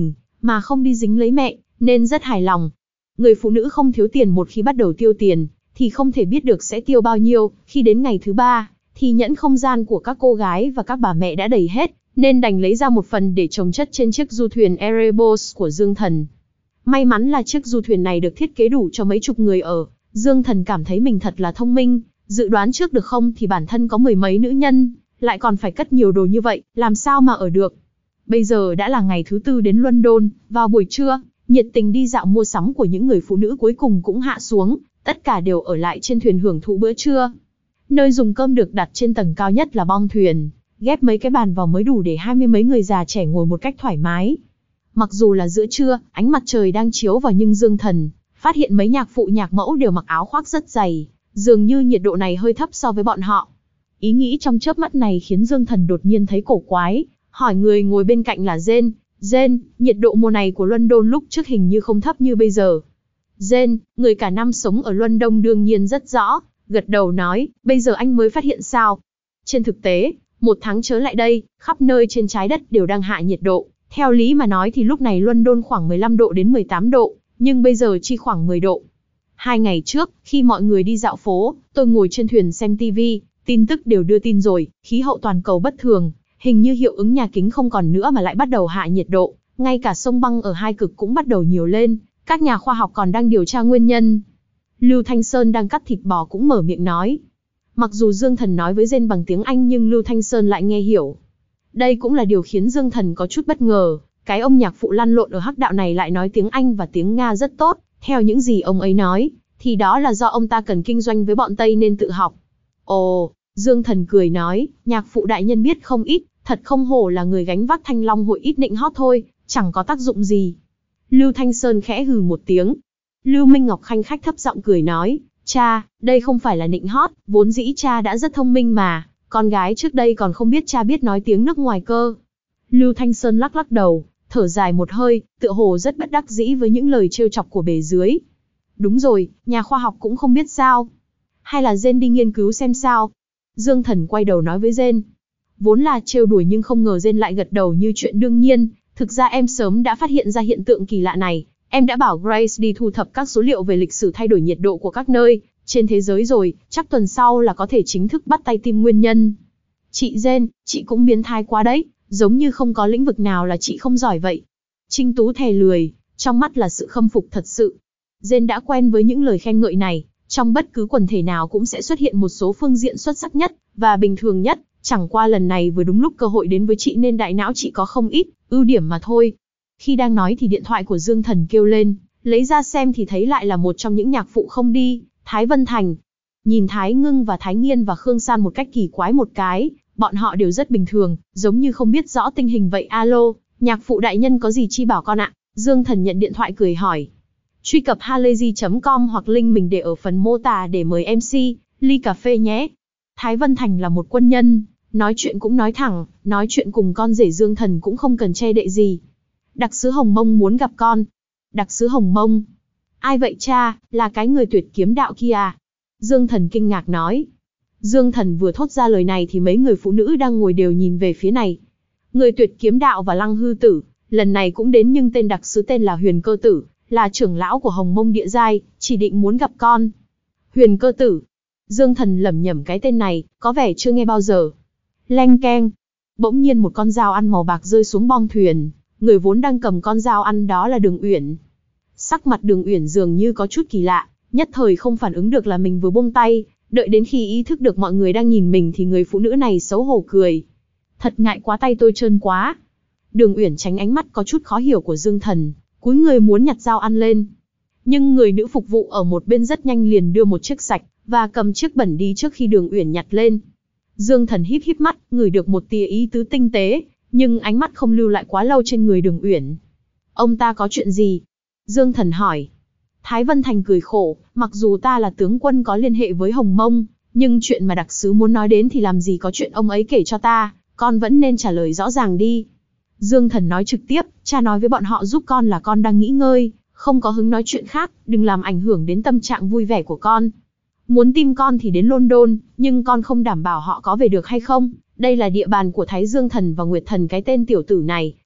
mà không đi dính lấy mẹ, nên rất hài lòng. Người phụ nữ không thiếu tiền một khi bắt đầu tiêu tiền, thì không thể biết được sẽ tiêu bao nhiêu, khi đến ngày thứ 3, thì nhẫn không gian của các cô gái và các bà mẹ đã đầy hết, nên đành lấy ra một phần để chồng chất trên chiếc du thuyền Erebos của Dương Thần. May mắn là chiếc du thuyền này được thiết kế đủ cho mấy chục người ở. Dương Thần cảm thấy mình thật là thông minh, dự đoán trước được không thì bản thân có mười mấy nữ nhân, lại còn phải cất nhiều đồ như vậy, làm sao mà ở được. Bây giờ đã là ngày thứ 4 đến London, vào buổi trưa, nhiệt tình đi dạo mua sắm của những người phụ nữ cuối cùng cũng hạ xuống, tất cả đều ở lại trên thuyền hưởng thụ bữa trưa. Nơi dùng cơm được đặt trên tầng cao nhất là bong thuyền, ghép mấy cái bàn vào mới đủ để 20 mấy người già trẻ ngồi một cách thoải mái. Mặc dù là giữa trưa, ánh mặt trời đang chiếu vào nhưng Dương Thần phát hiện mấy nhạc phụ nhạc mẫu đều mặc áo khoác rất dày, dường như nhiệt độ này hơi thấp so với bọn họ. Ý nghĩ trong chớp mắt này khiến Dương Thần đột nhiên thấy cổ quái, hỏi người ngồi bên cạnh là Jane, Jane, nhiệt độ mùa này của London lúc trước hình như không thấp như bây giờ. Jane, người cả năm sống ở London đương nhiên rất rõ, gật đầu nói, bây giờ anh mới phát hiện sao? Trên thực tế, 1 tháng trở lại đây, khắp nơi trên trái đất đều đang hạ nhiệt độ. Theo lý mà nói thì lúc này London khoảng 15 độ đến 18 độ, nhưng bây giờ chỉ khoảng 10 độ. 2 ngày trước, khi mọi người đi dạo phố, tôi ngồi trên thuyền xem TV, tin tức đều đưa tin rồi, khí hậu toàn cầu bất thường, hình như hiệu ứng nhà kính không còn nữa mà lại bắt đầu hạ nhiệt độ, ngay cả sông băng ở hai cực cũng bắt đầu nhiều lên, các nhà khoa học còn đang điều tra nguyên nhân. Lưu Thanh Sơn đang cắt thịt bò cũng mở miệng nói. Mặc dù Dương Thần nói với Jane bằng tiếng Anh nhưng Lưu Thanh Sơn lại nghe hiểu. Đây cũng là điều khiến Dương Thần có chút bất ngờ, cái ông nhạc phụ lăn lộn ở hắc đạo này lại nói tiếng Anh và tiếng Nga rất tốt, theo những gì ông ấy nói, thì đó là do ông ta cần kinh doanh với bọn Tây nên tự học. Ồ, Dương Thần cười nói, nhạc phụ đại nhân biết không ít, thật không hổ là người gánh vác Thanh Long hội ít nịnh hót thôi, chẳng có tác dụng gì. Lưu Thanh Sơn khẽ hừ một tiếng. Lưu Minh Ngọc khanh khách thấp giọng cười nói, cha, đây không phải là nịnh hót, vốn dĩ cha đã rất thông minh mà, con gái trước đây còn không biết cha biết nói tiếng nước ngoài cơ. Lưu Thanh Sơn lắc lắc đầu, thở dài một hơi, tựa hồ rất bất đắc dĩ với những lời trêu chọc của bề dưới. Đúng rồi, nhà khoa học cũng không biết sao. Hay là Jane đi nghiên cứu xem sao. Dương Thần quay đầu nói với Jane. Vốn là trêu đùa nhưng không ngờ Jane lại gật đầu như chuyện đương nhiên. Thực ra em sớm đã phát hiện ra hiện tượng kỳ lạ này. Em đã bảo Grace đi thu thập các số liệu về lịch sử thay đổi nhiệt độ của các nơi trên thế giới rồi, chắc tuần sau là có thể chính thức bắt tay tìm nguyên nhân. Chị Jane, chị cũng biến thái quá đấy, giống như không có lĩnh vực nào là chị không giỏi vậy. Trinh Tú thè lười, trong mắt là sự khâm phục thật sự. Jane đã quen với những lời khen ngợi này, trong bất cứ quần thể nào cũng sẽ xuất hiện một số phương diện xuất sắc nhất và bình thường nhất, chẳng qua lần này vừa đúng lúc cơ hội đến với chị nên đại não chị có không ít ưu điểm mà thôi. Khi đang nói thì điện thoại của Dương Thần kêu lên, lấy ra xem thì thấy lại là một trong những nhạc phụ không đi, Thái Vân Thành. Nhìn Thái Ngưng và Thái Nghiên và Khương San một cách kỳ quái một cái, bọn họ đều rất bình thường, giống như không biết rõ tình hình vậy. Alo, nhạc phụ đại nhân có gì chi bảo con ạ? Dương Thần nhận điện thoại cười hỏi. Truy cập halayzi.com hoặc link mình để ở phần mô tả để mời MC, ly cà phê nhé. Thái Vân Thành là một quân nhân, nói chuyện cũng nói thẳng, nói chuyện cùng con rể Dương Thần cũng không cần che đậy gì. Đặc sứ Hồng Mông muốn gặp con. Đặc sứ Hồng Mông? Ai vậy cha, là cái người tuyệt kiếm đạo kia à? Dương Thần kinh ngạc nói. Dương Thần vừa thốt ra lời này thì mấy người phụ nữ đang ngồi đều nhìn về phía này. Người tuyệt kiếm đạo và Lăng Hư Tử, lần này cũng đến nhưng tên đặc sứ tên là Huyền Cơ Tử, là trưởng lão của Hồng Mông Địa Giai, chỉ định muốn gặp con. Huyền Cơ Tử. Dương Thần lẩm nhẩm cái tên này, có vẻ chưa nghe bao giờ. Leng keng. Bỗng nhiên một con dao ăn màu bạc rơi xuống bong thuyền, người vốn đang cầm con dao ăn đó là Đường Uyển. Sắc mặt Đường Uyển dường như có chút kỳ lạ, nhất thời không phản ứng được là mình vừa buông tay, đợi đến khi ý thức được mọi người đang nhìn mình thì người phụ nữ này xấu hổ cười. Thật ngại quá, tay tôi trơn quá. Đường Uyển tránh ánh mắt có chút khó hiểu của Dương Thần, cúi người muốn nhặt dao ăn lên. Nhưng người nữ phục vụ ở một bên rất nhanh liền đưa một chiếc sạch, và cầm chiếc bẩn đi trước khi Đường Uyển nhặt lên. Dương Thần híp híp mắt, ngửi được một tia ý tứ tinh tế, nhưng ánh mắt không lưu lại quá lâu trên người Đường Uyển. Ông ta có chuyện gì? Dương Thần hỏi. Thái Vân Thành cười khổ, mặc dù ta là tướng quân có liên hệ với Hồng Mông, nhưng chuyện mà đặc sứ muốn nói đến thì làm gì có chuyện ông ấy kể cho ta, con vẫn nên trả lời rõ ràng đi. Dương Thần nói trực tiếp, cha nói với bọn họ giúp con là con đang nghỉ ngơi, không có hứng nói chuyện khác, đừng làm ảnh hưởng đến tâm trạng vui vẻ của con. Muốn tìm con thì đến London, nhưng con không đảm bảo họ có về được hay không, đây là địa bàn của Thái Dương Thần và Nguyệt Thần cái tên tiểu tử này,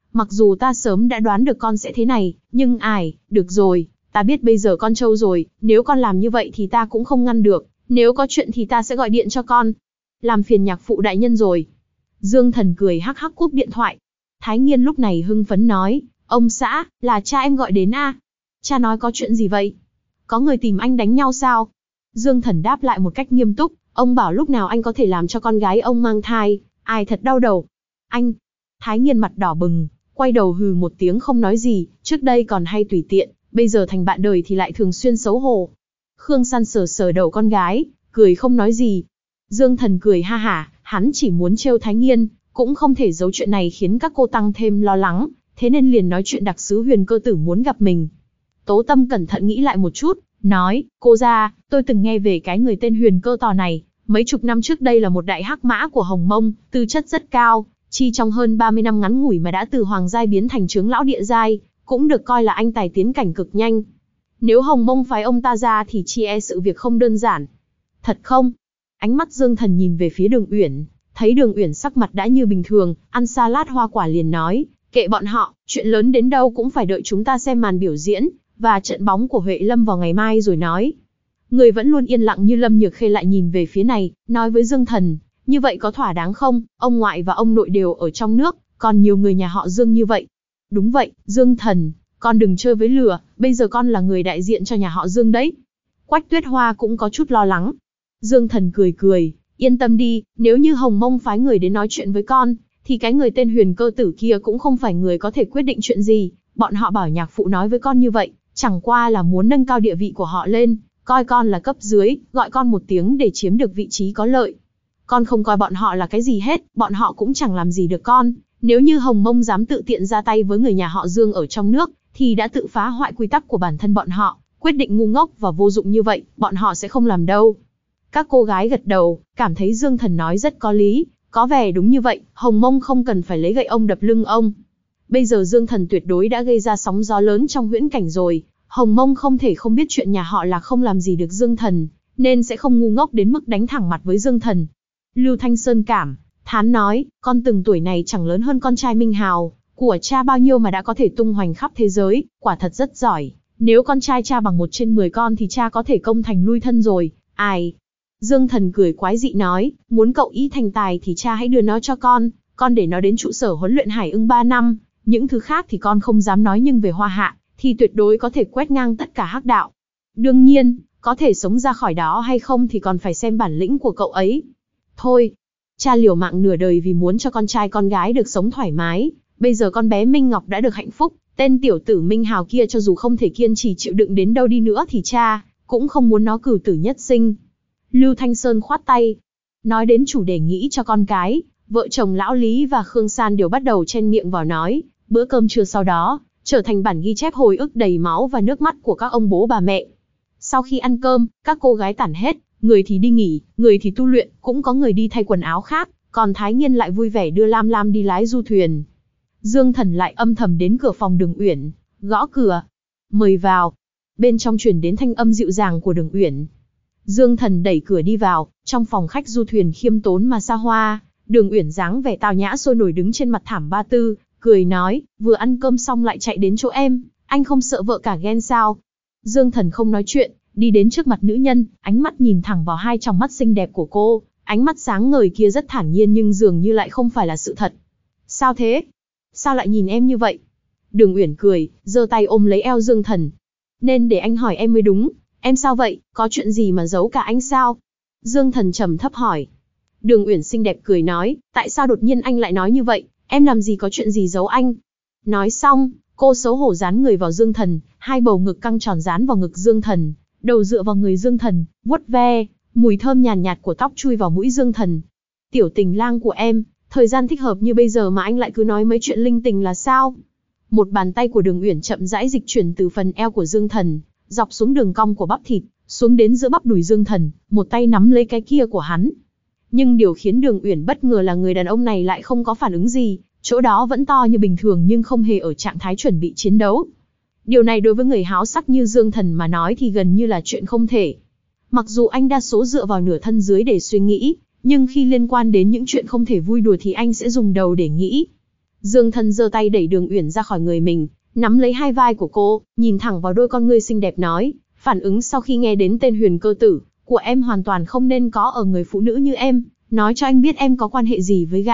Mặc dù ta sớm đã đoán được con sẽ thế này, nhưng được rồi, ta biết bây giờ con trâu rồi, nếu con làm như vậy thì ta cũng không ngăn được, nếu có chuyện thì ta sẽ gọi điện cho con. Làm phiền nhạc phụ đại nhân rồi. Dương Thần cười hắc hắc cúp điện thoại. Thái Nghiên lúc này hưng phấn nói, ông xã, là cha em gọi đến a. Cha nói có chuyện gì vậy? Có người tìm anh đánh nhau sao? Dương Thần đáp lại một cách nghiêm túc, ông bảo lúc nào anh có thể làm cho con gái ông mang thai, thật đau đầu. Anh. Thái Nghiên mặt đỏ bừng, quay đầu hừ một tiếng không nói gì, trước đây còn hay tùy tiện, bây giờ thành bạn đời thì lại thường xuyên xấu hổ. Khương San sờ sờ đầu con gái, cười không nói gì. Dương Thần cười ha hả, hắn chỉ muốn trêu Thái Nghiên, cũng không thể giấu chuyện này khiến các cô tăng thêm lo lắng, thế nên liền nói chuyện đặc sứ Huyền Cơ Tử muốn gặp mình. Tố Tâm cẩn thận nghĩ lại một chút, nói, cô ra, tôi từng nghe về cái người tên Huyền Cơ Tò này, mấy chục năm trước đây là một đại hắc mã của Hồng Mông, tư chất rất cao, chi trong hơn 30 năm ngắn ngủi mà đã từ hoàng giai biến thành trưởng lão địa giai, cũng được coi là anh tài tiến cảnh cực nhanh. Nếu Hồng Mông phái ông ta ra thì chi e sự việc không đơn giản. Thật không? Ánh mắt Dương Thần nhìn về phía Đường Uyển, thấy Đường Uyển sắc mặt đã như bình thường, ăn salad hoa quả liền nói, kệ bọn họ, chuyện lớn đến đâu cũng phải đợi chúng ta xem màn biểu diễn và trận bóng của Huệ Lâm vào ngày mai rồi nói. Người vẫn luôn yên lặng như Lâm Nhược Khê lại nhìn về phía này, nói với Dương Thần, như vậy có thỏa đáng không? Ông ngoại và ông nội đều ở trong nước, còn nhiều người nhà họ Dương như vậy. Đúng vậy, Dương Thần, con đừng chơi với lửa, bây giờ con là người đại diện cho nhà họ Dương đấy. Quách Tuyết Hoa cũng có chút lo lắng. Dương Thần cười cười, yên tâm đi, nếu như Hồng Mông phái người đến nói chuyện với con, thì cái người tên Huyền Cơ Tử kia cũng không phải người có thể quyết định chuyện gì. Bọn họ bảo nhạc phụ nói với con như vậy, chẳng qua là muốn nâng cao địa vị của họ lên, coi con là cấp dưới, gọi con một tiếng để chiếm được vị trí có lợi. Con không coi bọn họ là cái gì hết, bọn họ cũng chẳng làm gì được con. Nếu như Hồng Mông dám tự tiện ra tay với người nhà họ Dương ở trong nước, thì đã tự phá hoại quy tắc của bản thân bọn họ, quyết định ngu ngốc và vô dụng như vậy, bọn họ sẽ không làm đâu. Các cô gái gật đầu, cảm thấy Dương Thần nói rất có lý, có vẻ đúng như vậy, Hồng Mông không cần phải lấy gậy ông đập lưng ông. Bây giờ Dương Thần tuyệt đối đã gây ra sóng gió lớn trong huyễn cảnh rồi, Hồng Mông không thể không biết chuyện nhà họ là không làm gì được Dương Thần, nên sẽ không ngu ngốc đến mức đánh thẳng mặt với Dương Thần. Lưu Thanh Sơn cảm thán nói, con từng tuổi này chẳng lớn hơn con trai Minh Hào, của cha bao nhiêu mà đã có thể tung hoành khắp thế giới, quả thật rất giỏi. Nếu con trai cha bằng 1 trên 10 con thì cha có thể công thành lui thân rồi, Dương Thần cười quái dị nói, muốn cậu ý thành tài thì cha hãy đưa nó cho con để nó đến trụ sở huấn luyện Hải Ưng 3 năm, những thứ khác thì con không dám nói nhưng về Hoa Hạ, thì tuyệt đối có thể quét ngang tất cả hắc đạo. Đương nhiên, có thể sống ra khỏi đó hay không thì còn phải xem bản lĩnh của cậu ấy. Thôi, cha liều mạng nửa đời vì muốn cho con trai con gái được sống thoải mái, bây giờ con bé Minh Ngọc đã được hạnh phúc, tên tiểu tử Minh Hào kia cho dù không thể kiên trì chịu đựng đến đâu đi nữa thì cha cũng không muốn nó cửu tử nhất sinh. Lưu Thanh Sơn khoát tay. Nói đến chủ đề nghĩ cho con cái, vợ chồng Lão Lý và Khương San đều bắt đầu chen miệng vào nói, bữa cơm trưa sau đó, trở thành bản ghi chép hồi ức đầy máu và nước mắt của các ông bố bà mẹ. Sau khi ăn cơm, các cô gái tản hết, người thì đi nghỉ, người thì tu luyện, cũng có người đi thay quần áo khác, còn Thái Nghiên lại vui vẻ đưa Lam Lam đi lái du thuyền. Dương Thần lại âm thầm đến cửa phòng Đường Uyển, gõ cửa. Mời vào. Bên trong truyền đến thanh âm dịu dàng của Đường Uyển. Dương Thần đẩy cửa đi vào, trong phòng khách du thuyền khiêm tốn mà xa hoa, Đường Uyển dáng vẻ tao nhã sôi nổi đứng trên mặt thảm ba tư, cười nói, vừa ăn cơm xong lại chạy đến chỗ em, anh không sợ vợ cả ghen sao? Dương Thần không nói chuyện, đi đến trước mặt nữ nhân, ánh mắt nhìn thẳng vào hai tròng mắt xinh đẹp của cô, ánh mắt sáng ngời kia rất thản nhiên nhưng dường như lại không phải là sự thật. Sao thế? Sao lại nhìn em như vậy? Đường Uyển cười, giơ tay ôm lấy eo Dương Thần. Nên để anh hỏi em mới đúng, em sao vậy, có chuyện gì mà giấu cả anh sao? Dương Thần trầm thấp hỏi. Đường Uyển xinh đẹp cười nói, tại sao đột nhiên anh lại nói như vậy, em làm gì có chuyện gì giấu anh? Nói xong, cô xấu hổ dán người vào Dương Thần, hai bầu ngực căng tròn dán vào ngực Dương Thần, đầu dựa vào người Dương Thần, vuốt ve, mùi thơm nhàn nhạt của tóc chui vào mũi Dương Thần. Tiểu tình lang của em, thời gian thích hợp như bây giờ mà anh lại cứ nói mấy chuyện linh tinh là sao? Một bàn tay của Đường Uyển chậm rãi dịch chuyển từ phần eo của Dương Thần, dọc xuống đường cong của bắp thịt, xuống đến giữa bắp đùi Dương Thần, một tay nắm lấy cái kia của hắn. Nhưng điều khiến Đường Uyển bất ngờ là người đàn ông này lại không có phản ứng gì, chỗ đó vẫn to như bình thường nhưng không hề ở trạng thái chuẩn bị chiến đấu. Điều này đối với người háo sắc như Dương Thần mà nói thì gần như là chuyện không thể. Mặc dù anh đa số dựa vào nửa thân dưới để suy nghĩ, nhưng khi liên quan đến những chuyện không thể vui đùa thì anh sẽ dùng đầu để nghĩ. Dương Thần giơ tay đẩy Đường Uyển ra khỏi người mình, nắm lấy hai vai của cô, nhìn thẳng vào đôi con ngươi xinh đẹp nói, phản ứng sau khi nghe đến tên Huyền Cơ Tử của em hoàn toàn không nên có ở người phụ nữ như em, nói cho anh biết em có quan hệ gì với gã.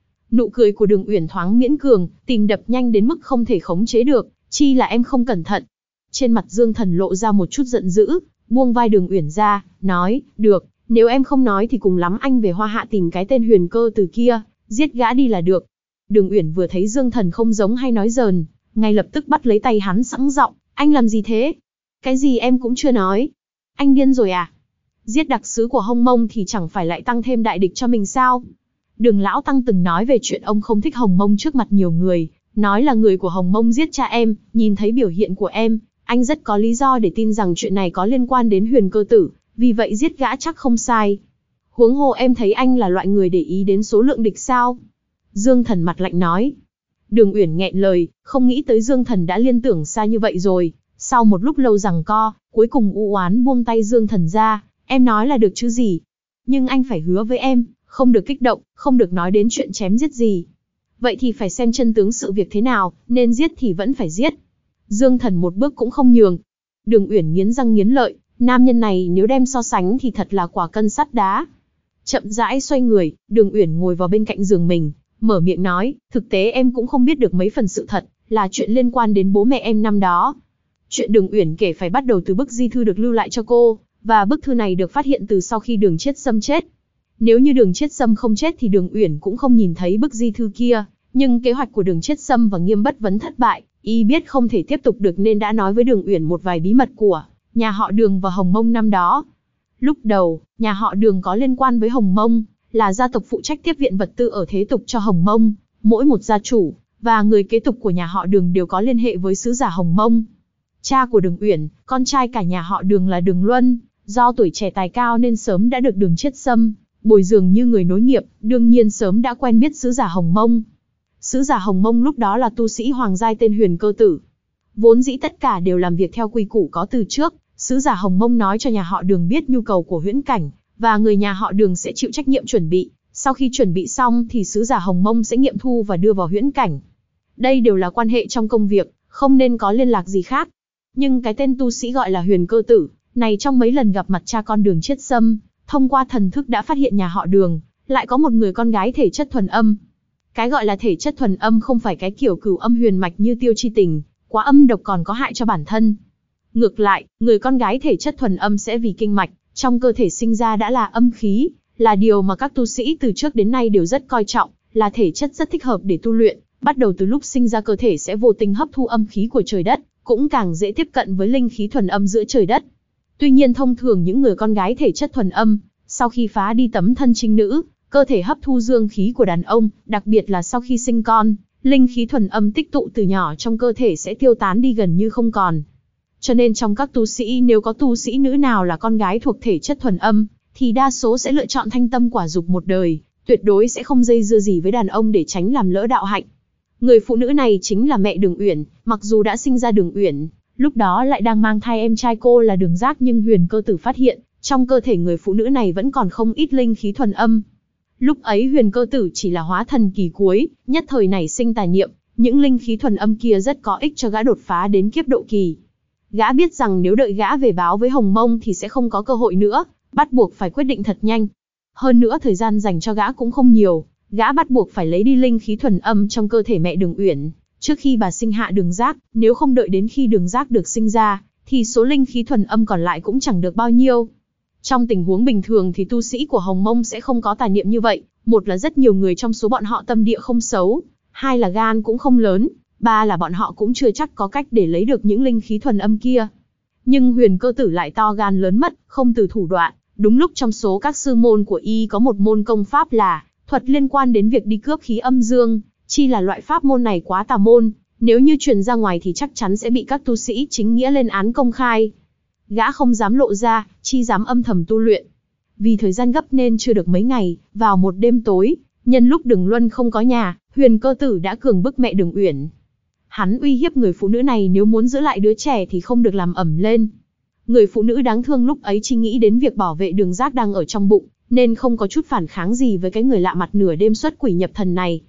Nụ cười của Đường Uyển thoáng miễn cường, tim đập nhanh đến mức không thể khống chế được, chi là em không cẩn thận. Trên mặt Dương Thần lộ ra một chút giận dữ, buông vai Đường Uyển ra, nói, được, nếu em không nói thì cùng lắm anh về Hoa Hạ tìm cái tên Huyền Cơ Tử kia, giết gã đi là được. Đường Uyển vừa thấy Dương Thần không giống hay nói giỡn, ngay lập tức bắt lấy tay hắn sẵn giọng, anh làm gì thế? Cái gì em cũng chưa nói. Anh điên rồi à? Giết đặc sứ của Hồng Mông thì chẳng phải lại tăng thêm đại địch cho mình sao? Đường Lão Tăng từng nói về chuyện ông không thích Hồng Mông trước mặt nhiều người, nói là người của Hồng Mông giết cha em, nhìn thấy biểu hiện của em, anh rất có lý do để tin rằng chuyện này có liên quan đến Huyền Cơ Tử, vì vậy giết gã chắc không sai. Huống hồ em thấy anh là loại người để ý đến số lượng địch sao? Dương Thần mặt lạnh nói. Đường Uyển nghẹn lời, không nghĩ tới Dương Thần đã liên tưởng xa như vậy rồi. Sau một lúc lâu giằng co, cuối cùng u oán buông tay Dương Thần ra, em nói là được chứ gì. Nhưng anh phải hứa với em, không được kích động, không được nói đến chuyện chém giết gì. Vậy thì phải xem chân tướng sự việc thế nào, nên giết thì vẫn phải giết. Dương Thần một bước cũng không nhường. Đường Uyển nghiến răng nghiến lợi, nam nhân này nếu đem so sánh thì thật là quả cân sắt đá. Chậm rãi xoay người, Đường Uyển ngồi vào bên cạnh giường mình, mở miệng nói, thực tế em cũng không biết được mấy phần sự thật, là chuyện liên quan đến bố mẹ em năm đó. Chuyện Đường Uyển kể phải bắt đầu từ bức di thư được lưu lại cho cô, và bức thư này được phát hiện từ sau khi Đường Chiết Sâm chết. Nếu như Đường Chiết Sâm không chết thì Đường Uyển cũng không nhìn thấy bức di thư kia, nhưng kế hoạch của Đường Chiết Sâm và Nghiêm Bất Vấn thất bại, y biết không thể tiếp tục được nên đã nói với Đường Uyển một vài bí mật của nhà họ Đường và Hồng Mông năm đó. Lúc đầu, nhà họ Đường có liên quan với Hồng Mông, là gia tộc phụ trách tiếp viện vật tư ở thế tục cho Hồng Mông, mỗi một gia chủ và người kế tục của nhà họ Đường đều có liên hệ với sứ giả Hồng Mông. Cha của Đường Uyển, con trai cả nhà họ Đường là Đường Luân, do tuổi trẻ tài cao nên sớm đã được Đường Chiết Sâm bồi dưỡng như người nối nghiệp, đương nhiên sớm đã quen biết sứ giả Hồng Mông. Sứ giả Hồng Mông lúc đó là tu sĩ hoàng giai tên Huyền Cơ Tử. Vốn dĩ tất cả đều làm việc theo quy củ có từ trước, sứ giả Hồng Mông nói cho nhà họ Đường biết nhu cầu của huyễn cảnh, và người nhà họ Đường sẽ chịu trách nhiệm chuẩn bị. Sau khi chuẩn bị xong thì sứ giả Hồng Mông sẽ nghiệm thu và đưa vào huyễn cảnh. Đây đều là quan hệ trong công việc, không nên có liên lạc gì khác. Nhưng cái tên tu sĩ gọi là Huyền Cơ Tử này trong mấy lần gặp mặt cha con Đường Chiết Sâm, thông qua thần thức đã phát hiện nhà họ Đường lại có một người con gái thể chất thuần âm. Cái gọi là thể chất thuần âm không phải cái kiểu cửu âm huyền mạch như Tiêu Chi Tình, quá âm độc còn có hại cho bản thân. Ngược lại, người con gái thể chất thuần âm sẽ vì kinh mạch trong cơ thể sinh ra đã là âm khí, là điều mà các tu sĩ từ trước đến nay đều rất coi trọng, là thể chất rất thích hợp để tu luyện, bắt đầu từ lúc sinh ra cơ thể sẽ vô tình hấp thu âm khí của trời đất, cũng càng dễ tiếp cận với linh khí thuần âm giữa trời đất. Tuy nhiên thông thường những người con gái thể chất thuần âm, sau khi phá đi tấm thân trinh nữ, cơ thể hấp thu dương khí của đàn ông, đặc biệt là sau khi sinh con, linh khí thuần âm tích tụ từ nhỏ trong cơ thể sẽ tiêu tán đi gần như không còn. Cho nên trong các tu sĩ nếu có tu sĩ nữ nào là con gái thuộc thể chất thuần âm, thì đa số sẽ lựa chọn thanh tâm quả dục một đời, tuyệt đối sẽ không dây dưa gì với đàn ông để tránh làm lỡ đạo hạnh. Người phụ nữ này chính là mẹ Đường Uyển, mặc dù đã sinh ra Đường Uyển, lúc đó lại đang mang thai em trai cô là Đường Giác, nhưng Huyền Cơ Tử phát hiện, trong cơ thể người phụ nữ này vẫn còn không ít linh khí thuần âm. Lúc ấy Huyền Cơ Tử chỉ là hóa thần kỳ cuối, nhất thời nảy sinh tà niệm, những linh khí thuần âm kia rất có ích cho gã đột phá đến kiếp độ kỳ. Gã biết rằng nếu đợi gã về báo với Hồng Mông thì sẽ không có cơ hội nữa, bắt buộc phải quyết định thật nhanh. Hơn nữa thời gian dành cho gã cũng không nhiều, gã bắt buộc phải lấy đi linh khí thuần âm trong cơ thể mẹ Đường Uyển, trước khi bà sinh hạ Đường Giác, nếu không đợi đến khi Đường Giác được sinh ra, thì số linh khí thuần âm còn lại cũng chẳng được bao nhiêu. Trong tình huống bình thường thì tu sĩ của Hồng Mông sẽ không có tà niệm như vậy, một là rất nhiều người trong số bọn họ tâm địa không xấu, hai là gan cũng không lớn, ba là bọn họ cũng chưa chắc có cách để lấy được những linh khí thuần âm kia. Nhưng Huyền Cơ Tử lại to gan lớn mật, không từ thủ đoạn, đúng lúc trong số các sư môn của y có một môn công pháp là thuật liên quan đến việc đi cướp khí âm dương, chi là loại pháp môn này quá tà môn, nếu như truyền ra ngoài thì chắc chắn sẽ bị các tu sĩ chính nghĩa lên án công khai. Gã không dám lộ ra, chi dám âm thầm tu luyện. Vì thời gian gấp nên chưa được mấy ngày, vào một đêm tối, nhân lúc Đường Luân không có nhà, Huyền Cơ Tử đã cường bức mẹ Đường Uyển. Hắn uy hiếp người phụ nữ này nếu muốn giữ lại đứa trẻ thì không được làm ẩm lên. Người phụ nữ đáng thương lúc ấy chỉ nghĩ đến việc bảo vệ Đường Giác đang ở trong bụng, nên không có chút phản kháng gì với cái người lạ mặt nửa đêm xuất quỷ nhập thần này.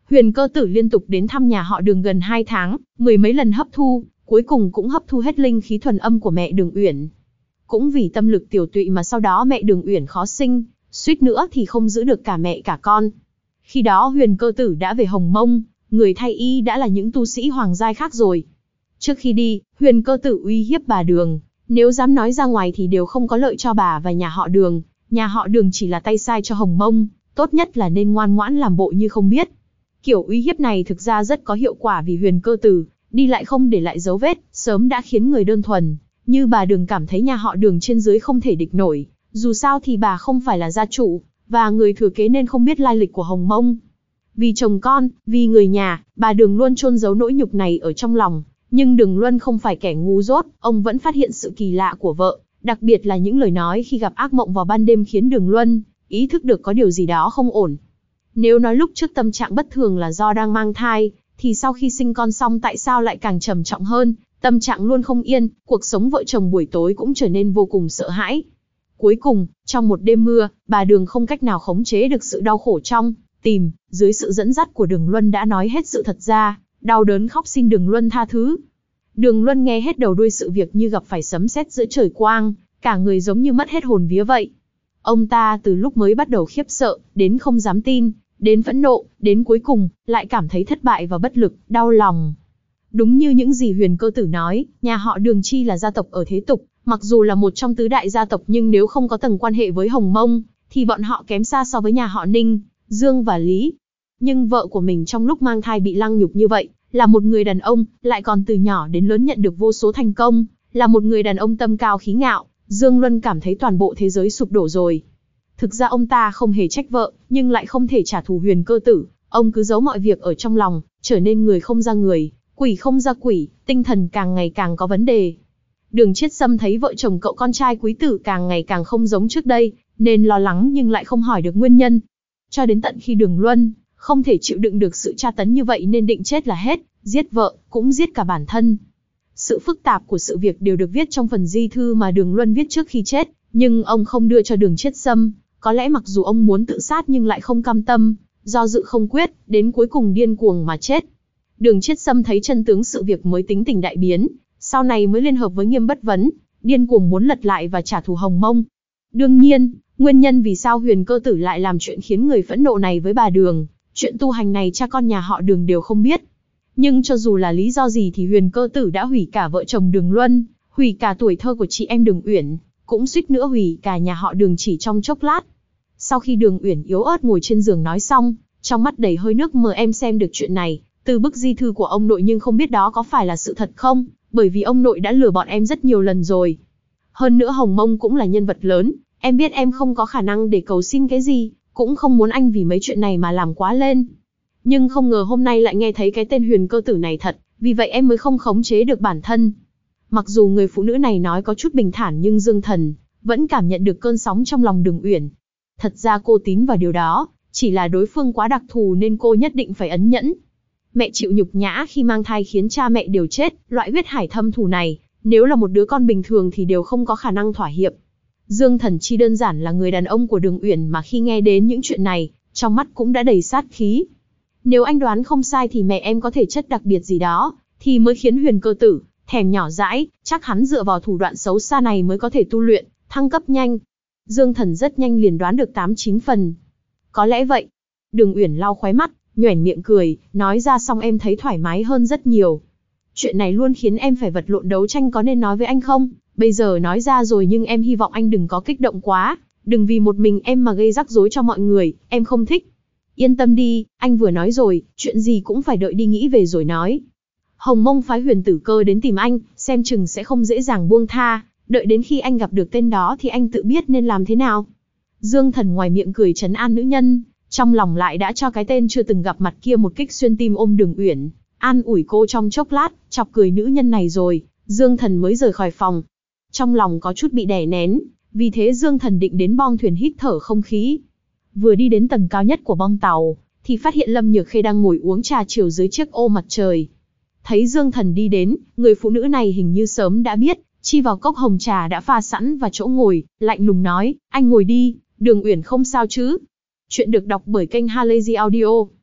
Huyền Cơ Tử liên tục đến thăm nhà họ Đường gần 2 tháng, mười mấy lần hấp thu, cuối cùng cũng hấp thu hết linh khí thuần âm của mẹ Đường Uyển. Cũng vì tâm lực tiểu tụy mà sau đó mẹ Đường Uyển khó sinh, suýt nữa thì không giữ được cả mẹ cả con. Khi đó Huyền Cơ Tử đã về Hồng Mông, người thay y đã là những tu sĩ hoàng giai khác rồi. Trước khi đi, Huyền Cơ Tử uy hiếp bà Đường, nếu dám nói ra ngoài thì đều không có lợi cho bà và nhà họ Đường. Nhà họ Đường chỉ là tay sai cho Hồng Mông, tốt nhất là nên ngoan ngoãn làm bộ như không biết. Kiểu uy hiếp này thực ra rất có hiệu quả vì Huyền Cơ Tử đi lại không để lại dấu vết, sớm đã khiến người đơn thuần như bà Đường cảm thấy nhà họ Đường trên dưới không thể địch nổi. Dù sao thì bà không phải là gia chủ và người thừa kế nên không biết lai lịch của Hồng Mông. Vì chồng con, vì người nhà, bà Đường luôn chôn giấu nỗi nhục này ở trong lòng. Nhưng Đường Luân không phải kẻ ngu dốt, ông vẫn phát hiện sự kỳ lạ của vợ, đặc biệt là những lời nói khi gặp ác mộng vào ban đêm khiến Đường Luân ý thức được có điều gì đó không ổn. Nếu nói lúc trước tâm trạng bất thường là do đang mang thai, thì sau khi sinh con xong tại sao lại càng trầm trọng hơn, tâm trạng luôn không yên, cuộc sống vợ chồng buổi tối cũng trở nên vô cùng sợ hãi. Cuối cùng, trong một đêm mưa, bà Đường không cách nào khống chế được sự đau khổ trong tim, dưới sự dẫn dắt của Đường Luân đã nói hết sự thật ra, đau đớn khóc xin Đường Luân tha thứ. Đường Luân nghe hết đầu đuôi sự việc như gặp phải sấm sét giữa trời quang, cả người giống như mất hết hồn vía vậy. Ông ta từ lúc mới bắt đầu khiếp sợ, đến không dám tin, đến phẫn nộ, đến cuối cùng, lại cảm thấy thất bại và bất lực, đau lòng. Đúng như những gì Huyền Cơ Tử nói, nhà họ Đường chi là gia tộc ở thế tục, mặc dù là một trong tứ đại gia tộc nhưng nếu không có tầng quan hệ với Hồng Mông, thì bọn họ kém xa so với nhà họ Ninh, Dương và Lý. Nhưng vợ của mình trong lúc mang thai bị lăng nhục như vậy, là một người đàn ông, lại còn từ nhỏ đến lớn nhận được vô số thành công, là một người đàn ông tâm cao khí ngạo, Dương Luân cảm thấy toàn bộ thế giới sụp đổ rồi. Thực ra ông ta không hề trách vợ, nhưng lại không thể trả thù Huyền Cơ Tử, ông cứ giấu mọi việc ở trong lòng, trở nên người không ra người, quỷ không ra quỷ, tinh thần càng ngày càng có vấn đề. Đường Chiết Sâm thấy vợ chồng cậu con trai quý tử càng ngày càng không giống trước đây, nên lo lắng nhưng lại không hỏi được nguyên nhân. Cho đến tận khi Đường Luân không thể chịu đựng được sự tra tấn như vậy nên định chết là hết, giết vợ, cũng giết cả bản thân. Sự phức tạp của sự việc đều được viết trong phần di thư mà Đường Luân viết trước khi chết, nhưng ông không đưa cho Đường Chiết Sâm. Có lẽ mặc dù ông muốn tự sát nhưng lại không cam tâm, do dự không quyết, đến cuối cùng điên cuồng mà chết. Đường Chiết Sâm thấy chân tướng sự việc mới tính tình đại biến, sau này mới liên hợp với Nghiêm Bất Vấn, điên cuồng muốn lật lại và trả thù Hồng Mông. Đương nhiên, nguyên nhân vì sao Huyền Cơ Tử lại làm chuyện khiến người phẫn nộ này với bà Đường, chuyện tu hành này cha con nhà họ Đường đều không biết. Nhưng cho dù là lý do gì thì Huyền Cơ Tử đã hủy cả vợ chồng Đường Luân, hủy cả tuổi thơ của chị em Đường Uyển, cũng suýt nữa hủy cả nhà họ Đường chỉ trong chốc lát. Sau khi Đường Uyển yếu ớt ngồi trên giường nói xong, trong mắt đầy hơi nước mờ em xem được chuyện này, từ bức di thư của ông nội nhưng không biết đó có phải là sự thật không, bởi vì ông nội đã lừa bọn em rất nhiều lần rồi. Hơn nữa Hồng Mông cũng là nhân vật lớn, em biết em không có khả năng để cầu xin cái gì, cũng không muốn anh vì mấy chuyện này mà làm quá lên. Nhưng không ngờ hôm nay lại nghe thấy cái tên Huyền Cơ Tử này thật, vì vậy em mới không khống chế được bản thân. Mặc dù người phụ nữ này nói có chút bình thản nhưng Dương Thần vẫn cảm nhận được cơn sóng trong lòng Đường Uyển. Thật ra cô tín vào điều đó, chỉ là đối phương quá đặc thù nên cô nhất định phải ẩn nhẫn. Mẹ chịu nhục nhã khi mang thai khiến cha mẹ đều chết, loại huyết hải thâm thù này, nếu là một đứa con bình thường thì đều không có khả năng thỏa hiệp. Dương Thần chi đơn giản là người đàn ông của Đường Uyển mà khi nghe đến những chuyện này, trong mắt cũng đã đầy sát khí. Nếu anh đoán không sai thì mẹ em có thể chất đặc biệt gì đó, thì mới khiến Huyền Cơ Tử thèm nhỏ dãi, chắc hắn dựa vào thủ đoạn xấu xa này mới có thể tu luyện, thăng cấp nhanh. Dương Thần rất nhanh liền đoán được 8-9 phần. Có lẽ vậy. Đường Uyển lau khóe mắt, nhoẻn miệng cười, nói ra xong em thấy thoải mái hơn rất nhiều. Chuyện này luôn khiến em phải vật lộn đấu tranh, có nên nói với anh không? Bây giờ nói ra rồi nhưng em hy vọng anh đừng có kích động quá, đừng vì một mình em mà gây rắc rối cho mọi người, em không thích. Yên tâm đi, anh vừa nói rồi, chuyện gì cũng phải đợi đi nghĩ về rồi nói. Hồng Mông phái Huyền Tử Cơ đến tìm anh, xem chừng sẽ không dễ dàng buông tha, đợi đến khi anh gặp được tên đó thì anh tự biết nên làm thế nào. Dương Thần ngoài miệng cười trấn an nữ nhân, trong lòng lại đã cho cái tên chưa từng gặp mặt kia một kích xuyên tim ôm Đường Uyển, an ủi cô trong chốc lát, chọc cười nữ nhân này rồi, Dương Thần mới rời khỏi phòng. Trong lòng có chút bị đè nén, vì thế Dương Thần định đến bong thuyền hít thở không khí. Vừa đi đến tầng cao nhất của bong tàu, thì phát hiện Lâm Nhược Khê đang ngồi uống trà chiều dưới chiếc ô mặt trời. Thấy Dương Thần đi đến, người phụ nữ này hình như sớm đã biết, chi vào cốc hồng trà đã pha sẵn và chỗ ngồi, lạnh lùng nói, anh ngồi đi, Đường Uyển không sao chứ. Chuyện được đọc bởi kênh Halazy Audio.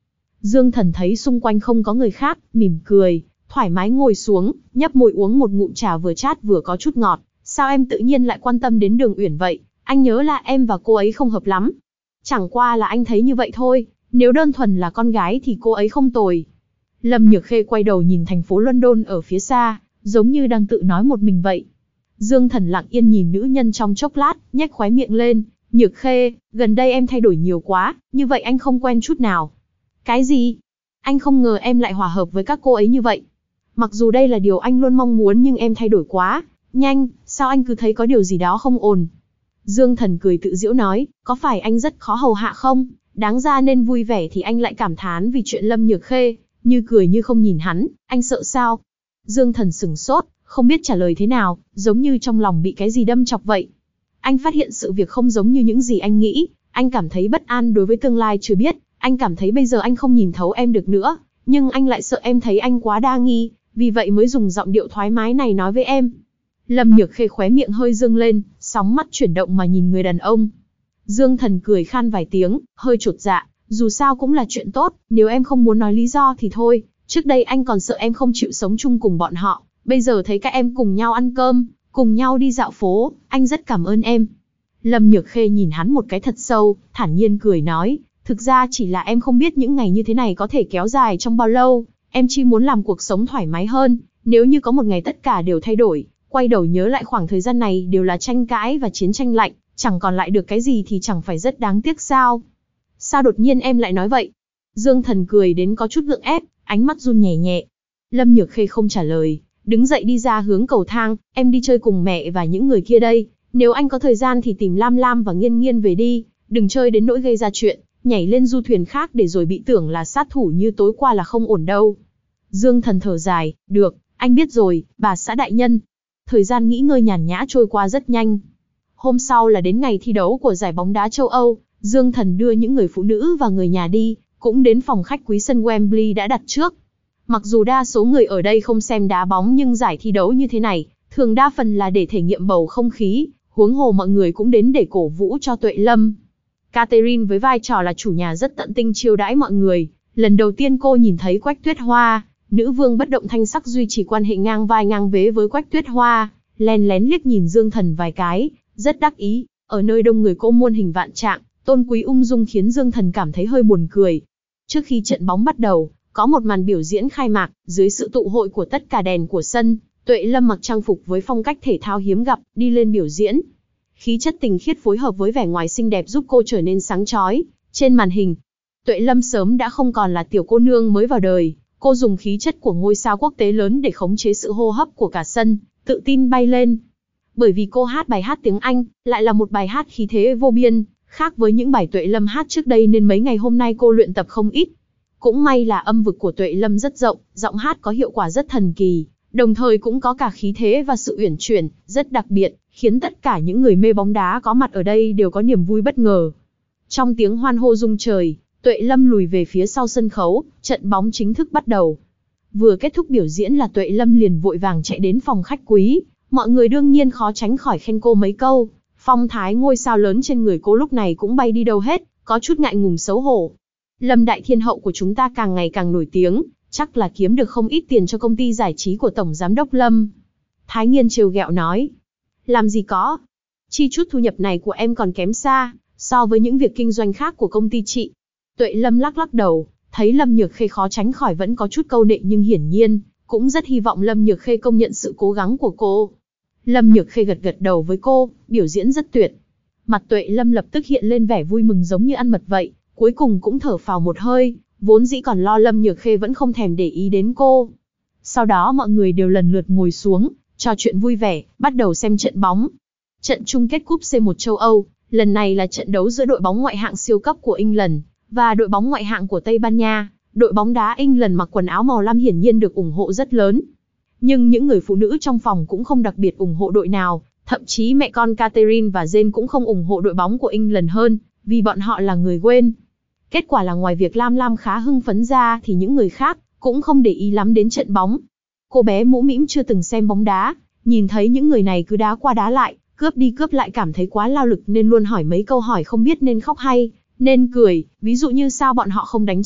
Dương Thần thấy xung quanh không có người khác, mỉm cười, thoải mái ngồi xuống, nhấp môi uống một ngụm trà vừa chát vừa có chút ngọt. Sao em tự nhiên lại quan tâm đến Đường Uyển vậy? Anh nhớ là em và cô ấy không hợp lắm. Chẳng qua là anh thấy như vậy thôi, nếu đơn thuần là con gái thì cô ấy không tồi. Lâm Nhược Khê quay đầu nhìn thành phố London ở phía xa, giống như đang tự nói một mình vậy. Dương Thần lặng yên nhìn nữ nhân trong chốc lát, nhếch khóe miệng lên. Nhược Khê, gần đây em thay đổi nhiều quá, như vậy anh không quen chút nào. Cái gì? Anh không ngờ em lại hòa hợp với các cô ấy như vậy. Mặc dù đây là điều anh luôn mong muốn nhưng em thay đổi quá nhanh, sao anh cứ thấy có điều gì đó không ổn? Dương Thần cười tự giễu nói, có phải anh rất khó hầu hạ không? Đáng ra nên vui vẻ thì anh lại cảm thán vì chuyện Lâm Nhược Khê, như cười như không nhìn hắn, anh sợ sao? Dương Thần sửng sốt, không biết trả lời thế nào, giống như trong lòng bị cái gì đâm chọc vậy. Anh phát hiện sự việc không giống như những gì anh nghĩ, anh cảm thấy bất an đối với tương lai chưa biết, anh cảm thấy bây giờ anh không nhìn thấu em được nữa, nhưng anh lại sợ em thấy anh quá đa nghi, vì vậy mới dùng giọng điệu thoải mái này nói với em. Lâm Nhược Khê khóe miệng hơi dương lên, sóng mắt chuyển động mà nhìn người đàn ông. Dương Thần cười khan vài tiếng, hơi chột dạ, dù sao cũng là chuyện tốt, nếu em không muốn nói lý do thì thôi, trước đây anh còn sợ em không chịu sống chung cùng bọn họ, bây giờ thấy các em cùng nhau ăn cơm, cùng nhau đi dạo phố, anh rất cảm ơn em. Lâm Nhược Khê nhìn hắn một cái thật sâu, thản nhiên cười nói, thực ra chỉ là em không biết những ngày như thế này có thể kéo dài trong bao lâu, em chỉ muốn làm cuộc sống thoải mái hơn, nếu như có một ngày tất cả đều thay đổi, quay đầu nhớ lại khoảng thời gian này đều là tranh cãi và chiến tranh lạnh, chẳng còn lại được cái gì thì chẳng phải rất đáng tiếc sao? Sao đột nhiên em lại nói vậy? Dương Thần cười đến có chút gượng ép, ánh mắt run nhẹ nhẹ. Lâm Nhược Khê không trả lời, đứng dậy đi ra hướng cầu thang, em đi chơi cùng mẹ và những người kia đây, nếu anh có thời gian thì tìm Lam Lam và Nghiên Nghiên về đi, đừng chơi đến nỗi gây ra chuyện, nhảy lên du thuyền khác để rồi bị tưởng là sát thủ như tối qua là không ổn đâu. Dương Thần thở dài, được, anh biết rồi, bà xã đại nhân. Thời gian nghỉ ngơi nhàn nhã trôi qua rất nhanh. Hôm sau là đến ngày thi đấu của giải bóng đá châu Âu, Dương Thần đưa những người phụ nữ và người nhà đi, cũng đến phòng khách quý sân Wembley đã đặt trước. Mặc dù đa số người ở đây không xem đá bóng nhưng giải thi đấu như thế này, thường đa phần là để thể nghiệm bầu không khí, huống hồ mọi người cũng đến để cổ vũ cho Tuệ Lâm. Catherine với vai trò là chủ nhà rất tận tình chiêu đãi mọi người, lần đầu tiên cô nhìn thấy Quách Tuyết Hoa, nữ vương bất động thanh sắc duy trì quan hệ ngang vai ngang vế với Quách Tuyết Hoa, lén lén liếc nhìn Dương Thần vài cái, rất đắc ý, ở nơi đông người cô muôn hình vạn trạng, tôn quý ung dung khiến Dương Thần cảm thấy hơi buồn cười. Trước khi trận bóng bắt đầu, có một màn biểu diễn khai mạc, dưới sự tụ hội của tất cả đèn của sân, Tuệ Lâm mặc trang phục với phong cách thể thao hiếm gặp, đi lên biểu diễn. Khí chất tinh khiết phối hợp với vẻ ngoài xinh đẹp giúp cô trở nên sáng chói. Trên màn hình, Tuệ Lâm sớm đã không còn là tiểu cô nương mới vào đời, cô dùng khí chất của ngôi sao quốc tế lớn để khống chế sự hô hấp của cả sân, tự tin bay lên. Bởi vì cô hát bài hát tiếng Anh, lại là một bài hát khí thế vô biên, khác với những bài Tuệ Lâm hát trước đây nên mấy ngày hôm nay cô luyện tập không ít. Cũng may là âm vực của Tuệ Lâm rất rộng, giọng hát có hiệu quả rất thần kỳ, đồng thời cũng có cả khí thế và sự uyển chuyển, rất đặc biệt, khiến tất cả những người mê bóng đá có mặt ở đây đều có niềm vui bất ngờ. Trong tiếng hoan hô rung trời, Tuệ Lâm lùi về phía sau sân khấu, trận bóng chính thức bắt đầu. Vừa kết thúc biểu diễn là Tuệ Lâm liền vội vàng chạy đến phòng khách quý, mọi người đương nhiên khó tránh khỏi khen cô mấy câu, phong thái ngôi sao lớn trên người cô lúc này cũng bay đi đâu hết, có chút ngại ngùng xấu hổ. Lâm đại thiên hậu của chúng ta càng ngày càng nổi tiếng, chắc là kiếm được không ít tiền cho công ty giải trí của Tổng Giám đốc Lâm. Thái Nghiên trêu ghẹo nói. Làm gì có. Chi chút thu nhập này của em còn kém xa, so với những việc kinh doanh khác của công ty chị. Tuệ Lâm lắc lắc đầu, thấy Lâm Nhược Khê khó tránh khỏi vẫn có chút câu nệ nhưng hiển nhiên, cũng rất hy vọng Lâm Nhược Khê công nhận sự cố gắng của cô. Lâm Nhược Khê gật gật đầu với cô, biểu diễn rất tuyệt. Mặt Tuệ Lâm lập tức hiện lên vẻ vui mừng giống như ăn mật vậy, cuối cùng cũng thở phào một hơi, vốn dĩ còn lo Lâm Nhược Khê vẫn không thèm để ý đến cô. Sau đó mọi người đều lần lượt ngồi xuống, trò chuyện vui vẻ, bắt đầu xem trận bóng. Trận chung kết cúp C1 châu Âu, lần này là trận đấu giữa đội bóng ngoại hạng siêu cấp của England và đội bóng ngoại hạng của Tây Ban Nha. Đội bóng đá England mặc quần áo màu lam hiển nhiên được ủng hộ rất lớn. Nhưng những người phụ nữ trong phòng cũng không đặc biệt ủng hộ đội nào, thậm chí mẹ con Catherine và Jane cũng không ủng hộ đội bóng của England hơn, vì bọn họ là người Wales. Kết quả là ngoài việc Lam Lam khá hưng phấn ra thì những người khác cũng không để ý lắm đến trận bóng. Cô bé mũ mĩm chưa từng xem bóng đá, nhìn thấy những người này cứ đá qua đá lại, cướp đi cướp lại cảm thấy quá lao lực nên luôn hỏi mấy câu hỏi không biết nên khóc hay nên cười, ví dụ như sao bọn họ không đánh chết,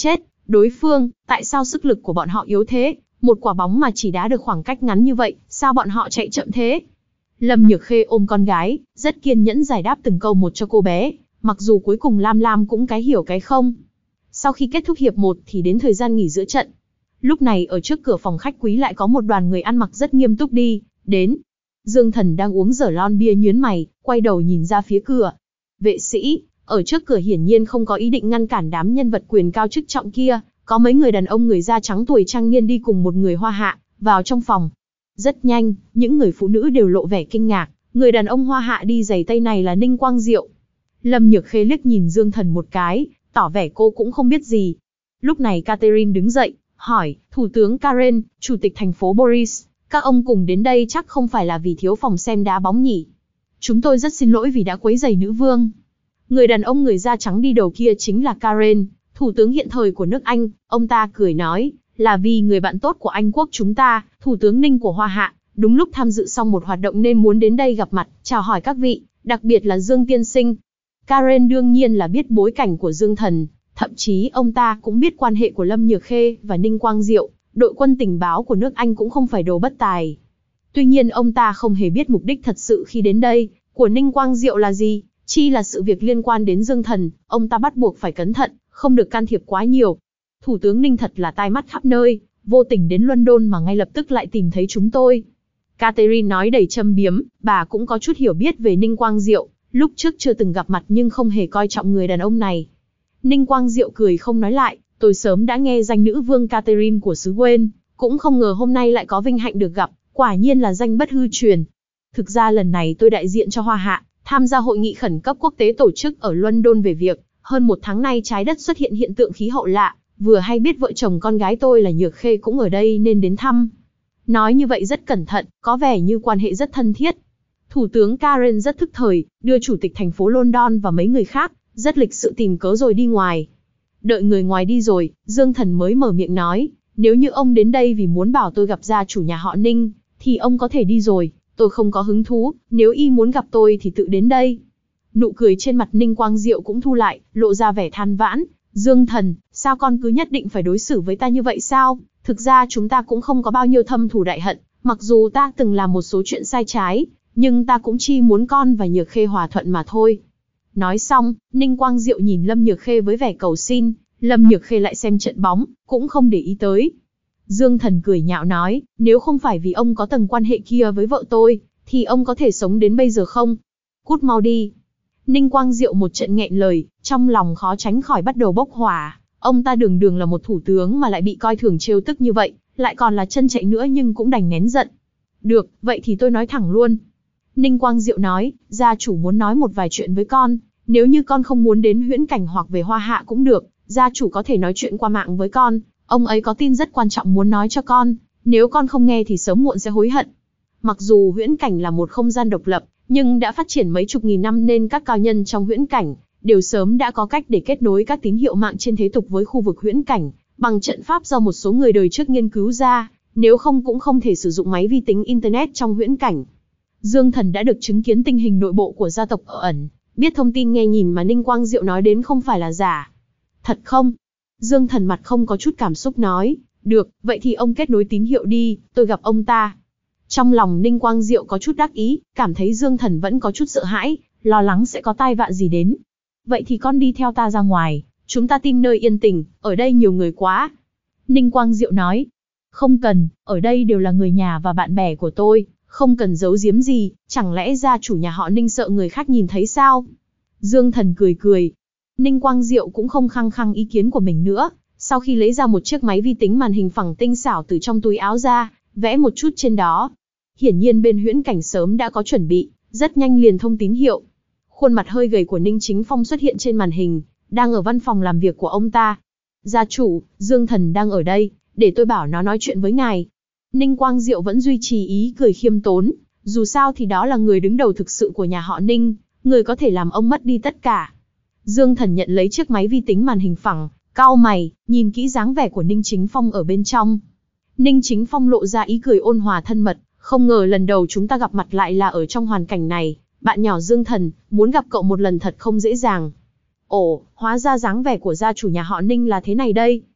Đối phương, tại sao sức lực của bọn họ yếu thế? Một quả bóng mà chỉ đá được khoảng cách ngắn như vậy, sao bọn họ chạy chậm thế? Lâm Nhược Khê ôm con gái, rất kiên nhẫn giải đáp từng câu một cho cô bé, mặc dù cuối cùng Lam Lam cũng cái hiểu cái không. Sau khi kết thúc hiệp 1 thì đến thời gian nghỉ giữa trận. Lúc này ở trước cửa phòng khách quý lại có một đoàn người ăn mặc rất nghiêm túc đến. Dương Thần đang uống dở lon bia nhướng mày, quay đầu nhìn ra phía cửa. Vệ sĩ, ở trước cửa hiển nhiên không có ý định ngăn cản đám nhân vật quyền cao chức trọng kia, có mấy người đàn ông người da trắng tuổi trang niên đi cùng một người Hoa Hạ, vào trong phòng. Rất nhanh, những người phụ nữ đều lộ vẻ kinh ngạc, người đàn ông Hoa Hạ đi giày tây này là Ninh Quang Diệu. Lâm Nhược Khê liếc nhìn Dương Thần một cái, tỏ vẻ cô cũng không biết gì. Lúc này Catherine đứng dậy, hỏi, Thủ tướng Karen, Chủ tịch thành phố Boris, các ông cùng đến đây chắc không phải là vì thiếu phòng xem đá bóng nhỉ? Chúng tôi rất xin lỗi vì đã quấy rầy nữ vương. Người đàn ông người da trắng đi đầu kia chính là Karen, thủ tướng hiện thời của nước Anh, ông ta cười nói, là vì người bạn tốt của Anh quốc chúng ta, Thủ tướng Ninh của Hoa Hạ, đúng lúc tham dự xong một hoạt động nên muốn đến đây gặp mặt, chào hỏi các vị, đặc biệt là Dương tiên sinh. Karen đương nhiên là biết bối cảnh của Dương Thần, thậm chí ông ta cũng biết quan hệ của Lâm Nhược Khê và Ninh Quang Diệu, đội quân tình báo của nước Anh cũng không phải đồ bất tài. Tuy nhiên ông ta không hề biết mục đích thật sự khi đến đây, của Ninh Quang Diệu là gì, chi là sự việc liên quan đến Dương Thần, ông ta bắt buộc phải cẩn thận, không được can thiệp quá nhiều. Thủ tướng Ninh thật là tai mắt khắp nơi, vô tình đến London mà ngay lập tức lại tìm thấy chúng tôi. Catherine nói đầy châm biếm, bà cũng có chút hiểu biết về Ninh Quang Diệu, lúc trước chưa từng gặp mặt nhưng không hề coi trọng người đàn ông này. Ninh Quang Diệu cười không nói lại, tôi sớm đã nghe danh nữ vương Catherine của xứ Wales, cũng không ngờ hôm nay lại có vinh hạnh được gặp, quả nhiên là danh bất hư truyền. Thực ra lần này tôi đại diện cho Hoa Hạ, tham gia hội nghị khẩn cấp quốc tế tổ chức ở London về việc, hơn một tháng nay trái đất xuất hiện hiện tượng khí hậu lạ, vừa hay biết vợ chồng con gái tôi là Nhược Khê cũng ở đây nên đến thăm. Nói như vậy rất cẩn thận, có vẻ như quan hệ rất thân thiết. Thủ tướng Karen rất thức thời, đưa chủ tịch thành phố London và mấy người khác, rất lịch sự tìm cớ rồi đi ngoài. Đợi người ngoài đi rồi, Dương Thần mới mở miệng nói, nếu như ông đến đây vì muốn bảo tôi gặp gia chủ nhà họ Ninh, thì ông có thể đi rồi, tôi không có hứng thú, nếu y muốn gặp tôi thì tự đến đây. Nụ cười trên mặt Ninh Quang Diệu cũng thu lại, lộ ra vẻ than vãn, Dương Thần, sao con cứ nhất định phải đối xử với ta như vậy sao? Thực ra chúng ta cũng không có bao nhiêu thâm thù đại hận, mặc dù ta từng làm một số chuyện sai trái, nhưng ta cũng chỉ muốn con và Nhược Khê hòa thuận mà thôi. Nói xong, Ninh Quang Diệu nhìn Lâm Nhược Khê với vẻ cầu xin, Lâm Nhược Khê lại xem trận bóng, cũng không để ý tới. Dương Thần cười nhạo nói, nếu không phải vì ông có tầng quan hệ kia với vợ tôi, thì ông có thể sống đến bây giờ không? Cút mau đi. Ninh Quang Diệu một trận nghẹn lời, trong lòng khó tránh khỏi bắt đầu bốc hỏa. Ông ta đường đường là một thủ tướng mà lại bị coi thường trêu tức như vậy, lại còn là chân chạy nữa nhưng cũng đành nén giận. Được, vậy thì tôi nói thẳng luôn. Ninh Quang Diệu nói, gia chủ muốn nói một vài chuyện với con, nếu như con không muốn đến Huyễn Cảnh hoặc về Hoa Hạ cũng được, gia chủ có thể nói chuyện qua mạng với con, ông ấy có tin rất quan trọng muốn nói cho con, nếu con không nghe thì sớm muộn sẽ hối hận. Mặc dù Huyễn Cảnh là một không gian độc lập, nhưng đã phát triển mấy chục nghìn năm nên các cao nhân trong Huyễn Cảnh đều sớm đã có cách để kết nối các tín hiệu mạng trên thế tục với khu vực Huyễn Cảnh, bằng trận pháp do một số người đời trước nghiên cứu ra, nếu không cũng không thể sử dụng máy vi tính Internet trong Huyễn Cảnh. Dương Thần đã được chứng kiến tình hình nội bộ của gia tộc ở ẩn, biết thông tin nghe nhìn mà Ninh Quang Diệu nói đến không phải là giả. Thật không? Dương Thần mặt không có chút cảm xúc nói, được, vậy thì ông kết nối tín hiệu đi, tôi gặp ông ta. Trong lòng Ninh Quang Diệu có chút đắc ý, cảm thấy Dương Thần vẫn có chút sợ hãi, lo lắng sẽ có tai vạ gì đến. Vậy thì con đi theo ta ra ngoài, chúng ta tìm nơi yên tĩnh, ở đây nhiều người quá. Ninh Quang Diệu nói, không cần, ở đây đều là người nhà và bạn bè của tôi, không cần giấu giếm gì, chẳng lẽ gia chủ nhà họ Ninh sợ người khác nhìn thấy sao? Dương Thần cười cười. Ninh Quang Diệu cũng không khăng khăng ý kiến của mình nữa, sau khi lấy ra một chiếc máy vi tính màn hình phẳng tinh xảo từ trong túi áo ra, vẽ một chút trên đó. Hiển nhiên bên Huyễn Cảnh sớm đã có chuẩn bị, rất nhanh liền thông tín hiệu. Khuôn mặt hơi gầy của Ninh Chính Phong xuất hiện trên màn hình, đang ở văn phòng làm việc của ông ta. Gia chủ, Dương Thần đang ở đây, để tôi bảo nó nói chuyện với ngài. Ninh Quang Diệu vẫn duy trì ý cười khiêm tốn, dù sao thì đó là người đứng đầu thực sự của nhà họ Ninh, người có thể làm ông mất đi tất cả. Dương Thần nhận lấy chiếc máy vi tính màn hình phẳng, cau mày, nhìn kỹ dáng vẻ của Ninh Chính Phong ở bên trong. Ninh Chính Phong lộ ra ý cười ôn hòa thân mật, không ngờ lần đầu chúng ta gặp mặt lại là ở trong hoàn cảnh này, bạn nhỏ Dương Thần, muốn gặp cậu một lần thật không dễ dàng. Ồ, hóa ra dáng vẻ của gia chủ nhà họ Ninh là thế này đây.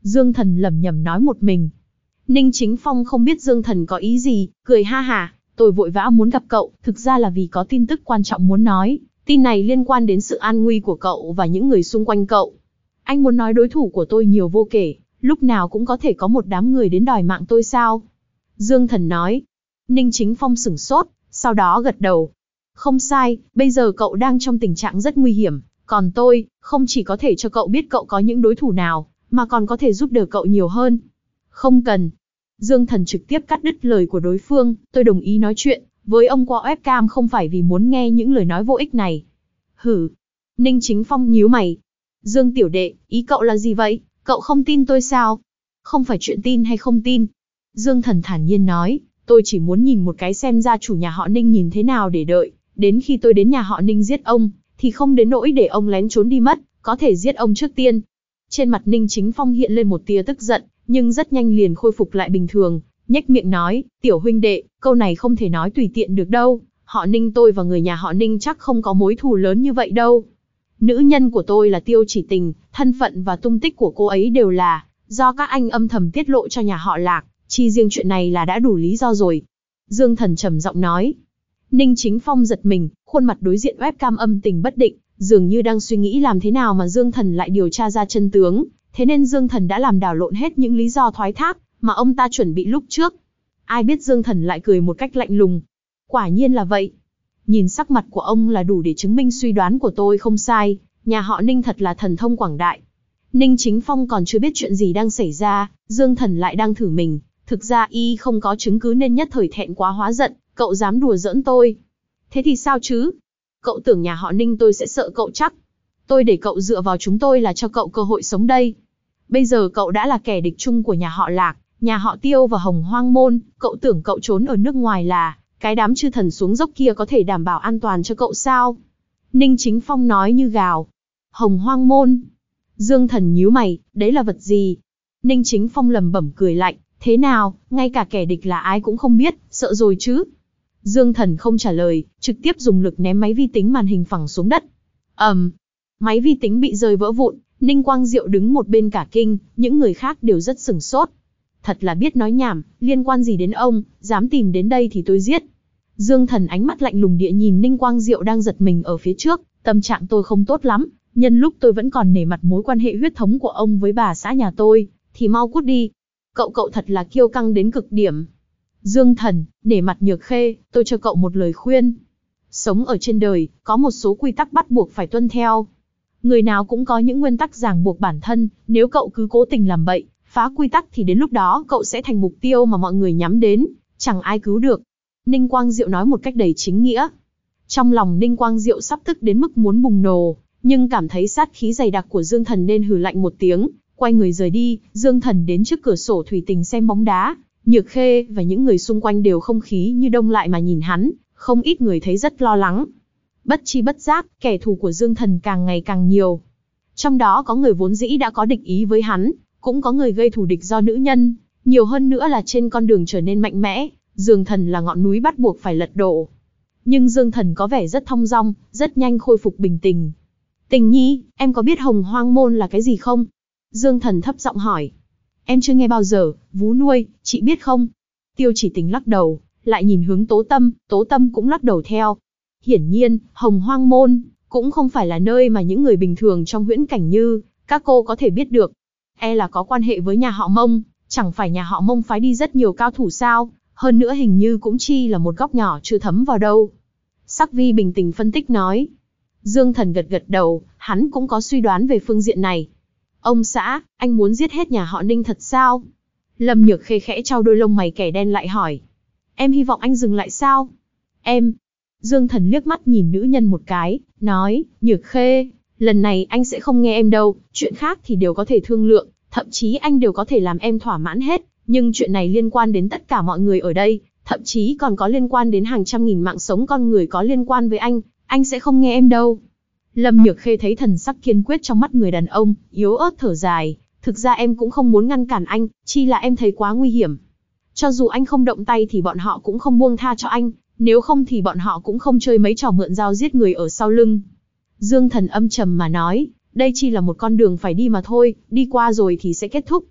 Dương Thần lẩm nhẩm nói một mình. Ninh Chính Phong không biết Dương Thần có ý gì, cười ha hả, tôi vội vã muốn gặp cậu, thực ra là vì có tin tức quan trọng muốn nói. Tin này liên quan đến sự an nguy của cậu và những người xung quanh cậu. Anh muốn nói đối thủ của tôi nhiều vô kể, lúc nào cũng có thể có một đám người đến đòi mạng tôi sao? Dương Thần nói. Ninh Chính Phong sửng sốt, sau đó gật đầu. Không sai, bây giờ cậu đang trong tình trạng rất nguy hiểm, còn tôi, không chỉ có thể cho cậu biết cậu có những đối thủ nào, mà còn có thể giúp đỡ cậu nhiều hơn. Không cần. Dương Thần trực tiếp cắt đứt lời của đối phương, tôi đồng ý nói chuyện với ông qua webcam không phải vì muốn nghe những lời nói vô ích này. Hử. Ninh Chính Phong nhíu mày. Dương tiểu đệ, ý cậu là gì vậy? Cậu không tin tôi sao? Không phải chuyện tin hay không tin. Dương Thần thản nhiên nói, tôi chỉ muốn nhìn một cái xem gia chủ nhà họ Ninh nhìn thế nào để đợi. Đến khi tôi đến nhà họ Ninh giết ông, thì không đến nỗi để ông lén trốn đi mất, có thể giết ông trước tiên. Trên mặt Ninh Chính Phong hiện lên một tia tức giận, nhưng rất nhanh liền khôi phục lại bình thường, nhếch miệng nói, tiểu huynh đệ, câu này không thể nói tùy tiện được đâu, họ Ninh tôi và người nhà họ Ninh chắc không có mối thù lớn như vậy đâu. Nữ nhân của tôi là Tiêu Chỉ Tình, thân phận và tung tích của cô ấy đều là do các anh âm thầm tiết lộ cho nhà họ Lạc, chỉ riêng chuyện này là đã đủ lý do rồi. Dương Thần trầm giọng nói. Ninh Chính Phong giật mình, khuôn mặt đối diện webcam âm tình bất định, dường như đang suy nghĩ làm thế nào mà Dương Thần lại điều tra ra chân tướng, thế nên Dương Thần đã làm đảo lộn hết những lý do thoái thác mà ông ta chuẩn bị lúc trước. Ai biết Dương Thần lại cười một cách lạnh lùng. Quả nhiên là vậy. Nhìn sắc mặt của ông là đủ để chứng minh suy đoán của tôi không sai, nhà họ Ninh thật là thần thông quảng đại. Ninh Chính Phong còn chưa biết chuyện gì đang xảy ra, Dương Thần lại đang thử mình, thực ra y không có chứng cứ nên nhất thời thẹn quá hóa giận, cậu dám đùa giỡn tôi. Thế thì sao chứ? Cậu tưởng nhà họ Ninh tôi sẽ sợ cậu chắc? Tôi để cậu dựa vào chúng tôi là cho cậu cơ hội sống đây. Bây giờ cậu đã là kẻ địch chung của nhà họ Lạc, nhà họ Tiêu và Hồng Hoang Môn, cậu tưởng cậu trốn ở nước ngoài là cái đám chư thần xuống dốc kia có thể đảm bảo an toàn cho cậu sao? Ninh Chính Phong nói như gào. Hồng Hoang Môn. Dương Thần nhíu mày, đấy là vật gì? Ninh Chính Phong lẩm bẩm cười lạnh, thế nào, ngay cả kẻ địch là ai cũng không biết, sợ rồi chứ? Dương Thần không trả lời, trực tiếp dùng lực ném máy vi tính màn hình phẳng xuống đất. Máy vi tính bị rơi vỡ vụn, Ninh Quang Diệu đứng một bên cả kinh, những người khác đều rất sửng sốt. Thật là biết nói nhảm, liên quan gì đến ông, dám tìm đến đây thì tôi giết. Dương Thần ánh mắt lạnh lùng địa nhìn Ninh Quang Diệu đang giật mình ở phía trước, tâm trạng tôi không tốt lắm, nhân lúc tôi vẫn còn nể mặt mối quan hệ huyết thống của ông với bà xã nhà tôi, thì mau cút đi. Cậu thật là kiêu căng đến cực điểm. Dương Thần, nể mặt Nhược Khê, tôi cho cậu một lời khuyên. Sống ở trên đời, có một số quy tắc bắt buộc phải tuân theo. Người nào cũng có những nguyên tắc ràng buộc bản thân, nếu cậu cứ cố tình làm bậy, phá quy tắc thì đến lúc đó cậu sẽ thành mục tiêu mà mọi người nhắm đến, chẳng ai cứu được. Ninh Quang Diệu nói một cách đầy chính nghĩa. Trong lòng Ninh Quang Diệu sắp tức đến mức muốn bùng nổ, nhưng cảm thấy sát khí dày đặc của Dương Thần nên hừ lạnh một tiếng, quay người rời đi. Dương Thần đến trước cửa sổ thủy tinh xem bóng đá, Nhược Khê và những người xung quanh đều không khí như đông lại mà nhìn hắn, không ít người thấy rất lo lắng. Bất chi bất giác, kẻ thù của Dương Thần càng ngày càng nhiều. Trong đó có người vốn dĩ đã có địch ý với hắn, cũng có người gây thù địch do nữ nhân, nhiều hơn nữa là trên con đường trở nên mạnh mẽ, Dương Thần là ngọn núi bắt buộc phải lật đổ. Nhưng Dương Thần có vẻ rất thong dong, rất nhanh khôi phục bình tĩnh. Tình Nhi, em có biết Hồng Hoang Môn là cái gì không? Dương Thần thấp giọng hỏi. Em chưa nghe bao giờ, vú nuôi, chị biết không? Tiêu Chỉ Tình lắc đầu, lại nhìn hướng Tố Tâm cũng lắc đầu theo. Hiển nhiên, Hồng Hoang Môn cũng không phải là nơi mà những người bình thường trong huyễn cảnh như các cô có thể biết được. E là có quan hệ với nhà họ Mông, chẳng phải nhà họ Mông phái đi rất nhiều cao thủ sao, hơn nữa hình như cũng chi là một góc nhỏ chưa thấm vào đâu. Sắc Vi bình tĩnh phân tích nói. Dương Thần gật gật đầu, hắn cũng có suy đoán về phương diện này. Ông xã, anh muốn giết hết nhà họ Ninh thật sao? Lâm Nhược Khê khẽ trao đôi lông mày kẻ đen lại hỏi. Em hy vọng anh dừng lại sao? Em. Dương Thần liếc mắt nhìn nữ nhân một cái, nói, Nhược Khê, lần này anh sẽ không nghe em đâu, chuyện khác thì đều có thể thương lượng, thậm chí anh đều có thể làm em thỏa mãn hết, nhưng chuyện này liên quan đến tất cả mọi người ở đây, thậm chí còn có liên quan đến hàng trăm nghìn mạng sống con người có liên quan với anh sẽ không nghe em đâu. Lâm Nhược Khê thấy thần sắc kiên quyết trong mắt người đàn ông, yếu ớt thở dài, thực ra em cũng không muốn ngăn cản anh, chi là em thấy quá nguy hiểm. Cho dù anh không động tay thì bọn họ cũng không buông tha cho anh, nếu không thì bọn họ cũng không chơi mấy trò mượn dao giết người ở sau lưng. Dương Thần âm trầm mà nói, đây chỉ là một con đường phải đi mà thôi, đi qua rồi thì sẽ kết thúc.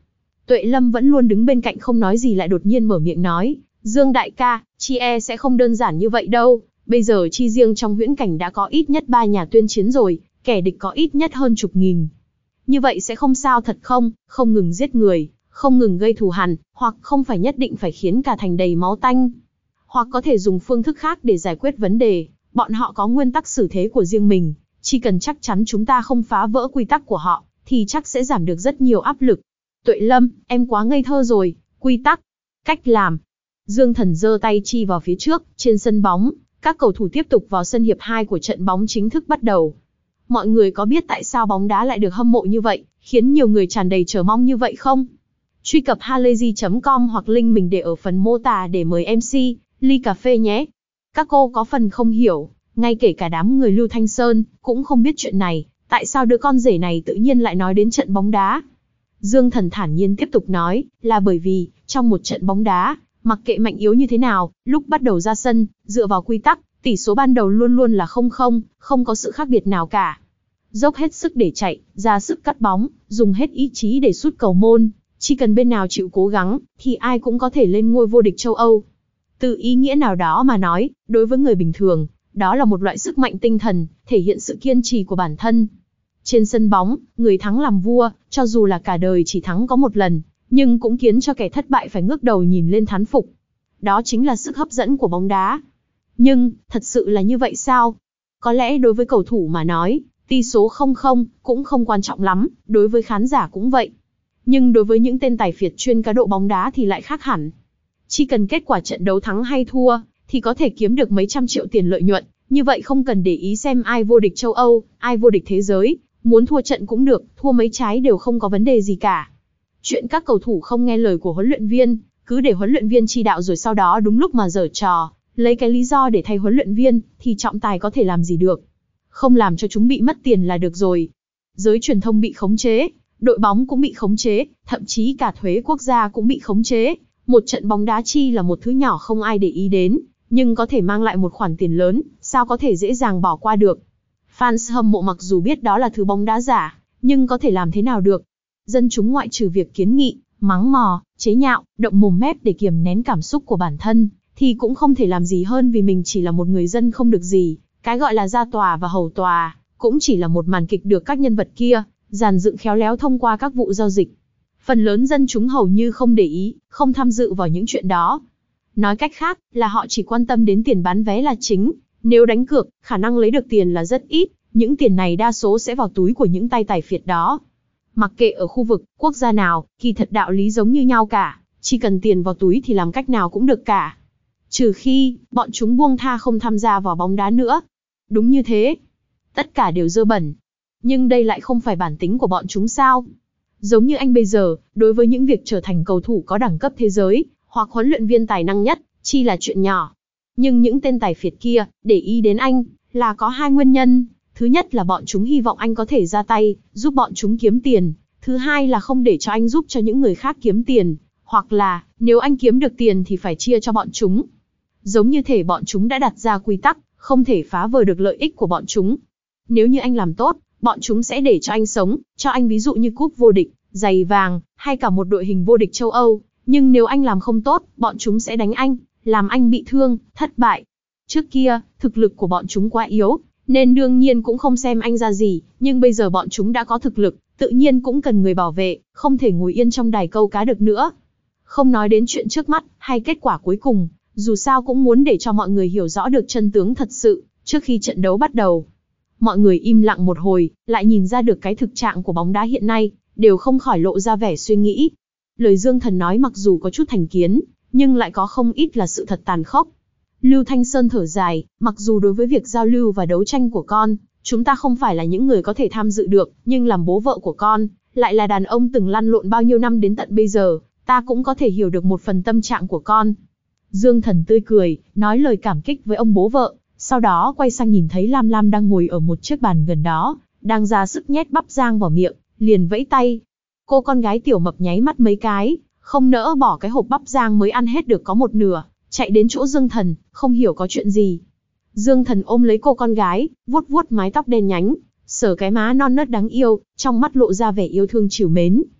Tuệ Lâm vẫn luôn đứng bên cạnh không nói gì lại đột nhiên mở miệng nói, Dương đại ca, chi sẽ không đơn giản như vậy đâu, bây giờ chi riêng trong huyễn cảnh đã có ít nhất 3 nhà tuyên chiến rồi, kẻ địch có ít nhất hơn chục nghìn. Như vậy sẽ không sao thật không, không ngừng giết người, không ngừng gây thù hằn, hoặc không phải nhất định phải khiến cả thành đầy máu tanh. Hoặc có thể dùng phương thức khác để giải quyết vấn đề, bọn họ có nguyên tắc xử thế của riêng mình, chỉ cần chắc chắn chúng ta không phá vỡ quy tắc của họ, thì chắc sẽ giảm được rất nhiều áp lực. Tuệ Lâm, em quá ngây thơ rồi, quy tắc, cách làm. Dương Thần giơ tay chi vào phía trước, trên sân bóng, các cầu thủ tiếp tục vào sân hiệp 2 của trận bóng chính thức bắt đầu. Mọi người có biết tại sao bóng đá lại được hâm mộ như vậy, khiến nhiều người tràn đầy chờ mong như vậy không? Truy cập halayzi.com hoặc link mình để ở phần mô tả để mời MC, ly cà phê nhé. Các cô có phần không hiểu, ngay kể cả đám người Lưu Thanh Sơn, cũng không biết chuyện này, tại sao đứa con rể này tự nhiên lại nói đến trận bóng đá. Dương Thần thản nhiên tiếp tục nói, là bởi vì, trong một trận bóng đá, mặc kệ mạnh yếu như thế nào, lúc bắt đầu ra sân, dựa vào quy tắc, tỷ số ban đầu luôn luôn là 0-0, không có sự khác biệt nào cả. Dốc hết sức để chạy, ra sức cắt bóng, dùng hết ý chí để sút cầu môn, chỉ cần bên nào chịu cố gắng, thì ai cũng có thể lên ngôi vô địch châu Âu. Từ ý nghĩa nào đó mà nói, đối với người bình thường, đó là một loại sức mạnh tinh thần, thể hiện sự kiên trì của bản thân. Trên sân bóng, người thắng làm vua, cho dù là cả đời chỉ thắng có một lần, nhưng cũng khiến cho kẻ thất bại phải ngước đầu nhìn lên thán phục. Đó chính là sức hấp dẫn của bóng đá. Nhưng, thật sự là như vậy sao? Có lẽ đối với cầu thủ mà nói, tỷ số 0-0 cũng không quan trọng lắm, đối với khán giả cũng vậy. Nhưng đối với những tên tài phiệt chuyên cá độ bóng đá thì lại khác hẳn. Chỉ cần kết quả trận đấu thắng hay thua, thì có thể kiếm được mấy trăm triệu tiền lợi nhuận, như vậy không cần để ý xem ai vô địch châu Âu, ai vô địch thế giới, muốn thua trận cũng được, thua mấy trái đều không có vấn đề gì cả. Chuyện các cầu thủ không nghe lời của huấn luyện viên, cứ để huấn luyện viên chỉ đạo rồi sau đó đúng lúc mà giở trò, lấy cái lý do để thay huấn luyện viên, thì trọng tài có thể làm gì được. Không làm cho chúng bị mất tiền là được rồi. Giới truyền thông bị khống chế, đội bóng cũng bị khống chế, thậm chí cả thuế quốc gia cũng bị khống chế. Một trận bóng đá chi là một thứ nhỏ không ai để ý đến, nhưng có thể mang lại một khoản tiền lớn, sao có thể dễ dàng bỏ qua được. Fans hâm mộ mặc dù biết đó là thứ bóng đá giả, nhưng có thể làm thế nào được. Dân chúng ngoại trừ việc kiến nghị, mắng mò, chế nhạo, động mồm mép để kiềm nén cảm xúc của bản thân, thì cũng không thể làm gì hơn vì mình chỉ là một người dân không được gì. Cái gọi là ra tòa và hầu tòa, cũng chỉ là một màn kịch được các nhân vật kia, dàn dựng khéo léo thông qua các vụ giao dịch. Phần lớn dân chúng hầu như không để ý, không tham dự vào những chuyện đó. Nói cách khác, là họ chỉ quan tâm đến tiền bán vé là chính. Nếu đánh cược, khả năng lấy được tiền là rất ít, những tiền này đa số sẽ vào túi của những tay tài phiệt đó. Mặc kệ ở khu vực, quốc gia nào, kỳ thật đạo lý giống như nhau cả, chỉ cần tiền vào túi thì làm cách nào cũng được cả. Trừ khi, bọn chúng buông tha không tham gia vào bóng đá nữa. Đúng như thế. Tất cả đều dơ bẩn. Nhưng đây lại không phải bản tính của bọn chúng sao? Giống như anh bây giờ, đối với những việc trở thành cầu thủ có đẳng cấp thế giới, hoặc huấn luyện viên tài năng nhất, chi là chuyện nhỏ. Nhưng những tên tài phiệt kia, để ý đến anh, là có hai nguyên nhân. Thứ nhất là bọn chúng hy vọng anh có thể ra tay, giúp bọn chúng kiếm tiền. Thứ hai là không để cho anh giúp cho những người khác kiếm tiền. Hoặc là, nếu anh kiếm được tiền thì phải chia cho bọn chúng. Giống như thể bọn chúng đã đặt ra quy tắc, không thể phá vỡ được lợi ích của bọn chúng. Nếu như anh làm tốt, bọn chúng sẽ để cho anh sống, cho anh ví dụ như cúp vô địch, giày vàng, hay cả một đội hình vô địch châu Âu. Nhưng nếu anh làm không tốt, bọn chúng sẽ đánh anh, làm anh bị thương, thất bại. Trước kia, thực lực của bọn chúng quá yếu, nên đương nhiên cũng không xem anh ra gì, nhưng bây giờ bọn chúng đã có thực lực, tự nhiên cũng cần người bảo vệ, không thể ngồi yên trong đài câu cá được nữa. Không nói đến chuyện trước mắt, hay kết quả cuối cùng, dù sao cũng muốn để cho mọi người hiểu rõ được chân tướng thật sự, trước khi trận đấu bắt đầu. Mọi người im lặng một hồi, lại nhìn ra được cái thực trạng của bóng đá hiện nay, đều không khỏi lộ ra vẻ suy nghĩ. Lời Dương Thần nói mặc dù có chút thành kiến, nhưng lại có không ít là sự thật tàn khốc. Lưu Thanh Sơn thở dài, mặc dù đối với việc giao lưu và đấu tranh của con, chúng ta không phải là những người có thể tham dự được, nhưng làm bố vợ của con, lại là đàn ông từng lăn lộn bao nhiêu năm đến tận bây giờ, ta cũng có thể hiểu được một phần tâm trạng của con. Dương Thần tươi cười, nói lời cảm kích với ông bố vợ, sau đó quay sang nhìn thấy Lam Lam đang ngồi ở một chiếc bàn gần đó, đang ra sức nhét bắp rang vào miệng, liền vẫy tay. Cô con gái tiểu mập nháy mắt mấy cái, không nỡ bỏ cái hộp bắp rang mới ăn hết được có một nửa, chạy đến chỗ Dương Thần, không hiểu có chuyện gì. Dương Thần ôm lấy cô con gái, vuốt vuốt mái tóc đen nhánh, sờ cái má non nớt đáng yêu, trong mắt lộ ra vẻ yêu thương trìu mến.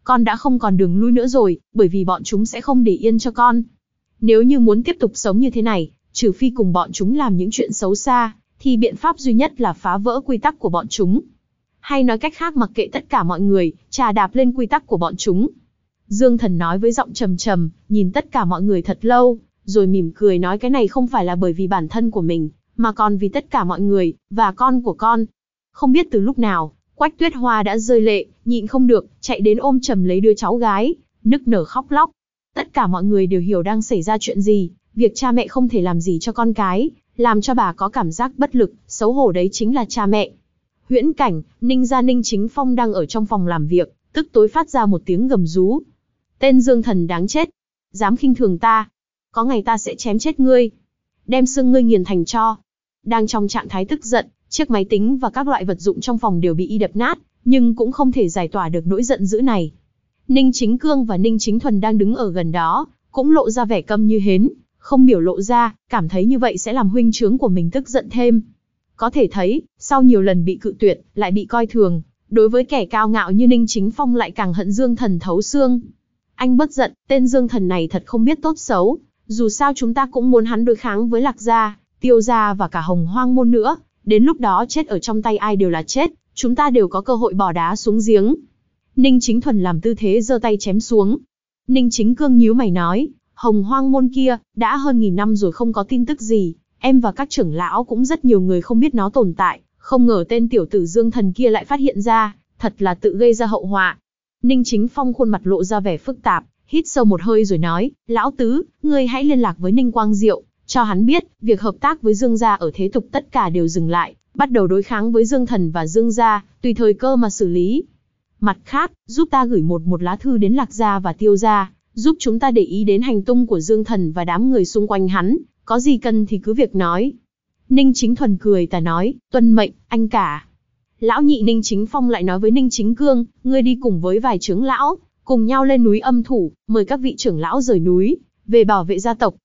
con đã không còn đường lui nữa rồi, bởi vì bọn chúng sẽ không để yên cho con. Nếu như muốn tiếp tục sống như thế này, trừ phi cùng bọn chúng làm những chuyện xấu xa, thì biện pháp duy nhất là phá vỡ quy tắc của bọn chúng. Hay nói cách khác, mặc kệ tất cả mọi người, chà đạp lên quy tắc của bọn chúng. Dương Thần nói với giọng trầm trầm, nhìn tất cả mọi người thật lâu, rồi mỉm cười nói cái này không phải là bởi vì bản thân của mình, mà còn vì tất cả mọi người, và con của con. Không biết từ lúc nào, Quách Tuyết Hoa đã rơi lệ, nhịn không được, chạy đến ôm chầm lấy đứa cháu gái, nức nở khóc lóc. Tất cả mọi người đều hiểu đang xảy ra chuyện gì, việc cha mẹ không thể làm gì cho con cái, làm cho bà có cảm giác bất lực, xấu hổ đấy chính là cha mẹ. Huyễn cảnh, Ninh gia Ninh Chính Phong đang ở trong phòng làm việc, tức tối phát ra một tiếng gầm rú. Tên Dương Thần đáng chết, dám khinh thường ta, có ngày ta sẽ chém chết ngươi, đem xương ngươi nghiền thành tro. Đang trong trạng thái tức giận, chiếc máy tính và các loại vật dụng trong phòng đều bị y đập nát, nhưng cũng không thể giải tỏa được nỗi giận dữ này. Ninh Chính Cương và Ninh Chính Thuần đang đứng ở gần đó, cũng lộ ra vẻ câm như hến, không biểu lộ ra, cảm thấy như vậy sẽ làm huynh trưởng của mình tức giận thêm. Có thể thấy, sau nhiều lần bị cự tuyệt, lại bị coi thường, đối với kẻ cao ngạo như Ninh Chính Phong lại càng hận Dương Thần thấu xương. Anh bất giận, tên Dương Thần này thật không biết tốt xấu, dù sao chúng ta cũng muốn hắn đối kháng với Lạc Gia, Tiêu Gia và cả Hồng Hoang Môn nữa, đến lúc đó chết ở trong tay ai đều là chết, chúng ta đều có cơ hội bỏ đá xuống giếng. Ninh Chính Thuần làm tư thế giơ tay chém xuống. Ninh Chính Cương nhíu mày nói, Hồng Hoang Môn kia, đã hơn 1000 năm rồi không có tin tức gì, em và các trưởng lão cũng rất nhiều người không biết nó tồn tại, không ngờ tên tiểu tử Dương Thần kia lại phát hiện ra, thật là tự gây ra hậu họa. Ninh Chính Phong khuôn mặt lộ ra vẻ phức tạp, hít sâu một hơi rồi nói, lão tứ, ngươi hãy liên lạc với Ninh Quang Diệu, cho hắn biết, việc hợp tác với Dương gia ở thế tục tất cả đều dừng lại, bắt đầu đối kháng với Dương Thần và Dương gia, tùy thời cơ mà xử lý. Mặt khác, giúp ta gửi một lá thư đến Lạc Gia và Tiêu Gia, giúp chúng ta để ý đến hành tung của Dương Thần và đám người xung quanh hắn, có gì cần thì cứ việc nói. Ninh Chính Thuần cười tà nói, tuân mệnh, anh cả. Lão nhị Ninh Chính Phong lại nói với Ninh Chính Cương, ngươi đi cùng với vài trưởng lão, cùng nhau lên núi Âm Thủ, mời các vị trưởng lão rời núi, về bảo vệ gia tộc.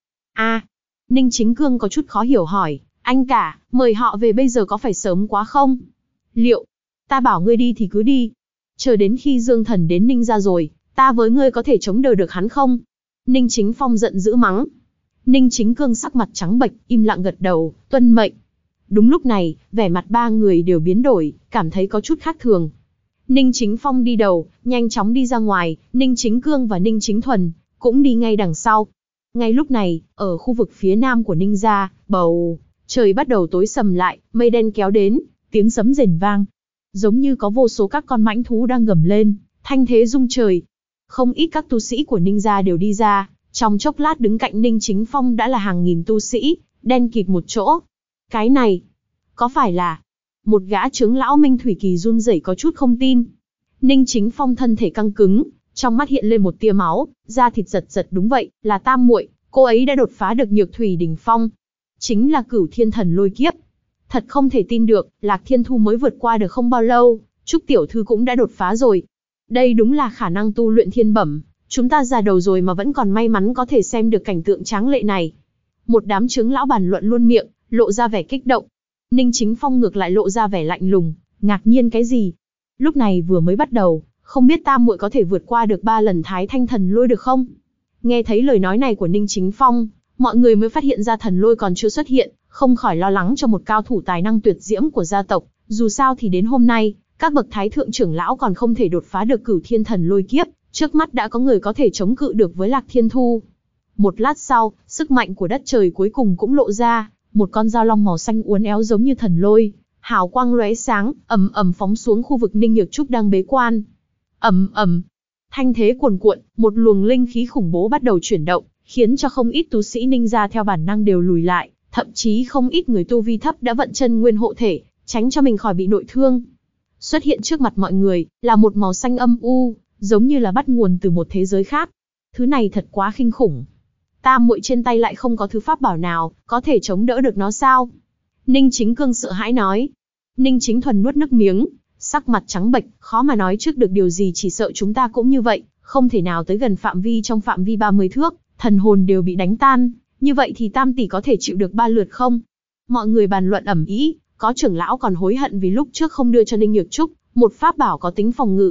Ninh Chính Cương có chút khó hiểu hỏi, anh cả, mời họ về bây giờ có phải sớm quá không? Liệu, ta bảo ngươi đi thì cứ đi. Chờ đến khi Dương Thần đến Ninh gia rồi, ta với ngươi có thể chống đỡ được hắn không? Ninh Chính Phong giận dữ mắng. Ninh Chính Cương sắc mặt trắng bệch, im lặng gật đầu, tuân mệnh. Đúng lúc này, vẻ mặt ba người đều biến đổi, cảm thấy có chút khác thường. Ninh Chính Phong đi đầu, nhanh chóng đi ra ngoài, Ninh Chính Cương và Ninh Chính Thuần cũng đi ngay đằng sau. Ngay lúc này, ở khu vực phía nam của Ninh gia, bầu trời bắt đầu tối sầm lại, mây đen kéo đến, tiếng sấm rền vang, giống như có vô số các con mãnh thú đang gầm lên, thanh thế rung trời. Không ít các tu sĩ của Ninh gia đều đi ra, trong chốc lát đứng cạnh Ninh Chính Phong đã là hàng nghìn tu sĩ, đen kịt một chỗ. Cái này, có phải là... Một gã trưởng lão Minh Thủy Kỳ run rẩy có chút không tin. Ninh Chính Phong thân thể căng cứng, trong mắt hiện lên một tia máu, da thịt giật giật, đúng vậy, là tam muội, cô ấy đã đột phá được Nhược Thủy đỉnh phong. Chính là Cửu Thiên Thần Lôi Kiếp. Thật không thể tin được, Lạc Thiên Thu mới vượt qua được không bao lâu, Trúc tiểu thư cũng đã đột phá rồi. Đây đúng là khả năng tu luyện thiên bẩm, chúng ta già đầu rồi mà vẫn còn may mắn có thể xem được cảnh tượng tráng lệ này. Một đám trưởng lão bàn luận luôn miệng, lộ ra vẻ kích động. Ninh Chính Phong ngược lại lộ ra vẻ lạnh lùng, ngạc nhiên cái gì? Lúc này vừa mới bắt đầu, không biết tam muội có thể vượt qua được 3 lần Thái Thanh Thần Lôi được không? Nghe thấy lời nói này của Ninh Chính Phong, mọi người mới phát hiện ra thần lôi còn chưa xuất hiện, không khỏi lo lắng cho một cao thủ tài năng tuyệt diễm của gia tộc. Dù sao thì đến hôm nay, các bậc thái thượng trưởng lão còn không thể đột phá được Cửu Thiên Thần Lôi Kiếp, trước mắt đã có người có thể chống cự được với Lạc Thiên Thu. Một lát sau, sức mạnh của đất trời cuối cùng cũng lộ ra, một con dao long màu xanh uốn éo giống như thần lôi, hào quang lóe sáng, ầm ầm phóng xuống khu vực Ninh Nhược Trúc đang bế quan. Ầm ầm, thanh thế cuồn cuộn, một luồng linh khí khủng bố bắt đầu chuyển động, khiến cho không ít tu sĩ Ninh gia theo bản năng đều lùi lại, thậm chí không ít người tu vi thấp đã vận chân nguyên hộ thể, tránh cho mình khỏi bị nội thương. Xuất hiện trước mặt mọi người là một màu xanh âm u, giống như là bắt nguồn từ một thế giới khác. Thứ này thật quá kinh khủng. Tam muội trên tay lại không có thứ pháp bảo nào có thể chống đỡ được nó sao? Ninh Chính Cương sợ hãi nói. Ninh Chính Thuần nuốt nước miếng, sắc mặt trắng bệch, khó mà nói trước được điều gì, chỉ sợ chúng ta cũng như vậy, không thể nào tới gần phạm vi trong phạm vi 30 thước, thần hồn đều bị đánh tan, như vậy thì tam tỷ có thể chịu được 3 lượt không? Mọi người bàn luận ầm ĩ, có trưởng lão còn hối hận vì lúc trước không đưa cho Ninh Nhược Trúc một pháp bảo có tính phòng ngự.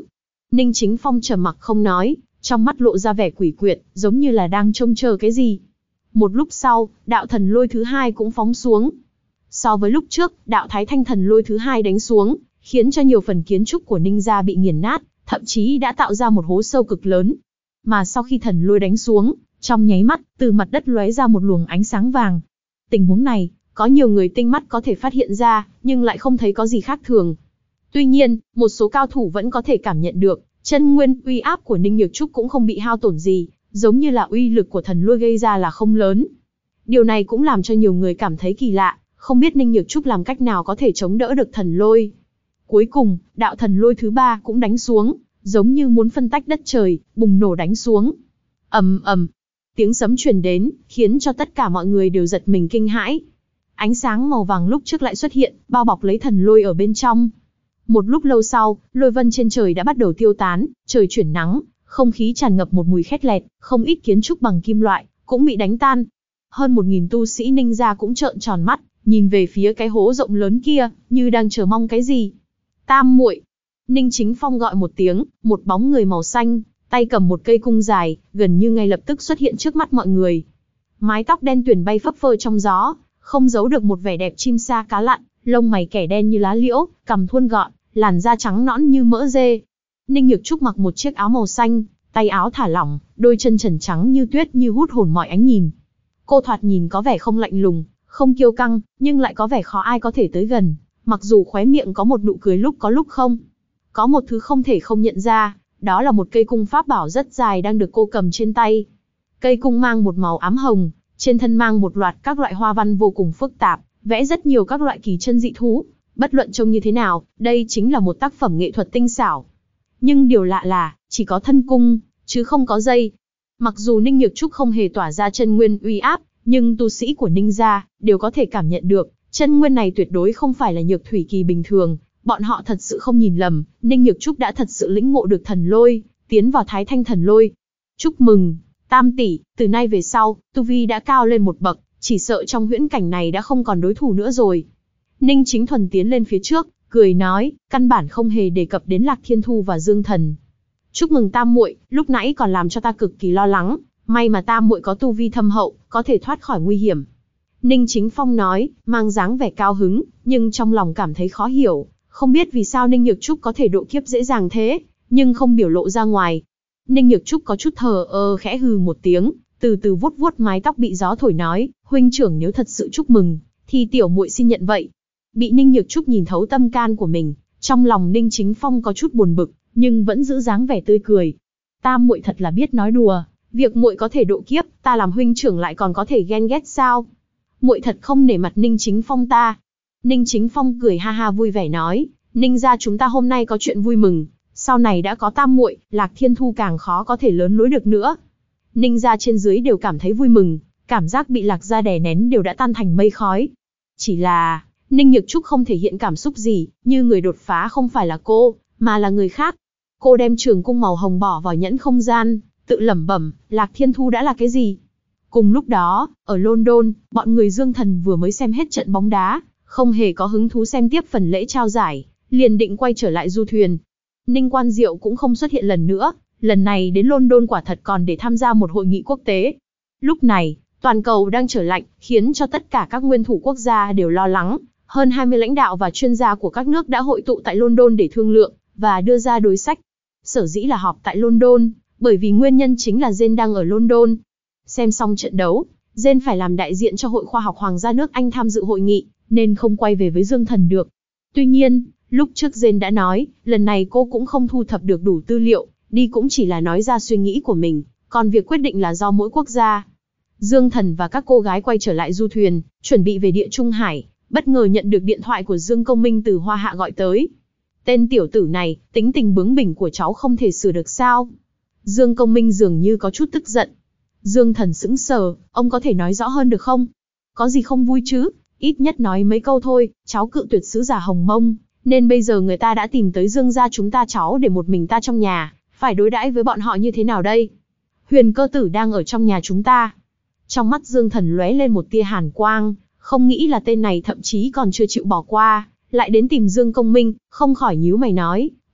Ninh Chính Phong trầm mặc không nói, trong mắt lộ ra vẻ quỷ quyệt, giống như là đang trông chờ cái gì. Một lúc sau, đạo thần lôi thứ hai cũng phóng xuống. So với lúc trước, đạo thái thanh thần lôi thứ hai đánh xuống, khiến cho nhiều phần kiến trúc của Ninh gia bị nghiền nát, thậm chí đã tạo ra một hố sâu cực lớn. Mà sau khi thần lôi đánh xuống, trong nháy mắt, từ mặt đất lóe ra một luồng ánh sáng vàng. Tình huống này, có nhiều người tinh mắt có thể phát hiện ra, nhưng lại không thấy có gì khác thường. Tuy nhiên, một số cao thủ vẫn có thể cảm nhận được, chân nguyên uy áp của Ninh Nhược Trúc cũng không bị hao tổn gì, giống như là uy lực của thần lôi gây ra là không lớn. Điều này cũng làm cho nhiều người cảm thấy kỳ lạ, không biết Ninh Nhược Trúc làm cách nào có thể chống đỡ được thần lôi. Cuối cùng, đạo thần lôi thứ ba cũng đánh xuống, giống như muốn phân tách đất trời, bùng nổ đánh xuống. Ầm ầm, tiếng sấm truyền đến, khiến cho tất cả mọi người đều giật mình kinh hãi. Ánh sáng màu vàng lúc trước lại xuất hiện, bao bọc lấy thần lôi ở bên trong. Một lúc lâu sau, lôi vân trên trời đã bắt đầu tiêu tán, trời chuyển nắng, không khí tràn ngập một mùi khét lẹt, không ít kiến trúc bằng kim loại cũng bị đánh tan. Hơn 1000 tu sĩ Ninh gia cũng trợn tròn mắt, nhìn về phía cái hố rộng lớn kia, như đang chờ mong cái gì. Tam muội. Ninh Chính Phong gọi một tiếng, một bóng người màu xanh, tay cầm một cây cung dài, gần như ngay lập tức xuất hiện trước mắt mọi người. Mái tóc đen tuyền bay phấp phơ trong gió, không giấu được một vẻ đẹp chim sa cá lặn, lông mày kẻ đen như lá liễu, cằm thuôn gọn, làn da trắng nõn như mỡ dê. Ninh Nhược Trúc mặc một chiếc áo màu xanh, tay áo thả lỏng, đôi chân trần trắng như tuyết như hút hồn mọi ánh nhìn. Cô thoạt nhìn có vẻ không lạnh lùng, không kiêu căng, nhưng lại có vẻ khó ai có thể tới gần, mặc dù khóe miệng có một nụ cười lúc có lúc không. Có một thứ không thể không nhận ra, đó là một cây cung pháp bảo rất dài đang được cô cầm trên tay. Cây cung mang một màu ám hồng, trên thân mang một loạt các loại hoa văn vô cùng phức tạp, vẽ rất nhiều các loại kỳ chân dị thú. Bất luận trông như thế nào, đây chính là một tác phẩm nghệ thuật tinh xảo. Nhưng điều lạ là, chỉ có thân cung, chứ không có dây. Mặc dù Ninh Nhược Trúc không hề tỏa ra chân nguyên uy áp, nhưng tu sĩ của Ninh gia đều có thể cảm nhận được, chân nguyên này tuyệt đối không phải là nhược thủy kỳ bình thường. Bọn họ thật sự không nhìn lầm, Ninh Nhược Trúc đã thật sự lĩnh ngộ được thần lôi, tiến vào thái thanh thần lôi. Chúc mừng, Tam tỷ, từ nay về sau, tu vi đã cao lên một bậc, chỉ sợ trong huyễn cảnh này đã không còn đối thủ nữa rồi. Ninh Chính Thuần tiến lên phía trước, cười nói, căn bản không hề đề cập đến Lạc Thiên Thu và Dương Thần. Chúc mừng Tam muội, lúc nãy còn làm cho ta cực kỳ lo lắng, may mà Tam muội có tu vi thâm hậu, có thể thoát khỏi nguy hiểm. Ninh Chính Phong nói, mang dáng vẻ cao hứng, nhưng trong lòng cảm thấy khó hiểu, không biết vì sao Ninh Nhược Trúc có thể độ kiếp dễ dàng thế, nhưng không biểu lộ ra ngoài. Ninh Nhược Trúc có chút thờ ơ khẽ hừ một tiếng, từ từ vuốt vuốt mái tóc bị gió thổi nói, huynh trưởng nếu thật sự chúc mừng, thì tiểu muội xin nhận vậy. Bị Ninh Nhược Trúc nhìn thấu tâm can của mình, trong lòng Ninh Chính Phong có chút buồn bực, nhưng vẫn giữ dáng vẻ tươi cười. Tam muội thật là biết nói đùa, việc muội có thể độ kiếp, ta làm huynh trưởng lại còn có thể ghen ghét sao? Muội thật không nể mặt Ninh Chính Phong ta. Ninh Chính Phong cười ha ha vui vẻ nói, Ninh gia chúng ta hôm nay có chuyện vui mừng, sau này đã có Tam muội, Lạc Thiên Thu càng khó có thể lớn lối được nữa. Ninh gia trên dưới đều cảm thấy vui mừng, cảm giác bị Lạc gia đè nén đều đã tan thành mây khói. Chỉ là, Ninh Nhược Trúc không thể hiện cảm xúc gì, như người đột phá không phải là cô, mà là người khác. Cô đem trường cung màu hồng bỏ vào nhẫn không gian, tự lẩm bẩm, Lạc Thiên Thu đã là cái gì? Cùng lúc đó, ở London, bọn người Dương Thần vừa mới xem hết trận bóng đá, không hề có hứng thú xem tiếp phần lễ trao giải, liền định quay trở lại du thuyền. Ninh Quan Diệu cũng không xuất hiện lần nữa, lần này đến London quả thật còn để tham gia một hội nghị quốc tế. Lúc này, toàn cầu đang trở lạnh, khiến cho tất cả các nguyên thủ quốc gia đều lo lắng. Hơn 20 lãnh đạo và chuyên gia của các nước đã hội tụ tại London để thương lượng và đưa ra đối sách. Sở dĩ là họp tại London, bởi vì nguyên nhân chính là Jane đang ở London. Xem xong trận đấu, Jane phải làm đại diện cho Hội Khoa học Hoàng gia nước Anh tham dự hội nghị, nên không quay về với Dương Thần được. Tuy nhiên, lúc trước Jane đã nói, lần này cô cũng không thu thập được đủ tư liệu, đi cũng chỉ là nói ra suy nghĩ của mình, còn việc quyết định là do mỗi quốc gia. Dương Thần và các cô gái quay trở lại du thuyền, chuẩn bị về Địa Trung Hải, bất ngờ nhận được điện thoại của Dương Công Minh từ Hoa Hạ gọi tới. Tên tiểu tử này, tính tình bướng bỉnh của cháu không thể sửa được sao? Dương Công Minh dường như có chút tức giận. Dương Thần sững sờ, ông có thể nói rõ hơn được không? Có gì không vui chứ? Ít nhất nói mấy câu thôi, cháu cự tuyệt sứ giả Hồng Mông, nên bây giờ người ta đã tìm tới Dương gia chúng ta cháu để một mình ta trong nhà, phải đối đãi với bọn họ như thế nào đây? Huyền Cơ Tử đang ở trong nhà chúng ta. Trong mắt Dương Thần lóe lên một tia hàn quang, không nghĩ là tên này thậm chí còn chưa chịu bỏ qua, lại đến tìm Dương Công Minh, không khỏi nhíu mày nói,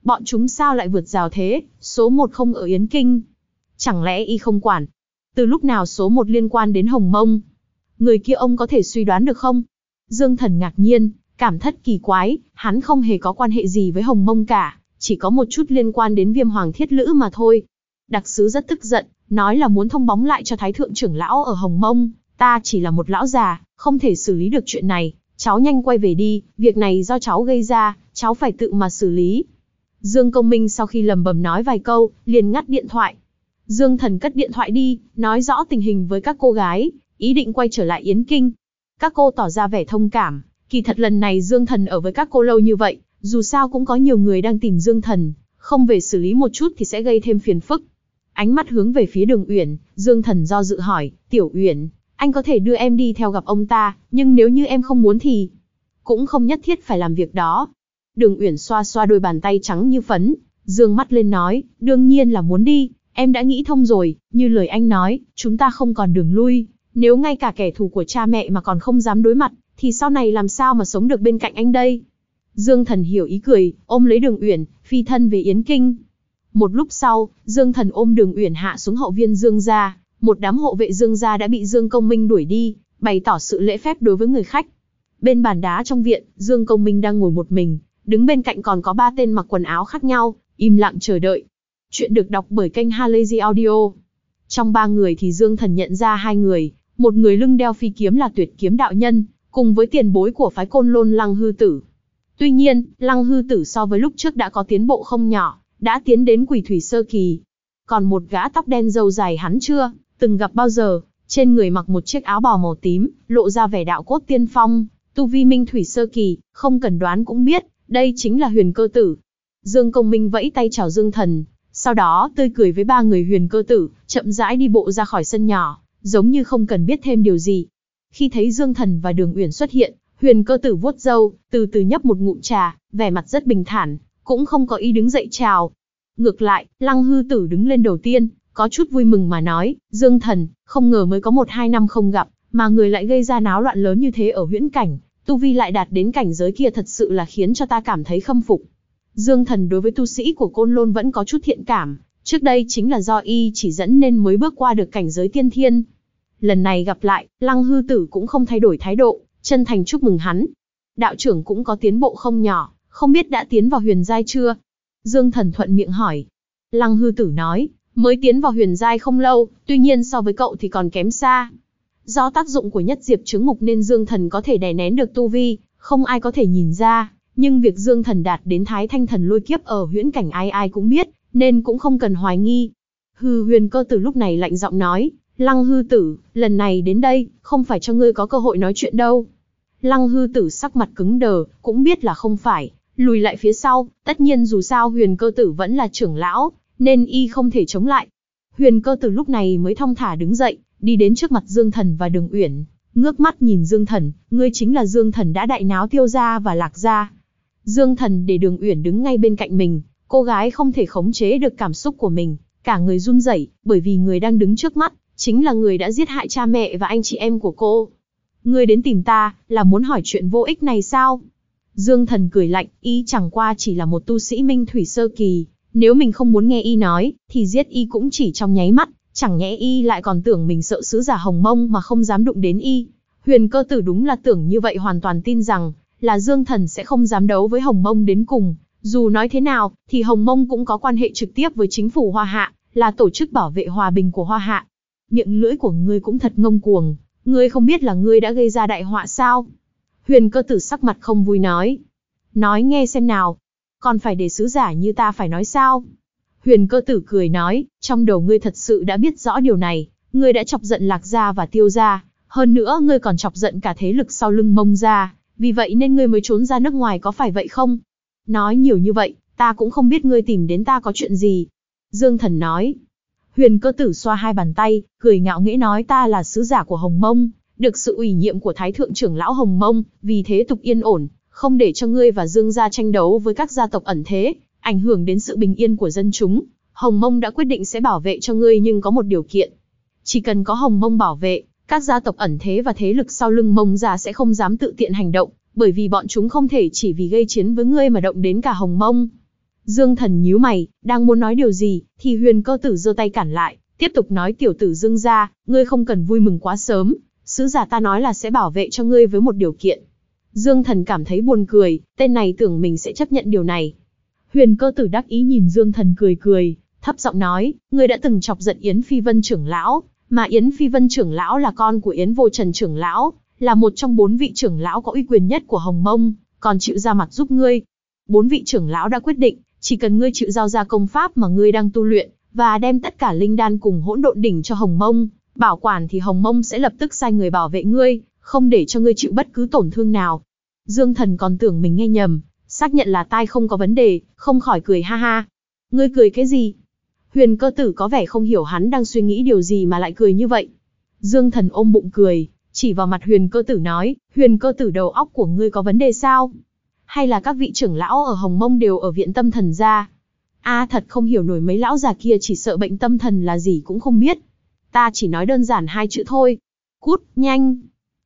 Bọn chúng sao lại vượt rào thế, số 1 không ở Yến Kinh. Chẳng lẽ y không quản? Từ lúc nào số 1 liên quan đến Hồng Mông? Người kia ông có thể suy đoán được không? Dương Thần ngạc nhiên, cảm thất kỳ quái, hắn không hề có quan hệ gì với Hồng Mông cả, chỉ có một chút liên quan đến Viêm Hoàng Thiết Lữ mà thôi. Đặc sứ rất tức giận, nói là muốn thông bóng lại cho Thái thượng trưởng lão ở Hồng Mông, ta chỉ là một lão già, không thể xử lý được chuyện này, cháu nhanh quay về đi, việc này do cháu gây ra, cháu phải tự mà xử lý. Dương Công Minh sau khi lầm bầm nói vài câu, liền ngắt điện thoại. Dương Thần cất điện thoại đi, nói rõ tình hình với các cô gái, ý định quay trở lại Yến Kinh. Các cô tỏ ra vẻ thông cảm, kỳ thật lần này Dương Thần ở với các cô lâu như vậy, dù sao cũng có nhiều người đang tìm Dương Thần, không về xử lý một chút thì sẽ gây thêm phiền phức. Ánh mắt hướng về phía Đường Uyển, Dương Thần do dự hỏi, Tiểu Uyển, anh có thể đưa em đi theo gặp ông ta, nhưng nếu như em không muốn thì cũng không nhất thiết phải làm việc đó. Đường Uyển xoa xoa đôi bàn tay trắng như phấn, dương mắt lên nói, đương nhiên là muốn đi, em đã nghĩ thông rồi, như lời anh nói, chúng ta không còn đường lui, nếu ngay cả kẻ thù của cha mẹ mà còn không dám đối mặt, thì sau này làm sao mà sống được bên cạnh anh đây? Dương Thần hiểu ý cười, ôm lấy Đường Uyển, phi thân về Yến Kinh. Một lúc sau, Dương Thần ôm Đường Uyển hạ xuống hậu viên Dương gia, một đám hộ vệ Dương gia đã bị Dương Công Minh đuổi đi, bày tỏ sự lễ phép đối với người khách. Bên bàn đá trong viện, Dương Công Minh đang ngồi một mình, đứng bên cạnh còn có 3 tên mặc quần áo khác nhau, im lặng chờ đợi. Chuyện được đọc bởi kênh Halazy Audio. Trong 3 người thì Dương Thần nhận ra 2 người, một người lưng đeo phi kiếm là Tuyệt Kiếm đạo nhân, cùng với tiền bối của phái Côn Lôn Lăng Hư Tử. Tuy nhiên, Lăng Hư Tử so với lúc trước đã có tiến bộ không nhỏ, đã tiến đến Quỷ Thủy sơ kỳ. Còn một gã tóc đen râu dài hắn chưa từng gặp bao giờ, trên người mặc một chiếc áo bào màu tím, lộ ra vẻ đạo cốt tiên phong, tu vi Minh Thủy sơ kỳ, không cần đoán cũng biết, đây chính là Huyền Cơ Tử. Dương Công Minh vẫy tay chào Dương Thần, sau đó tươi cười với 3 người Huyền Cơ Tử, chậm rãi đi bộ ra khỏi sân nhỏ, giống như không cần biết thêm điều gì. Khi thấy Dương Thần và Đường Uyển xuất hiện, Huyền Cơ Tử vuốt râu, từ từ nhấp một ngụm trà, vẻ mặt rất bình thản, cũng không có ý đứng dậy chào. Ngược lại, Lăng Hư Tử đứng lên đầu tiên, có chút vui mừng mà nói, Dương Thần, không ngờ mới có 1-2 năm không gặp, mà người lại gây ra náo loạn lớn như thế ở huyễn cảnh, tu vi lại đạt đến cảnh giới kia thật sự là khiến cho ta cảm thấy khâm phục. Dương Thần đối với tu sĩ của Côn Lôn vẫn có chút thiện cảm, trước đây chính là do y chỉ dẫn nên mới bước qua được cảnh giới tiên thiên. Lần này gặp lại, Lăng Hư Tử cũng không thay đổi thái độ, chân thành chúc mừng hắn. Đạo trưởng cũng có tiến bộ không nhỏ, không biết đã tiến vào huyền giai chưa? Dương Thần thuận miệng hỏi. Lăng Hư Tử nói, mới tiến vào huyền giai không lâu, tuy nhiên so với cậu thì còn kém xa. Do tác dụng của nhất diệp chứng mục nên Dương Thần có thể đè nén được tu vi, không ai có thể nhìn ra, nhưng việc Dương Thần đạt đến Thái Thanh Thần Lôi Kiếp ở huyễn cảnh ai ai cũng biết, nên cũng không cần hoài nghi. Huyền Cơ Tử lúc này lạnh giọng nói, Lăng Hư Tử, lần này đến đây, không phải cho ngươi có cơ hội nói chuyện đâu. Lăng Hư Tử sắc mặt cứng đờ, cũng biết là không phải, lùi lại phía sau, tất nhiên dù sao Huyền Cơ Tử vẫn là trưởng lão, nên y không thể chống lại. Huyền Cơ Tử lúc này mới thong thả đứng dậy, đi đến trước mặt Dương Thần và Đường Uyển, ngước mắt nhìn Dương Thần, ngươi chính là Dương Thần đã đại náo Tiêu gia và Lạc gia. Dương Thần để Đường Uyển đứng ngay bên cạnh mình, cô gái không thể khống chế được cảm xúc của mình, cả người run rẩy, bởi vì người đang đứng trước mắt chính là người đã giết hại cha mẹ và anh chị em của cô. Ngươi đến tìm ta, là muốn hỏi chuyện vô ích này sao? Dương Thần cười lạnh, y chẳng qua chỉ là một tu sĩ Minh Thủy sơ kỳ, nếu mình không muốn nghe y nói, thì giết y cũng chỉ trong nháy mắt, chẳng nhẽ y lại còn tưởng mình sợ sứ giả Hồng Mông mà không dám đụng đến y. Huyền Cơ Tử đúng là tưởng như vậy, hoàn toàn tin rằng là Dương Thần sẽ không dám đấu với Hồng Mông đến cùng. Dù nói thế nào, thì Hồng Mông cũng có quan hệ trực tiếp với chính phủ Hoa Hạ, là tổ chức bảo vệ hòa bình của Hoa Hạ. Miệng lưỡi của ngươi cũng thật ngông cuồng, ngươi không biết là ngươi đã gây ra đại họa sao? Huyền Cơ Tử sắc mặt không vui nói. Nói nghe xem nào, còn phải để sứ giả như ta phải nói sao? Huyền Cơ Tử cười nói, trong đầu ngươi thật sự đã biết rõ điều này, ngươi đã chọc giận Lạc gia và Tiêu gia, hơn nữa ngươi còn chọc giận cả thế lực sau lưng Mông gia, vì vậy nên ngươi mới trốn ra nước ngoài, có phải vậy không? Nói nhiều như vậy, ta cũng không biết ngươi tìm đến ta có chuyện gì. Dương Thần nói. Huyền Cơ Tử xoa hai bàn tay, cười ngạo nghễ nói, ta là sứ giả của Hồng Mông, được sự ủy nhiệm của Thái thượng trưởng lão Hồng Mông, vì thế tục yên ổn, không để cho ngươi và Dương gia tranh đấu với các gia tộc ẩn thế, ảnh hưởng đến sự bình yên của dân chúng. Hồng Mông đã quyết định sẽ bảo vệ cho ngươi, nhưng có một điều kiện. Chỉ cần có Hồng Mông bảo vệ, các gia tộc ẩn thế và thế lực sau lưng Mông gia sẽ không dám tự tiện hành động, bởi vì bọn chúng không thể chỉ vì gây chiến với ngươi mà động đến cả Hồng Mông. Dương Thần nhíu mày, đang muốn nói điều gì, thì Huyền Cơ Tử giơ tay cản lại, tiếp tục nói, tiểu tử Dương gia, ngươi không cần vui mừng quá sớm, sứ giả ta nói là sẽ bảo vệ cho ngươi với một điều kiện. Dương Thần cảm thấy buồn cười, tên này tưởng mình sẽ chấp nhận điều này. Huyền Cơ Tử đắc ý nhìn Dương Thần cười cười, thấp giọng nói, ngươi đã từng chọc giận Yến Phi Vân trưởng lão, mà Yến Phi Vân trưởng lão là con của Yến Vô Trần trưởng lão, là một trong 4 vị trưởng lão có uy quyền nhất của Hồng Mông, còn chịu ra mặt giúp ngươi. 4 vị trưởng lão đã quyết định, chỉ cần ngươi chịu giao ra công pháp mà ngươi đang tu luyện, và đem tất cả linh đan cùng hỗn độn đỉnh cho Hồng Mông, bảo quản, thì Hồng Mông sẽ lập tức sai người bảo vệ ngươi, không để cho ngươi chịu bất cứ tổn thương nào. Dương Thần còn tưởng mình nghe nhầm, xác nhận là tai không có vấn đề, không khỏi cười ha ha. Ngươi cười cái gì? Huyền Cơ Tử có vẻ không hiểu hắn đang suy nghĩ điều gì mà lại cười như vậy. Dương Thần ôm bụng cười, chỉ vào mặt Huyền Cơ Tử nói, Huyền Cơ Tử, đầu óc của ngươi có vấn đề sao? Hay là các vị trưởng lão ở Hồng Mông đều ở viện tâm thần gia? Thật không hiểu nổi, mấy lão già kia chỉ sợ bệnh tâm thần là gì cũng không biết. Ta chỉ nói đơn giản 2 chữ thôi. Cút, nhanh.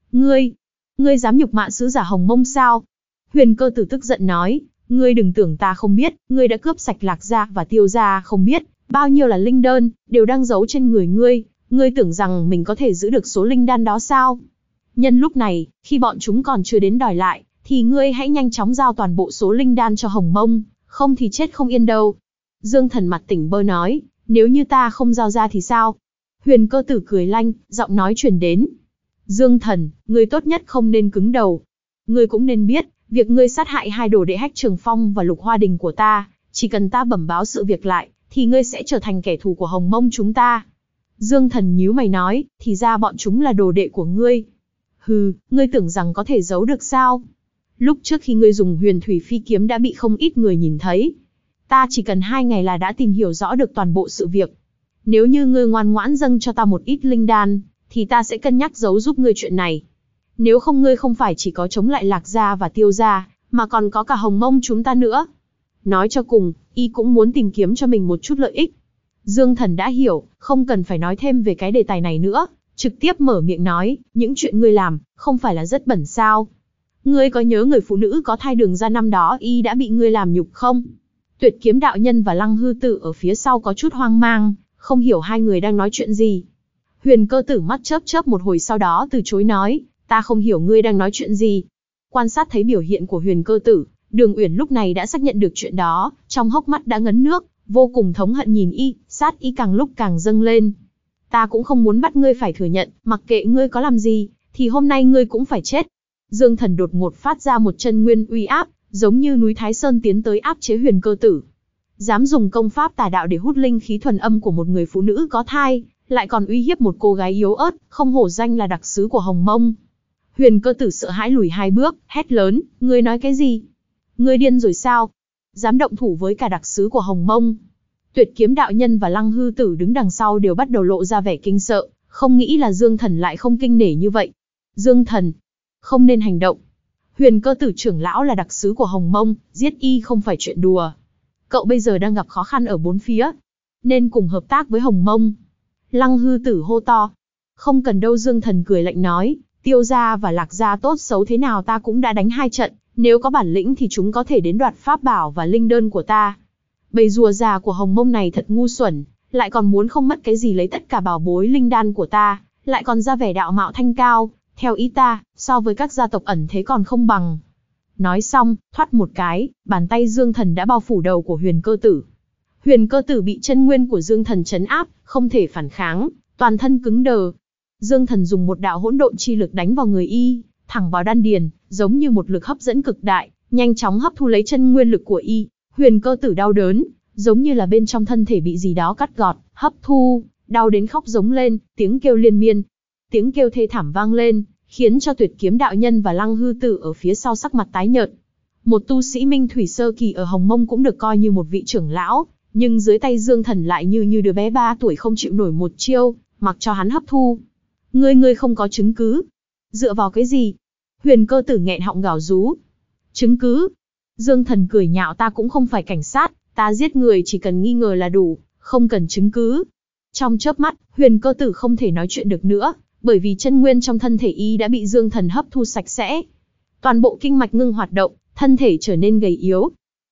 Ngươi dám nhục mạ sứ giả Hồng Mông sao? Huyền Cơ Tử tức giận nói, ngươi đừng tưởng ta không biết, ngươi đã cướp sạch Lạc gia và Tiêu gia không biết, bao nhiêu là linh đơn, đều đang giấu trên người ngươi, ngươi tưởng rằng mình có thể giữ được số linh đan đó sao? Nhân lúc này, khi bọn chúng còn chưa đến đòi lại, thì ngươi hãy nhanh chóng giao toàn bộ số linh đan cho Hồng Mông, không thì chết không yên đâu. Dương Thần mặt tỉnh bơ nói, nếu như ta không giao ra thì sao? Huyền Cơ Tử cười lanh, giọng nói truyền đến. Dương Thần, ngươi tốt nhất không nên cứng đầu. Ngươi cũng nên biết, việc ngươi sát hại 2 đồ đệ Hách Trường Phong và Lục Hoa Đình của ta, chỉ cần ta bẩm báo sự việc lại, thì ngươi sẽ trở thành kẻ thù của Hồng Mông chúng ta. Dương Thần nhíu mày nói, thì ra bọn chúng là đồ đệ của ngươi. Hừ, ngươi tưởng rằng có thể giấu được sao? Lúc trước khi ngươi dùng Huyền Thủy Phi kiếm đã bị không ít người nhìn thấy. Ta chỉ cần 2 ngày là đã tìm hiểu rõ được toàn bộ sự việc. Nếu như ngươi ngoan ngoãn dâng cho ta một ít linh đan, thì ta sẽ cân nhắc giấu giúp ngươi chuyện này. Nếu không, ngươi không phải chỉ có chống lại Lạc gia và Tiêu gia, mà còn có cả Hồng Mông chúng ta nữa. Nói cho cùng, y cũng muốn tìm kiếm cho mình một chút lợi ích. Dương Thần đã hiểu, không cần phải nói thêm về cái đề tài này nữa, trực tiếp mở miệng nói, những chuyện ngươi làm, không phải là rất bẩn sao? Ngươi có nhớ người phụ nữ có thai Đường ra năm đó y đã bị ngươi làm nhục không? Tuyệt Kiếm đạo nhân và Lăng Hư Tử ở phía sau có chút hoang mang, không hiểu hai người đang nói chuyện gì. Huyền Cơ Tử mắt chớp chớp một hồi, sau đó từ chối nói, ta không hiểu ngươi đang nói chuyện gì. Quan sát thấy biểu hiện của Huyền Cơ Tử, Đường Uyển lúc này đã xác nhận được chuyện đó, trong hốc mắt đã ngấn nước, vô cùng thống hận nhìn y, sát ý càng lúc càng dâng lên. Ta cũng không muốn bắt ngươi phải thừa nhận, mặc kệ ngươi có làm gì, thì hôm nay ngươi cũng phải chết. Dương Thần đột ngột phát ra một chân nguyên uy áp, giống như núi Thái Sơn tiến tới áp chế Huyền Cơ Tử. Dám dùng công pháp tà đạo để hút linh khí thuần âm của một người phụ nữ có thai, lại còn uy hiếp một cô gái yếu ớt, không hổ danh là đặc sứ của Hồng Mông. Huyền Cơ Tử sợ hãi lùi 2 bước, hét lớn, ngươi nói cái gì? Ngươi điên rồi sao? Dám động thủ với cả đặc sứ của Hồng Mông? Tuyệt Kiếm đạo nhân và Lăng Hư Tử đứng đằng sau đều bắt đầu lộ ra vẻ kinh sợ, không nghĩ là Dương Thần lại không kinh nể như vậy. Dương Thần, không nên hành động. Huyền Cơ Tử trưởng lão là đặc sứ của Hồng Mông, giết y không phải chuyện đùa. Cậu bây giờ đang gặp khó khăn ở 4 phía, nên cùng hợp tác với Hồng Mông. Lăng Hư Tử hô to. Không cần đâu, Dương Thần cười lạnh nói, Tiêu gia và Lạc gia tốt xấu thế nào ta cũng đã đánh 2 trận, nếu có bản lĩnh thì chúng có thể đến đoạt pháp bảo và linh đơn của ta. Bầy rùa già của Hồng Mông này thật ngu xuẩn, lại còn muốn không mất cái gì lấy tất cả bảo bối linh đan của ta, lại còn ra vẻ đạo mạo thanh cao, theo ý ta, so với các gia tộc ẩn thế còn không bằng. Nói xong, thoát một cái, bàn tay Dương Thần đã bao phủ đầu của Huyền Cơ Tử. Huyền Cơ Tử bị chân nguyên của Dương Thần trấn áp, không thể phản kháng, toàn thân cứng đờ. Dương Thần dùng một đạo hỗn độn chi lực đánh vào người y, thẳng vào đan điền, giống như một lực hấp dẫn cực đại, nhanh chóng hấp thu lấy chân nguyên lực của y. Huyền Cơ Tử đau đớn, giống như là bên trong thân thể bị gì đó cắt gọt, hấp thu, đau đến khóc giống lên, tiếng kêu liên miên. Tiếng kêu thê thảm vang lên, khiến cho Tuyệt Kiếm đạo nhân và Lăng Hư Tử ở phía sau sắc mặt tái nhợt. Một tu sĩ Minh Thủy sơ kỳ ở Hồng Mông cũng được coi như một vị trưởng lão, nhưng dưới tay Dương Thần lại như đứa bé 3 tuổi không chịu nổi một chiêu, mặc cho hắn hấp thu. Ngươi không có chứng cứ. Dựa vào cái gì? Huyền Cơ Tử nghẹn họng gào rú. Chứng cứ? Dương Thần cười nhạo, ta cũng không phải cảnh sát, ta giết người chỉ cần nghi ngờ là đủ, không cần chứng cứ. Trong chớp mắt, Huyền Cơ Tử không thể nói chuyện được nữa, bởi vì chân nguyên trong thân thể y đã bị Dương Thần hấp thu sạch sẽ. Toàn bộ kinh mạch ngưng hoạt động, thân thể trở nên gầy yếu.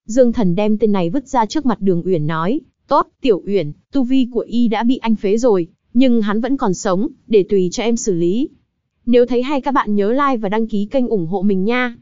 Dương Thần đem tên này vứt ra trước mặt Đường Uyển nói, tốt, Tiểu Uyển, tu vi của y đã bị anh phế rồi, nhưng hắn vẫn còn sống, để tùy cho em xử lý. Nếu thấy hay các bạn nhớ like và đăng ký kênh ủng hộ mình nha.